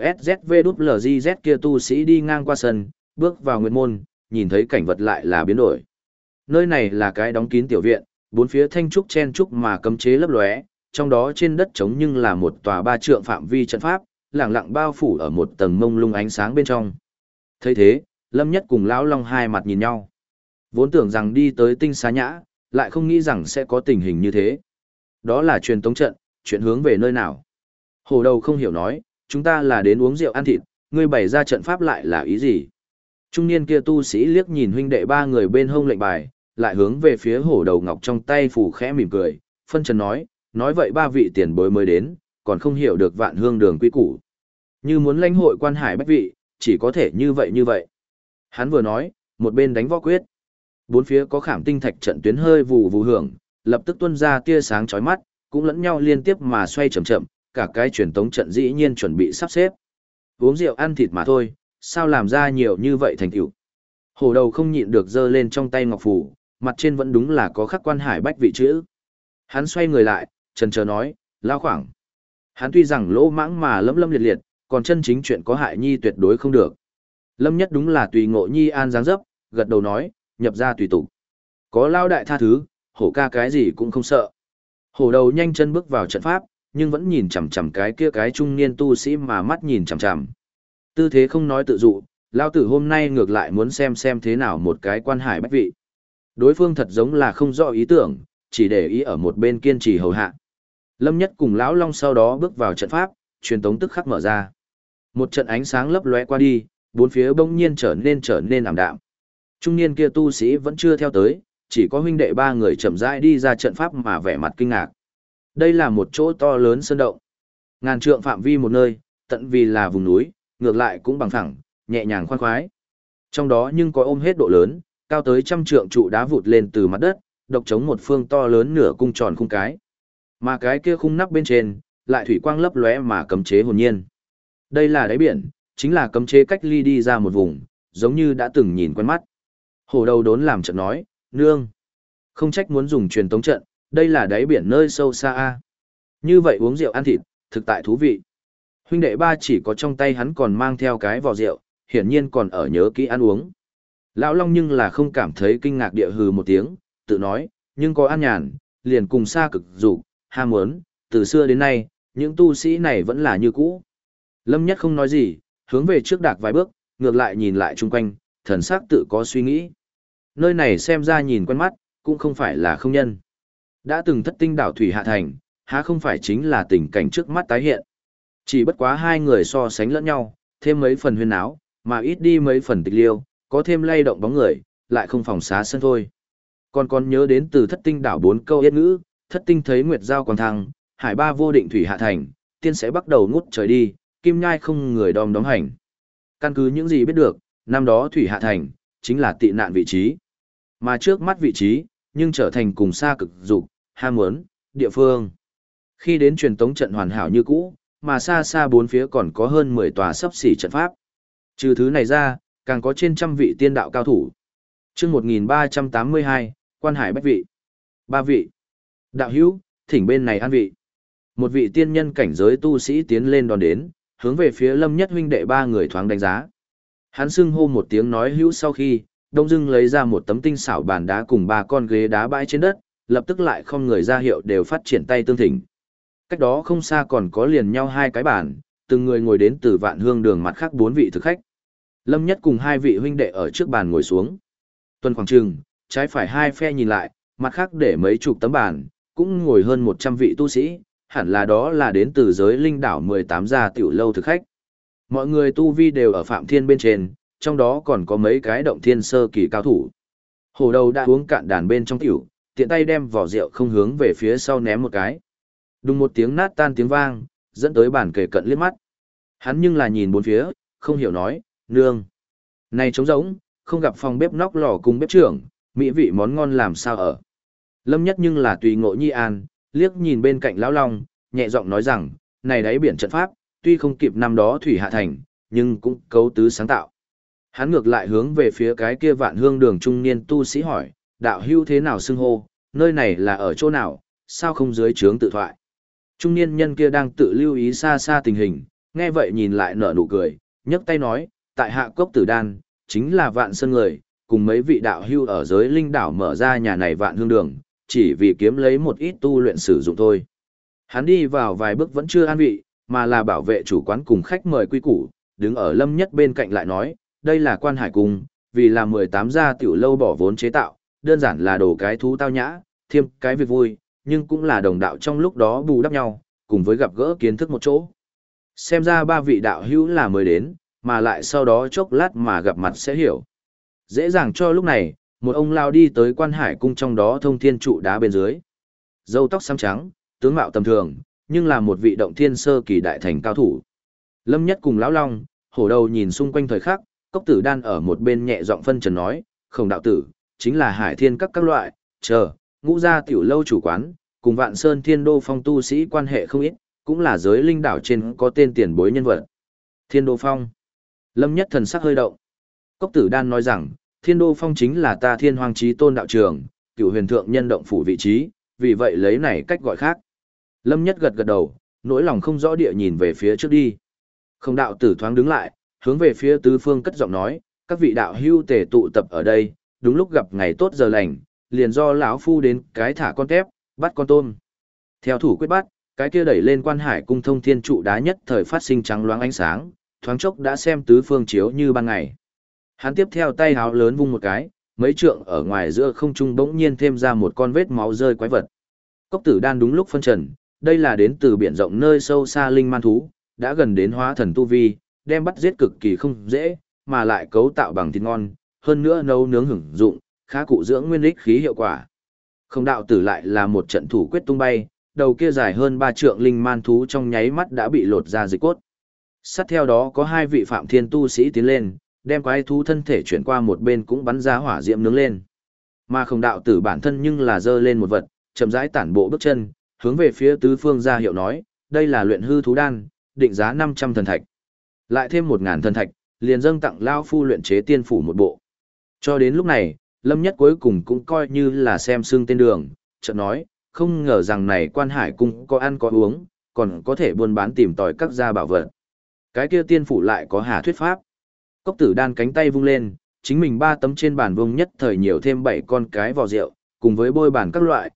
S1: SZVWGZ kia tu sĩ đi ngang qua sân, bước vào Nguyệt Môn, nhìn thấy cảnh vật lại là biến đổi. Nơi này là cái đóng kín tiểu viện, bốn phía thanh trúc chen trúc mà cấm chế lấp lóe, trong đó trên đất trống nhưng là một tòa 3 trượng phạm vi trận pháp, lẳng lặng bao phủ ở một tầng mông lung ánh sáng bên trong. Thấy thế, Lâm Nhất cùng lão Long hai mặt nhìn nhau. Vốn tưởng rằng đi tới Tinh Xá Nhã, lại không nghĩ rằng sẽ có tình hình như thế. Đó là truyền tống trận, chuyện hướng về nơi nào? Hổ đầu không hiểu nói, chúng ta là đến uống rượu ăn thịt, ngươi bày ra trận pháp lại là ý gì? Trung niên kia tu sĩ liếc nhìn huynh đệ ba người bên hông lệnh bài, lại hướng về phía hổ đầu ngọc trong tay phủ khẽ mỉm cười, phân trần nói vậy ba vị tiền bối mới đến, còn không hiểu được Vạn Hương đường quy củ. Như muốn lãnh hội quan hải bách vị, chỉ có thể như vậy. Hắn vừa nói, một bên đánh võ quyết. Bốn phía có khảm tinh thạch trận tuyến hơi vù vù hưởng, lập tức tuôn ra tia sáng chói mắt, cũng lẫn nhau liên tiếp mà xoay chậm chậm, cả cái truyền tống trận dĩ nhiên chuẩn bị sắp xếp. Uống rượu ăn thịt mà thôi, sao làm ra nhiều như vậy thành tựu. Hổ đầu không nhịn được giơ lên trong tay ngọc phù, mặt trên vẫn đúng là có khắc quan hải bách vị chữ. Hắn xoay người lại, chần chờ nói, lao khoảng. Hắn tuy rằng lỗ mãng mà lâm liệt, còn chân chính chuyện có hại nhi tuyệt đối không được. Lâm Nhất đúng là tùy ngộ nhi an dáng dấp, gật đầu nói, nhập ra tùy tục. Có lao đại tha thứ, hổ ca cái gì cũng không sợ. Hổ đầu nhanh chân bước vào trận pháp, nhưng vẫn nhìn chằm chằm cái kia cái trung niên tu sĩ mà mắt nhìn chằm chằm. Tư thế không nói tự dụ, lao tử hôm nay ngược lại muốn xem thế nào một cái quan hải bách vị. Đối phương thật giống là không rõ ý tưởng, chỉ để ý ở một bên kiên trì hầu hạ. Lâm Nhất cùng lão Long sau đó bước vào trận pháp, truyền tống tức khắc mở ra. Một trận ánh sáng lấp lóe qua đi, bốn phía bỗng nhiên trở nên ảm đạm. Trung niên kia tu sĩ vẫn chưa theo tới, chỉ có huynh đệ ba người chậm rãi đi ra trận pháp mà vẻ mặt kinh ngạc. Đây là một chỗ to lớn sơn động. Ngàn trượng phạm vi một nơi, tận vì là vùng núi, ngược lại cũng bằng phẳng, nhẹ nhàng khoan khoái. Trong đó nhưng có ôm hết độ lớn, cao tới 100 trượng trụ đá vụt lên từ mặt đất, độc chống một phương to lớn nửa cung tròn khung cái. Mà cái kia khung nắp bên trên, lại thủy quang lấp lóe mà cấm chế hồn nhiên. Đây là đáy biển, chính là cấm chế cách ly đi ra một vùng, giống như đã từng nhìn quen mắt. Hổ đầu đốn làm trận nói, nương. Không trách muốn dùng truyền tống trận, đây là đáy biển nơi sâu xa a. Như vậy uống rượu ăn thịt, thực tại thú vị. Huynh đệ ba chỉ có trong tay hắn còn mang theo cái vò rượu, hiển nhiên còn ở nhớ kỹ ăn uống. Lão Long nhưng là không cảm thấy kinh ngạc địa hừ một tiếng, tự nói, nhưng có an nhàn, liền cùng xa cực dục, ham muốn, từ xưa đến nay, những tu sĩ này vẫn là như cũ. Lâm Nhất không nói gì, hướng về trước đạc vài bước, ngược lại nhìn lại chung quanh, thần sắc tự có suy nghĩ. Nơi này xem ra nhìn quen mắt, cũng không phải là không nhân. Đã từng thất tinh đảo thủy hạ thành, há không phải chính là tình cảnh trước mắt tái hiện. Chỉ bất quá hai người so sánh lẫn nhau, thêm mấy phần huyên áo, mà ít đi mấy phần tịch liêu, có thêm lay động bóng người, lại không phòng xá sân thôi. Còn nhớ đến từ thất tinh đảo 4 câu yết ngữ, thất tinh thấy nguyệt giao quang thăng, hải ba vô định thủy hạ thành, tiên sẽ bắt đầu ngút trời đi, kim nhai không người đom đóm hành. Căn cứ những gì biết được, năm đó thủy hạ thành, chính là tị nạn vị trí. Mà trước mắt vị trí, nhưng trở thành cùng xa cực dục, ham muốn, địa phương. Khi đến truyền tống trận hoàn hảo như cũ, mà xa xa bốn phía còn có hơn 10 tòa sấp xỉ trận pháp. Trừ thứ này ra, càng có trên trăm vị tiên đạo cao thủ. Chương 1382, Quan Hải Bách vị. 3 vị. Đạo hữu, thỉnh bên này an vị. Một vị tiên nhân cảnh giới tu sĩ tiến lên đón đến, hướng về phía Lâm Nhất huynh đệ ba người thoáng đánh giá. Hắn xưng hô một tiếng nói hữu sau khi, đông dưng lấy ra một tấm tinh xảo bàn đá cùng 3 con ghế đá bãi trên đất, lập tức lại không người ra hiệu đều phát triển tay tương thỉnh. Cách đó không xa còn có liền nhau 2 cái bàn, từng người ngồi đến từ Vạn Hương đường mặt khác 4 vị thực khách. Lâm Nhất cùng 2 vị huynh đệ ở trước bàn ngồi xuống. Tuần khoảng trừng, trái phải 2 phe nhìn lại, mặt khác để mấy chục tấm bàn, cũng ngồi hơn 100 vị tu sĩ, hẳn là đó là đến từ giới linh đảo 18 gia tiểu lâu thực khách. Mọi người tu vi đều ở Phạm Thiên bên trên, trong đó còn có mấy cái động thiên sơ kỳ cao thủ. Hổ đầu đã uống cạn đàn bên trong tiểu, tiện tay đem vỏ rượu không hướng về phía sau ném một cái. Đùng một tiếng nát tan tiếng vang, dẫn tới bàn kề cận liếc mắt. Hắn nhưng là nhìn bốn phía, không hiểu nói, nương. Này trống rỗng, không gặp phòng bếp nóc lò cùng bếp trưởng, mỹ vị món ngon làm sao ở. Lâm Nhất nhưng là tùy ngộ nhi an, liếc nhìn bên cạnh lão long, nhẹ giọng nói rằng, này đáy biển trận pháp, tuy không kịp năm đó thủy hạ thành, nhưng cũng cấu tứ sáng tạo. Hắn ngược lại hướng về phía cái kia Vạn Hương đường trung niên tu sĩ hỏi, đạo hưu thế nào xưng hô, nơi này là ở chỗ nào, sao không dưới trướng tự thoại. Trung niên nhân kia đang tự lưu ý xa xa tình hình, nghe vậy nhìn lại nở nụ cười, nhấc tay nói, tại hạ cốc tử đan, chính là Vạn Sơn người, cùng mấy vị đạo hưu ở giới linh đảo mở ra nhà này Vạn Hương đường, chỉ vì kiếm lấy một ít tu luyện sử dụng thôi. Hắn đi vào vài bước vẫn chưa an vị, mà là bảo vệ chủ quán cùng khách mời quy củ, đứng ở Lâm Nhất bên cạnh lại nói, đây là Quan Hải Cung, vì là 18 gia tiểu lâu bỏ vốn chế tạo, đơn giản là đồ cái thú tao nhã, thêm cái việc vui, nhưng cũng là đồng đạo trong lúc đó bù đắp nhau, cùng với gặp gỡ kiến thức một chỗ. Xem ra ba vị đạo hữu là mới đến, mà lại sau đó chốc lát mà gặp mặt sẽ hiểu. Dễ dàng cho lúc này, một ông lao đi tới Quan Hải Cung trong đó thông thiên trụ đá bên dưới. Râu tóc xám trắng, tướng mạo tầm thường, nhưng là một vị động thiên sơ kỳ đại thành cao thủ. Lâm Nhất cùng lão long, hổ đầu nhìn xung quanh thời khắc, Cốc Tử Đan ở một bên nhẹ giọng phân trần nói, Khổng đạo tử, chính là Hải Thiên các loại, ngũ gia tiểu lâu chủ quán, cùng Vạn Sơn Thiên Đô Phong tu sĩ quan hệ không ít, cũng là giới linh đảo trên có tên tiền bối nhân vật. Thiên Đô Phong. Lâm Nhất thần sắc hơi động. Cốc Tử Đan nói rằng, Thiên Đô Phong chính là ta Thiên Hoàng Chí Tôn đạo trường, cửu huyền thượng nhân động phủ vị trí, vì vậy lấy này cách gọi khác. Lâm Nhất gật gật đầu, nỗi lòng không rõ địa nhìn về phía trước đi. Không đạo tử thoáng đứng lại, hướng về phía tứ phương cất giọng nói, các vị đạo hưu tề tụ tập ở đây, đúng lúc gặp ngày tốt giờ lành, liền do lão phu đến cái thả con tép, bắt con tôm. Theo thủ quyết bắt, cái kia đẩy lên Quan Hải Cung thông thiên trụ đá nhất thời phát sinh trắng loáng ánh sáng, thoáng chốc đã xem tứ phương chiếu như ban ngày. Hắn tiếp theo tay háo lớn vung một cái, mấy trượng ở ngoài giữa không trung bỗng nhiên thêm ra một con vết máu rơi quái vật. Cốc Tử Đan đúng lúc phân trần, đây là đến từ biển rộng nơi sâu xa linh man thú, đã gần đến hóa thần tu vi, đem bắt giết cực kỳ không dễ, mà lại cấu tạo bằng thịt ngon, hơn nữa nấu nướng hưởng dụng, khá cụ dưỡng nguyên linh khí hiệu quả. Không đạo tử lại là một trận thủ quyết tung bay, đầu kia dài hơn 3 trượng linh man thú trong nháy mắt đã bị lột ra dịch cốt. Sát theo đó có hai vị phạm thiên tu sĩ tiến lên, đem quái thú thân thể chuyển qua một bên cũng bắn ra hỏa diệm nướng lên. Mà không đạo tử bản thân nhưng là giơ lên một vật, chậm rãi tản bộ bước chân, hướng về phía tứ phương ra hiệu nói, đây là luyện hư thú đan, định giá 500 thần thạch. Lại thêm 1000 thần thạch, liền dâng tặng lao phu luyện chế tiên phủ một bộ. Cho đến lúc này, Lâm Nhất cuối cùng cũng coi như là xem xương tên đường, chợt nói, không ngờ rằng này Quan Hải Cung có ăn có uống, còn có thể buôn bán tìm tòi các gia bảo vật. Cái kia tiên phủ lại có hà thuyết pháp. Cốc Tử Đan cánh tay vung lên, chính mình 3 tấm trên bàn vung nhất thời nhiều thêm 7 con cái vò rượu, cùng với bôi bàn các loại,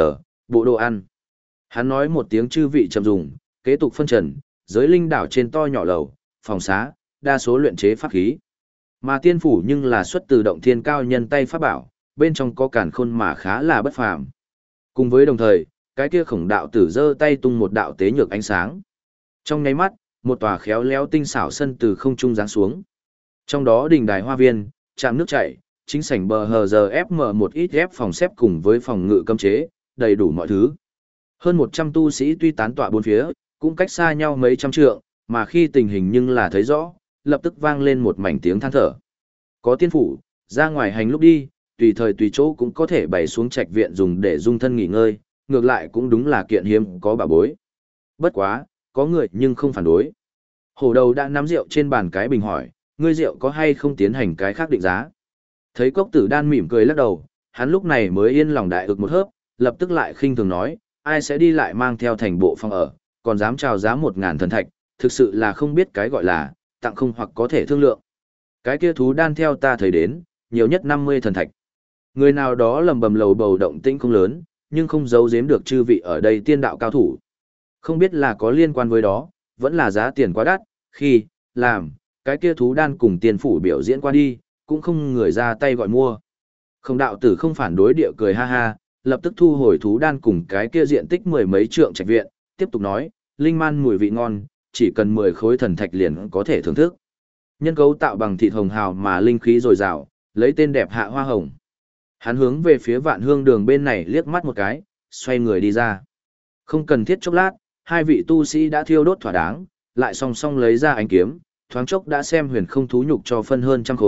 S1: bộ đồ ăn. Hắn nói một tiếng chư vị trầm dùng, kế tục phân trần, giới linh đảo trên to nhỏ lầu, phòng xá, đa số luyện chế pháp khí. Mà tiên phủ nhưng là xuất từ động thiên cao nhân tay pháp bảo, bên trong có càn khôn mà khá là bất phàm. Cùng với đồng thời, cái kia Khổng đạo tử giơ tay tung một đạo tế nhược ánh sáng. Trong nháy mắt, một tòa khéo léo tinh xảo sân từ không trung giáng xuống. Trong đó đình đài hoa viên, trạm nước chảy, chính sảnh bờ hờ giờ FM một ít ghép phòng xếp cùng với phòng ngự cấm chế, đầy đủ mọi thứ. Hơn 100 tu sĩ tuy tán tọa bốn phía, cũng cách xa nhau mấy trăm trượng, mà khi tình hình nhưng là thấy rõ, lập tức vang lên một mảnh tiếng than thở. Có tiên phủ, ra ngoài hành lúc đi, tùy thời tùy chỗ cũng có thể bày xuống trạch viện dùng để dung thân nghỉ ngơi, ngược lại cũng đúng là kiện hiếm có bảo bối. Bất quá, có người nhưng không phản đối. Hổ đầu đã nắm rượu trên bàn cái bình hỏi, ngươi rượu có hay không tiến hành cái khác định giá. Thấy Cốc Tử Đan mỉm cười lắc đầu, hắn lúc này mới yên lòng đại ực một hớp, lập tức lại khinh thường nói, ai sẽ đi lại mang theo thành bộ phòng ở, còn dám chào giá 1000 thần thạch, thực sự là không biết cái gọi là, tặng không hoặc có thể thương lượng. Cái kia thú đan theo ta thấy đến, nhiều nhất 50 thần thạch. Người nào đó lầm bầm lầu bầu động tĩnh không lớn, nhưng không giấu giếm được chư vị ở đây tiên đạo cao thủ. Không biết là có liên quan với đó, vẫn là giá tiền quá đắt, khi, làm, cái kia thú đan cùng tiền phủ biểu diễn qua đi, cũng không người ra tay gọi mua. Không đạo tử không phản đối địa cười ha ha, lập tức thu hồi thú đan cùng cái kia diện tích 10 mấy trượng trạch viện, tiếp tục nói, linh man mùi vị ngon, chỉ cần 10 khối thần thạch liền có thể thưởng thức. Nhân cấu tạo bằng thịt hồng hào mà linh khí dồi dào, lấy tên đẹp Hạ Hoa Hồng. Hắn hướng về phía Vạn Hương đường bên này liếc mắt một cái, xoay người đi ra. Không cần thiết chốc lát, hai vị tu sĩ đã thiêu đốt thỏa đáng, lại song song lấy ra ánh kiếm, thoáng chốc đã xem huyền không thú nhục cho phân hơn trăm khối,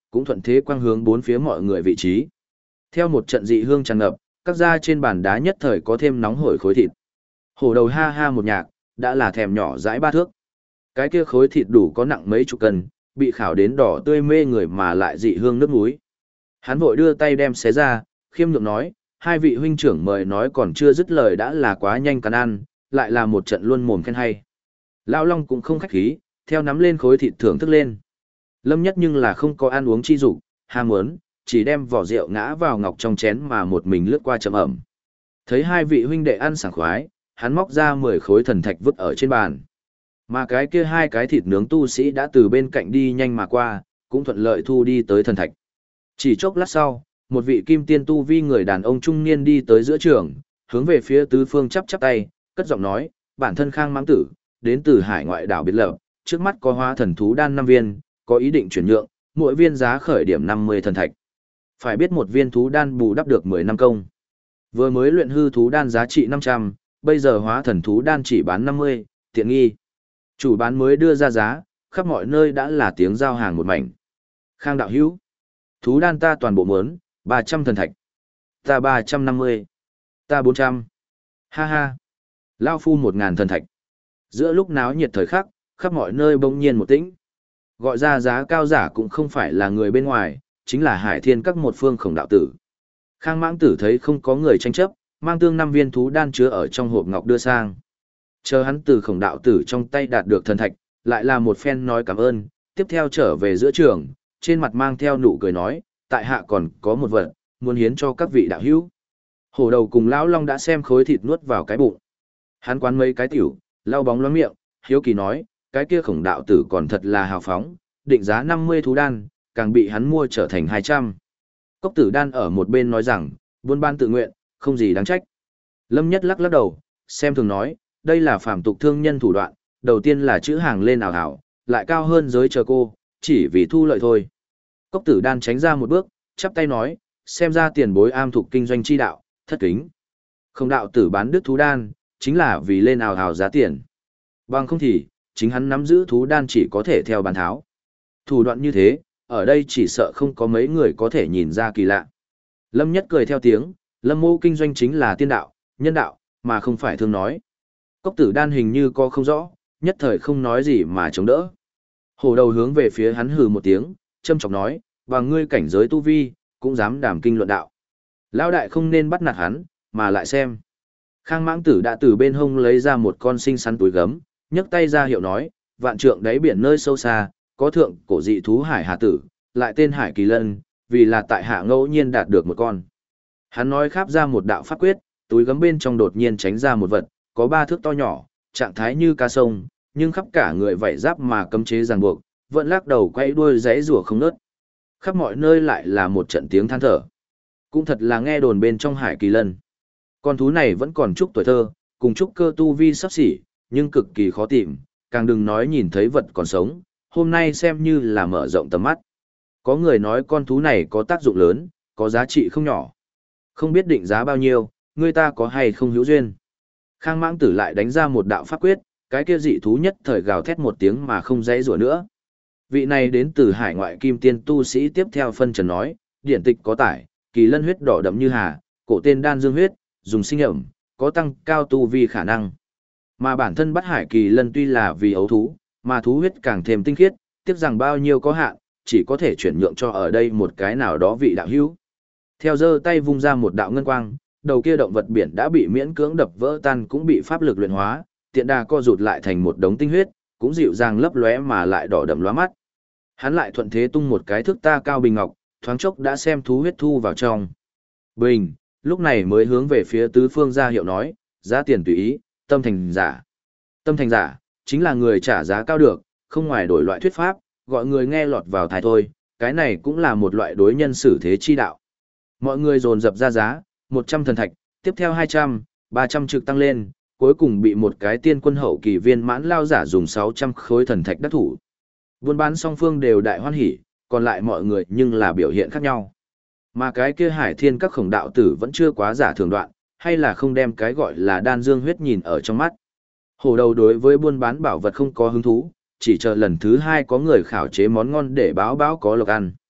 S1: cũng thuận thế quang hướng bốn phía mọi người vị trí. Theo một trận dị hương tràn ngập, các gia trên bàn đá nhất thời có thêm nóng hổi khối thịt. Hổ đầu ha ha một nhạc, đã là thèm nhỏ dãi 3 thước. Cái kia khối thịt đủ có nặng mấy chục cân, bị khảo đến đỏ tươi mê người mà lại dị hương nước muối. Hắn vội đưa tay đem xé ra, khiêm nhượng nói, hai vị huynh trưởng mời nói còn chưa dứt lời đã là quá nhanh cắn ăn, lại là một trận luôn mồm khen hay. Lão Long cũng không khách khí, theo nắm lên khối thịt thưởng thức lên. Lâm Nhất nhưng là không có ăn uống chi dục, ham muốn, chỉ đem vỏ rượu ngã vào ngọc trong chén mà một mình lướt qua chậm ẩm. Thấy hai vị huynh đệ ăn sảng khoái, hắn móc ra 10 khối thần thạch vứt ở trên bàn. Mà cái kia 2 cái thịt nướng tu sĩ đã từ bên cạnh đi nhanh mà qua, cũng thuận lợi thu đi tới thần thạch. Chỉ chốc lát sau, một vị kim tiên tu vi người đàn ông trung niên đi tới giữa trường, hướng về phía tứ phương chắp chắp tay, cất giọng nói, bản thân Khang Mãng Tử, đến từ hải ngoại đảo biệt lập, trước mắt có hóa thần thú đan 5 viên, có ý định chuyển nhượng, mỗi viên giá khởi điểm 50 thần thạch. Phải biết một viên thú đan bù đắp được 10 năm công. Vừa mới luyện hư thú đan giá trị 500, bây giờ hóa thần thú đan chỉ bán 50, tiện nghi. Chủ bán mới đưa ra giá, khắp mọi nơi đã là tiếng giao hàng một mảnh. Khang đạo hữu, thú đan ta toàn bộ muốn, 300 thần thạch. Ta 350. Ta 400. Ha ha. Lao phu 1000 thần thạch. Giữa lúc náo nhiệt thời khắc, khắp mọi nơi bỗng nhiên một tĩnh. Gọi ra giá cao giả cũng không phải là người bên ngoài, chính là Hải Thiên các một phương Khổng đạo tử. Khang Mãng Tử thấy không có người tranh chấp, mang tương 5 viên thú đan chứa ở trong hộp ngọc đưa sang. Chờ hắn từ Khổng đạo tử trong tay đạt được thần thạch, lại là một phen nói cảm ơn, tiếp theo trở về giữa trường, trên mặt mang theo nụ cười nói, tại hạ còn có một vật, muốn hiến cho các vị đạo hữu. Hổ đầu cùng lão Long đã xem khối thịt nuốt vào cái bụng. Hắn quán mấy cái tiểu, lau bóng loáng miệng, hiếu kỳ nói, cái kia Khổng đạo tử còn thật là hào phóng, định giá 50 thú đan, càng bị hắn mua trở thành 200. Cốc Tử Đan ở một bên nói rằng, buôn ban tự nguyện, không gì đáng trách. Lâm Nhất lắc lắc đầu, xem thường nói, đây là phàm tục thương nhân thủ đoạn, đầu tiên là chữ hàng lên ảo ảo, lại cao hơn giới chờ cô, chỉ vì thu lợi thôi. Cốc Tử Đan tránh ra một bước, chắp tay nói, xem ra tiền bối am thuộc kinh doanh chi đạo, thất kính. Không đạo tử bán đức thú đan, chính là vì lên ảo ảo giá tiền. Bằng không thì, chính hắn nắm giữ thú đan chỉ có thể theo bán tháo. Thủ đoạn như thế, ở đây chỉ sợ không có mấy người có thể nhìn ra kỳ lạ. Lâm Nhất cười theo tiếng, Lâm mô kinh doanh chính là tiên đạo, nhân đạo, mà không phải thương nói. Cốc Tử Đan hình như có không rõ, nhất thời không nói gì mà chống đỡ. Hổ đầu hướng về phía hắn hừ một tiếng, châm chọc nói, và ngươi cảnh giới tu vi, cũng dám đàm kinh luận đạo. Lão đại không nên bắt nạt hắn, mà lại xem. Khang Mãng Tử đã từ bên hông lấy ra một con xinh xắn túi gấm, nhấc tay ra hiệu nói, vạn trượng đáy biển nơi sâu xa, có thượng cổ dị thú Hải Hà Tử, lại tên Hải Kỳ Lân, vì là tại hạ ngẫu nhiên đạt được một con. Hắn nói khắp ra một đạo pháp quyết, túi gấm bên trong đột nhiên tránh ra một vật, có 3 thước to nhỏ, trạng thái như cá sông, nhưng khắp cả người vảy giáp mà cấm chế ràng buộc, vẫn lắc đầu quay đuôi giãy rủa không ngớt. Khắp mọi nơi lại là một trận tiếng than thở. Cũng thật là nghe đồn bên trong Hải Kỳ Lân. Con thú này vẫn còn chút tuổi thơ, cùng chút cơ tu vi sắp xỉ, nhưng cực kỳ khó tìm, càng đừng nói nhìn thấy vật còn sống, hôm nay xem như là mở rộng tầm mắt. Có người nói con thú này có tác dụng lớn, có giá trị không nhỏ. Không biết định giá bao nhiêu, người ta có hay không hữu duyên. Khang Mãng Tử lại đánh ra một đạo pháp quyết, cái kia dị thú nhất thời gào thét một tiếng mà không dãy rủa nữa. Vị này đến từ hải ngoại kim tiên tu sĩ tiếp theo phân trần nói, điển tịch có tải, kỳ lân huyết đỏ đậm như hà, cổ tên đan dương huyết, dùng sinh ẩm, có tăng cao tu vi khả năng. Mà bản thân bắt hải kỳ lân tuy là vì ấu thú, mà thú huyết càng thêm tinh khiết, tiếc rằng bao nhiêu có hạn, chỉ có thể chuyển nhượng cho ở đây một cái nào đó vị đạo hữu. Theo giơ tay vung ra một đạo ngân quang, đầu kia động vật biển đã bị miễn cưỡng đập vỡ tan cũng bị pháp lực luyện hóa, tiện đà co rụt lại thành một đống tinh huyết, cũng dịu dàng lấp lóe mà lại đỏ đậm lóa mắt. Hắn lại thuận thế tung một cái thước ta cao bình ngọc, thoáng chốc đã xem thú huyết thu vào trong. Bình, lúc này mới hướng về phía tứ phương ra hiệu nói, giá tiền tùy ý, tâm thành giả. Tâm thành giả, chính là người trả giá cao được, không ngoài đổi loại thuyết pháp, gọi người nghe lọt vào tai thôi, cái này cũng là một loại đối nhân xử thế chi đạo. Mọi người dồn dập ra giá, 100 thần thạch, tiếp theo 200, 300 trực tăng lên, cuối cùng bị một cái tiên quân hậu kỳ viên mãn lao giả dùng 600 khối thần thạch đắc thủ. Buôn bán song phương đều đại hoan hỉ, còn lại mọi người nhưng là biểu hiện khác nhau. Mà cái kia Hải Thiên các Khổng đạo tử vẫn chưa quá giả thường đoạn, hay là không đem cái gọi là đan dương huyết nhìn ở trong mắt. Hổ đầu đối với buôn bán bảo vật không có hứng thú, chỉ chờ lần thứ 2 có người khảo chế món ngon để báo báo có lộc ăn.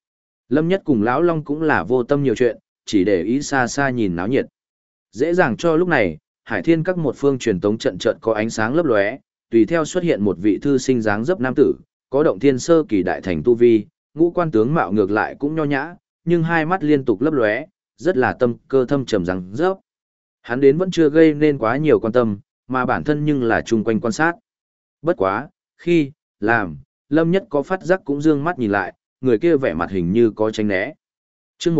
S1: Lâm Nhất cùng Lão Long cũng là vô tâm nhiều chuyện, chỉ để ý xa xa nhìn náo nhiệt. Dễ dàng cho lúc này, Hải Thiên các một phương truyền tống trận trận có ánh sáng lấp lóe, tùy theo xuất hiện một vị thư sinh dáng dấp nam tử, có động thiên sơ kỳ đại thành tu vi, ngũ quan tướng mạo ngược lại cũng nho nhã, nhưng hai mắt liên tục lấp lóe, rất là tâm cơ thâm trầm dáng dấp. Hắn đến vẫn chưa gây nên quá nhiều quan tâm, mà bản thân nhưng là chung quanh quan sát. Bất quá, khi, làm, Lâm Nhất có phát giác cũng dương mắt nhìn lại, người kia vẻ mặt hình như có tránh né. Chương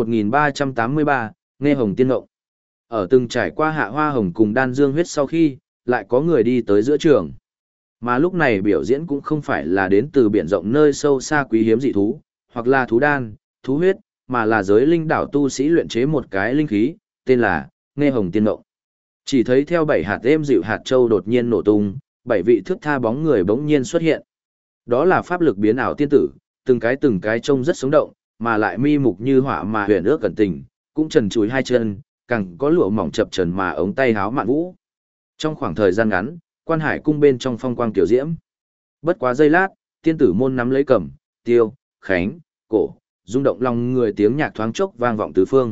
S1: 1383, Nghe Hồng Tiên Ngộng. Ở từng trải qua hạ hoa hồng cùng đan dương huyết sau khi, lại có người đi tới giữa trường. Mà lúc này biểu diễn cũng không phải là đến từ biển rộng nơi sâu xa quý hiếm dị thú, hoặc là thú đan, thú huyết, mà là giới linh đảo tu sĩ luyện chế một cái linh khí, tên là Nghe Hồng Tiên Ngộng. Chỉ thấy theo 7 hạt êm dịu hạt châu đột nhiên nổ tung, 7 vị thước tha bóng người bỗng nhiên xuất hiện. Đó là pháp lực biến ảo tiên tử, từng cái trông rất sống động, mà lại mi mục như họa mà huyền ước cẩn tình, cũng trần chúi hai chân, càng có lụa mỏng chập trần mà ống tay háo mạn vũ. Trong khoảng thời gian ngắn, quan hải cung bên trong phong quang tiểu diễm. Bất quá giây lát, tiên tử môn nắm lấy cẩm, tiêu, khánh, cổ, rung động lòng người tiếng nhạc thoáng chốc vang vọng tứ phương.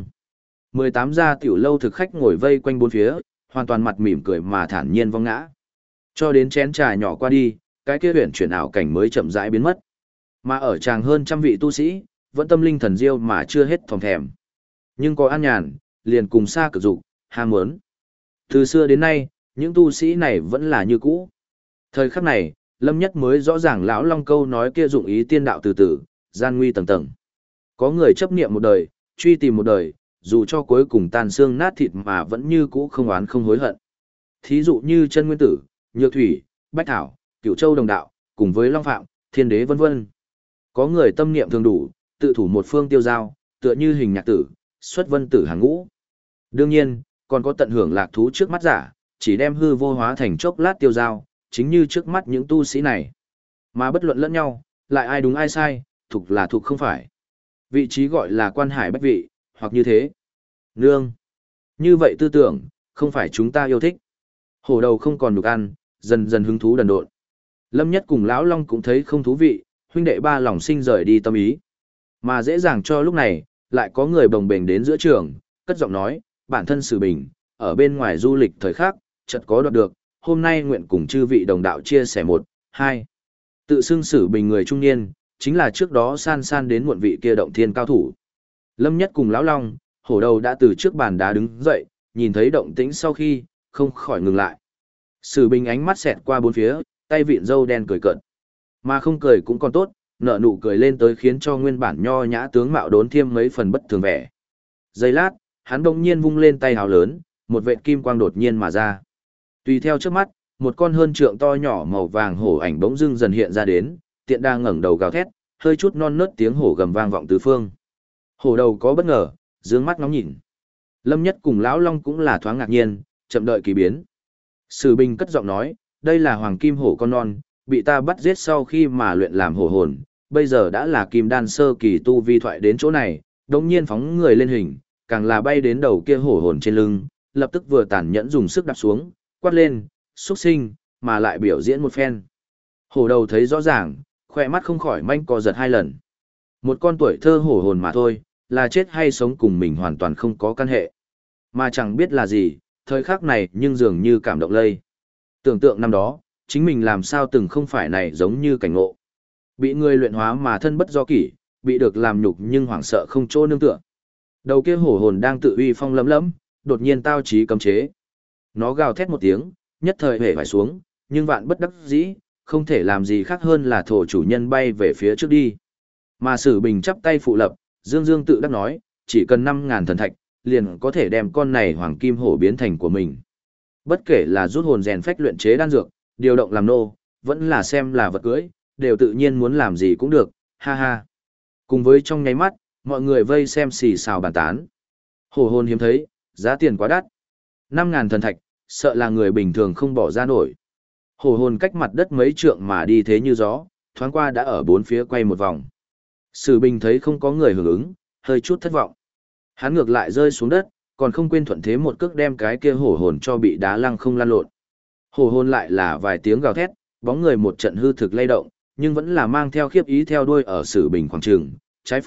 S1: 18 gia tiểu lâu thực khách ngồi vây quanh bốn phía, hoàn toàn mặt mỉm cười mà thản nhiên vong ngã. Cho đến chén trà nhỏ qua đi, cái kia huyền chuyển ảo cảnh mới chậm rãi biến mất. Mà ở tràng hơn trăm vị tu sĩ, vẫn tâm linh thần diêu mà chưa hết thòng thèm. Nhưng có an nhàn, liền cùng xa cực dục, ham muốn. Từ xưa đến nay, những tu sĩ này vẫn là như cũ. Thời khắc này, Lâm Nhất mới rõ ràng lão Long câu nói kia dụng ý tiên đạo từ từ, gian nguy tầng tầng. Có người chấp niệm một đời, truy tìm một đời, dù cho cuối cùng tàn xương nát thịt mà vẫn như cũ không oán không hối hận. Thí dụ như Chân Nguyên Tử, Nhược Thủy, Bách Thảo, Cửu Châu Đồng Đạo, cùng với Long Phạm, Thiên Đế vân vân. Có người tâm niệm thường đủ, tự thủ một phương tiêu giao, tựa như Hình Nhạc Tử, xuất vân tử hàng ngũ. Đương nhiên, còn có tận hưởng lạc thú trước mắt giả, chỉ đem hư vô hóa thành chốc lát tiêu giao, chính như trước mắt những tu sĩ này. Mà bất luận lẫn nhau, lại ai đúng ai sai, thuộc là thuộc không phải. Vị trí gọi là quan hải bách vị, hoặc như thế. Nương. Như vậy tư tưởng, không phải chúng ta yêu thích. Hổ đầu không còn được ăn, dần dần hứng thú đần độn. Lâm Nhất cùng Lão Long cũng thấy không thú vị, huynh đệ ba lòng sinh rời đi tâm ý. Mà dễ dàng cho lúc này, lại có người bồng bềnh đến giữa trường, cất giọng nói, bản thân Sử Bình, ở bên ngoài du lịch thời khắc, chợt có đoạt được, hôm nay nguyện cùng chư vị đồng đạo chia sẻ 1, 2. Tự xưng Sử Bình người trung niên, chính là trước đó san san đến muộn vị kia động thiên cao thủ. Lâm Nhất cùng Lão Long, hổ đầu đã từ trước bàn đá đứng dậy, nhìn thấy động tĩnh sau khi, không khỏi ngừng lại. Sử Bình ánh mắt xẹt qua bốn phía, tay vịn râu đen cười cợt. Mà không cười cũng còn tốt, nở nụ cười lên tới khiến cho nguyên bản nho nhã tướng mạo đốn thêm mấy phần bất thường vẻ. Giây lát, hắn đông nhiên vung lên tay hào lớn, một vệt kim quang đột nhiên mà ra. Tùy theo trước mắt, một con hơn trượng to nhỏ màu vàng hổ ảnh bỗng dưng dần hiện ra đến, tiện đang ngẩng đầu gào thét, hơi chút non nớt tiếng hổ gầm vang vọng tứ phương. Hổ đầu có bất ngờ, dương mắt ngóng nhìn. Lâm Nhất cùng Lão Long cũng là thoáng ngạc nhiên, chậm đợi kỳ biến. Sử Bình cất giọng nói, đây là hoàng kim hổ con non, bị ta bắt giết sau khi mà luyện làm hổ hồn, bây giờ đã là kim đan sơ kỳ tu vi thoại đến chỗ này, đống nhiên phóng người lên hình, càng là bay đến đầu kia hổ hồn trên lưng, lập tức vừa tàn nhẫn dùng sức đạp xuống, quát lên, xuất sinh, mà lại biểu diễn một phen. Hổ đầu thấy rõ ràng, khỏe mắt không khỏi manh co giật 2 lần. Một con tuổi thơ hổ hồn mà thôi, là chết hay sống cùng mình hoàn toàn không có căn hệ. Mà chẳng biết là gì, thời khắc này nhưng dường như cảm động lây. Tưởng tượng năm đó, chính mình làm sao từng không phải này giống như cảnh ngộ. Bị người luyện hóa mà thân bất do kỷ, bị được làm nhục nhưng hoảng sợ không chỗ nương tựa. Đầu kia hổ hồn đang tự uy phong lấm lấm, đột nhiên tao chí cấm chế. Nó gào thét một tiếng, nhất thời hề phải xuống, nhưng vạn bất đắc dĩ, không thể làm gì khác hơn là thổ chủ nhân bay về phía trước đi. Mà Sử Bình chắp tay phụ lập, dương dương tự đắc nói, chỉ cần 5.000 thần thạch, liền có thể đem con này hoàng kim hổ biến thành của mình. Bất kể là rút hồn rèn phách luyện chế đan dược, điều động làm nô, vẫn là xem là vật cưỡi, đều tự nhiên muốn làm gì cũng được, ha ha. Cùng với trong nháy mắt, mọi người vây xem xì xào bàn tán. Hổ hồn hiếm thấy, giá tiền quá đắt. 5.000 thần thạch, sợ là người bình thường không bỏ ra nổi. Hổ hồn cách mặt đất mấy trượng mà đi thế như gió, thoáng qua đã ở bốn phía quay một vòng. Sử Bình thấy không có người hưởng ứng, hơi chút thất vọng. Hắn ngược lại rơi xuống đất, còn không quên thuận thế một cước đem cái kia hổ hồn cho bị đá lăng không lăn lộn. Hổ hồn lại là vài tiếng gào thét, bóng người một trận hư thực lay động, nhưng vẫn là mang theo khiếp ý theo đuôi ở Sử Bình khoảng trường, trái phải,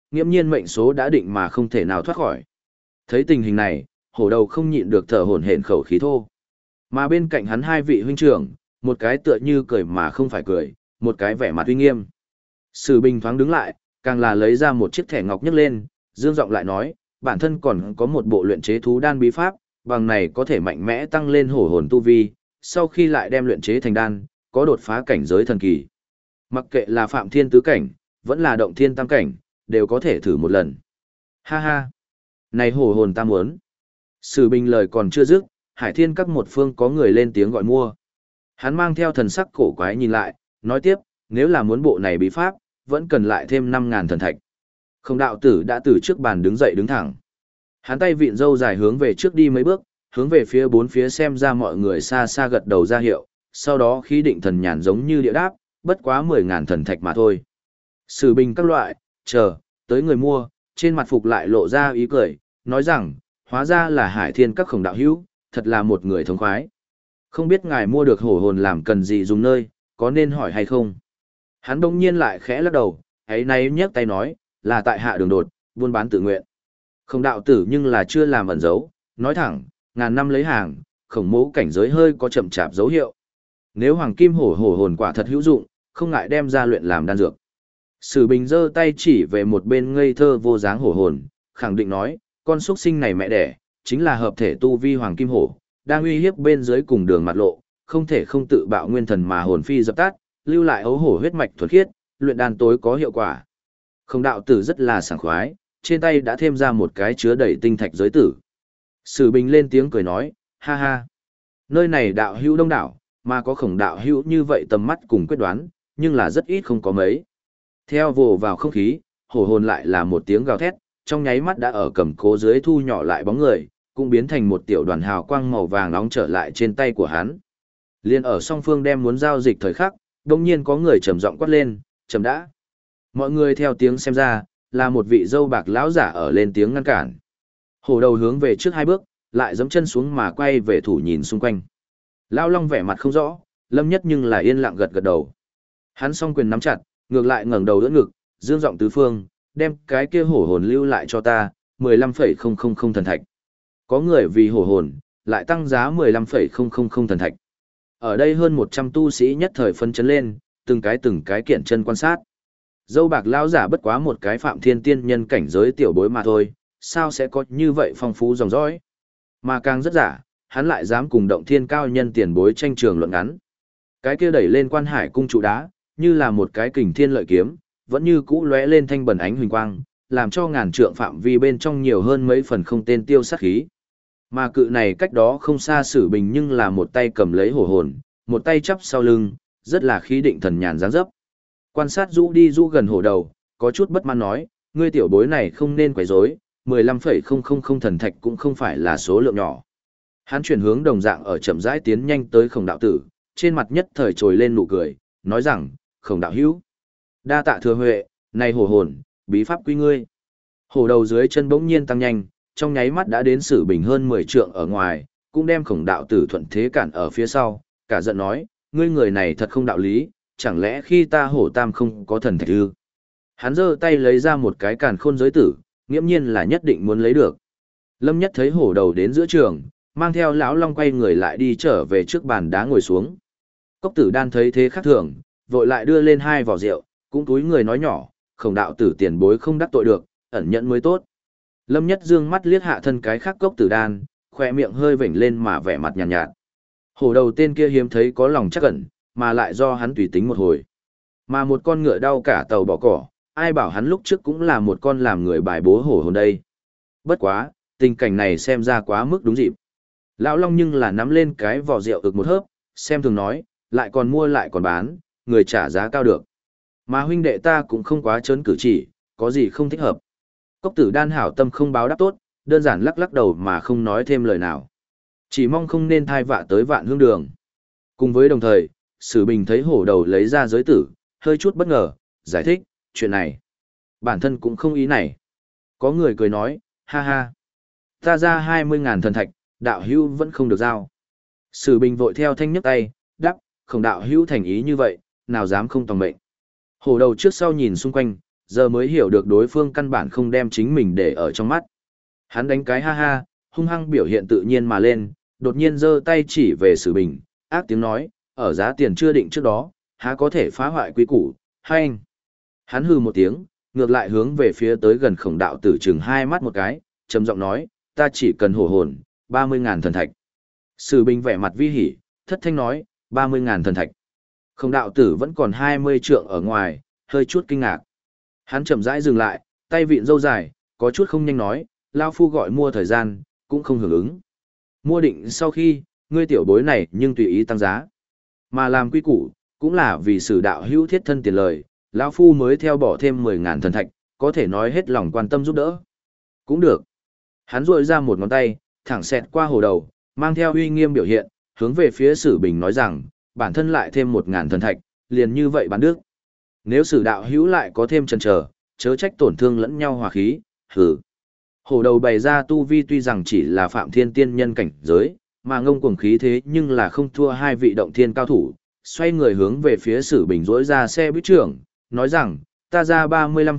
S1: nghiễm nhiên mệnh số đã định mà không thể nào thoát khỏi. Thấy tình hình này, hổ đầu không nhịn được thở hổn hển khẩu khí thô. Mà bên cạnh hắn hai vị huynh trưởng, một cái tựa như cười mà không phải cười, một cái vẻ mặt uy nghiêm. Sử Bình thoáng đứng lại, càng là lấy ra một chiếc thẻ ngọc nhấc lên, dương giọng lại nói, bản thân còn có một bộ luyện chế thú đan bí pháp, bằng này có thể mạnh mẽ tăng lên hổ hồn tu vi, sau khi lại đem luyện chế thành đan, có đột phá cảnh giới thần kỳ. Mặc kệ là Phạm Thiên tứ cảnh, vẫn là Động Thiên tam cảnh, đều có thể thử một lần. Ha ha! Này hổ hồn ta muốn. Sử Bình lời còn chưa dứt, Hải Thiên các một phương có người lên tiếng gọi mua. Hắn mang theo thần sắc cổ quái nhìn lại, nói tiếp, nếu là muốn bộ này bí pháp, vẫn cần lại thêm 5.000 thần thạch. Không đạo tử đã từ trước bàn đứng dậy đứng thẳng. Hắn tay vịn râu dài hướng về trước đi mấy bước, hướng về phía bốn phía xem ra mọi người xa xa gật đầu ra hiệu, sau đó khí định thần nhàn giống như địa đáp, bất quá 10.000 thần thạch mà thôi. Sử Bình các loại, chờ, tới người mua, trên mặt phục lại lộ ra ý cười, nói rằng, hóa ra là Hải Thiên các Khổng đạo hữu, thật là một người thống khoái. Không biết ngài mua được hổ hồn làm cần gì dùng nơi, có nên hỏi hay không? Hắn bỗng nhiên lại khẽ lắc đầu, ấy nay nhấc tay nói, là tại hạ đường đột, buôn bán tự nguyện. Khổng đạo tử nhưng là chưa làm ẩn giấu, nói thẳng, ngàn năm lấy hàng, khổng mẫu cảnh giới hơi có chậm chạp dấu hiệu. Nếu hoàng kim hổ hồn quả thật hữu dụng, không ngại đem ra luyện làm đan dược. Sử Bình giơ tay chỉ về một bên ngây thơ vô dáng hổ hồn, khẳng định nói, con xuất sinh này mẹ đẻ, chính là hợp thể tu vi hoàng kim hổ, đang uy hiếp bên dưới cùng đường mặt lộ, không thể không tự bạo nguyên thần mà hồn phi dập tắt, lưu lại ấu hổ huyết mạch thuần khiết, luyện đan tối có hiệu quả. Không đạo tử rất là sảng khoái, trên tay đã thêm ra một cái chứa đầy tinh thạch giới tử. Sử Bình lên tiếng cười nói, ha ha. Nơi này đạo hữu đông đảo, mà có Khổng đạo hữu như vậy tầm mắt cùng quyết đoán, nhưng là rất ít không có mấy. Theo vồ vào không khí, hổ hồn lại là một tiếng gào thét, trong nháy mắt đã ở cầm cố dưới thu nhỏ lại bóng người, cũng biến thành một tiểu đoàn hào quang màu vàng nóng trở lại trên tay của hắn. Liên ở song phương đem muốn giao dịch thời khắc, đột nhiên có người trầm giọng quát lên, "Chậm đã!" Mọi người theo tiếng xem ra, là một vị dâu bạc lão giả ở lên tiếng ngăn cản. Hổ đầu hướng về trước hai bước, lại giẫm chân xuống mà quay về thủ nhìn xung quanh. Lão Long vẻ mặt không rõ, Lâm Nhất nhưng là yên lặng gật gật đầu. Hắn song quyền nắm chặt, ngược lại ngẩng đầu đỡ ngực, dương giọng tứ phương, đem cái kia hổ hồn lưu lại cho ta, 15,000 thần thạch. Có người vì hổ hồn, lại tăng giá 15,000 thần thạch. Ở đây hơn 100 tu sĩ nhất thời phân chấn lên, từng cái kiện chân quan sát. Dâu bạc lão giả bất quá một cái Phạm Thiên tiên nhân cảnh giới tiểu bối mà thôi, sao sẽ có như vậy phong phú dòng dõi. Mà càng rất giả, hắn lại dám cùng Động Thiên cao nhân tiền bối tranh trường luận ngắn. Cái kia đẩy lên Quan Hải cung trụ đá, như là một cái kình thiên lợi kiếm, vẫn như cũ lóe lên thanh bần ánh huỳnh quang, làm cho ngàn trượng phạm vi bên trong nhiều hơn mấy phần không tên tiêu sát khí. Mà cự này cách đó không xa Sử Bình nhưng là một tay cầm lấy hổ hồn, một tay chắp sau lưng, rất là khí định thần nhàn dáng dấp. Quan sát rũ đi rũ gần hổ đầu, có chút bất mãn nói, ngươi tiểu bối này không nên quấy rối, 15,000 thần thạch cũng không phải là số lượng nhỏ. Hắn chuyển hướng đồng dạng ở chậm rãi tiến nhanh tới Khổng đạo tử, trên mặt nhất thời trồi lên nụ cười, nói rằng, Khổng đạo hữu, đa tạ thừa huệ, này hổ hồn, bí pháp quy ngươi. Hổ đầu dưới chân bỗng nhiên tăng nhanh, trong nháy mắt đã đến Sử Bình hơn 10 trượng ở ngoài, cũng đem Khổng đạo tử thuận thế cản ở phía sau, cả giận nói, ngươi người này thật không đạo lý, chẳng lẽ khi ta hổ tam không có thần thạch ư? Hắn giơ tay lấy ra một cái càn khôn giới tử, nghiễm nhiên là nhất định muốn lấy được. Lâm Nhất thấy hổ đầu đến giữa trường, mang theo lão Long quay người lại đi trở về trước bàn đá ngồi xuống. Cốc Tử Đan thấy thế khác thường, vội lại đưa lên 2 vò rượu, cũng túi người nói nhỏ, Khổng đạo tử tiền bối không đắc tội được, ẩn nhận mới tốt. Lâm Nhất dương mắt liếc hạ thân cái khác Cốc Tử Đan, khỏe miệng hơi vểnh lên mà vẻ mặt nhàn nhạt. Hổ đầu tên kia hiếm thấy có lòng chắc ẩn, mà lại do hắn tùy tính một hồi. Mà một con ngựa đau cả tàu bỏ cỏ, ai bảo hắn lúc trước cũng là một con làm người bài bố hổ hồn đây. Bất quá, tình cảnh này xem ra quá mức đúng dịp. Lão Long nhưng là nắm lên cái vò rượu ực một hớp, xem thường nói, lại còn mua lại còn bán, người trả giá cao được. Mà huynh đệ ta cũng không quá trớn cử chỉ, có gì không thích hợp. Cốc Tử Đan hảo tâm không báo đáp tốt, đơn giản lắc lắc đầu mà không nói thêm lời nào. Chỉ mong không nên thai vạ tới Vạn Hương Đường. Cùng với đồng thời, Sử Bình thấy hổ đầu lấy ra giới tử, hơi chút bất ngờ, giải thích, chuyện này. Bản thân cũng không ý này. Có người cười nói, ha ha. Ta ra 20.000 thần thạch, đạo hữu vẫn không được giao. Sử Bình vội theo thanh nhấc tay, đáp, Khổng đạo hữu thành ý như vậy, nào dám không tòng mệnh. Hổ đầu trước sau nhìn xung quanh, giờ mới hiểu được đối phương căn bản không đem chính mình để ở trong mắt. Hắn đánh cái ha ha, hung hăng biểu hiện tự nhiên mà lên, đột nhiên giơ tay chỉ về Sử Bình, ác tiếng nói, ở giá tiền chưa định trước đó, há có thể phá hoại quy củ, hay anh. Hắn hừ một tiếng, ngược lại hướng về phía tới gần Khổng đạo tử chừng hai mắt một cái, trầm giọng nói, ta chỉ cần hổ hồn, 30.000 thần thạch. Sử Bình vẻ mặt vi hỉ, thất thanh nói, 30.000 thần thạch. Khổng đạo tử vẫn còn 20 trượng ở ngoài, hơi chút kinh ngạc. Hắn chậm rãi dừng lại, tay vịn râu dài, có chút không nhanh nói, Lao Phu gọi mua thời gian, cũng không hưởng ứng. Mua định sau khi, ngươi tiểu bối này nhưng tùy ý tăng giá. Mà làm quy củ, cũng là vì Sử đạo hữu thiết thân tiền lời, Lão Phu mới theo bỏ thêm 10.000 thần thạch, có thể nói hết lòng quan tâm giúp đỡ. Cũng được. Hắn rội ra một ngón tay, thẳng xẹt qua hồ đầu, mang theo uy nghiêm biểu hiện, hướng về phía Sử Bình nói rằng, bản thân lại thêm 1.000 thần thạch, liền như vậy bán đức. Nếu Sử đạo hữu lại có thêm chần chờ, chớ trách tổn thương lẫn nhau hòa khí, hừ. Hổ đầu bày ra tu vi tuy rằng chỉ là Phạm Thiên tiên nhân cảnh giới, mà ngông cuồng khí thế nhưng là không thua hai vị động thiên cao thủ, xoay người hướng về phía Sử Bình rỗi ra xe buýt trưởng, nói rằng, ta ra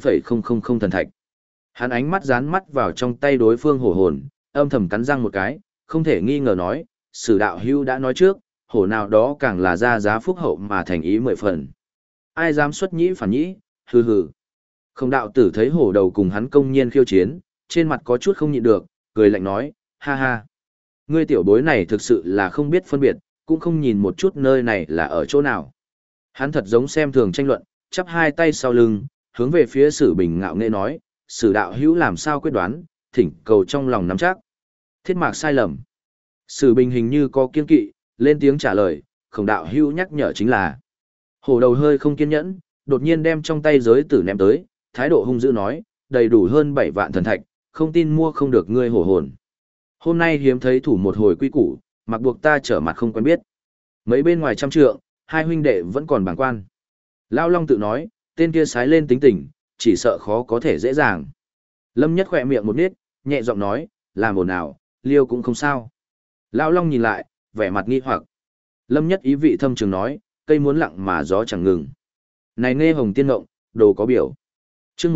S1: 35,000 thần thạch. Hắn ánh mắt dán mắt vào trong tay đối phương hổ hồn, âm thầm cắn răng một cái, không thể nghi ngờ nói, Sử đạo hữu đã nói trước, hổ nào đó càng là ra giá phúc hậu mà thành ý 10 phần. Ai dám xuất nhĩ phản nhĩ, hừ hừ. Không đạo tử thấy hổ đầu cùng hắn công nhiên khiêu chiến, trên mặt có chút không nhịn được, cười lạnh nói, ha ha. Ngươi tiểu bối này thực sự là không biết phân biệt, cũng không nhìn một chút nơi này là ở chỗ nào. Hắn thật giống xem thường tranh luận, chắp hai tay sau lưng, hướng về phía Sử Bình ngạo nghễ nói, Sử đạo hữu làm sao quyết đoán, thỉnh cầu trong lòng nắm chắc. Thiết mạc sai lầm. Sử Bình hình như có kiên kỵ, lên tiếng trả lời, Khổng đạo hữu nhắc nhở chính là. Hổ đầu hơi không kiên nhẫn, đột nhiên đem trong tay giới tử ném tới, thái độ hung dữ nói, đầy đủ hơn 7 vạn thần thạch, không tin mua không được ngươi hổ hồn. Hôm nay hiếm thấy thủ một hồi quy củ, mặc buộc ta trở mặt không quen biết. Mấy bên ngoài trăm trượng, hai huynh đệ vẫn còn bàng quan. Lao Long tự nói, tên kia sái lên tính tình, chỉ sợ khó có thể dễ dàng. Lâm Nhất khỏe miệng một nít, nhẹ giọng nói, làm ồn nào, liêu cũng không sao. Lao Long nhìn lại, vẻ mặt nghi hoặc. Lâm Nhất ý vị thâm trường nói, cây muốn lặng mà gió chẳng ngừng. Này nghe hồng tiên ngộng, đồ có biểu. Chương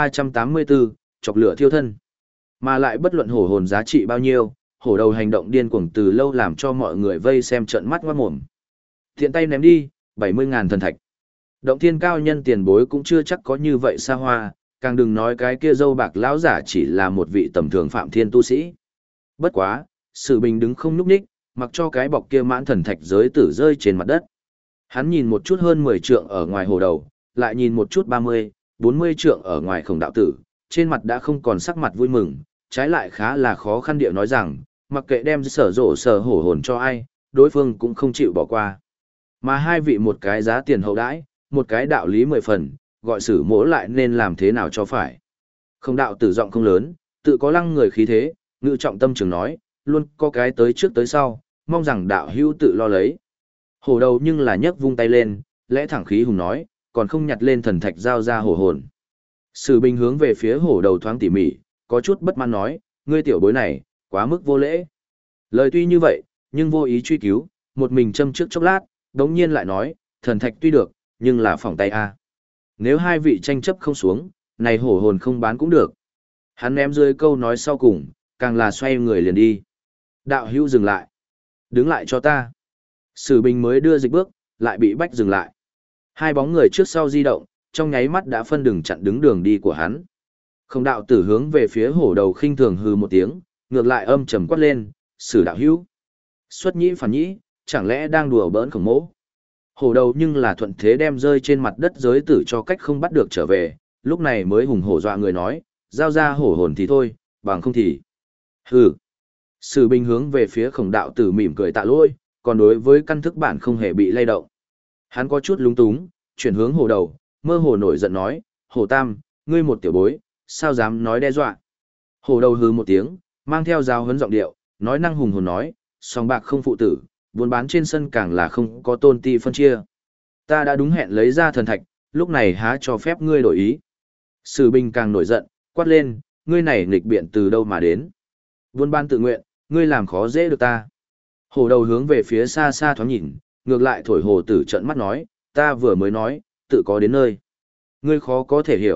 S1: 1384, chọc lửa thiêu thân. Mà lại bất luận hổ hồn giá trị bao nhiêu, hổ đầu hành động điên cuồng từ lâu làm cho mọi người vây xem trợn mắt ngoát mồm. Thiện tay ném đi, 70.000 thần thạch. Động thiên cao nhân tiền bối cũng chưa chắc có như vậy xa hoa, càng đừng nói cái kia dâu bạc lão giả chỉ là một vị tầm thường phạm thiên tu sĩ. Bất quá, Sử Bình đứng không nhúc nhích, mặc cho cái bọc kia mãn thần thạch giới tử rơi trên mặt đất. Hắn nhìn một chút hơn 10 trượng ở ngoài hồ đầu, lại nhìn một chút 30, 40 trượng ở ngoài Khổng đạo tử, trên mặt đã không còn sắc mặt vui mừng, trái lại khá là khó khăn điệu nói rằng, mặc kệ đem sở rổ sở hổ hồn cho ai, đối phương cũng không chịu bỏ qua. Mà hai vị một cái giá tiền hậu đãi, một cái đạo lý 10 phần, gọi Sử mỗ lại nên làm thế nào cho phải. Khổng đạo tử giọng không lớn, tự có lăng người khí thế, ngự trọng tâm trường nói, luôn có cái tới trước tới sau, mong rằng đạo hữu tự lo lấy. Hổ đầu nhưng là nhấc vung tay lên, lẽ thẳng khí hùng nói, còn không nhặt lên thần thạch giao ra hổ hồn. Sử Bình hướng về phía hổ đầu thoáng tỉ mỉ, có chút bất mãn nói, ngươi tiểu bối này, quá mức vô lễ. Lời tuy như vậy, nhưng vô ý truy cứu, một mình châm trước chốc lát, đống nhiên lại nói, thần thạch tuy được, nhưng là phỏng tay a. Nếu hai vị tranh chấp không xuống, này hổ hồn không bán cũng được. Hắn ném dưới câu nói sau cùng, càng là xoay người liền đi. Đạo hữu dừng lại. Đứng lại cho ta. Sử Bình mới đưa dịch bước, lại bị bách dừng lại. Hai bóng người trước sau di động, trong nháy mắt đã phân đường chặn đứng đường đi của hắn. Không đạo tử hướng về phía hổ đầu khinh thường hừ một tiếng, ngược lại âm trầm quát lên, Sử đạo hữu. Xuất nhĩ phản nhĩ, chẳng lẽ đang đùa bỡn Khổng mỗ. Hổ đầu nhưng là thuận thế đem rơi trên mặt đất giới tử cho cách không bắt được trở về, lúc này mới hùng hổ dọa người nói, giao ra hổ hồn thì thôi, bằng không thì. Hừ. Sử Bình hướng về phía Khổng đạo tử mỉm cười tạ lỗi, còn đối với căn thức bản không hề bị lay động. Hắn có chút lúng túng, chuyển hướng hổ đầu, mơ hồ nổi giận nói, hổ tam, ngươi một tiểu bối, sao dám nói đe dọa. Hổ đầu hừ một tiếng, mang theo giáo huấn giọng điệu, nói năng hùng hồn nói, song bạc không phụ tử, buôn bán trên sân càng là không có tôn ti phân chia. Ta đã đúng hẹn lấy ra thần thạch, lúc này há cho phép ngươi đổi ý. Sử Bình càng nổi giận, quát lên, ngươi này nghịch biện từ đâu mà đến. Buôn bán tự nguyện, ngươi làm khó dễ được ta. Hổ đầu hướng về phía xa xa thoáng nhìn, ngược lại thổi hồ tử trận mắt nói, ta vừa mới nói, tự có đến nơi. Ngươi khó có thể hiểu,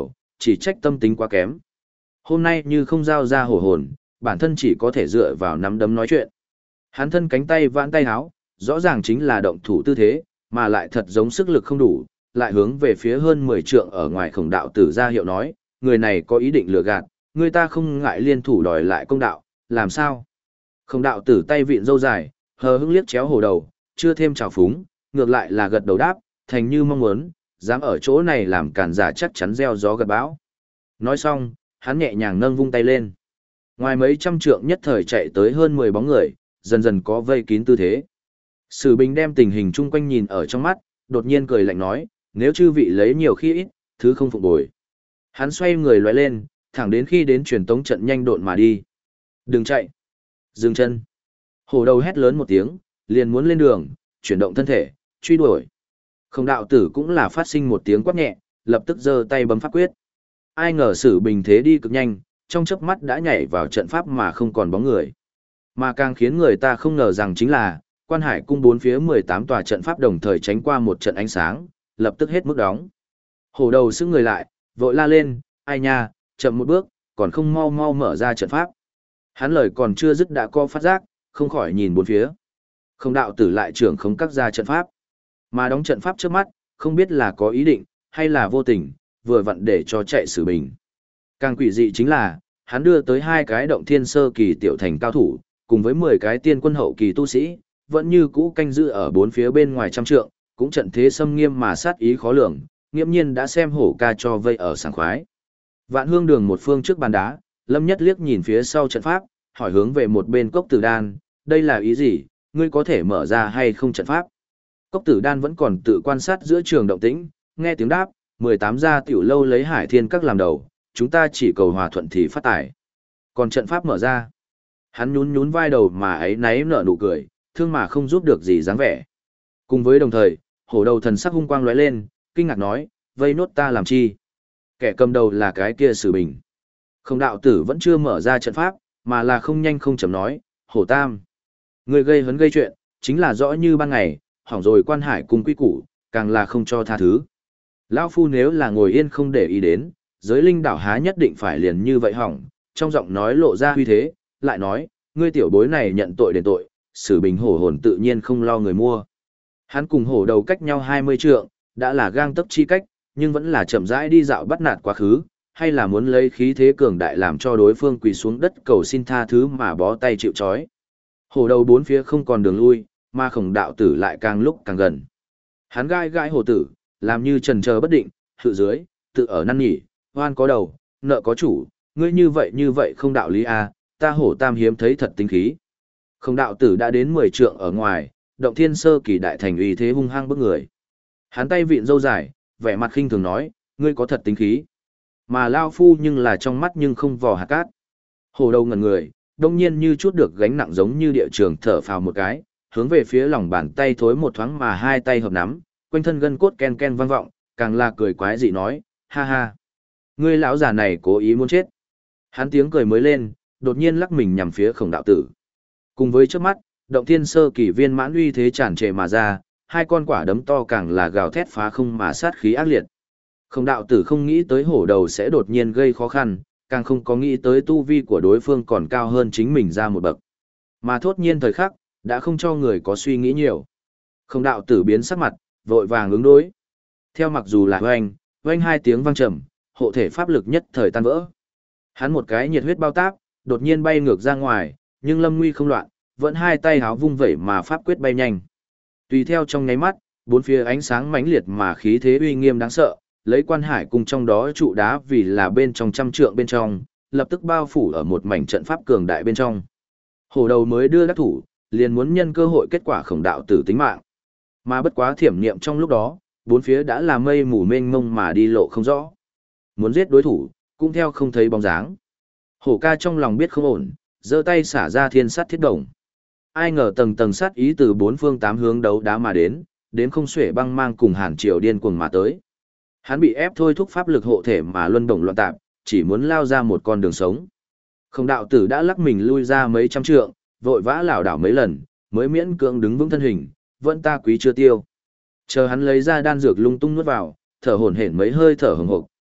S1: chỉ trách tâm tính quá kém. Hôm nay như không giao ra hổ hồn, bản thân chỉ có thể dựa vào nắm đấm nói chuyện. Hắn thân cánh tay vãn tay háo, rõ ràng chính là động thủ tư thế, mà lại thật giống sức lực không đủ, lại hướng về phía hơn 10 trượng ở ngoài Khổng đạo tử ra hiệu nói, người này có ý định lừa gạt, người ta không ngại liên thủ đòi lại công đạo, làm sao? Khổng đạo tử tay vịn râu dài, hờ hững liếc chéo hổ đầu, chưa thêm trào phúng, ngược lại là gật đầu đáp, thành như mong muốn, dám ở chỗ này làm cản giả chắc chắn gieo gió gặt bão. Nói xong, hắn nhẹ nhàng nâng vung tay lên. Ngoài mấy trăm trượng nhất thời chạy tới hơn 10 bóng người, dần dần có vây kín tư thế. Sử Bình đem tình hình chung quanh nhìn ở trong mắt, đột nhiên cười lạnh nói, nếu chư vị lấy nhiều khi ít, thứ không phục bồi. Hắn xoay người lóe lên, thẳng đến khi đến truyền tống trận nhanh độn mà đi. Đừng chạy. Dừng chân. Hổ đầu hét lớn một tiếng, liền muốn lên đường, chuyển động thân thể, truy đuổi. Khổng đạo tử cũng là phát sinh một tiếng quát nhẹ, lập tức giơ tay bấm pháp quyết. Ai ngờ Sử Bình thế đi cực nhanh, trong chớp mắt đã nhảy vào trận pháp mà không còn bóng người. Mà càng khiến người ta không ngờ rằng chính là, Quan Hải cung bốn phía 18 tòa trận pháp đồng thời tránh qua một trận ánh sáng, lập tức hết mức đóng. Hổ đầu sững người lại, vội la lên, ai nha, chậm một bước, còn không mau mau mở ra trận pháp. Hắn lời còn chưa dứt đã co phát giác, không khỏi nhìn bốn phía. Không đạo tử lại trưởng không cắt ra trận pháp. Mà đóng trận pháp trước mắt, không biết là có ý định, hay là vô tình, vừa vặn để cho chạy Sử Bình. Càng quỷ dị chính là, hắn đưa tới 2 cái động thiên sơ kỳ tiểu thành cao thủ, cùng với 10 cái tiên quân hậu kỳ tu sĩ, vẫn như cũ canh giữ ở bốn phía bên ngoài trăm trượng, cũng trận thế xâm nghiêm mà sát ý khó lường, nghiễm nhiên đã xem hổ ca cho vây ở sảng khoái. Vạn Hương Đường một phương trước bàn đá, Lâm Nhất liếc nhìn phía sau trận pháp, hỏi hướng về một bên Cốc Tử Đan, đây là ý gì, ngươi có thể mở ra hay không trận pháp? Cốc Tử Đan vẫn còn tự quan sát giữa trường động tĩnh, nghe tiếng đáp, 18 gia tiểu lâu lấy Hải Thiên Các làm đầu, chúng ta chỉ cầu hòa thuận thì phát tài. Còn trận pháp mở ra. Hắn nhún nhún vai đầu mà ấy náy nở nụ cười, thương mà không giúp được gì dáng vẻ. Cùng với đồng thời, hổ đầu thần sắc hung quang lóe lên, kinh ngạc nói, vây nốt ta làm chi? Kẻ cầm đầu là cái kia Sử Bình. Không đạo tử vẫn chưa mở ra trận pháp, mà là không nhanh không chậm nói, hổ tam. Người gây hấn gây chuyện, chính là rõ như ban ngày, hỏng rồi Quan Hải cùng quy củ, càng là không cho tha thứ. Lão phu nếu là ngồi yên không để ý đến, giới linh đảo há nhất định phải liền như vậy hỏng, trong giọng nói lộ ra huy thế, lại nói, ngươi tiểu bối này nhận tội đền tội, Sử Bình hổ hồn tự nhiên không lo người mua. Hắn cùng hổ đầu cách nhau 20 trượng, đã là gang tấc chi cách, nhưng vẫn là chậm rãi đi dạo bắt nạt quá khứ, hay là muốn lấy khí thế cường đại làm cho đối phương quỳ xuống đất cầu xin tha thứ mà bó tay chịu trói. Hổ đầu bốn phía không còn đường lui, mà Khổng đạo tử lại càng lúc càng gần. Hắn gai gai hổ tử, làm như chần chờ bất định, hự dưới, tự ở năn nhỉ, oan có đầu, nợ có chủ, ngươi như vậy không đạo lý à, ta hổ tam hiếm thấy thật tinh khí. Khổng đạo tử đã đến 10 trượng ở ngoài, động thiên sơ kỳ đại thành uy thế hung hăng bức người. Hắn tay vịn râu dài, vẻ mặt khinh thường nói, ngươi có thật tính khí. Mà lao phu nhưng là trong mắt nhưng không vò hạt cát. Hổ đầu ngẩn người, đông nhiên như chút được gánh nặng giống như địa trường thở phào một cái, hướng về phía lòng bàn tay thối một thoáng mà hai tay hợp nắm, quanh thân gân cốt ken ken vang vọng, càng là cười quái dị nói, ha ha. Ngươi lão già này cố ý muốn chết. Hắn tiếng cười mới lên, đột nhiên lắc mình nhằm phía Khổng đạo tử. Cùng với trước mắt, động thiên sơ kỳ viên mãn uy thế tràn trề mà ra, 2 con quả đấm to càng là gào thét phá không mà sát khí ác liệt. Khổng đạo tử không nghĩ tới hổ đầu sẽ đột nhiên gây khó khăn, càng không có nghĩ tới tu vi của đối phương còn cao hơn chính mình ra một bậc. Mà thốt nhiên thời khắc, đã không cho người có suy nghĩ nhiều. Khổng đạo tử biến sắc mặt, vội vàng ứng đối. Theo mặc dù là oanh 2 tiếng vang trầm, hộ thể pháp lực nhất thời tan vỡ. Hắn một cái nhiệt huyết bao táp, đột nhiên bay ngược ra ngoài, nhưng lâm nguy không loạn, vẫn 2 tay háo vung vẩy mà pháp quyết bay nhanh. Tùy theo trong nháy mắt, bốn phía ánh sáng mãnh liệt mà khí thế uy nghiêm đáng sợ, lấy Quan Hải cùng trong đó trụ đá vì là bên trong trăm trượng bên trong, lập tức bao phủ ở một mảnh trận pháp cường đại bên trong. Hổ đầu mới đưa đắc thủ, liền muốn nhân cơ hội kết quả Khổng đạo tử tính mạng. Mà bất quá thiểm niệm trong lúc đó, bốn phía đã là mây mù mênh mông mà đi lộ không rõ. Muốn giết đối thủ, cũng theo không thấy bóng dáng. Hổ ca trong lòng biết không ổn, giơ tay xả ra thiên sát thiết đồng. Ai ngờ tầng tầng sát ý từ 4 phương 8 hướng đấu đá mà đến không xuể băng mang cùng Hàn Triều điên cuồng mà tới. Hắn bị ép thôi thúc pháp lực hộ thể mà luân động loạn tạp, chỉ muốn lao ra một con đường sống. Khổng đạo tử đã lắc mình lui ra mấy trăm trượng, vội vã lảo đảo mấy lần, mới miễn cưỡng đứng vững thân hình, vẫn ta quý chưa tiêu. Chờ hắn lấy ra đan dược lung tung nuốt vào, thở hổn hển mấy hơi thở hừng hực,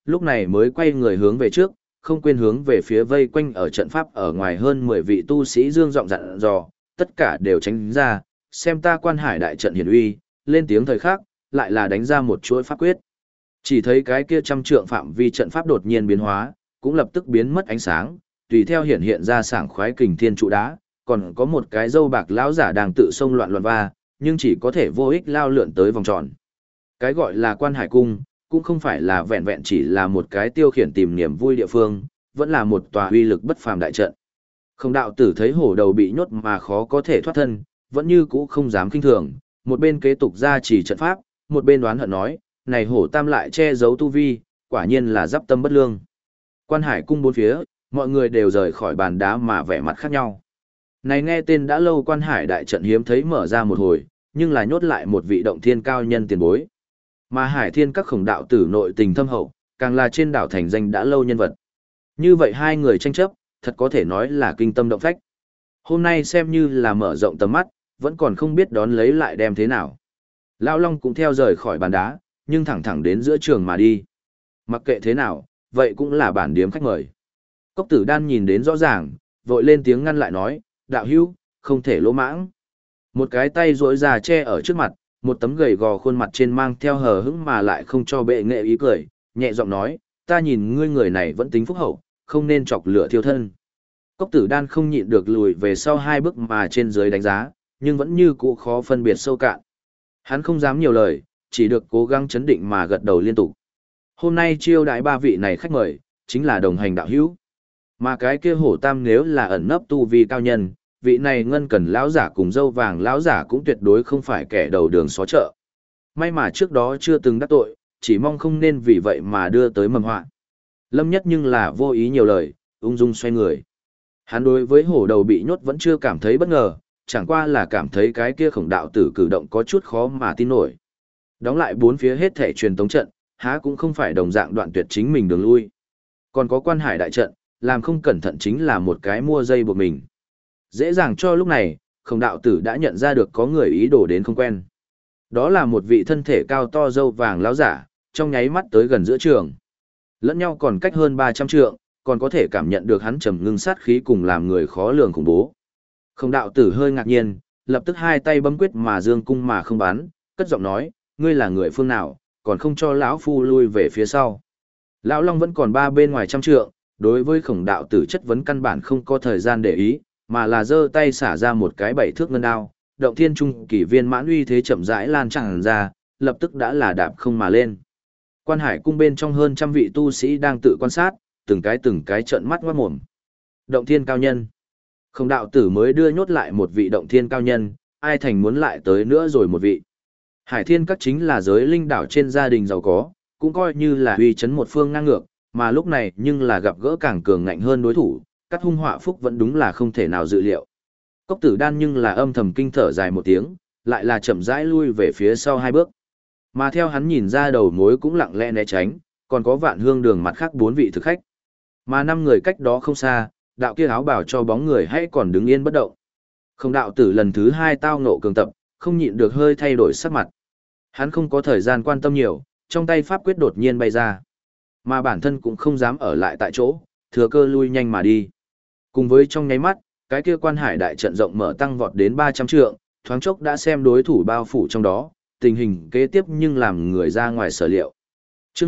S1: lúc này mới quay người hướng về trước, không quên hướng về phía vây quanh ở trận pháp ở ngoài hơn 10 vị tu sĩ dương giọng dặn dò, tất cả đều tránh ra, xem ta Quan Hải đại trận hiển uy, lên tiếng thời khắc, lại là đánh ra một chuỗi pháp quyết. Chỉ thấy cái kia trăm trượng phạm vi trận pháp đột nhiên biến hóa, cũng lập tức biến mất ánh sáng, tùy theo hiện ra sảng khoái kình thiên trụ đá, còn có một cái dâu bạc lão giả đang tự xông loạn loạn va, nhưng chỉ có thể vô ích lao lượn tới vòng tròn. Cái gọi là Quan Hải cung, cũng không phải là vẹn vẹn chỉ là một cái tiêu khiển tìm niềm vui địa phương, vẫn là một tòa uy lực bất phàm đại trận. Không đạo tử thấy hổ đầu bị nhốt mà khó có thể thoát thân, vẫn như cũ không dám kinh thường, một bên kế tục ra chỉ trận pháp, một bên đoán hận nói, này hổ tam lại che giấu tu vi, quả nhiên là giáp tâm bất lương. Quan Hải cung bốn phía, mọi người đều rời khỏi bàn đá mà vẻ mặt khác nhau. Này nghe tên đã lâu Quan Hải đại trận hiếm thấy mở ra một hồi, nhưng là nhốt lại một vị động thiên cao nhân tiền bối. Mà Hải Thiên các khổng đạo tử nội tình thâm hậu, càng là trên đảo thành danh đã lâu nhân vật. Như vậy hai người tranh chấp, thật có thể nói là kinh tâm động phách. Hôm nay xem như là mở rộng tầm mắt, vẫn còn không biết đón lấy lại đem thế nào. Lão Long cũng theo rời khỏi bàn đá, nhưng thẳng thẳng đến giữa trường mà đi. Mặc kệ thế nào, vậy cũng là bản điếm khách mời. Cốc Tử Đan nhìn đến rõ ràng, vội lên tiếng ngăn lại nói, đạo hữu, không thể lỗ mãng. Một cái tay duỗi ra che ở trước mặt, một tấm gầy gò khuôn mặt trên mang theo hờ hững mà lại không cho bệ nghệ ý cười, nhẹ giọng nói, ta nhìn ngươi người này vẫn tính phúc hậu, không nên chọc lửa thiêu thân. Cốc Tử Đan không nhịn được lùi về sau hai bước mà trên dưới đánh giá, nhưng vẫn như cũ khó phân biệt sâu cạn. Hắn không dám nhiều lời, chỉ được cố gắng chấn định mà gật đầu liên tục. Hôm nay chiêu đãi ba vị này khách mời, chính là đồng hành đạo hữu. Mà cái kia hổ tam nếu là ẩn nấp tu vi cao nhân, vị này ngân cần lão giả cùng dâu vàng lão giả cũng tuyệt đối không phải kẻ đầu đường xó chợ. May mà trước đó chưa từng đắc tội, chỉ mong không nên vì vậy mà đưa tới mầm họa. Lâm Nhất nhưng là vô ý nhiều lời, ung dung xoay người. Hắn đối với hổ đầu bị nhốt vẫn chưa cảm thấy bất ngờ, chẳng qua là cảm thấy cái kia khổng đạo tử cử động có chút khó mà tin nổi. Đóng lại bốn phía hết thể truyền tống trận, há cũng không phải đồng dạng đoạn tuyệt chính mình đường lui. Còn có Quan Hải đại trận, làm không cẩn thận chính là một cái mua dây buộc mình. Dễ dàng cho lúc này, khổng đạo tử đã nhận ra được có người ý đồ đến không quen. Đó là một vị thân thể cao to dâu vàng lão giả, trong nháy mắt tới gần giữa trường. Lẫn nhau còn cách hơn 300 trượng, còn có thể cảm nhận được hắn trầm ngưng sát khí cùng làm người khó lường khủng bố. Khổng đạo tử hơi ngạc nhiên, lập tức hai tay bấm quyết mà dương cung mà không bắn, cất giọng nói, ngươi là người phương nào, còn không cho lão phu lui về phía sau. Lão Long vẫn còn ba bên ngoài trăm trượng, đối với khổng đạo tử chất vấn căn bản không có thời gian để ý, mà là giơ tay xả ra một cái bảy thước ngân đao, động thiên trung kỳ viên mãn uy thế chậm rãi lan tràn ra, lập tức đã là đạp không mà lên. Quan Hải cung bên trong hơn trăm vị tu sĩ đang tự quan sát, từng cái trợn mắt ngoát mồm. Động thiên cao nhân. Khổng đạo tử mới đưa nhốt lại một vị động thiên cao nhân, ai thành muốn lại tới nữa rồi một vị. Hải Thiên các chính là giới linh đảo trên gia đình giàu có, cũng coi như là uy chấn một phương ngang ngược, mà lúc này nhưng là gặp gỡ càng cường ngạnh hơn đối thủ, cắt hung họa phúc vẫn đúng là không thể nào dự liệu. Cốc Tử Đan nhưng là âm thầm kinh thở dài một tiếng, lại là chậm rãi lui về phía sau hai bước. Mà theo hắn nhìn ra đầu mối cũng lặng lẽ né tránh, còn có Vạn Hương đường mặt khác bốn vị thực khách. Mà năm người cách đó không xa, đạo kia áo bảo cho bóng người hãy còn đứng yên bất động. Không đạo tử lần thứ hai tao ngộ cường tập, không nhịn được hơi thay đổi sắc mặt. Hắn không có thời gian quan tâm nhiều, trong tay pháp quyết đột nhiên bay ra. Mà bản thân cũng không dám ở lại tại chỗ, thừa cơ lui nhanh mà đi. Cùng với trong nháy mắt, cái kia Quan Hải đại trận rộng mở tăng vọt đến 300 trượng, thoáng chốc đã xem đối thủ bao phủ trong đó, tình hình kế tiếp nhưng làm người ra ngoài sở liệu. Chương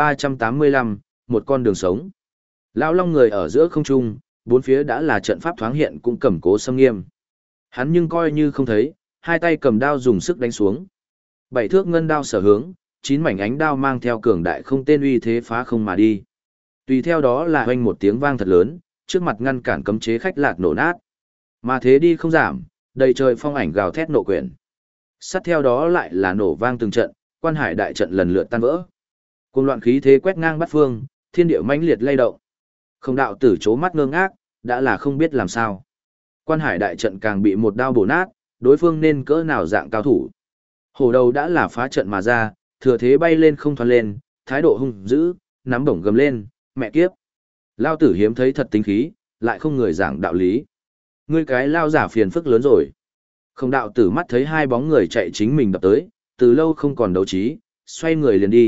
S1: 1385, một con đường sống. Lão Long người ở giữa không trung, bốn phía đã là trận pháp thoáng hiện cũng cầm cố xâm nghiêm. Hắn nhưng coi như không thấy, hai tay cầm đao dùng sức đánh xuống. Bảy thước ngân đao sở hướng, 9 mảnh ánh đao mang theo cường đại không tên uy thế phá không mà đi. Tùy theo đó là hoanh một tiếng vang thật lớn, trước mặt ngăn cản cấm chế khách lạc nổ nát. Mà thế đi không giảm, đầy trời phong ảnh gào thét nộ quyển. Sát theo đó lại là nổ vang từng trận, Quan Hải đại trận lần lượt tan vỡ. Cùng loạn khí thế quét ngang bát phương, thiên địa mãnh liệt lay động. Không đạo tử chố mắt ngơ ngác, đã là không biết làm sao. Quan Hải đại trận càng bị một đao bổ nát, đối phương nên cỡ nào dạng cao thủ. Hổ đầu đã là phá trận mà ra, thừa thế bay lên không thoát lên, thái độ hung dữ, nắm bổng gầm lên, mẹ kiếp. Lao tử hiếm thấy thật tính khí, lại không người giảng đạo lý. Ngươi cái lao giả phiền phức lớn rồi. Không đạo tử mắt thấy hai bóng người chạy chính mình đập tới, từ lâu không còn đấu trí, xoay người liền đi,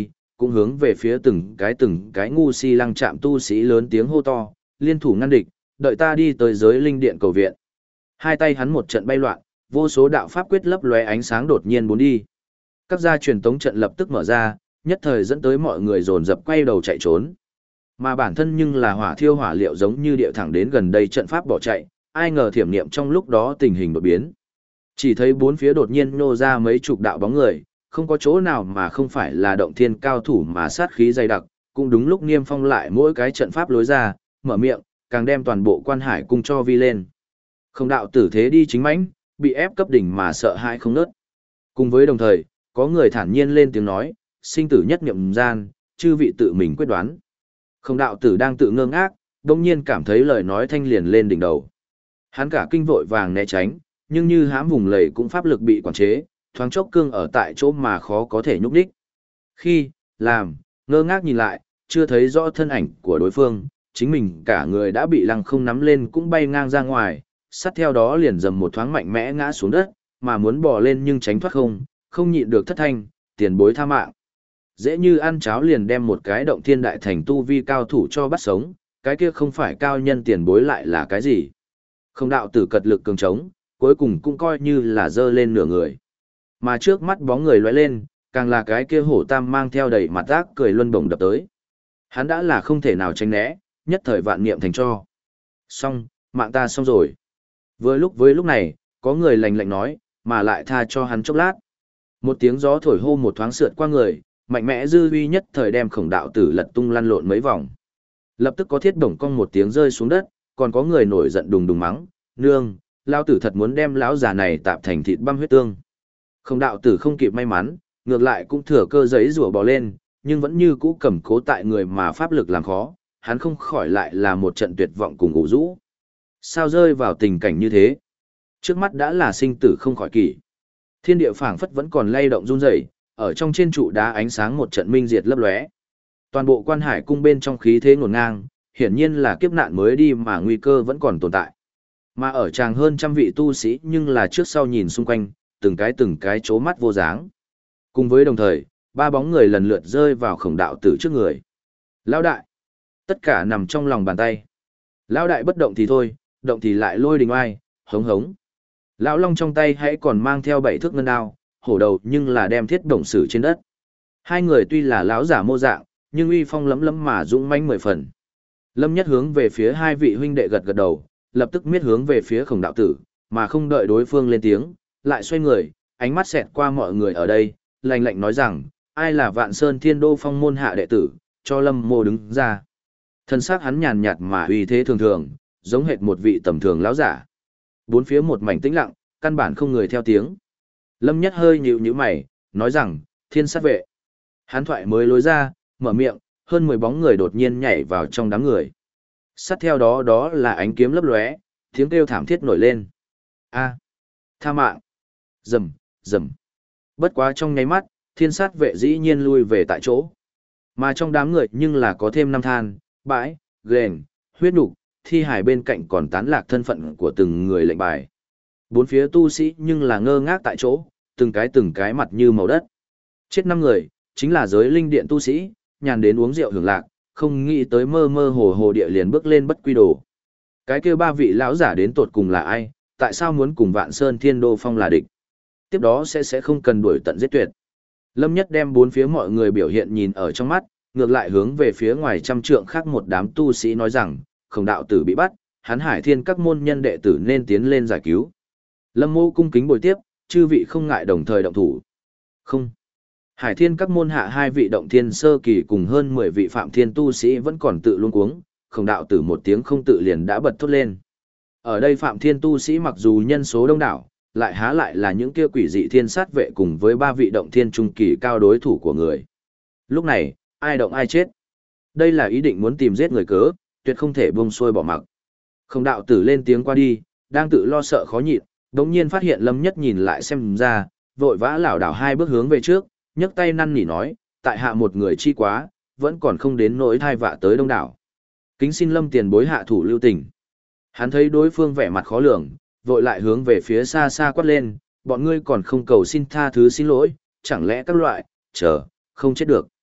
S1: cũng hướng về phía từng cái ngu si lăng chạm tu sĩ lớn tiếng hô to, liên thủ ngăn địch, đợi ta đi tới giới linh điện cầu viện. Hai tay hắn một trận bay loạn, vô số đạo pháp quyết lấp lóe ánh sáng đột nhiên bốn đi. Các gia truyền tống trận lập tức mở ra, nhất thời dẫn tới mọi người dồn dập quay đầu chạy trốn. Mà bản thân nhưng là hỏa thiêu hỏa liệu giống như điệu thẳng đến gần đây trận pháp bỏ chạy, ai ngờ thiểm niệm trong lúc đó tình hình đột biến. Chỉ thấy bốn phía đột nhiên nô ra mấy chục đạo bóng người, không có chỗ nào mà không phải là động thiên cao thủ mà sát khí dày đặc, cũng đúng lúc Niêm Phong lại mỗi cái trận pháp lối ra, mở miệng, càng đem toàn bộ quan hải cung cho vi lên. Không đạo tử thế đi chính mãnh, bị ép cấp đỉnh mà sợ hãi không nớt. Cùng với đồng thời, có người thản nhiên lên tiếng nói, sinh tử nhất niệm gian, chư vị tự mình quyết đoán. Không đạo tử đang tự ngơ ngác, đông nhiên cảm thấy lời nói thanh liền lên đỉnh đầu. Hắn cả kinh vội vàng né tránh, nhưng như hãm vùng lầy cũng pháp lực bị quản chế, thoáng chốc cương ở tại chỗ mà khó có thể nhúc đích. Khi, làm, ngơ ngác nhìn lại, chưa thấy rõ thân ảnh của đối phương, chính mình cả người đã bị lăng không nắm lên cũng bay ngang ra ngoài, sát theo đó liền dầm một thoáng mạnh mẽ ngã xuống đất, mà muốn bò lên nhưng tránh thoát không nhịn được thất thanh, tiền bối tha mạng. Dễ như ăn cháo liền đem một cái động thiên đại thành tu vi cao thủ cho bắt sống, cái kia không phải cao nhân tiền bối lại là cái gì. Không đạo tử cật lực cường trống, cuối cùng cũng coi như là dơ lên nửa người. Mà trước mắt bóng người lóe lên, càng là cái kia hổ tam mang theo đầy mặt ác cười luân bổng đập tới. Hắn đã là không thể nào tránh né, nhất thời vạn niệm thành cho. Xong, mạng ta xong rồi. Với lúc này, có người lạnh lạnh nói, mà lại tha cho hắn chốc lát. Một tiếng gió thổi hô một thoáng sượt qua người, mạnh mẽ dư uy nhất thời đem khổng đạo tử lật tung lăn lộn mấy vòng. Lập tức có thiết bổng cong một tiếng rơi xuống đất, còn có người nổi giận đùng đùng mắng, nương, lao tử thật muốn đem lão già này tạp thành thịt băm huyết tương. Khổng đạo tử không kịp may mắn, ngược lại cũng thừa cơ giấy rủa bò lên, nhưng vẫn như cũ cầm cố tại người mà pháp lực làm khó, hắn không khỏi lại là một trận tuyệt vọng cùng ủ rũ. Sao rơi vào tình cảnh như thế? Trước mắt đã là sinh tử không khỏi kỷ. Thiên địa phảng phất vẫn còn lay động run rẩy, ở trong trên trụ đá ánh sáng một trận minh diệt lấp lóe. Toàn bộ quan hải cung bên trong khí thế ngổn ngang, hiển nhiên là kiếp nạn mới đi mà nguy cơ vẫn còn tồn tại. Mà ở tràng hơn trăm vị tu sĩ nhưng là trước sau nhìn xung quanh, từng cái chố mắt vô dáng. Cùng với đồng thời, ba bóng người lần lượt rơi vào khổng đạo tử trước người. Lão đại! Tất cả nằm trong lòng bàn tay. Lão đại bất động thì thôi, động thì lại lôi đình oai, hống hống. Lão long trong tay hãy còn mang theo 7 thước ngân đao, hổ đầu nhưng là đem thiết đồng sử trên đất. Hai người tuy là lão giả mô dạng, nhưng uy phong lấm lấm mà dũng mãnh 10 phần. Lâm Nhất hướng về phía hai vị huynh đệ gật gật đầu, lập tức miết hướng về phía khổng đạo tử, mà không đợi đối phương lên tiếng, lại xoay người, ánh mắt xẹt qua mọi người ở đây, lạnh lạnh nói rằng, ai là Vạn Sơn Thiên Đô Phong môn hạ đệ tử, cho Lâm Mô đứng ra. Thân xác hắn nhàn nhạt mà uy thế thường thường, giống hệt một vị tầm thường lão giả. Bốn phía một mảnh tĩnh lặng, căn bản không người theo tiếng. Lâm Nhất hơi nhíu nhíu mày, nói rằng, Thiên sát vệ. Hắn thoại mới lối ra, mở miệng, hơn 10 bóng người đột nhiên nhảy vào trong đám người. Sát theo đó đó là ánh kiếm lấp lóe, tiếng kêu thảm thiết nổi lên. A, tha mạng. Rầm, rầm. Bất quá trong nháy mắt, thiên sát vệ dĩ nhiên lui về tại chỗ. Mà trong đám người nhưng là có thêm năm than, bãi, ghềnh, huyết nục, thi hài bên cạnh còn tán lạc thân phận của từng người lệnh bài. Bốn phía tu sĩ nhưng là ngơ ngác tại chỗ, từng cái mặt như màu đất. Chết 5 người, chính là giới linh điện tu sĩ, nhàn đến uống rượu hưởng lạc, không nghĩ tới mơ mơ hồ hồ địa liền bước lên bất quy đồ. Cái kia 3 vị lão giả đến tột cùng là ai, tại sao muốn cùng Vạn Sơn Thiên Đô Phong là địch? Tiếp đó sẽ không cần đuổi tận giết tuyệt. Lâm Nhất đem bốn phía mọi người biểu hiện nhìn ở trong mắt, ngược lại hướng về phía ngoài trăm trượng khác một đám tu sĩ nói rằng, Khổng đạo tử bị bắt, hắn Hải Thiên các môn nhân đệ tử nên tiến lên giải cứu. Lâm Mô cung kính bồi tiếp, chư vị không ngại đồng thời động thủ. Không. Hải Thiên các môn hạ 2 vị động thiên sơ kỳ cùng hơn 10 vị phạm thiên tu sĩ vẫn còn tự luống cuống, Khổng đạo tử một tiếng không tự liền đã bật thốt lên. Ở đây phạm thiên tu sĩ mặc dù nhân số đông đảo, lại há lại là những kia quỷ dị thiên sát vệ cùng với 3 vị động thiên trung kỳ cao đối thủ của người. Lúc này, ai động ai chết. Đây là ý định muốn tìm giết người cớ, tuyệt không thể buông xuôi bỏ mặc. Khổng đạo tử lên tiếng qua đi, đang tự lo sợ khó nhịn, đống nhiên phát hiện Lâm Nhất nhìn lại xem ra, vội vã lảo đảo 2 bước hướng về trước, nhấc tay năn nỉ nói, tại hạ một người chi quá, vẫn còn không đến nỗi thai vạ tới đông đảo. Kính xin Lâm tiền bối hạ thủ lưu tình. Hắn thấy đối phương vẻ mặt khó lường, vội lại hướng về phía xa xa quát lên, bọn ngươi còn không cầu xin tha thứ xin lỗi, chẳng lẽ các loại, chờ, không chết được.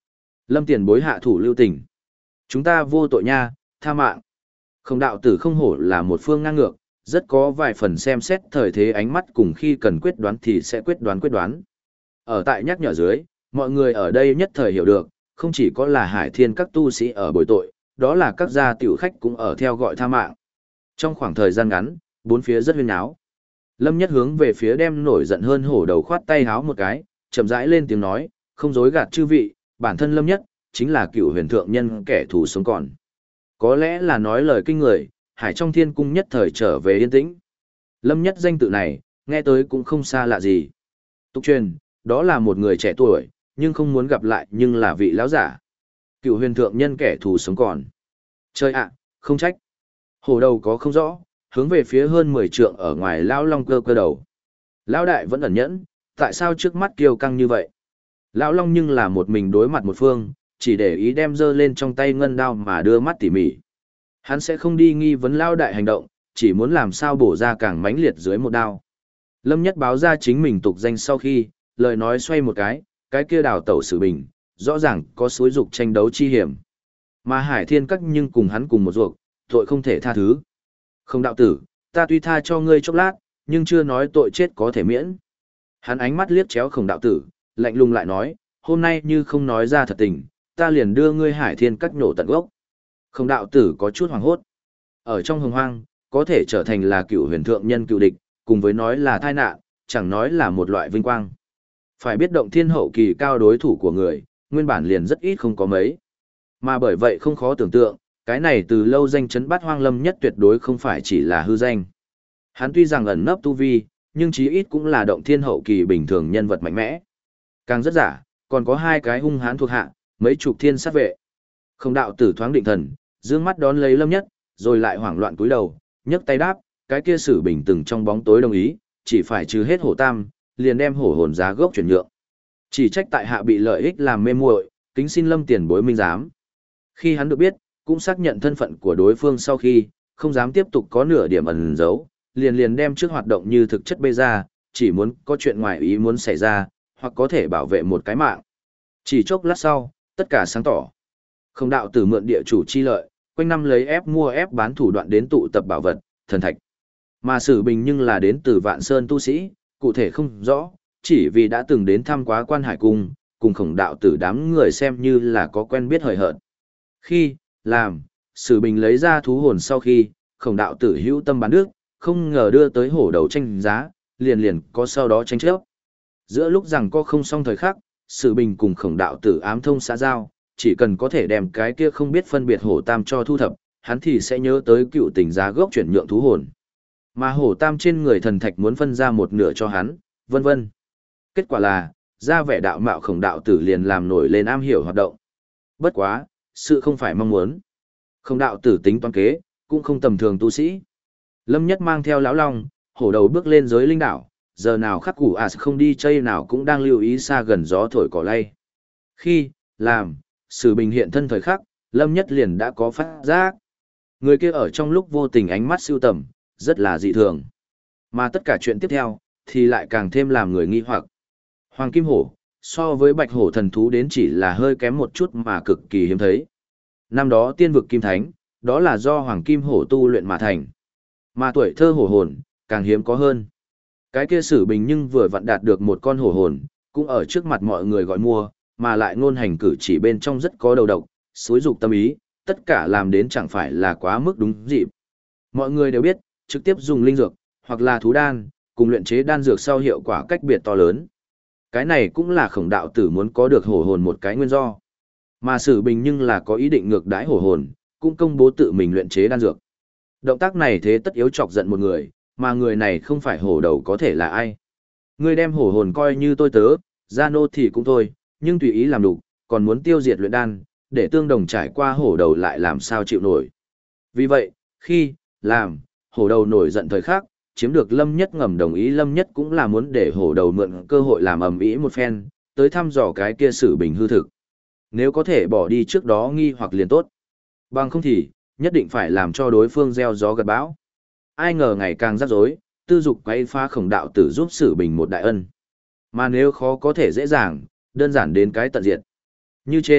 S1: Lâm tiền bối hạ thủ lưu tình. Chúng ta vô tội nha, tha mạng. Khổng đạo tử không hổ là một phương ngang ngược, rất có vài phần xem xét thời thế ánh mắt cùng khi cần quyết đoán thì sẽ quyết đoán. Ở tại nhắc nhở dưới, mọi người ở đây nhất thời hiểu được, không chỉ có là Hải Thiên các tu sĩ ở bồi tội, đó là các gia tiểu khách cũng ở theo gọi tha mạng. Trong khoảng thời gian ngắn, bốn phía rất huyên náo. Lâm Nhất hướng về phía đem nổi giận hơn hổ đầu khoát tay háo một cái, chậm rãi lên tiếng nói, không dối gạt chư vị, bản thân Lâm Nhất chính là cựu huyền thượng nhân kẻ thù sống còn. Có lẽ là nói lời kinh người, Hải trong thiên cung nhất thời trở về yên tĩnh. Lâm Nhất danh tự này, nghe tới cũng không xa lạ gì. Tục truyền, đó là một người trẻ tuổi, nhưng không muốn gặp lại nhưng là vị lão giả. Cựu huyền thượng nhân kẻ thù sống còn. Chơi ạ, không trách. Hổ đầu có không rõ, hướng về phía hơn 10 trượng ở ngoài lão long cơ đầu. Lão đại vẫn ẩn nhẫn, tại sao trước mắt kiêu căng như vậy? Lão long nhưng là một mình đối mặt một phương, chỉ để ý đem dơ lên trong tay ngân đao mà đưa mắt tỉ mỉ. Hắn sẽ không đi nghi vấn lão đại hành động, chỉ muốn làm sao bổ ra càng mãnh liệt dưới một đao. Lâm Nhất báo ra chính mình tục danh sau khi, lời nói xoay một cái kia đào tẩu Sử Bình, rõ ràng có xúi dục tranh đấu chi hiểm. Mà Hải Thiên các nhưng cùng hắn cùng một ruột, tội không thể tha thứ. Không đạo tử, ta tuy tha cho ngươi chốc lát, nhưng chưa nói tội chết có thể miễn. Hắn ánh mắt liếc chéo Khổng đạo tử, lạnh lùng lại nói, hôm nay như không nói ra thật tình, ta liền đưa ngươi Hải Thiên các nổ tận gốc. Khổng đạo tử có chút hoảng hốt. Ở trong hồng hoang, có thể trở thành là cựu huyền thượng nhân cựu địch, cùng với nói là tai nạn, chẳng nói là một loại vinh quang. Phải biết động thiên hậu kỳ cao đối thủ của người, nguyên bản liền rất ít không có mấy. Mà bởi vậy không khó tưởng tượng, cái này từ lâu danh chấn bát hoang Lâm Nhất tuyệt đối không phải chỉ là hư danh. Hắn tuy rằng ẩn nấp tu vi, nhưng chí ít cũng là động thiên hậu kỳ bình thường nhân vật mạnh mẽ. Càng rất giả, còn có hai cái hung hãn thuộc hạ, mấy chục thiên sát vệ. Không đạo tử thoáng định thần, dương mắt đón lấy Lâm Nhất, rồi lại hoảng loạn cúi đầu, nhấc tay đáp, cái kia Sử Bình từng trong bóng tối đồng ý, chỉ phải trừ hết hổ tam, liền đem hổ hồn giá gốc chuyển nhượng. Chỉ trách tại hạ bị lợi ích làm mê muội, kính xin Lâm tiền bối minh giám. Khi hắn được biết, cũng xác nhận thân phận của đối phương sau khi, không dám tiếp tục có nửa điểm ẩn giấu, liền đem trước hoạt động như thực chất bê ra, chỉ muốn có chuyện ngoài ý muốn xảy ra, hoặc có thể bảo vệ một cái mạng. Chỉ chốc lát sau, tất cả sáng tỏ. Không đạo tử mượn địa chủ chi lợi, quanh năm lấy ép mua ép bán thủ đoạn đến tụ tập bảo vật, thần thạch. Mà Sử Bình nhưng là đến từ Vạn Sơn tu sĩ, cụ thể không rõ, chỉ vì đã từng đến thăm quá Quan Hải Cung, cùng Khổng đạo tử đám người xem như là có quen biết hời hợt. Khi, làm, Sử Bình lấy ra thú hồn sau khi, Khổng đạo tử hữu tâm bán nước, không ngờ đưa tới hổ đầu tranh giá, liền có sau đó tranh chấp. Giữa lúc rằng có không xong thời khắc, Sử Bình cùng Khổng đạo tử ám thông xã giao, chỉ cần có thể đem cái kia không biết phân biệt hổ tam cho thu thập, hắn thì sẽ nhớ tới cựu tình giá gốc chuyển nhượng thú hồn. Mà hổ tam trên người thần thạch muốn phân ra một nửa cho hắn, vân vân. Kết quả là, ra vẻ đạo mạo Khổng đạo tử liền làm nổi lên am hiểu hoạt động. Bất quá, sự không phải mong muốn. Khổng đạo tử tính toán kế, cũng không tầm thường tu sĩ. Lâm Nhất mang theo lão long, hổ đầu bước lên giới linh đảo, giờ nào khắc củ không đi chơi nào cũng đang lưu ý xa gần gió thổi cỏ lay. Khi, làm, Sử Bình hiện thân thời khắc, Lâm Nhất liền đã có phát giác. Người kia ở trong lúc vô tình ánh mắt siêu tầm, rất là dị thường. Mà tất cả chuyện tiếp theo, thì lại càng thêm làm người nghi hoặc. Hoàng Kim Hổ, so với Bạch Hổ thần thú đến chỉ là hơi kém một chút mà cực kỳ hiếm thấy. Năm đó tiên vực Kim Thánh, đó là do Hoàng Kim Hổ tu luyện mà thành. Mà tuổi thơ hổ hồn, càng hiếm có hơn. Cái kia Sử Bình nhưng vừa vặn đạt được một con hổ hồn, cũng ở trước mặt mọi người gọi mua, mà lại ngôn hành cử chỉ bên trong rất có đầu độc, xúi dục tâm ý, tất cả làm đến chẳng phải là quá mức đúng dịp. Mọi người đều biết, trực tiếp dùng linh dược, hoặc là thú đan, cùng luyện chế đan dược sau hiệu quả cách biệt to lớn. Cái này cũng là Khổng đạo tử muốn có được hổ hồn một cái nguyên do. Mà Sử Bình nhưng là có ý định ngược đãi hổ hồn, cũng công bố tự mình luyện chế đan dược. Động tác này thế tất yếu chọc giận một người, mà người này không phải hổ đầu có thể là ai. Người đem hổ hồn coi như tôi tớ, gia nô thì cũng thôi, nhưng tùy ý làm đủ, còn muốn tiêu diệt luyện đan, để tương đồng trải qua hổ đầu lại làm sao chịu nổi. Vì vậy, khi, làm, hổ đầu nổi giận thời khắc, chiếm được Lâm Nhất ngầm đồng ý, Lâm Nhất cũng là muốn để hổ đầu mượn cơ hội làm ầm ĩ một phen, tới thăm dò cái kia Sử Bình hư thực. Nếu có thể bỏ đi trước đó nghi hoặc liền tốt. Bằng không thì, nhất định phải làm cho đối phương gieo gió gặt bão. Ai ngờ ngày càng rắc rối, tư dục quay phá Khổng đạo tử giúp Sử Bình một đại ân. Mà nếu khó có thể dễ dàng, đơn giản đến cái tận diệt. Như trên,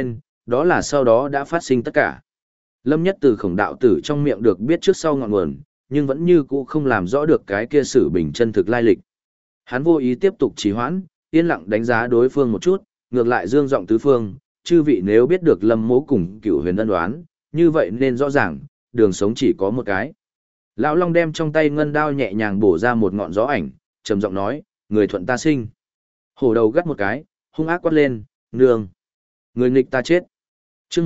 S1: đó là sau đó đã phát sinh tất cả. Lâm Nhất từ Khổng đạo tử trong miệng được biết trước sau ngọn nguồn, nhưng vẫn như cũ không làm rõ được cái kia Sử Bình chân thực lai lịch. Hắn vô ý tiếp tục trì hoãn, yên lặng đánh giá đối phương một chút, ngược lại dương giọng tứ phương, chư vị nếu biết được Lâm Mỗ cùng Cửu Huyền ân đoán, như vậy nên rõ ràng, đường sống chỉ có một cái. Lão Long đem trong tay ngân đao nhẹ nhàng bổ ra một ngọn gió ảnh, trầm giọng nói, người thuận ta sinh. Hổ đầu gắt một cái, hung ác quát lên, nương. Người nghịch ta chết. Chương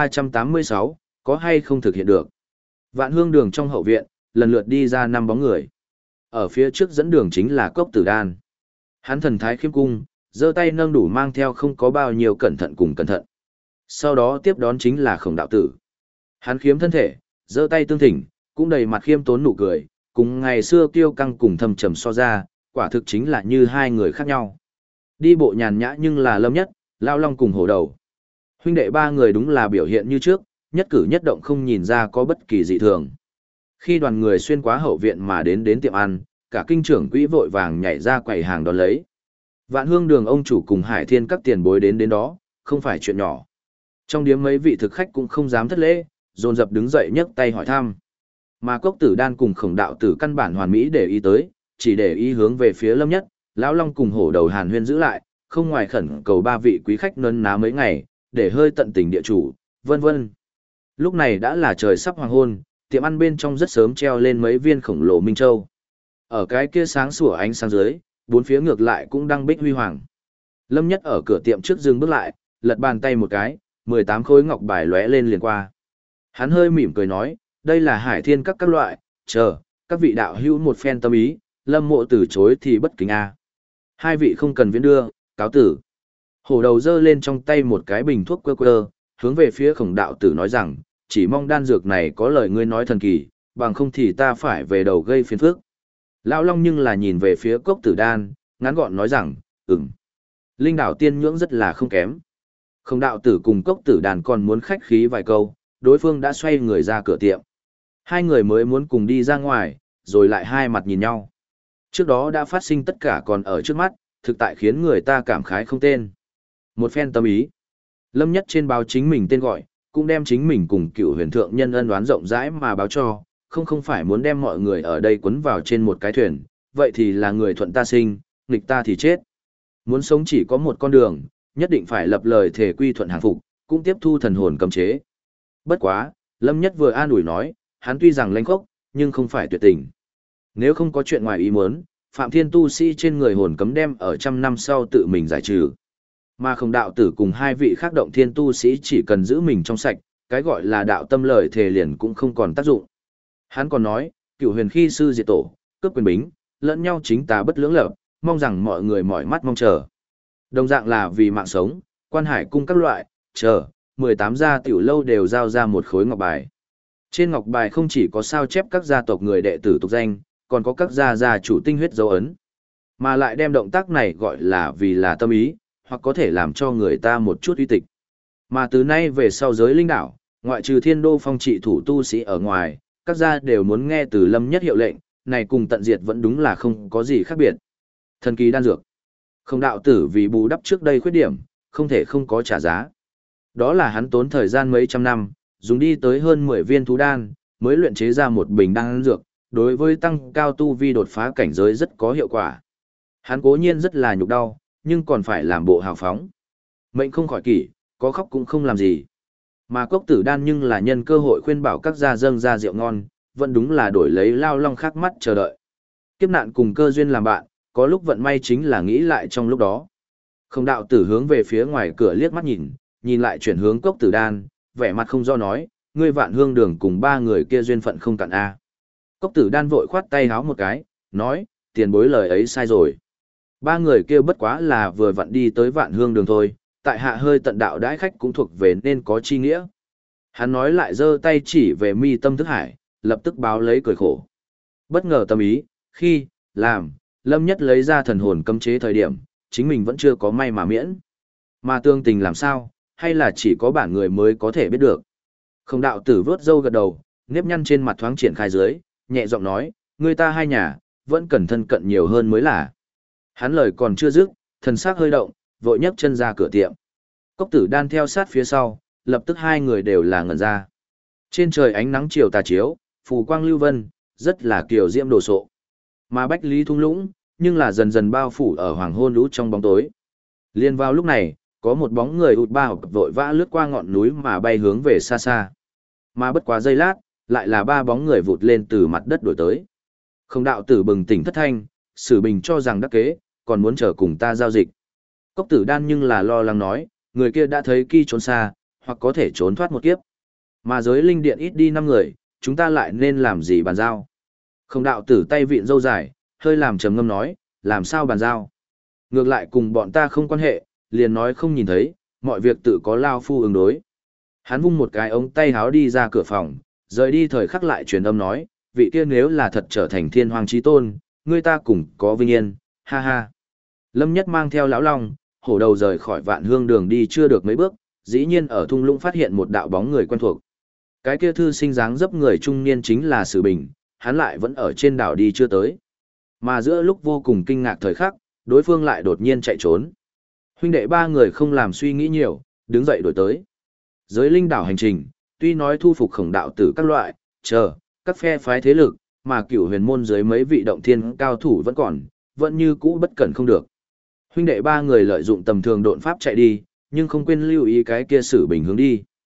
S1: 1386, có hay không thực hiện được. Vạn Hương Đường trong hậu viện, lần lượt đi ra 5 bóng người. Ở phía trước dẫn đường chính là Cốc Tử Đan. Hắn thần thái khiêm cung, giơ tay nâng đủ mang theo không có bao nhiêu cẩn thận cùng cẩn thận. Sau đó tiếp đón chính là Khổng đạo tử. Hắn khiếm thân thể, giơ tay tương thỉnh, cũng đầy mặt khiêm tốn nụ cười, cùng ngày xưa kiêu căng cùng thâm trầm so ra, quả thực chính là như hai người khác nhau. Đi bộ nhàn nhã nhưng là Lâm Nhất, Lao Long cùng Hổ Đầu. Huynh đệ ba người đúng là biểu hiện như trước, nhất cử nhất động không nhìn ra có bất kỳ dị thường. Khi đoàn người xuyên qua hậu viện mà đến tiệm ăn, cả kinh trưởng quỹ vội vàng nhảy ra quầy hàng đón lấy. Vạn Hương Đường ông chủ cùng Hải Thiên các tiền bối đến đó, không phải chuyện nhỏ. Trong điếm mấy vị thực khách cũng không dám thất lễ, dồn dập đứng dậy nhấc tay hỏi thăm. Mà Cốc Tử Đan cùng Khổng đạo tử căn bản hoàn mỹ để ý tới, chỉ để ý hướng về phía Lâm Nhất, Lão Long cùng Hổ Đầu Hàn Huyên giữ lại, không ngoài khẩn cầu ba vị quý khách nấn ná mấy ngày, để hơi tận tình địa chủ, vân vân. Lúc này đã là trời sắp hoàng hôn, tiệm ăn bên trong rất sớm treo lên mấy viên khổng lồ minh châu. Ở cái kia sáng sủa ánh sáng dưới, bốn phía ngược lại cũng đang bích huy hoàng. Lâm Nhất ở cửa tiệm trước dừng bước lại, lật bàn tay một cái, 18 khối ngọc bài lóe lên liền qua. Hắn hơi mỉm cười nói, đây là Hải Thiên các loại, chờ, các vị đạo hữu một phen tâm ý, Lâm Mộ từ chối thì bất kính a. Hai vị không cần viễn đưa, cáo tử. Hổ Đầu giơ lên trong tay một cái bình thuốc quơ quơ, hướng về phía Khổng đạo tử nói rằng, chỉ mong đan dược này có lời ngươi nói thần kỳ, bằng không thì ta phải về đầu gây phiền phức. Lão Long nhưng là nhìn về phía Cốc Tử Đan, ngắn gọn nói rằng, linh đảo tiên nhưỡng rất là không kém. Khổng đạo tử cùng Cốc Tử Đan còn muốn khách khí vài câu, đối phương đã xoay người ra cửa tiệm. Hai người mới muốn cùng đi ra ngoài, rồi lại hai mặt nhìn nhau. Trước đó đã phát sinh tất cả còn ở trước mắt, thực tại khiến người ta cảm khái không tên. Một phen tâm ý. Lâm Nhất trên báo chính mình tên gọi, cũng đem chính mình cùng Cựu Huyền thượng nhân ân oán rộng rãi mà báo cho, không phải muốn đem mọi người ở đây quấn vào trên một cái thuyền, vậy thì là người thuận ta sinh, nghịch ta thì chết. Muốn sống chỉ có một con đường, nhất định phải lập lời thể quy thuận hàng phục, cũng tiếp thu thần hồn cấm chế. Bất quá, Lâm Nhất vừa an ủi nói, hắn tuy rằng lãnh khốc, nhưng không phải tuyệt tình. Nếu không có chuyện ngoài ý muốn, Phạm Thiên tu sĩ trên người hồn cấm đem ở trăm năm sau tự mình giải trừ. Mà Khổng đạo tử cùng hai vị khác động thiên tu sĩ chỉ cần giữ mình trong sạch, cái gọi là đạo tâm lời thề liền cũng không còn tác dụng. Hắn còn nói, Cửu Huyền khi sư diệt tổ, cướp quyền bính, lẫn nhau chính tà bất lưỡng lập, mong rằng mọi người mỏi mắt mong chờ. Đồng dạng là vì mạng sống, quan hải cung các loại, 18 gia tiểu lâu đều giao ra một khối ngọc bài. Trên ngọc bài không chỉ có sao chép các gia tộc người đệ tử tục danh, còn có các gia chủ tinh huyết dấu ấn. Mà lại đem động tác này gọi là vì là tâm ý, hoặc có thể làm cho người ta một chút uy tịch. Mà từ nay về sau giới linh đảo, ngoại trừ Thiên Đô phong trị thủ tu sĩ ở ngoài, các gia đều muốn nghe từ Lâm Nhất hiệu lệnh, này cùng tận diệt vẫn đúng là không có gì khác biệt. Thần kỳ đan dược. Khổng đạo tử vì bù đắp trước đây khuyết điểm, không thể không có trả giá. Đó là hắn tốn thời gian mấy trăm năm, dùng đi tới hơn 10 viên thú đan, mới luyện chế ra một bình đan dược, đối với tăng cao tu vi đột phá cảnh giới rất có hiệu quả. Hắn cố nhiên rất là nhục đau, nhưng còn phải làm bộ hào phóng. Mệnh không khỏi kỷ, có khóc cũng không làm gì. Mà Cốc Tử Đan nhưng là nhân cơ hội khuyên bảo các gia dâng ra rượu ngon, vẫn đúng là đổi lấy Lao Long khác mắt chờ đợi. Kiếp nạn cùng cơ duyên làm bạn, có lúc vận may chính là nghĩ lại trong lúc đó. Khổng đạo tử hướng về phía ngoài cửa liếc mắt nhìn lại chuyển hướng Cốc Tử Đan, vẻ mặt không do nói, ngươi Vạn Hương Đường cùng ba người kia duyên phận không cạn a. Cốc Tử Đan vội khoát tay háo một cái, nói, tiền bối lời ấy sai rồi. Ba người kia bất quá là vừa vặn đi tới Vạn Hương Đường thôi, tại hạ hơi tận đạo đãi khách cũng thuộc về nên có chi nghĩa. Hắn nói lại giơ tay chỉ về mi tâm thức hải, lập tức báo lấy cười khổ. Bất ngờ tâm ý, khi, làm, Lâm Nhất lấy ra thần hồn cấm chế thời điểm, chính mình vẫn chưa có may mà miễn. Mà tương tình làm sao, hay là chỉ có bản người mới có thể biết được. Khổng đạo tử vớt râu gật đầu, nếp nhăn trên mặt thoáng triển khai dưới, nhẹ giọng nói, người ta hai nhà, vẫn cần thân cận nhiều hơn mới là. Hắn lời còn chưa dứt, thần sắc hơi động, vội nhấc chân ra cửa tiệm. Cốc Tử Đan theo sát phía sau, lập tức hai người đều là ngẩn ra. Trên trời ánh nắng chiều tà chiếu, phù quang lưu vân, rất là kiều diễm đồ sộ. Mà Bách Lý thung lũng, nhưng là dần dần bao phủ ở hoàng hôn lũ trong bóng tối. Liên vào lúc này, có một bóng người ụt ba học vội vã lướt qua ngọn núi mà bay hướng về xa xa. Mà bất quá giây lát, lại là ba bóng người vụt lên từ mặt đất đổi tới. Không đạo tử bừng tỉnh thất thanh, Sử Bình cho rằng đắc kế, còn muốn chờ cùng ta giao dịch. Cốc Tử Đan nhưng là lo lắng nói, người kia đã thấy Ki trốn xa, hoặc có thể trốn thoát một kiếp. Mà giới linh điện ít đi 5 người, chúng ta lại nên làm gì bàn giao? Không đạo tử tay vịn râu dài, hơi làm trầm ngâm nói, làm sao bàn giao? Ngược lại cùng bọn ta không quan hệ, liền nói không nhìn thấy, mọi việc tự có lao phu ứng đối. Hắn vung một cái ống tay háo đi ra cửa phòng, rời đi thời khắc lại truyền âm nói, vị kia nếu là thật trở thành thiên hoàng chí tôn, người ta cùng có vinh yên, ha ha. Lâm Nhất mang theo lão long, hổ đầu rời khỏi Vạn Hương đường đi chưa được mấy bước, dĩ nhiên ở thung lũng phát hiện một đạo bóng người quen thuộc. Cái kia thư sinh dáng dấp người trung niên chính là Sử Bình, hắn lại vẫn ở trên đảo đi chưa tới. Mà giữa lúc vô cùng kinh ngạc thời khắc, đối phương lại đột nhiên chạy trốn. Huynh đệ ba người không làm suy nghĩ nhiều, đứng dậy đổi tới. Giới linh đảo hành trình, tuy nói thu phục Khổng đạo tử các loại, các phe phái thế lực, mà Cửu Huyền môn dưới mấy vị động thiên cao thủ vẫn như cũ bất cẩn không được. Huynh đệ ba người lợi dụng tầm thường độn pháp chạy đi, nhưng không quên lưu ý cái kia Sử Bình hướng đi.